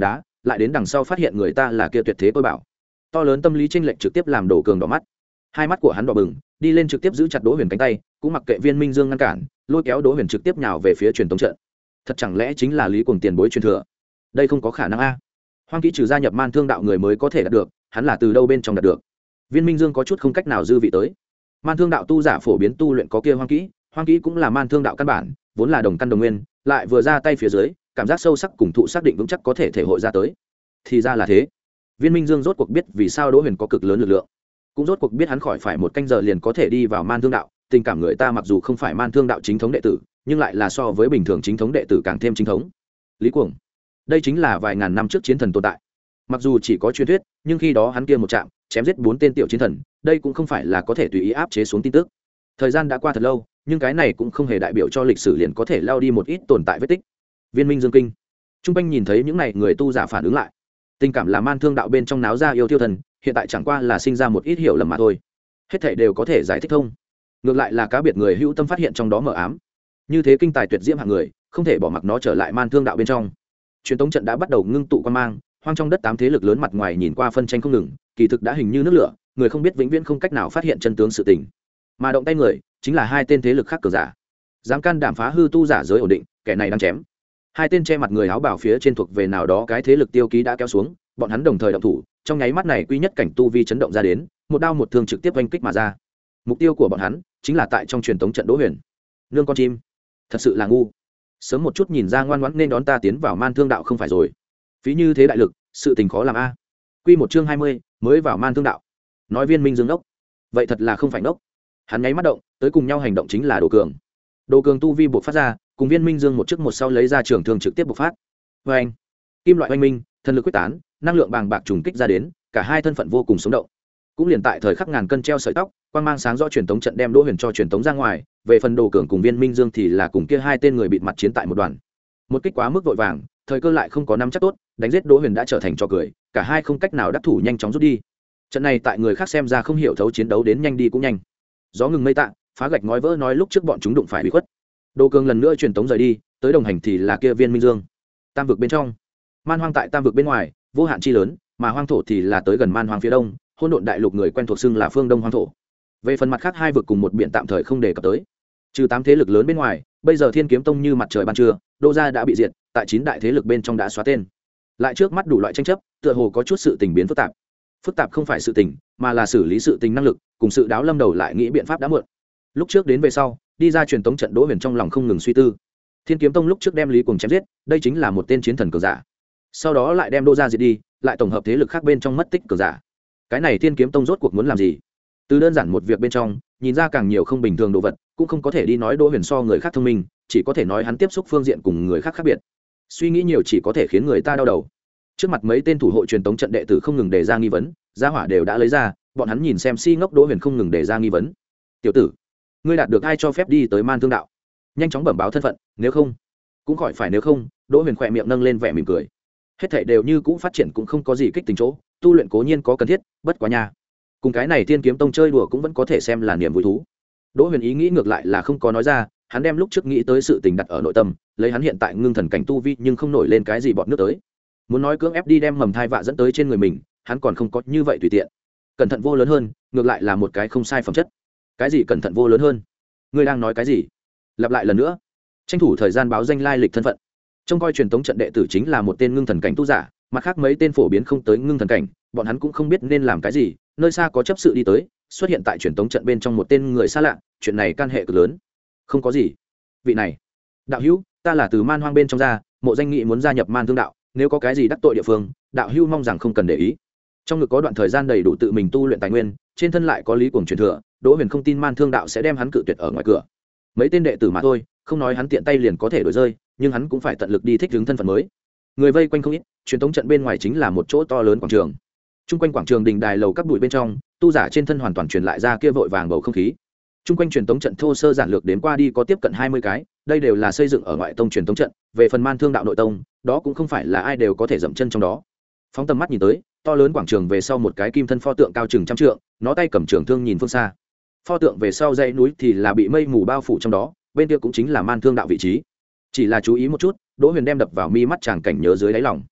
lại đến đằng sau phát hiện người ta là kia tuyệt thế tôi bảo. To lớn tâm lý chênh lệch trực tiếp làm Đỗ Cường đỏ mắt, hai mắt của hắn đỏ bừng, đi lên trực tiếp giữ chặt Đỗ Huyền cánh tay, cũng mặc kệ Viên Minh Dương ngăn cản, lôi kéo Đỗ Huyền trực tiếp nhào về phía truyền tống trận. Thật chẳng lẽ chính là Lý Cuồng tiền bối truyền thừa? Đây không có khả năng a. Hoang kỹ trừ gia nhập man thương đạo người mới có thể đạt được, hắn là từ đâu bên trong đạt được? Viên Minh Dương có chút không cách nào dư vị tới. Man thương đạo tu giả phổ biến tu luyện có kia hoang kỹ, hoang kỹ cũng là man thương đạo căn bản, vốn là đồng căn đồng nguyên, lại vừa ra tay phía dưới, cảm giác sâu sắc cùng thụ xác định vững chắc có thể thể hội ra tới. Thì ra là thế. Viên Minh Dương rốt cuộc biết vì sao Đỗ Huyền có cực lớn lực lượng, cũng rốt cuộc biết hắn khỏi phải một canh giờ liền có thể đi vào man thương đạo. Tình cảm người ta mặc dù không phải man thương đạo chính thống đệ tử, nhưng lại là so với bình thường chính thống đệ tử càng thêm chính thống. Lý Cuồng, đây chính là vài ngàn năm trước chiến thần tồn tại. Mặc dù chỉ có truyền thuyết, nhưng khi đó hắn kia một chạm chém giết bốn tên tiểu chiến thần, đây cũng không phải là có thể tùy ý áp chế xuống tin tức. Thời gian đã qua thật lâu, nhưng cái này cũng không hề đại biểu cho lịch sử liền có thể lao đi một ít tồn tại vết tích. Viên Minh Dương kinh, Trung quanh nhìn thấy những này người tu giả phản ứng lại, tình cảm là man thương đạo bên trong náo ra yêu tiêu thần, hiện tại chẳng qua là sinh ra một ít hiểu lầm mà thôi, hết thảy đều có thể giải thích thông. Ngược lại là cá biệt người hữu tâm phát hiện trong đó mờ ám, như thế kinh tài tuyệt diễm hạng người, không thể bỏ mặc nó trở lại man thương đạo bên trong. Truyền tống trận đã bắt đầu ngưng tụ quan mang, hoang trong đất tám thế lực lớn mặt ngoài nhìn qua phân tranh không ngừng, kỳ thực đã hình như nước lửa, người không biết vĩnh viễn không cách nào phát hiện chân tướng sự tình. Mà động tay người chính là hai tên thế lực khác cường giả, dám can đảm phá hư tu giả giới ổn định, kẻ này đang chém. Hai tên che mặt người áo bảo phía trên thuộc về nào đó cái thế lực tiêu ký đã kéo xuống, bọn hắn đồng thời động thủ, trong nháy mắt này quy nhất cảnh tu vi chấn động ra đến, một đao một thương trực tiếp oanh kích mà ra. Mục tiêu của bọn hắn chính là tại trong truyền tống trận Đỗ Huyền. Nương con chim, thật sự là ngu, sớm một chút nhìn ra ngoan ngoãn nên đón ta tiến vào man thương đạo không phải rồi. Phí như thế đại lực, sự tình khó làm a. Quy một chương hai mươi, mới vào man thương đạo. Nói Viên Minh Dương đốc, vậy thật là không phải đốc. Hắn nháy mắt động, tới cùng nhau hành động chính là Đồ Cường. Đồ Cường tu vi bộc phát ra, cùng Viên Minh Dương một trước một sau lấy ra trường thương trực tiếp bộc phát. Oeng, kim loại oanh minh, thần lực quyết tán, năng lượng bàng bạc trùng kích ra đến, cả hai thân phận vô cùng sống động. Cũng liền tại thời khắc ngàn cân treo sợi tóc, quang mang sáng rõ truyền tống trận đem Đỗ Huyền cho truyền tống ra ngoài, về phần Đồ Cường cùng Viên Minh Dương thì là cùng kia hai tên người bịt mặt chiến tại một đoàn. Một kích quá mức vội vàng, thời cơ lại không có nắm chắc tốt, đánh giết Đỗ Huyền đã trở thành trò cười, cả hai không cách nào đắc thủ, nhanh chóng rút đi. Trận này tại người khác xem ra không hiểu thấu chiến đấu đến nhanh đi cũng nhanh. Gió ngừng mây tạ, phá gạch ngói vỡ nói lúc trước bọn chúng đụng phải bị khuất. Đồ Cường lần nữa truyền tống rời đi, tới đồng hành thì là kia Viên Minh Dương. Tam vực bên trong, man hoang tại tam vực bên ngoài, vô hạn chi lớn, mà hoang thổ thì là tới gần man hoang phía đông, hỗn độn đại lục người quen thuộc xưng là phương đông hoang thổ. Về phần mặt khác hai vực cùng một biển tạm thời không đề cập tới. Trừ tám thế lực lớn bên ngoài, bây giờ Thiên Kiếm Tông như mặt trời ban trưa, Đô gia đã bị diệt, tại chín đại thế lực bên trong đã xóa tên. Lại trước mắt đủ loại tranh chấp, tựa hồ có chút sự tình biến phức tạp. Phức tạp không phải sự tình, mà là xử lý sự tình năng lực, cùng sự đáo lâm đầu lại nghĩ biện pháp đã muộn. Lúc trước đến về sau, đi ra truyền tống trận Đỗ Huyền trong lòng không ngừng suy tư. Thiên Kiếm Tông lúc trước đem Lý Cuồng chém giết, đây chính là một tên chiến thần cường giả. Sau đó lại đem Đô gia diệt đi, lại tổng hợp thế lực khác bên trong mất tích cường giả. Cái này Thiên Kiếm Tông rốt cuộc muốn làm gì? Từ đơn giản một việc bên trong, nhìn ra càng nhiều không bình thường đồ vật, cũng không có thể đi nói Đỗ Huyền so người khác thông minh, chỉ có thể nói hắn tiếp xúc phương diện cùng người khác khác biệt. Suy nghĩ nhiều chỉ có thể khiến người ta đau đầu. Trước mặt mấy tên thủ hộ truyền tống trận đệ tử không ngừng đề ra nghi vấn, gia hỏa đều đã lấy ra, bọn hắn nhìn xem si ngốc Đỗ Huyền không ngừng đề ra nghi vấn. "Tiểu tử, ngươi đạt được ai cho phép đi tới man thương đạo? Nhanh chóng bẩm báo thân phận, nếu không..." Cũng khỏi phải nếu không, Đỗ Huyền khỏe miệng nâng lên vẻ mỉm cười. Hết thảy đều như cũ phát triển cũng không có gì kích tình chỗ, tu luyện cố nhiên có cần thiết, bất quá nha. Cùng cái này Thiên Kiếm Tông chơi đùa cũng vẫn có thể xem là niềm vui thú. Đỗ Huyền ý nghĩ ngược lại là không có nói ra, hắn đem lúc trước nghĩ tới sự tình đặt ở nội tâm, lấy hắn hiện tại ngưng thần cảnh tu vi nhưng không nổi lên cái gì bọt nước tới. Muốn nói cưỡng ép đi đem mầm thai vạ dẫn tới trên người mình, hắn còn không có như vậy tùy tiện. Cẩn thận vô lớn hơn, ngược lại là một cái không sai phẩm chất. Cái gì cẩn thận vô lớn hơn? Ngươi đang nói cái gì? Lặp lại lần nữa. Tranh thủ thời gian báo danh lai lịch thân phận. Trông coi truyền tống trận đệ tử chính là một tên ngưng thần cảnh tu giả, mặt khác mấy tên phổ biến không tới ngưng thần cảnh, bọn hắn cũng không biết nên làm cái gì, nơi xa có chấp sự đi tới, xuất hiện tại truyền tống trận bên trong một tên người xa lạ, chuyện này can hệ cực lớn. Không có gì. Vị này, đạo hữu, ta là từ man hoang bên trong ra, mộ danh nghị muốn gia nhập man thương đạo, nếu có cái gì đắc tội địa phương, đạo hữu mong rằng không cần để ý. Trong ngực có đoạn thời gian đầy đủ tự mình tu luyện tài nguyên, trên thân lại có Lý Cuồng truyền thừa, Đỗ Huyền không tin man thương đạo sẽ đem hắn cự tuyệt ở ngoài cửa. Mấy tên đệ tử mà thôi, không nói hắn tiện tay liền có thể đổi rơi, nhưng hắn cũng phải tận lực đi thích ứng thân phận mới. Người vây quanh không ít, truyền tống trận bên ngoài chính là một chỗ to lớn quảng trường. Trung quanh quảng trường đình đài lầu các bụi bên trong, tu giả trên thân hoàn toàn truyền lại ra kia vội vàng bầu không khí. Trung quanh truyền tống trận thô sơ giản lược đến qua đi có tiếp cận hai mươi cái, đây đều là xây dựng ở ngoại tông truyền tống trận, về phần man thương đạo nội tông, đó cũng không phải là ai đều có thể dậm chân trong đó. Phóng tầm mắt nhìn tới, to lớn quảng trường về sau một cái kim thân pho tượng cao chừng trăm trượng, nó tay cầm trường thương nhìn phương xa. Pho tượng về sau dãy núi thì là bị mây mù bao phủ trong đó, bên kia cũng chính là man thương đạo vị trí. Chỉ là chú ý một chút, Đỗ Huyền đem đập vào mi mắt chàng cảnh nhớ dưới đáy lòng.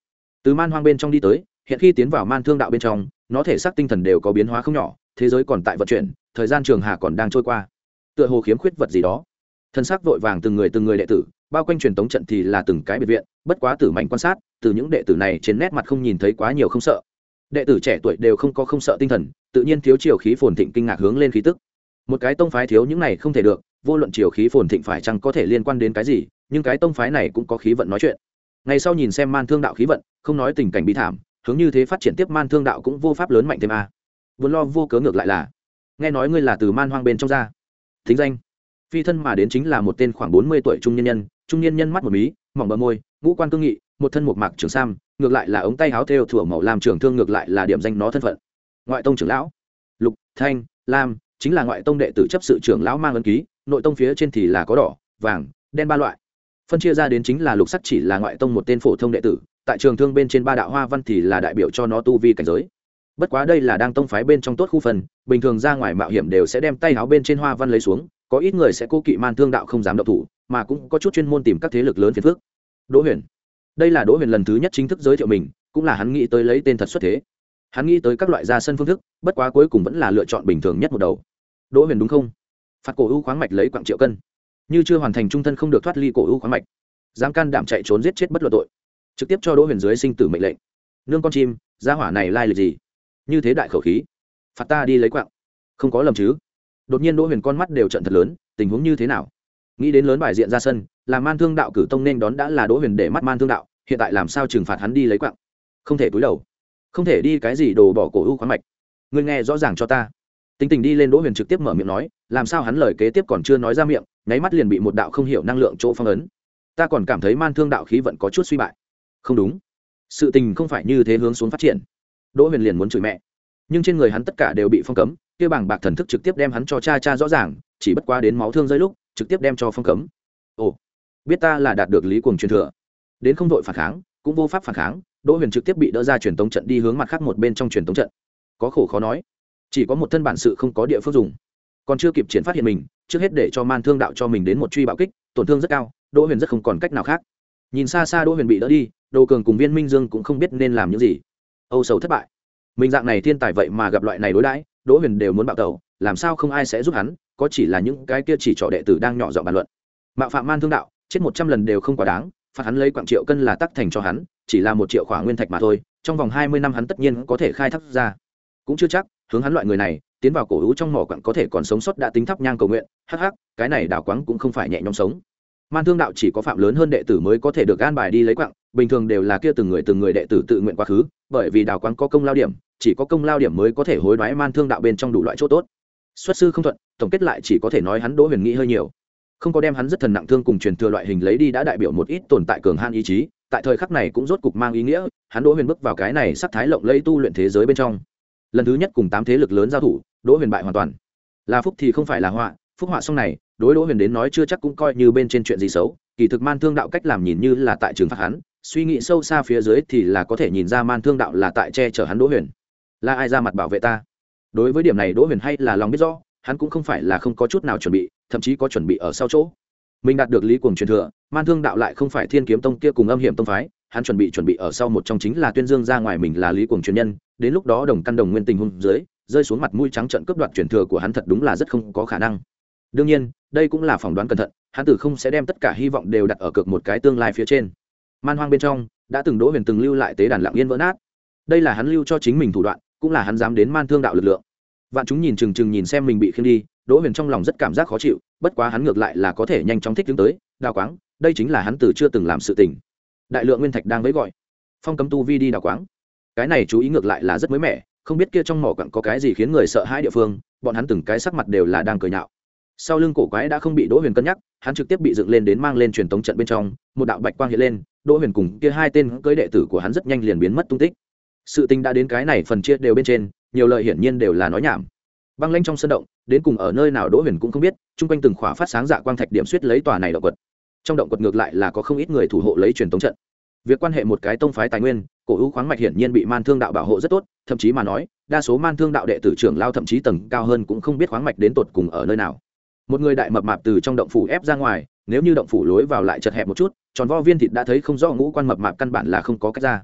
từ man hoang bên trong đi tới, hiện khi tiến vào man thương đạo bên trong, nó thể xác tinh thần đều có biến hóa không nhỏ, thế giới còn tại vận chuyển, thời gian trường hà còn đang trôi qua, tựa hồ khiếm khuyết vật gì đó. Thân xác vội vàng từng người từng người đệ tử, bao quanh truyền tống trận thì là từng cái biệt viện, bất quá tử mạnh quan sát, từ những đệ tử này trên nét mặt không nhìn thấy quá nhiều không sợ. Đệ tử trẻ tuổi đều không có không sợ tinh thần, tự nhiên thiếu chiều khí phồn thịnh kinh ngạc hướng lên khí tức. Một cái tông phái thiếu những này không thể được, vô luận chiều khí phồn thịnh phải chăng có thể liên quan đến cái gì, nhưng cái tông phái này cũng có khí vận nói chuyện. Ngày sau nhìn xem man thương đạo khí vận, không nói tình cảnh bi thảm, hướng như thế phát triển tiếp man thương đạo cũng vô pháp lớn mạnh thêm a. Vốn lo vô cớ ngược lại là, nghe nói ngươi là từ man hoang bên trong ra. Thính danh phi thân mà đến chính là một tên khoảng bốn mươi tuổi trung niên nhân, trung niên nhân mắt một mí, mỏng bờ môi, ngũ quan cương nghị, một thân một mạc trường sam, ngược lại là ống tay áo thêu thủa màu lam trường thương, ngược lại là điểm danh nó thân phận. Ngoại tông trưởng lão Lục Thanh Lam, chính là ngoại tông đệ tử chấp sự trưởng lão mang ấn ký, nội tông phía trên thì là có đỏ, vàng, đen ba loại. Phân chia ra đến chính là lục sắc chỉ là ngoại tông một tên phổ thông đệ tử, tại trường thương bên trên ba đạo hoa văn thì là đại biểu cho nó tu vi cảnh giới. Bất quá đây là đang tông phái bên trong tốt khu phần, bình thường ra ngoài mạo hiểm đều sẽ đem tay áo bên trên hoa văn lấy xuống, có ít người sẽ cố kỵ man thương đạo không dám động thủ, mà cũng có chút chuyên môn tìm các thế lực lớn phiền phức. Đỗ Huyền, đây là Đỗ Huyền lần thứ nhất chính thức giới thiệu mình, cũng là hắn nghĩ tới lấy tên thật xuất thế. Hắn nghĩ tới các loại ra sân phương thức, bất quá cuối cùng vẫn là lựa chọn bình thường nhất một đầu. Đỗ Huyền đúng không? Phạt cổ ưu khoáng mạch lấy quặng triệu cân, như chưa hoàn thành trung thân không được thoát ly cổ ưu khoáng mạch, dám can đảm chạy trốn giết chết bất luận tội, trực tiếp cho Đỗ Huyền dưới sinh tử mệnh lệnh. Nương con chim, gia hỏa này lai lịch gì? Như thế đại khẩu khí, phạt ta đi lấy quặng, không có lầm chứ? Đột nhiên Đỗ Huyền con mắt đều trợn thật lớn, tình huống như thế nào? Nghĩ đến lớn bài diện ra sân, làm man thương đạo cử tông nên đón đã là Đỗ Huyền để mắt man thương đạo, hiện tại làm sao trừng phạt hắn đi lấy quặng? Không thể cúi đầu, không thể đi cái gì đồ bỏ cổ ưu khoáng mạch. Ngươi nghe rõ ràng cho ta. Tính tình đi lên, Đỗ Huyền trực tiếp mở miệng nói, làm sao hắn lời kế tiếp còn chưa nói ra miệng, nháy mắt liền bị một đạo không hiểu năng lượng chỗ phong ấn. Ta còn cảm thấy man thương đạo khí vận có chút suy bại. Không đúng, sự tình không phải như thế hướng xuống phát triển. Đỗ Huyền liền muốn chửi mẹ, nhưng trên người hắn tất cả đều bị phong cấm, kia bảng bạc thần thức trực tiếp đem hắn cho cha cha rõ ràng, chỉ bất quá đến máu thương rơi lúc, trực tiếp đem cho phong cấm. Ồ, biết ta là đạt được lý cuồng truyền thừa, đến không đội phản kháng, cũng vô pháp phản kháng, Đỗ Huyền trực tiếp bị đỡ ra truyền tống trận đi hướng mặt khác một bên trong truyền tống trận. Có khổ khó nói, chỉ có một thân bản sự không có địa phương dùng, còn chưa kịp triển phát hiện mình, trước hết để cho man thương đạo cho mình đến một truy bạo kích, tổn thương rất cao, Đỗ Huyền rất không còn cách nào khác. Nhìn xa xa Đỗ Huyền bị đỡ đi, Đồ Cường cùng Viên Minh Dương cũng không biết nên làm những gì. Âu sầu thất bại, mình dạng này thiên tài vậy mà gặp loại này đối đãi, Đỗ Huyền đều muốn bạo tẩu, làm sao không ai sẽ giúp hắn, có chỉ là những cái kia chỉ trỏ đệ tử đang nhỏ giọng bàn luận. Mạo phạm man thương đạo, chết một trăm lần đều không quá đáng, phạt hắn lấy quặng triệu cân là tắc thành cho hắn, chỉ là một triệu khỏa nguyên thạch mà thôi, trong vòng hai mươi năm hắn tất nhiên có thể khai thác ra. Cũng chưa chắc, hướng hắn loại người này, tiến vào cổ hữu trong mỏ quặng có thể còn sống sót đã tính thắp nhang cầu nguyện, hắc hắc, cái này đào quáng cũng không phải nhẹ nhõm sống. Man thương đạo chỉ có phạm lớn hơn đệ tử mới có thể được an bài đi lấy quặng, bình thường đều là kia từng người từng người đệ tử tự nguyện quá khứ, bởi vì đào quáng có công lao điểm, chỉ có công lao điểm mới có thể hối đoái man thương đạo bên trong đủ loại chỗ tốt. Xuất sư không thuận, tổng kết lại chỉ có thể nói hắn Đỗ Huyền nghĩ hơi nhiều, không có đem hắn rất thần nặng thương cùng truyền thừa loại hình lấy đi đã đại biểu một ít tồn tại cường han ý chí, tại thời khắc này cũng rốt cục mang ý nghĩa, hắn Đỗ Huyền bước vào cái này sắc thái lộng lẫy tu luyện thế giới bên trong. Lần thứ nhất cùng tám thế lực lớn giao thủ, Đỗ Huyền bại hoàn toàn. Là phúc thì không phải là họa, phúc họa xong này, đối Đỗ Huyền đến nói chưa chắc cũng coi như bên trên chuyện gì xấu, kỳ thực man thương đạo cách làm nhìn như là tại trừng phạt hắn, suy nghĩ sâu xa phía dưới thì là có thể nhìn ra man thương đạo là tại che chở hắn Đỗ Huyền. Là ai ra mặt bảo vệ ta? Đối với điểm này Đỗ Huyền hay là lòng biết rõ, hắn cũng không phải là không có chút nào chuẩn bị, thậm chí có chuẩn bị ở sau chỗ. Mình đạt được lý cuồng truyền thừa, man thương đạo lại không phải thiên kiếm tông kia cùng âm hiểm tông phái, hắn chuẩn bị chuẩn bị ở sau một trong chính là tuyên dương ra ngoài mình là lý cuồng truyền nhân, đến lúc đó đồng căn đồng nguyên tình huống dưới, rơi xuống mặt mũi trắng trợn cướp đoạt truyền thừa của hắn thật đúng là rất không có khả năng. Đương nhiên, đây cũng là phỏng đoán cẩn thận, hắn tử không sẽ đem tất cả hy vọng đều đặt ở cược một cái tương lai phía trên. Man hoang bên trong, đã từng Đỗ Huyền từng lưu lại tế đàn lặng yên vỡ nát. Đây là hắn lưu cho chính mình thủ đoạn, cũng là hắn dám đến man thương đạo lực lượng. Vạn chúng nhìn chừng chừng nhìn xem mình bị khiêng đi, Đỗ Huyền trong lòng rất cảm giác khó chịu, bất quá hắn ngược lại là có thể nhanh chóng thích ứng tới, đào quáng, đây chính là hắn từ chưa từng làm sự tình. Đại lượng nguyên thạch đang vẫy gọi, phong cấm tu vi đi đào quáng. Cái này chú ý ngược lại là rất mới mẻ, không biết kia trong mỏ quặng có cái gì khiến người sợ hãi địa phương, bọn hắn từng cái sắc mặt đều là đang cười nhạo. Sau lưng cổ quái đã không bị Đỗ Huyền cân nhắc, hắn trực tiếp bị dựng lên đến mang lên truyền tống trận bên trong, một đạo bạch quang hiện lên, Đỗ Huyền cùng kia hai tên cưới đệ tử của hắn rất nhanh liền biến mất tung tích. Sự tình đã đến cái này phần chia đều bên trên, nhiều lời hiển nhiên đều là nói nhảm. Băng lãnh trong sân động, đến cùng ở nơi nào Đỗ Huyền cũng không biết, chung quanh từng khỏa phát sáng dạ quang thạch điểm suýt lấy tòa này động quật. Trong động quật ngược lại là có không ít người thủ hộ lấy truyền tống trận. Việc quan hệ một cái tông phái tài nguyên, cổ hữu khoáng mạch hiển nhiên bị man thương đạo bảo hộ rất tốt, thậm chí mà nói, đa số man thương đạo đệ tử trưởng lao thậm chí tầng cao hơn cũng không biết khoáng mạch đến tột cùng ở nơi nào. Một người đại mập mạp từ trong động phủ ép ra ngoài, nếu như động phủ lối vào lại chật hẹp một chút, tròn vo viên thịt đã thấy không rõ ngũ quan mập mạp căn bản là không có cách ra.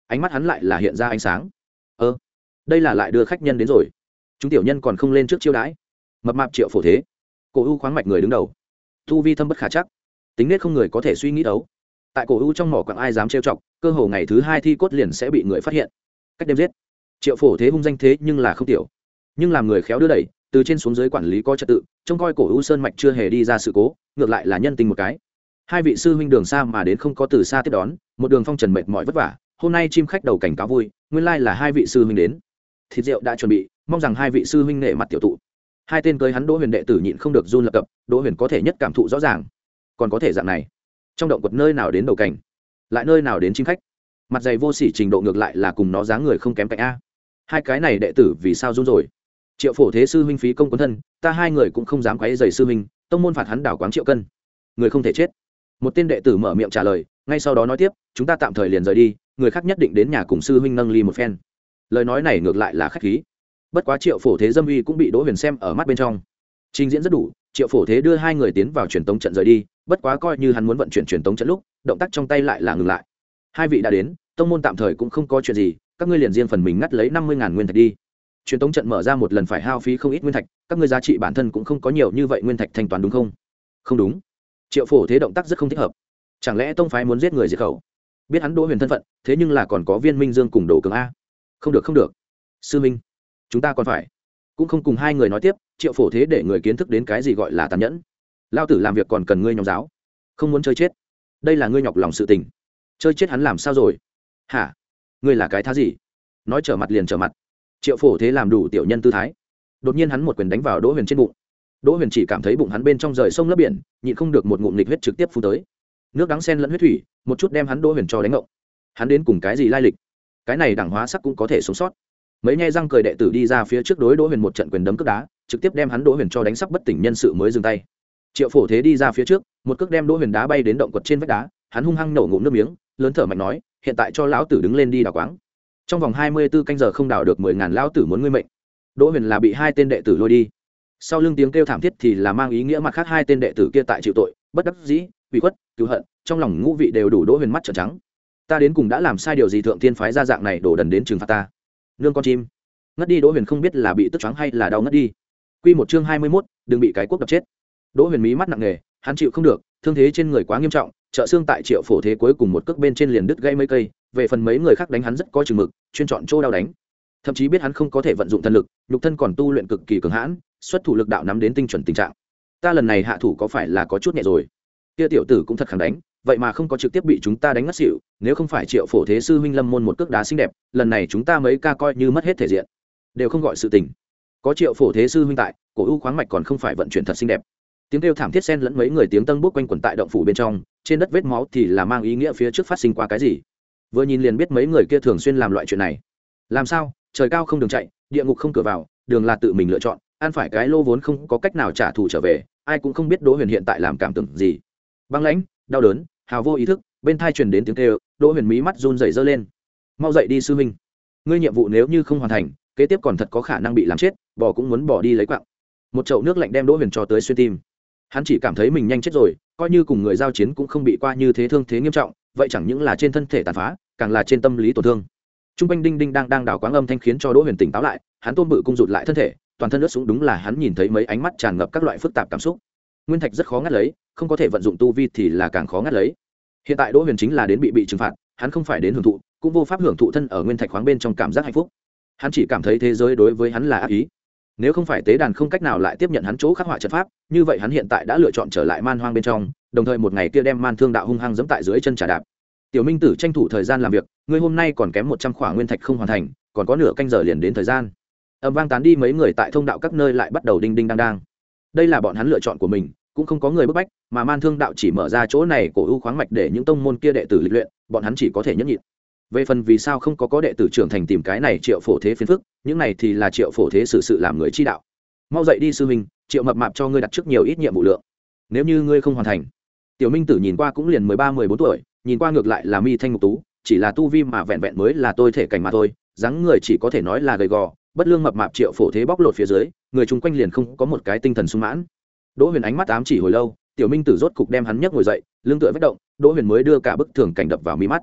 ánh mắt hắn lại là hiện ra ánh sáng. Ơ, đây là lại đưa khách nhân đến rồi. Chúng tiểu nhân còn không lên trước chiêu đãi. Mập mạp Triệu Phổ Thế, cổ u khoáng mạch người đứng đầu, tu vi thâm bất khả chắc, tính nết không người có thể suy nghĩ đấu. Tại cổ u trong mỏ quặng ai dám trêu chọc, cơ hồ ngày thứ hai thi cốt liền sẽ bị người phát hiện. Cách đêm giết. Triệu Phổ Thế hung danh thế nhưng là không tiểu, nhưng làm người khéo đưa đẩy, từ trên xuống dưới quản lý có trật tự, trông coi cổ u sơn mạch chưa hề đi ra sự cố, ngược lại là nhân tình một cái. Hai vị sư huynh đường xa mà đến không có từ xa tiếp đón, một đường phong trần mệt mỏi vất vả, hôm nay chim khách đầu cảnh cáo vui, nguyên lai là hai vị sư huynh đến. Thịt rượu đã chuẩn bị, mong rằng hai vị sư huynh nể mặt tiểu tụ. Hai tên cưới hắn Đỗ Huyền đệ tử nhịn không được run lập cập, Đỗ Huyền có thể nhất cảm thụ rõ ràng, còn có thể dạng này, trong động quật nơi nào đến đầu cảnh, lại nơi nào đến chim khách, mặt dày vô sỉ trình độ ngược lại là cùng nó dáng người không kém cạnh a. Hai cái này đệ tử vì sao run rồi? Triệu Phổ Thế sư huynh phí công cuốn thân, ta hai người cũng không dám quấy rầy sư huynh, tông môn phạt hắn đảo quáng triệu cân, người không thể chết. Một tên đệ tử mở miệng trả lời, ngay sau đó nói tiếp, chúng ta tạm thời liền rời đi, người khác nhất định đến nhà cùng sư huynh nâng ly một phen. Lời nói này ngược lại là khách khí. Bất quá Triệu Phổ Thế dâm uy cũng bị Đỗ Huyền xem ở mắt bên trong. Trình diễn rất đủ, Triệu Phổ Thế đưa hai người tiến vào truyền tống trận rời đi, bất quá coi như hắn muốn vận chuyển truyền tống trận lúc, động tác trong tay lại là ngừng lại. Hai vị đã đến, tông môn tạm thời cũng không có chuyện gì, các ngươi liền riêng phần mình ngắt lấy năm mươi ngàn nguyên thạch đi. Truyền tống trận mở ra một lần phải hao phí không ít nguyên thạch, các ngươi giá trị bản thân cũng không có nhiều như vậy nguyên thạch thanh toán đúng không? Không đúng. Triệu Phổ Thế động tác rất không thích hợp. Chẳng lẽ tông phái muốn giết người diệt khẩu? Biết hắn Đỗ Huyền thân phận, thế nhưng là còn có Viên Minh Dương cùng Đồ Cường a. Không được không được. Sư minh, chúng ta còn phải. Cũng không cùng hai người nói tiếp, Triệu Phổ Thế để người kiến thức đến cái gì gọi là tàn nhẫn. Lao tử làm việc còn cần ngươi nhóm giáo, không muốn chơi chết. Đây là ngươi nhọc lòng sự tình. Chơi chết hắn làm sao rồi? Hả? Ngươi là cái thá gì? Nói trở mặt liền trở mặt. Triệu Phổ Thế làm đủ tiểu nhân tư thái. Đột nhiên hắn một quyền đánh vào Đỗ Huyền trên bụng. Đỗ Huyền chỉ cảm thấy bụng hắn bên trong rời sông lấp biển, nhịn không được một ngụm nghịch huyết trực tiếp phun tới. Nước đắng xen lẫn huyết thủy, một chút đem hắn Đỗ Huyền cho đánh ngộng. Hắn đến cùng cái gì lai lịch? Cái này đẳng hóa sắc cũng có thể sống sót. Mấy nhe răng cười đệ tử đi ra phía trước đối Đỗ Huyền một trận quyền đấm cước đá, trực tiếp đem hắn Đỗ Huyền cho đánh sắp bất tỉnh nhân sự mới dừng tay. Triệu Phổ Thế đi ra phía trước, một cước đem Đỗ Huyền đá bay đến động quật trên vách đá, hắn hung hăng nổ ngụm nước miếng, lớn thở mạnh nói, hiện tại cho lão tử đứng lên đi đào quáng. Trong vòng hai mươi bốn canh giờ không đào được mười ngàn lão tử muốn ngươi mệnh. Đỗ Huyền là bị hai tên đệ tử lôi đi. Sau lưng tiếng kêu thảm thiết thì là mang ý nghĩa mặt khác hai tên đệ tử kia tại chịu tội, bất đắc dĩ, ủy khuất, cứu hận, trong lòng ngũ vị đều đủ Đỗ Huyền mắt trợn trắng. Ta đến cùng đã làm sai điều gì thượng tiên phái ra dạng này đổ đần đến trừng phạt ta? Nương con chim. Ngất đi Đỗ Huyền không biết là bị tức choáng hay là đau ngất đi. Quy một chương hai mươi mốt, đừng bị cái cuốc đập chết. Đỗ Huyền mí mắt nặng nề, hắn chịu không được, thương thế trên người quá nghiêm trọng, trợ xương tại Triệu Phổ Thế cuối cùng một cước bên trên liền đứt gãy mấy cây, về phần mấy người khác đánh hắn rất có chừng mực, chuyên chọn chỗ đau đánh. Thậm chí biết hắn không có thể vận dụng thân lực, nhục thân còn tu luyện cực kỳ cường hãn, xuất thủ lực đạo nắm đến tinh chuẩn tình trạng. Ta lần này hạ thủ có phải là có chút nhẹ rồi? Kia tiểu tử cũng thật khẳng đánh, vậy mà không có trực tiếp bị chúng ta đánh ngất xỉu, nếu không phải Triệu Phổ Thế sư huynh lâm môn một cước đá xinh đẹp, lần này chúng ta mấy ca coi như mất hết thể diện, đều không gọi sự tình. Có Triệu Phổ Thế sư huynh tại, cổ u khoáng mạch còn không phải vận chuyển thật xinh đẹp. Tiếng kêu thảm thiết xen lẫn mấy người tiếng tân bốc quanh quẩn tại động phủ bên trong, trên đất vết máu thì là mang ý nghĩa phía trước phát sinh qua cái gì. Vừa nhìn liền biết mấy người kia thường xuyên làm loại chuyện này. Làm sao? Trời cao không đường chạy, địa ngục không cửa vào, đường là tự mình lựa chọn, ăn phải cái lô vốn không có cách nào trả thù trở về, ai cũng không biết Đỗ Huyền hiện tại làm cảm tưởng gì. Băng lãnh, đau đớn, hào vô ý thức, bên tai truyền đến tiếng kêu, Đỗ Huyền mí mắt run rẩy giơ lên. Mau dậy đi sư huynh, ngươi nhiệm vụ nếu như không hoàn thành, kế tiếp còn thật có khả năng bị làm chết, bỏ cũng muốn bỏ đi lấy quặng. Một chậu nước lạnh đem Đỗ Huyền cho tới xuyên tim. Hắn chỉ cảm thấy mình nhanh chết rồi, coi như cùng người giao chiến cũng không bị qua như thế thương thế nghiêm trọng, vậy chẳng những là trên thân thể tàn phá, càng là trên tâm lý tổn thương. Trung quanh đinh đinh đang đang đảo quáng âm thanh khiến cho Đỗ Huyền tỉnh táo lại, hắn tôm bự cung rụt lại thân thể, toàn thân ướt sũng, đúng là hắn nhìn thấy mấy ánh mắt tràn ngập các loại phức tạp cảm xúc. Nguyên thạch rất khó ngắt lấy, không có thể vận dụng tu vi thì là càng khó ngắt lấy. Hiện tại Đỗ Huyền chính là đến bị bị trừng phạt, hắn không phải đến hưởng thụ, cũng vô pháp hưởng thụ thân ở nguyên thạch khoáng bên trong cảm giác hạnh phúc. Hắn chỉ cảm thấy thế giới đối với hắn là ác ý. Nếu không phải tế đàn không cách nào lại tiếp nhận hắn chỗ khắc họa trận pháp, như vậy hắn hiện tại đã lựa chọn trở lại man hoang bên trong, đồng thời một ngày kia đem man thương đạo hung hăng giẫm tại dưới chân trả đạp. Tiểu Minh Tử tranh thủ thời gian làm việc, ngươi hôm nay còn kém một trăm khỏa nguyên thạch không hoàn thành, còn có nửa canh giờ liền đến thời gian. Âm vang tán đi, mấy người tại thông đạo các nơi lại bắt đầu đinh đinh đang đang. Đây là bọn hắn lựa chọn của mình, cũng không có người bức bách, mà man thương đạo chỉ mở ra chỗ này cổ ưu khoáng mạch để những tông môn kia đệ tử lịch luyện, bọn hắn chỉ có thể nhẫn nhịn. Về phần vì sao không có có đệ tử trưởng thành tìm cái này Triệu Phổ Thế phiền phức, những này thì là Triệu Phổ Thế xử sự làm người chi đạo. Mau dậy đi sư huynh, Triệu mập mạp cho ngươi đặt trước nhiều ít nhiệm vụ lượng, nếu như ngươi không hoàn thành. Tiểu Minh Tử nhìn qua cũng liền mười ba mười bốn tuổi, nhìn qua ngược lại là mi thanh mục tú, chỉ là tu vi mà vẹn vẹn mới là tôi thể cảnh mà thôi, dáng người chỉ có thể nói là gầy gò, bất lương mập mạp Triệu Phổ Thế bóc lột phía dưới, người chung quanh liền không có một cái tinh thần sung mãn. Đỗ Huyền ánh mắt ám chỉ hồi lâu, Tiểu Minh Tử rốt cục đem hắn nhấc ngồi dậy, lưng tựa vết động, Đỗ Huyền mới đưa cả bức tường cảnh đập vào mi mắt.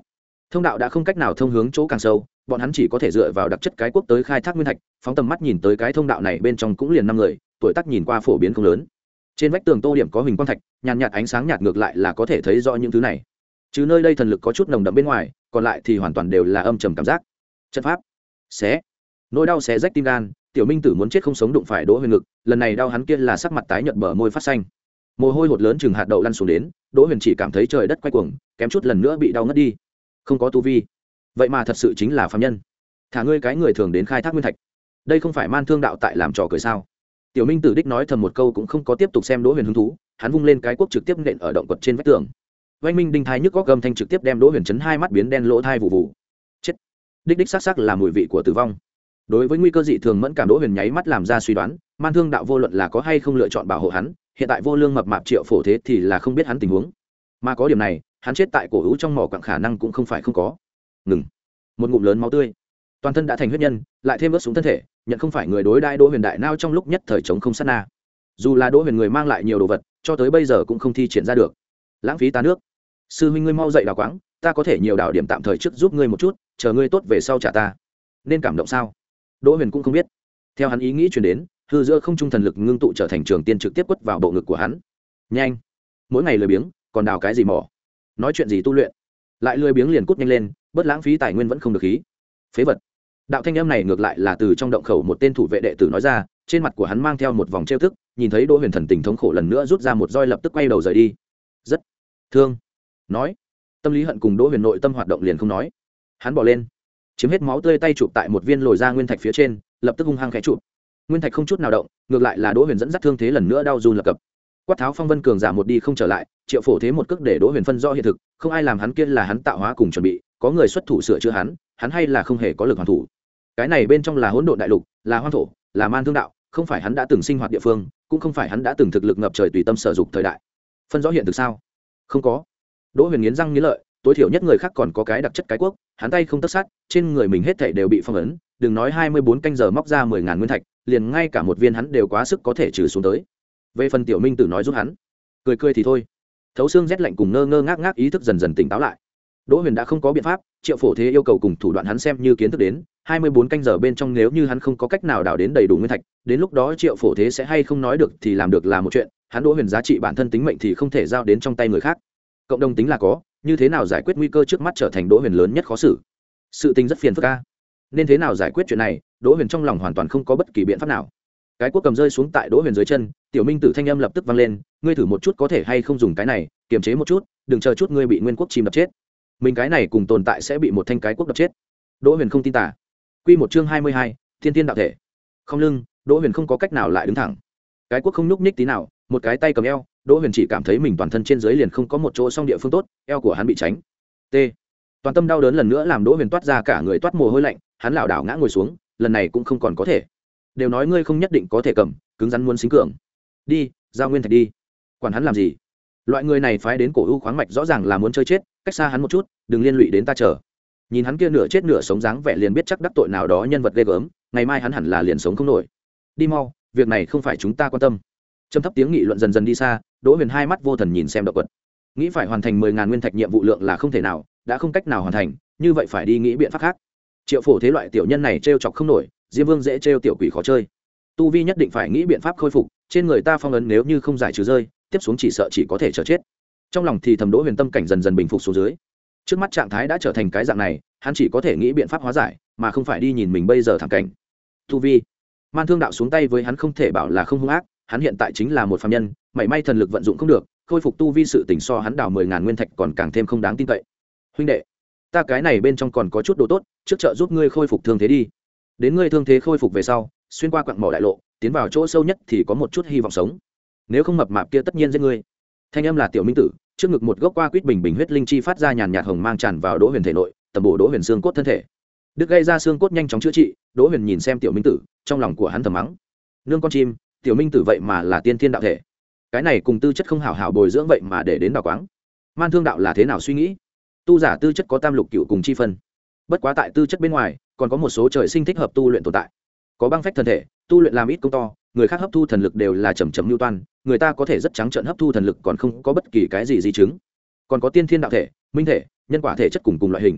thông đạo đã không cách nào thông hướng chỗ càng sâu, bọn hắn chỉ có thể dựa vào đặc chất cái quốc tới khai thác nguyên thạch. Phóng tầm mắt nhìn tới cái thông đạo này bên trong cũng liền năm người, tuổi tác nhìn qua phổ biến không lớn. Trên vách tường tô điểm có huỳnh quang thạch, nhàn nhạt ánh sáng nhạt ngược lại là có thể thấy rõ những thứ này. Chứ nơi đây thần lực có chút nồng đậm bên ngoài, còn lại thì hoàn toàn đều là âm trầm cảm giác. Trận pháp, xé, nỗi đau xé rách tim gan, tiểu minh tử muốn chết không sống đụng phải Đỗ Huyền ngực, lần này đau hắn kia là sắc mặt tái nhợt bờ môi phát xanh. Mồ hôi hột lớn chừng hạt đậu lăn xuống đến, Đỗ Huyền chỉ cảm thấy trời đất quay cuồng, kém chút lần nữa bị đau ngất đi. Không có tu vi, vậy mà thật sự chính là phàm nhân. Thả ngươi cái người thường đến khai thác nguyên thạch, đây không phải man thương đạo tại làm trò cười sao? Tiểu minh tử đích nói thầm một câu cũng không có tiếp tục xem Đỗ Huyền hứng thú, hắn vung lên cái cuốc trực tiếp nện ở động quật trên vách tường. Vang minh đinh thai nhức góc gầm thanh trực tiếp đem Đỗ Huyền chấn hai mắt biến đen lỗ thai vụ vụ. Chết. Đích đích xác xác là mùi vị của tử vong. Đối với nguy cơ dị thường mẫn cảm Đỗ Huyền nháy mắt làm ra suy đoán, man thương đạo vô luận là có hay không lựa chọn bảo hộ hắn, hiện tại vô lương mập mạp Triệu Phổ Thế thì là không biết hắn tình huống. Mà có điểm này, hắn chết tại cổ hữu trong mỏ quặng khả năng cũng không phải không có. Ngừng. Một ngụm lớn máu tươi, toàn thân đã thành huyết nhân, lại thêm ướt xuống thân thể, nhận không phải người đối đãi Đỗ Huyền đại nao trong lúc nhất thời chống không sát na. Dù là Đỗ Huyền người mang lại nhiều đồ vật, cho tới bây giờ cũng không thi triển ra được. Lãng phí ta nước. Sư huynh ngươi mau dậy đào quáng, ta có thể nhiều đào điểm tạm thời trước giúp ngươi một chút, chờ ngươi tốt về sau trả ta. Nên cảm động sao? Đỗ Huyền cũng không biết. Theo hắn ý nghĩ truyền đến, hư giữa không trung thần lực ngưng tụ trở thành trường tiên trực tiếp quất vào bộ ngực của hắn. Nhanh, mỗi ngày lười biếng, còn đào cái gì mỏ? Nói chuyện gì tu luyện? Lại lười biếng liền cút nhanh lên, bất lãng phí tài nguyên vẫn không được khí. Phế vật. Đạo thanh âm này ngược lại là từ trong động khẩu một tên thủ vệ đệ tử nói ra, trên mặt của hắn mang theo một vòng trêu tức, nhìn thấy Đỗ Huyền thần tình thống khổ lần nữa rút ra một roi lập tức quay đầu rời đi. Rất thương. Nói, tâm lý hận cùng Đỗ Huyền nội tâm hoạt động liền không nói. Hắn bỏ lên, chiếm hết máu tươi tay chụp tại một viên lồi ra nguyên thạch phía trên, lập tức hung hăng khẽ chụp. Nguyên thạch không chút nào động, ngược lại là Đỗ Huyền dẫn dắt thương thế lần nữa đau run lập cập. Quát tháo phong vân cường giả một đi không trở lại, Triệu Phổ Thế một cước để Đỗ Huyền phân rõ hiện thực, không ai làm hắn kia là hắn tạo hóa cùng chuẩn bị, có người xuất thủ sửa chữa hắn, hắn hay là không hề có lực hoàn thủ. Cái này bên trong là hỗn độn đại lục, là hoang thổ, là man thương đạo, không phải hắn đã từng sinh hoạt địa phương, cũng không phải hắn đã từng thực lực ngập trời tùy tâm sở dục thời đại. Phân rõ hiện thực sao? Không có. Đỗ Huyền nghiến răng nghiến lợi, tối thiểu nhất người khác còn có cái đặc chất cái quốc, hắn tay không tất sát, trên người mình hết thảy đều bị phong ấn, đừng nói hai mươi bốn canh giờ móc ra mười ngàn nguyên thạch, liền ngay cả một viên hắn đều quá sức có thể trừ xuống tới. Về phần tiểu minh tử nói giúp hắn, cười cười thì thôi. Thấu xương rét lạnh cùng ngơ ngơ ngác ngác ý thức dần dần tỉnh táo lại. Đỗ Huyền đã không có biện pháp, Triệu Phổ Thế yêu cầu cùng thủ đoạn hắn xem như kiến thức đến, hai mươi bốn canh giờ bên trong nếu như hắn không có cách nào đào đến đầy đủ nguyên thạch, đến lúc đó Triệu Phổ Thế sẽ hay không nói được thì làm được là một chuyện, hắn Đỗ Huyền giá trị bản thân tính mệnh thì không thể giao đến trong tay người khác. Cộng đồng tính là có, như thế nào giải quyết nguy cơ trước mắt trở thành Đỗ Huyền lớn nhất khó xử. Sự tình rất phiền phức a. Nên thế nào giải quyết chuyện này, Đỗ Huyền trong lòng hoàn toàn không có bất kỳ biện pháp nào. Cái cuốc cầm rơi xuống tại Đỗ Huyền dưới chân, tiểu minh tử thanh âm lập tức vang lên, ngươi thử một chút có thể hay không dùng cái này, kiềm chế một chút, đừng chờ chút ngươi bị nguyên quốc chìm đập chết. Mình cái này cùng tồn tại sẽ bị một thanh cái cuốc đập chết. Đỗ Huyền không tin tả. Quy một chương hai mươi hai, Thiên Thiên đạo thể. Không lưng, Đỗ Huyền không có cách nào lại đứng thẳng. Cái cuốc không nhúc nhích tí nào, một cái tay cầm eo, Đỗ Huyền chỉ cảm thấy mình toàn thân trên dưới liền không có một chỗ song địa phương tốt, eo của hắn bị tránh. T. Toàn tâm đau đớn lần nữa làm Đỗ Huyền toát ra cả người toát mồ hôi lạnh, hắn lảo đảo ngã ngồi xuống, lần này cũng không còn có thể. Đều nói ngươi không nhất định có thể cầm, cứng rắn muốn xính cường. Đi, giao nguyên thạch đi. Quản hắn làm gì? Loại người này phái đến cổ u khoáng mạch rõ ràng là muốn chơi chết, cách xa hắn một chút, đừng liên lụy đến ta chờ. Nhìn hắn kia nửa chết nửa sống dáng vẻ liền biết chắc đắc tội nào đó nhân vật ghê gớm, ngày mai hắn hẳn là liền sống không nổi. Đi mau, việc này không phải chúng ta quan tâm. Trầm thấp tiếng nghị luận dần dần đi xa, Đỗ Huyền hai mắt vô thần nhìn xem động quật. Nghĩ phải hoàn thành mười ngàn nguyên thạch nhiệm vụ lượng là không thể nào, đã không cách nào hoàn thành, như vậy phải đi nghĩ biện pháp khác. Triệu Phổ Thế loại tiểu nhân này trêu chọc không nổi, Diêm Vương dễ trêu tiểu quỷ khó chơi. Tu vi nhất định phải nghĩ biện pháp khôi phục, trên người ta phong ấn nếu như không giải trừ rơi, tiếp xuống chỉ sợ chỉ có thể chờ chết. Trong lòng thì thầm Đỗ Huyền tâm cảnh dần dần bình phục xuống dưới. Trước mắt trạng thái đã trở thành cái dạng này, hắn chỉ có thể nghĩ biện pháp hóa giải, mà không phải đi nhìn mình bây giờ thảm cảnh. Tu vi, man thương đạo xuống tay với hắn không thể bảo là không hung ác, hắn hiện tại chính là một phàm nhân, mảy may thần lực vận dụng không được, khôi phục tu vi sự tình so hắn đào mười ngàn nguyên thạch còn càng thêm không đáng tin cậy. Huynh đệ, ta cái này bên trong còn có chút đồ tốt, trước trợ giúp ngươi khôi phục thương thế đi. Đến ngươi thương thế khôi phục về sau, xuyên qua quặng mỏ đại lộ, tiến vào chỗ sâu nhất thì có một chút hy vọng sống. Nếu không mập mạp kia tất nhiên giết ngươi. Thanh âm là tiểu minh tử, trước ngực một gốc qua quýt bình bình huyết linh chi phát ra nhàn nhạt hồng mang tràn vào Đỗ Huyền thể nội, tầm bổ Đỗ Huyền xương cốt thân thể. Đứt gây ra xương cốt nhanh chóng chữa trị, Đỗ Huyền nhìn xem tiểu minh tử, trong lòng của hắn thầm mắng: nương con chim, tiểu minh tử vậy mà là tiên thiên đạo thể. Cái này cùng tư chất không hảo hảo bồi dưỡng vậy mà để đến đào quáng. Man thương đạo là thế nào suy nghĩ? Tu giả tư chất có tam lục cựu cùng chi phân. Bất quá tại tư chất bên ngoài, còn có một số trời sinh thích hợp tu luyện tồn tại. Có băng phách thân thể, tu luyện làm ít công to, người khác hấp thu thần lực đều là chậm chậm lưu toan, người ta có thể rất trắng trợn hấp thu thần lực còn không có bất kỳ cái gì di chứng. Còn có tiên thiên đạo thể, minh thể, nhân quả thể chất cùng cùng loại hình.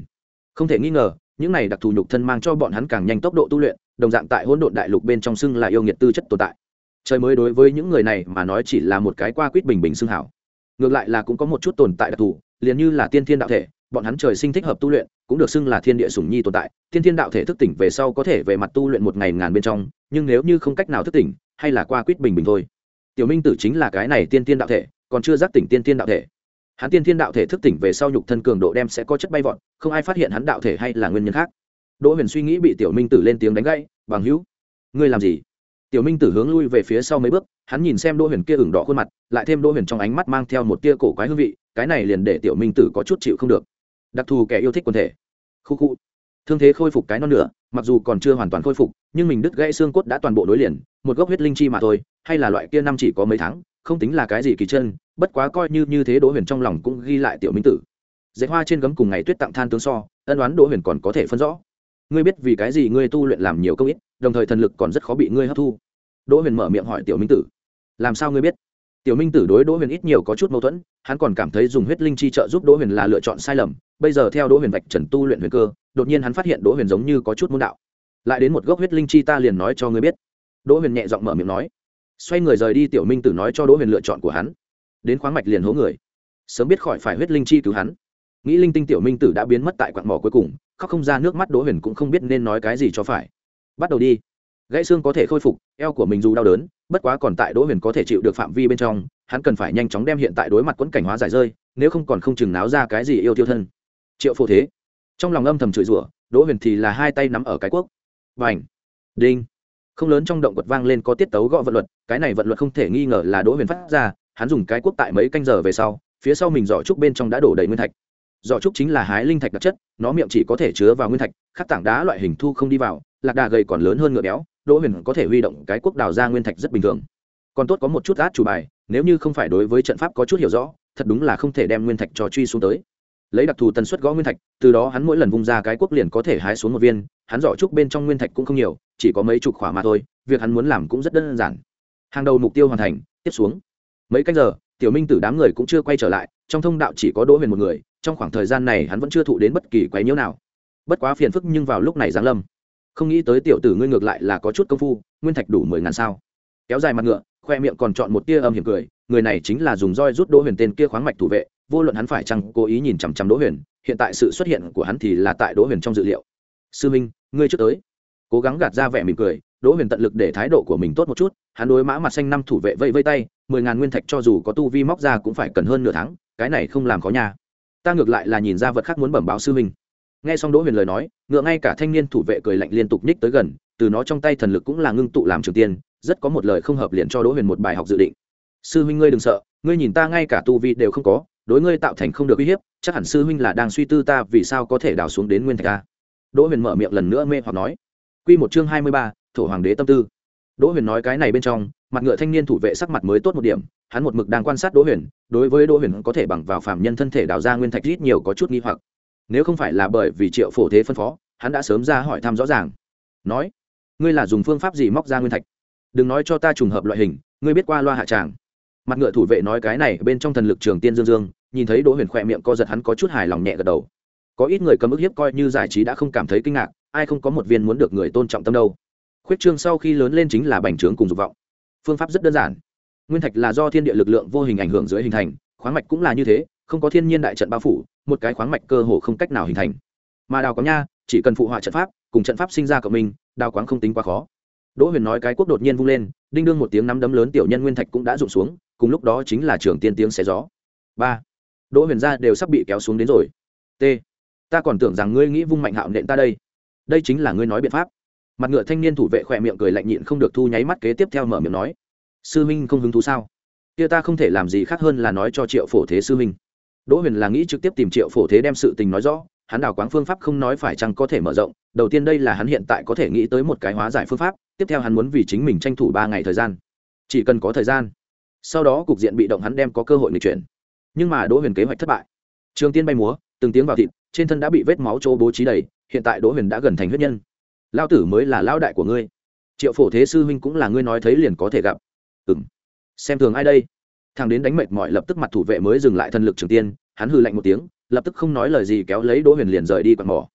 Không thể nghi ngờ những này đặc thù nhục thân mang cho bọn hắn càng nhanh tốc độ tu luyện, đồng dạng tại hỗn độn đại lục bên trong xưng là yêu nghiệt tư chất tồn tại. Trời mới đối với những người này mà nói chỉ là một cái qua quýt bình bình xưng hảo. Ngược lại là cũng có một chút tồn tại đặc thù, liền như là tiên thiên đạo thể, bọn hắn trời sinh thích hợp tu luyện, cũng được xưng là thiên địa sủng nhi tồn tại. Tiên thiên đạo thể thức tỉnh về sau có thể về mặt tu luyện một ngày ngàn bên trong, nhưng nếu như không cách nào thức tỉnh, hay là qua quýt bình bình thôi. Tiểu Minh Tử chính là cái này tiên thiên đạo thể, còn chưa giác tỉnh tiên thiên đạo thể. Hắn tiên thiên đạo thể thức tỉnh về sau nhục thân cường độ đem sẽ có chất bay vọt, không ai phát hiện hắn đạo thể hay là nguyên nhân khác. Đỗ Huyền suy nghĩ bị Tiểu Minh Tử lên tiếng đánh gãy, "Bằng hữu, ngươi làm gì?" Tiểu Minh Tử hướng lui về phía sau mấy bước, hắn nhìn xem Đỗ Huyền kia ửng đỏ khuôn mặt, lại thêm Đỗ Huyền trong ánh mắt mang theo một tia cổ quái hương vị, cái này liền để Tiểu Minh Tử có chút chịu không được. Đặc thù kẻ yêu thích quần thể. Khu khu. Thương thế khôi phục cái non nữa, mặc dù còn chưa hoàn toàn khôi phục, nhưng mình đứt gãy xương cốt đã toàn bộ nối liền, một gốc huyết linh chi mà thôi, hay là loại kia năm chỉ có mấy tháng, không tính là cái gì kỳ chân, bất quá coi như như thế Đỗ Huyền trong lòng cũng ghi lại Tiểu Minh Tử. Dễ hoa trên gấm cùng ngày tuyết tặng than tướng so, ân đoán Đỗ Huyền còn có thể phân rõ. Ngươi biết vì cái gì ngươi tu luyện làm nhiều công ít, đồng thời thần lực còn rất khó bị ngươi hấp thu. Đỗ Huyền mở miệng hỏi Tiểu Minh Tử. Làm sao ngươi biết? Tiểu Minh Tử đối Đỗ Huyền ít nhiều có chút mâu thuẫn, hắn còn cảm thấy dùng huyết linh chi trợ giúp Đỗ Huyền là lựa chọn sai lầm, bây giờ theo Đỗ Huyền vạch trần tu luyện huyền cơ, đột nhiên hắn phát hiện Đỗ Huyền giống như có chút môn đạo. Lại đến một gốc huyết linh chi ta liền nói cho ngươi biết. Đỗ Huyền nhẹ giọng mở miệng nói. Xoay người rời đi, Tiểu Minh Tử nói cho Đỗ Huyền lựa chọn của hắn. Đến khoáng mạch liền hố người. Sớm biết khỏi phải huyết linh chi cứu hắn. Nghĩ linh tinh, Tiểu Minh Tử đã biến mất tại quặng mỏ cuối cùng, khóc không ra nước mắt. Đỗ Huyền cũng không biết nên nói cái gì cho phải. Bắt đầu đi. Gãy xương có thể khôi phục, eo của mình dù đau đớn, bất quá còn tại Đỗ Huyền có thể chịu được phạm vi bên trong, hắn cần phải nhanh chóng đem hiện tại đối mặt quẫn cảnh hóa giải rơi, nếu không còn không chừng náo ra cái gì yêu tiêu thân. Triệu Phổ Thế trong lòng âm thầm chửi rủa, Đỗ Huyền thì là hai tay nắm ở cái cuốc. Bành, đinh, không lớn trong động quật vang lên có tiết tấu gõ vận luật, cái này vận luật không thể nghi ngờ là Đỗ Huyền phát ra, hắn dùng cái cuốc tại mấy canh giờ về sau, phía sau mình giỏ trúc bên trong đã đổ đầy nguyên thạch. Giỏ trúc chính là hái linh thạch đặc chất, nó miệng chỉ có thể chứa vào nguyên thạch, khắc tảng đá loại hình thu không đi vào, lạc đà gầy còn lớn hơn ngựa béo, Đỗ Huyền có thể huy động cái cuốc đào ra nguyên thạch rất bình thường. Còn tốt có một chút át chủ bài, nếu như không phải đối với trận pháp có chút hiểu rõ, thật đúng là không thể đem nguyên thạch cho truy xuống tới. Lấy đặc thù tần suất gõ nguyên thạch, từ đó hắn mỗi lần vung ra cái cuốc liền có thể hái xuống một viên, hắn giỏ trúc bên trong nguyên thạch cũng không nhiều, chỉ có mấy chục khỏa mà thôi, việc hắn muốn làm cũng rất đơn giản. Hàng đầu mục tiêu hoàn thành, tiếp xuống. Mấy canh giờ, Tiểu Minh Tử đám người cũng chưa quay trở lại, trong thông đạo chỉ có Đỗ Huyền một người, trong khoảng thời gian này hắn vẫn chưa thụ đến bất kỳ quấy nhiễu nào. Bất quá phiền phức nhưng vào lúc này giáng lâm. Không nghĩ tới tiểu tử ngươi ngược lại là có chút công phu, nguyên thạch đủ mười ngàn sao? Kéo dài mặt ngựa, khoe miệng còn chọn một tia âm hiểm cười, người này chính là dùng roi rút Đỗ Huyền tên kia khoáng mạch thủ vệ, vô luận hắn phải chăng cố ý nhìn chằm chằm Đỗ Huyền, hiện tại sự xuất hiện của hắn thì là tại Đỗ Huyền trong dự liệu. Sư minh, ngươi trước tới. Cố gắng gạt ra vẻ mỉm cười, Đỗ Huyền tận lực để thái độ của mình tốt một chút, hắn đối mã mặt xanh năm thủ vệ vây vây tay, mười ngàn nguyên thạch cho dù có tu vi móc ra cũng phải cần hơn nửa tháng, cái này không làm khó nhà. Ta ngược lại là nhìn ra vật khác muốn bẩm báo sư minh. Nghe xong Đỗ Huyền lời nói, ngựa ngay cả thanh niên thủ vệ cười lạnh liên tục nhích tới gần, từ nó trong tay thần lực cũng là ngưng tụ làm trường tiên, rất có một lời không hợp liền cho Đỗ Huyền một bài học dự định. Sư huynh ngươi đừng sợ, ngươi nhìn ta ngay cả tu vi đều không có, đối ngươi tạo thành không được uy hiếp, chắc hẳn sư huynh là đang suy tư ta vì sao có thể đào xuống đến nguyên thạch a. Đỗ Huyền mở miệng lần nữa mê hoặc nói. Quy một chương hai mươi ba, thổ hoàng đế tâm tư. Đỗ Huyền nói cái này bên trong, mặt ngựa thanh niên thủ vệ sắc mặt mới tốt một điểm, hắn một mực đang quan sát Đỗ Huyền, đối với Đỗ Huyền có thể bằng vào phàm nhân thân thể đào ra nguyên thạch ít nhiều có chút nghi hoặc. Nếu không phải là bởi vì Triệu Phổ Thế phân phó, hắn đã sớm ra hỏi thăm rõ ràng. Nói, ngươi là dùng phương pháp gì móc ra nguyên thạch? Đừng nói cho ta trùng hợp loại hình, ngươi biết qua loa hạ tràng. Mặt ngựa thủ vệ nói cái này bên trong thần lực trường tiên dương dương, nhìn thấy Đỗ Huyền khỏe miệng co giật, hắn có chút hài lòng nhẹ gật đầu. Có ít người cầm ức hiếp coi như giải trí đã không cảm thấy kinh ngạc, ai không có một viên muốn được người tôn trọng tâm đâu. Khuyết trương sau khi lớn lên chính là bành trướng cùng dục vọng. Phương pháp rất đơn giản. Nguyên thạch là do thiên địa lực lượng vô hình ảnh hưởng dưới hình thành, khoáng mạch cũng là như thế, không có thiên nhiên đại trận bao phủ, một cái khoáng mạch cơ hồ không cách nào hình thành. Mà đào quáng nha, chỉ cần phụ họa trận pháp, cùng trận pháp sinh ra cộng minh, đào quáng không tính quá khó. Đỗ Huyền nói cái cuốc đột nhiên vung lên, đinh đương một tiếng nắm đấm lớn tiểu nhân nguyên thạch cũng đã rụng xuống, cùng lúc đó chính là trường tiên tiếng xé gió. Ba, Đỗ Huyền ra đều sắp bị kéo xuống đến rồi. T, ta còn tưởng rằng ngươi nghĩ vung mạnh hạo nện ta đây. Đây chính là ngươi nói biện pháp. Mặt ngựa thanh niên thủ vệ khỏe miệng cười lạnh nhịn không được thu nháy mắt kế tiếp theo mở miệng nói. Sư huynh không hứng thú sao? Kia ta không thể làm gì khác hơn là nói cho Triệu Phổ Thế sư huynh. Đỗ Huyền là nghĩ trực tiếp tìm Triệu Phổ Thế đem sự tình nói rõ, hắn đào quáng phương pháp không nói phải chăng có thể mở rộng, đầu tiên đây là hắn hiện tại có thể nghĩ tới một cái hóa giải phương pháp, tiếp theo hắn muốn vì chính mình tranh thủ ba ngày thời gian. Chỉ cần có thời gian, sau đó cục diện bị động hắn đem có cơ hội nghịch chuyển. Nhưng mà Đỗ Huyền kế hoạch thất bại. Trường tiên bay múa, từng tiếng vào thịt, trên thân đã bị vết máu chỗ bố trí đầy, hiện tại Đỗ Huyền đã gần thành huyết nhân. Lão tử mới là lão đại của ngươi. Triệu Phổ Thế sư huynh cũng là ngươi nói thấy liền có thể gặp. Ừm. Xem thường ai đây? Thằng đến đánh mệt mỏi lập tức mặt thủ vệ mới dừng lại thân lực trường tiên, hắn hừ lạnh một tiếng, lập tức không nói lời gì kéo lấy Đỗ Huyền liền rời đi quạt mỏ.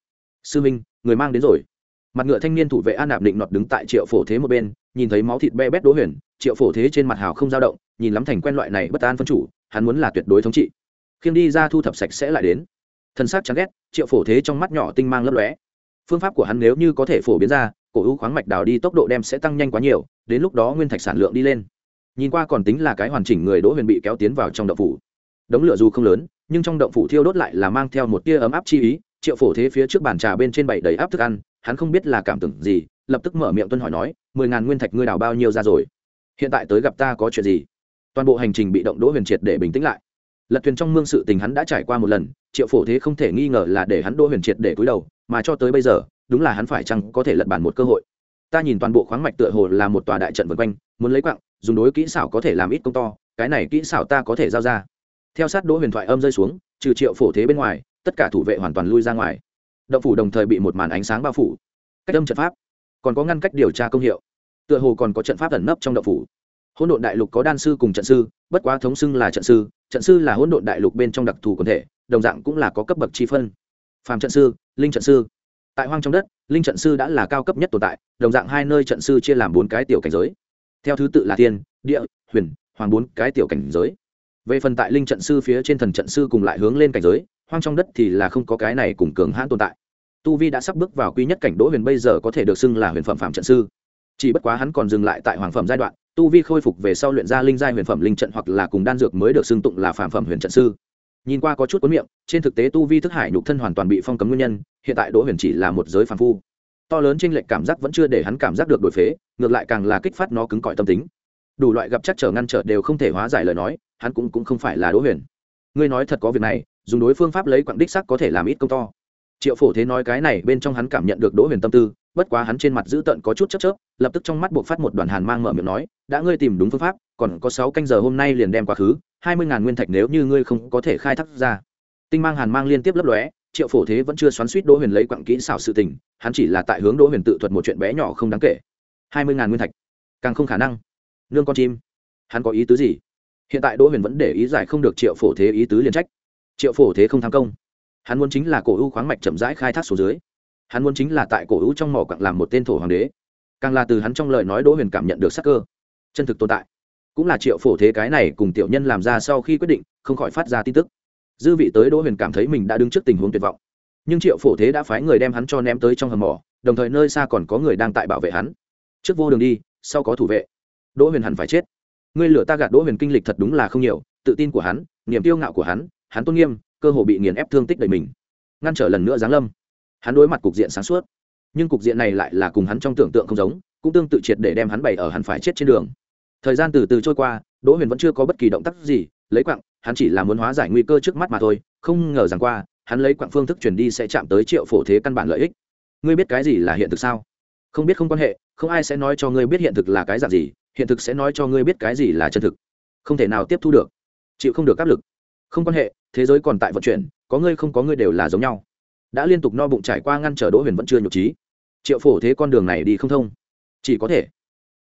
sư minh, người mang đến rồi. Mặt ngựa thanh niên thủ vệ An Nạp định nọt đứng tại Triệu Phổ Thế một bên, nhìn thấy máu thịt be bét Đỗ Huyền, Triệu Phổ Thế trên mặt hào không dao động, nhìn lắm thành quen loại này bất an phân chủ, hắn muốn là tuyệt đối thống trị. Khiêng đi ra thu thập sạch sẽ lại đến. Thân xác chán ghét, Triệu Phổ Thế trong mắt nhỏ tinh mang lấp lóe. Phương pháp của hắn nếu như có thể phổ biến ra, cổ ưu khoáng mạch đào đi tốc độ đem sẽ tăng nhanh quá nhiều, đến lúc đó nguyên thạch sản lượng đi lên. Nhìn qua còn tính là cái hoàn chỉnh người, Đỗ Huyền bị kéo tiến vào trong động phủ. Đống lửa dù không lớn, nhưng trong động phủ thiêu đốt lại là mang theo một tia ấm áp chi ý. Triệu Phổ Thế phía trước bàn trà bên trên bày đầy áp thức ăn, hắn không biết là cảm tưởng gì, lập tức mở miệng tuân hỏi nói, mười ngàn nguyên thạch ngươi đào bao nhiêu ra rồi? Hiện tại tới gặp ta có chuyện gì? Toàn bộ hành trình bị động Đỗ Huyền triệt để bình tĩnh lại. Lật thuyền trong mương sự tình hắn đã trải qua một lần, Triệu Phổ Thế không thể nghi ngờ là để hắn Đỗ Huyền triệt để cúi đầu, mà cho tới bây giờ, đúng là hắn phải chăng có thể lật bàn một cơ hội. Ta nhìn toàn bộ khoáng mạch tựa hồ là một tòa đại trận vần quanh, muốn lấy quặng, dùng đối kỹ xảo có thể làm ít công to, cái này kỹ xảo ta có thể giao ra. Theo sát Đỗ Huyền thoại âm rơi xuống, trừ Triệu Phổ Thế bên ngoài, tất cả thủ vệ hoàn toàn lui ra ngoài. Động phủ đồng thời bị một màn ánh sáng bao phủ. Cách âm trận pháp, còn có ngăn cách điều tra công hiệu, tựa hồ còn có trận pháp ẩn nấp trong động phủ. Hỗn độn đại lục có đan sư cùng trận sư, bất quá thống xưng là trận sư, trận sư là hỗn độn đại lục bên trong đặc thù quần thể, đồng dạng cũng là có cấp bậc chi phân. Phàm trận sư, linh trận sư. Tại hoang trong đất, linh trận sư đã là cao cấp nhất tồn tại, đồng dạng hai nơi trận sư chia làm bốn cái tiểu cảnh giới. Theo thứ tự là thiên, địa, huyền, hoàng bốn cái tiểu cảnh giới. Về phần tại linh trận sư phía trên thần trận sư cùng lại hướng lên cảnh giới, hoang trong đất thì là không có cái này cùng cường hãn tồn tại. Tu vi đã sắp bước vào quy nhất cảnh, Đỗ Huyền bây giờ có thể được xưng là huyền phẩm phạm trận sư. Chỉ bất quá hắn còn dừng lại tại hoàng phẩm giai đoạn, tu vi khôi phục về sau luyện ra linh giai huyền phẩm linh trận hoặc là cùng đan dược mới được xưng tụng là phàm phẩm huyền trận sư. Nhìn qua có chút cuốn miệng, trên thực tế tu vi thức hải nhục thân hoàn toàn bị phong cấm nguyên nhân, hiện tại Đỗ Huyền chỉ là một giới phàm phu. To lớn chênh lệch cảm giác vẫn chưa để hắn cảm giác được đổi phế, ngược lại càng là kích phát nó cứng cỏi tâm tính. Đủ loại gặp chắc trở ngăn trở đều không thể hóa giải lời nói, hắn cũng cũng không phải là Đỗ Huyền. Ngươi nói thật có việc này, dùng đối phương pháp lấy quặng đích sắc có thể làm ít công to. Triệu Phổ Thế nói cái này bên trong hắn cảm nhận được Đỗ Huyền tâm tư, bất quá hắn trên mặt dữ tợn có chút chớp chớp, lập tức trong mắt buộc phát một đoàn hàn mang, mở miệng nói, đã ngươi tìm đúng phương pháp, còn có sáu canh giờ hôm nay liền đem quá khứ, hai mươi ngàn nguyên thạch nếu như ngươi không có thể khai thác ra. Tinh mang hàn mang liên tiếp lấp lóe, Triệu Phổ Thế vẫn chưa xoắn xuýt Đỗ Huyền lấy quặng kỹ xảo sự tình, hắn chỉ là tại hướng Đỗ Huyền tự thuật một chuyện bé nhỏ không đáng kể. hai mươi ngàn nguyên thạch, càng không khả năng. Nương con chim, hắn có ý tứ gì? Hiện tại Đỗ Huyền vẫn để ý giải không được Triệu Phổ Thế ý tứ liền trách. Triệu Phổ Thế không tham công, hắn muốn chính là cổ ưu khoáng mạch chậm rãi khai thác xuống dưới, hắn muốn chính là tại cổ ưu trong mỏ quặng làm một tên thổ hoàng đế. Càng là từ hắn trong lời nói Đỗ Huyền cảm nhận được sắc cơ chân thực tồn tại, cũng là Triệu Phổ Thế cái này cùng tiểu nhân làm ra sau khi quyết định không khỏi phát ra tin tức. Dư vị tới Đỗ Huyền cảm thấy mình đã đứng trước tình huống tuyệt vọng, nhưng Triệu Phổ Thế đã phái người đem hắn cho ném tới trong hầm mỏ, đồng thời nơi xa còn có người đang tại bảo vệ hắn. Trước vô đường đi, sau có thủ vệ, Đỗ Huyền hẳn phải chết. Ngươi lửa ta gạt, Đỗ Huyền kinh lịch thật đúng là không nhiều, tự tin của hắn, niềm kiêu ngạo của hắn, hắn tôn nghiêm cơ hồ bị nghiền ép thương tích đầy mình, ngăn trở lần nữa giáng lâm. Hắn đối mặt cục diện sáng suốt, nhưng cục diện này lại là cùng hắn trong tưởng tượng không giống, cũng tương tự triệt để đem hắn bày ở hắn phải chết trên đường. Thời gian từ từ trôi qua, Đỗ Huyền vẫn chưa có bất kỳ động tác gì, lấy quặng, hắn chỉ là muốn hóa giải nguy cơ trước mắt mà thôi, không ngờ rằng qua, hắn lấy quặng phương thức truyền đi sẽ chạm tới Triệu Phổ Thế căn bản lợi ích. Ngươi biết cái gì là hiện thực sao? Không biết không quan hệ, không ai sẽ nói cho ngươi biết hiện thực là cái dạng gì, hiện thực sẽ nói cho ngươi biết cái gì là chân thực. Không thể nào tiếp thu được, chịu không được áp lực. Không quan hệ, thế giới còn tại vận chuyển, có ngươi không có ngươi đều là giống nhau. Đã liên tục no bụng trải qua ngăn trở Đỗ Huyền vẫn chưa nhục trí. Triệu Phổ Thế con đường này đi không thông, chỉ có thể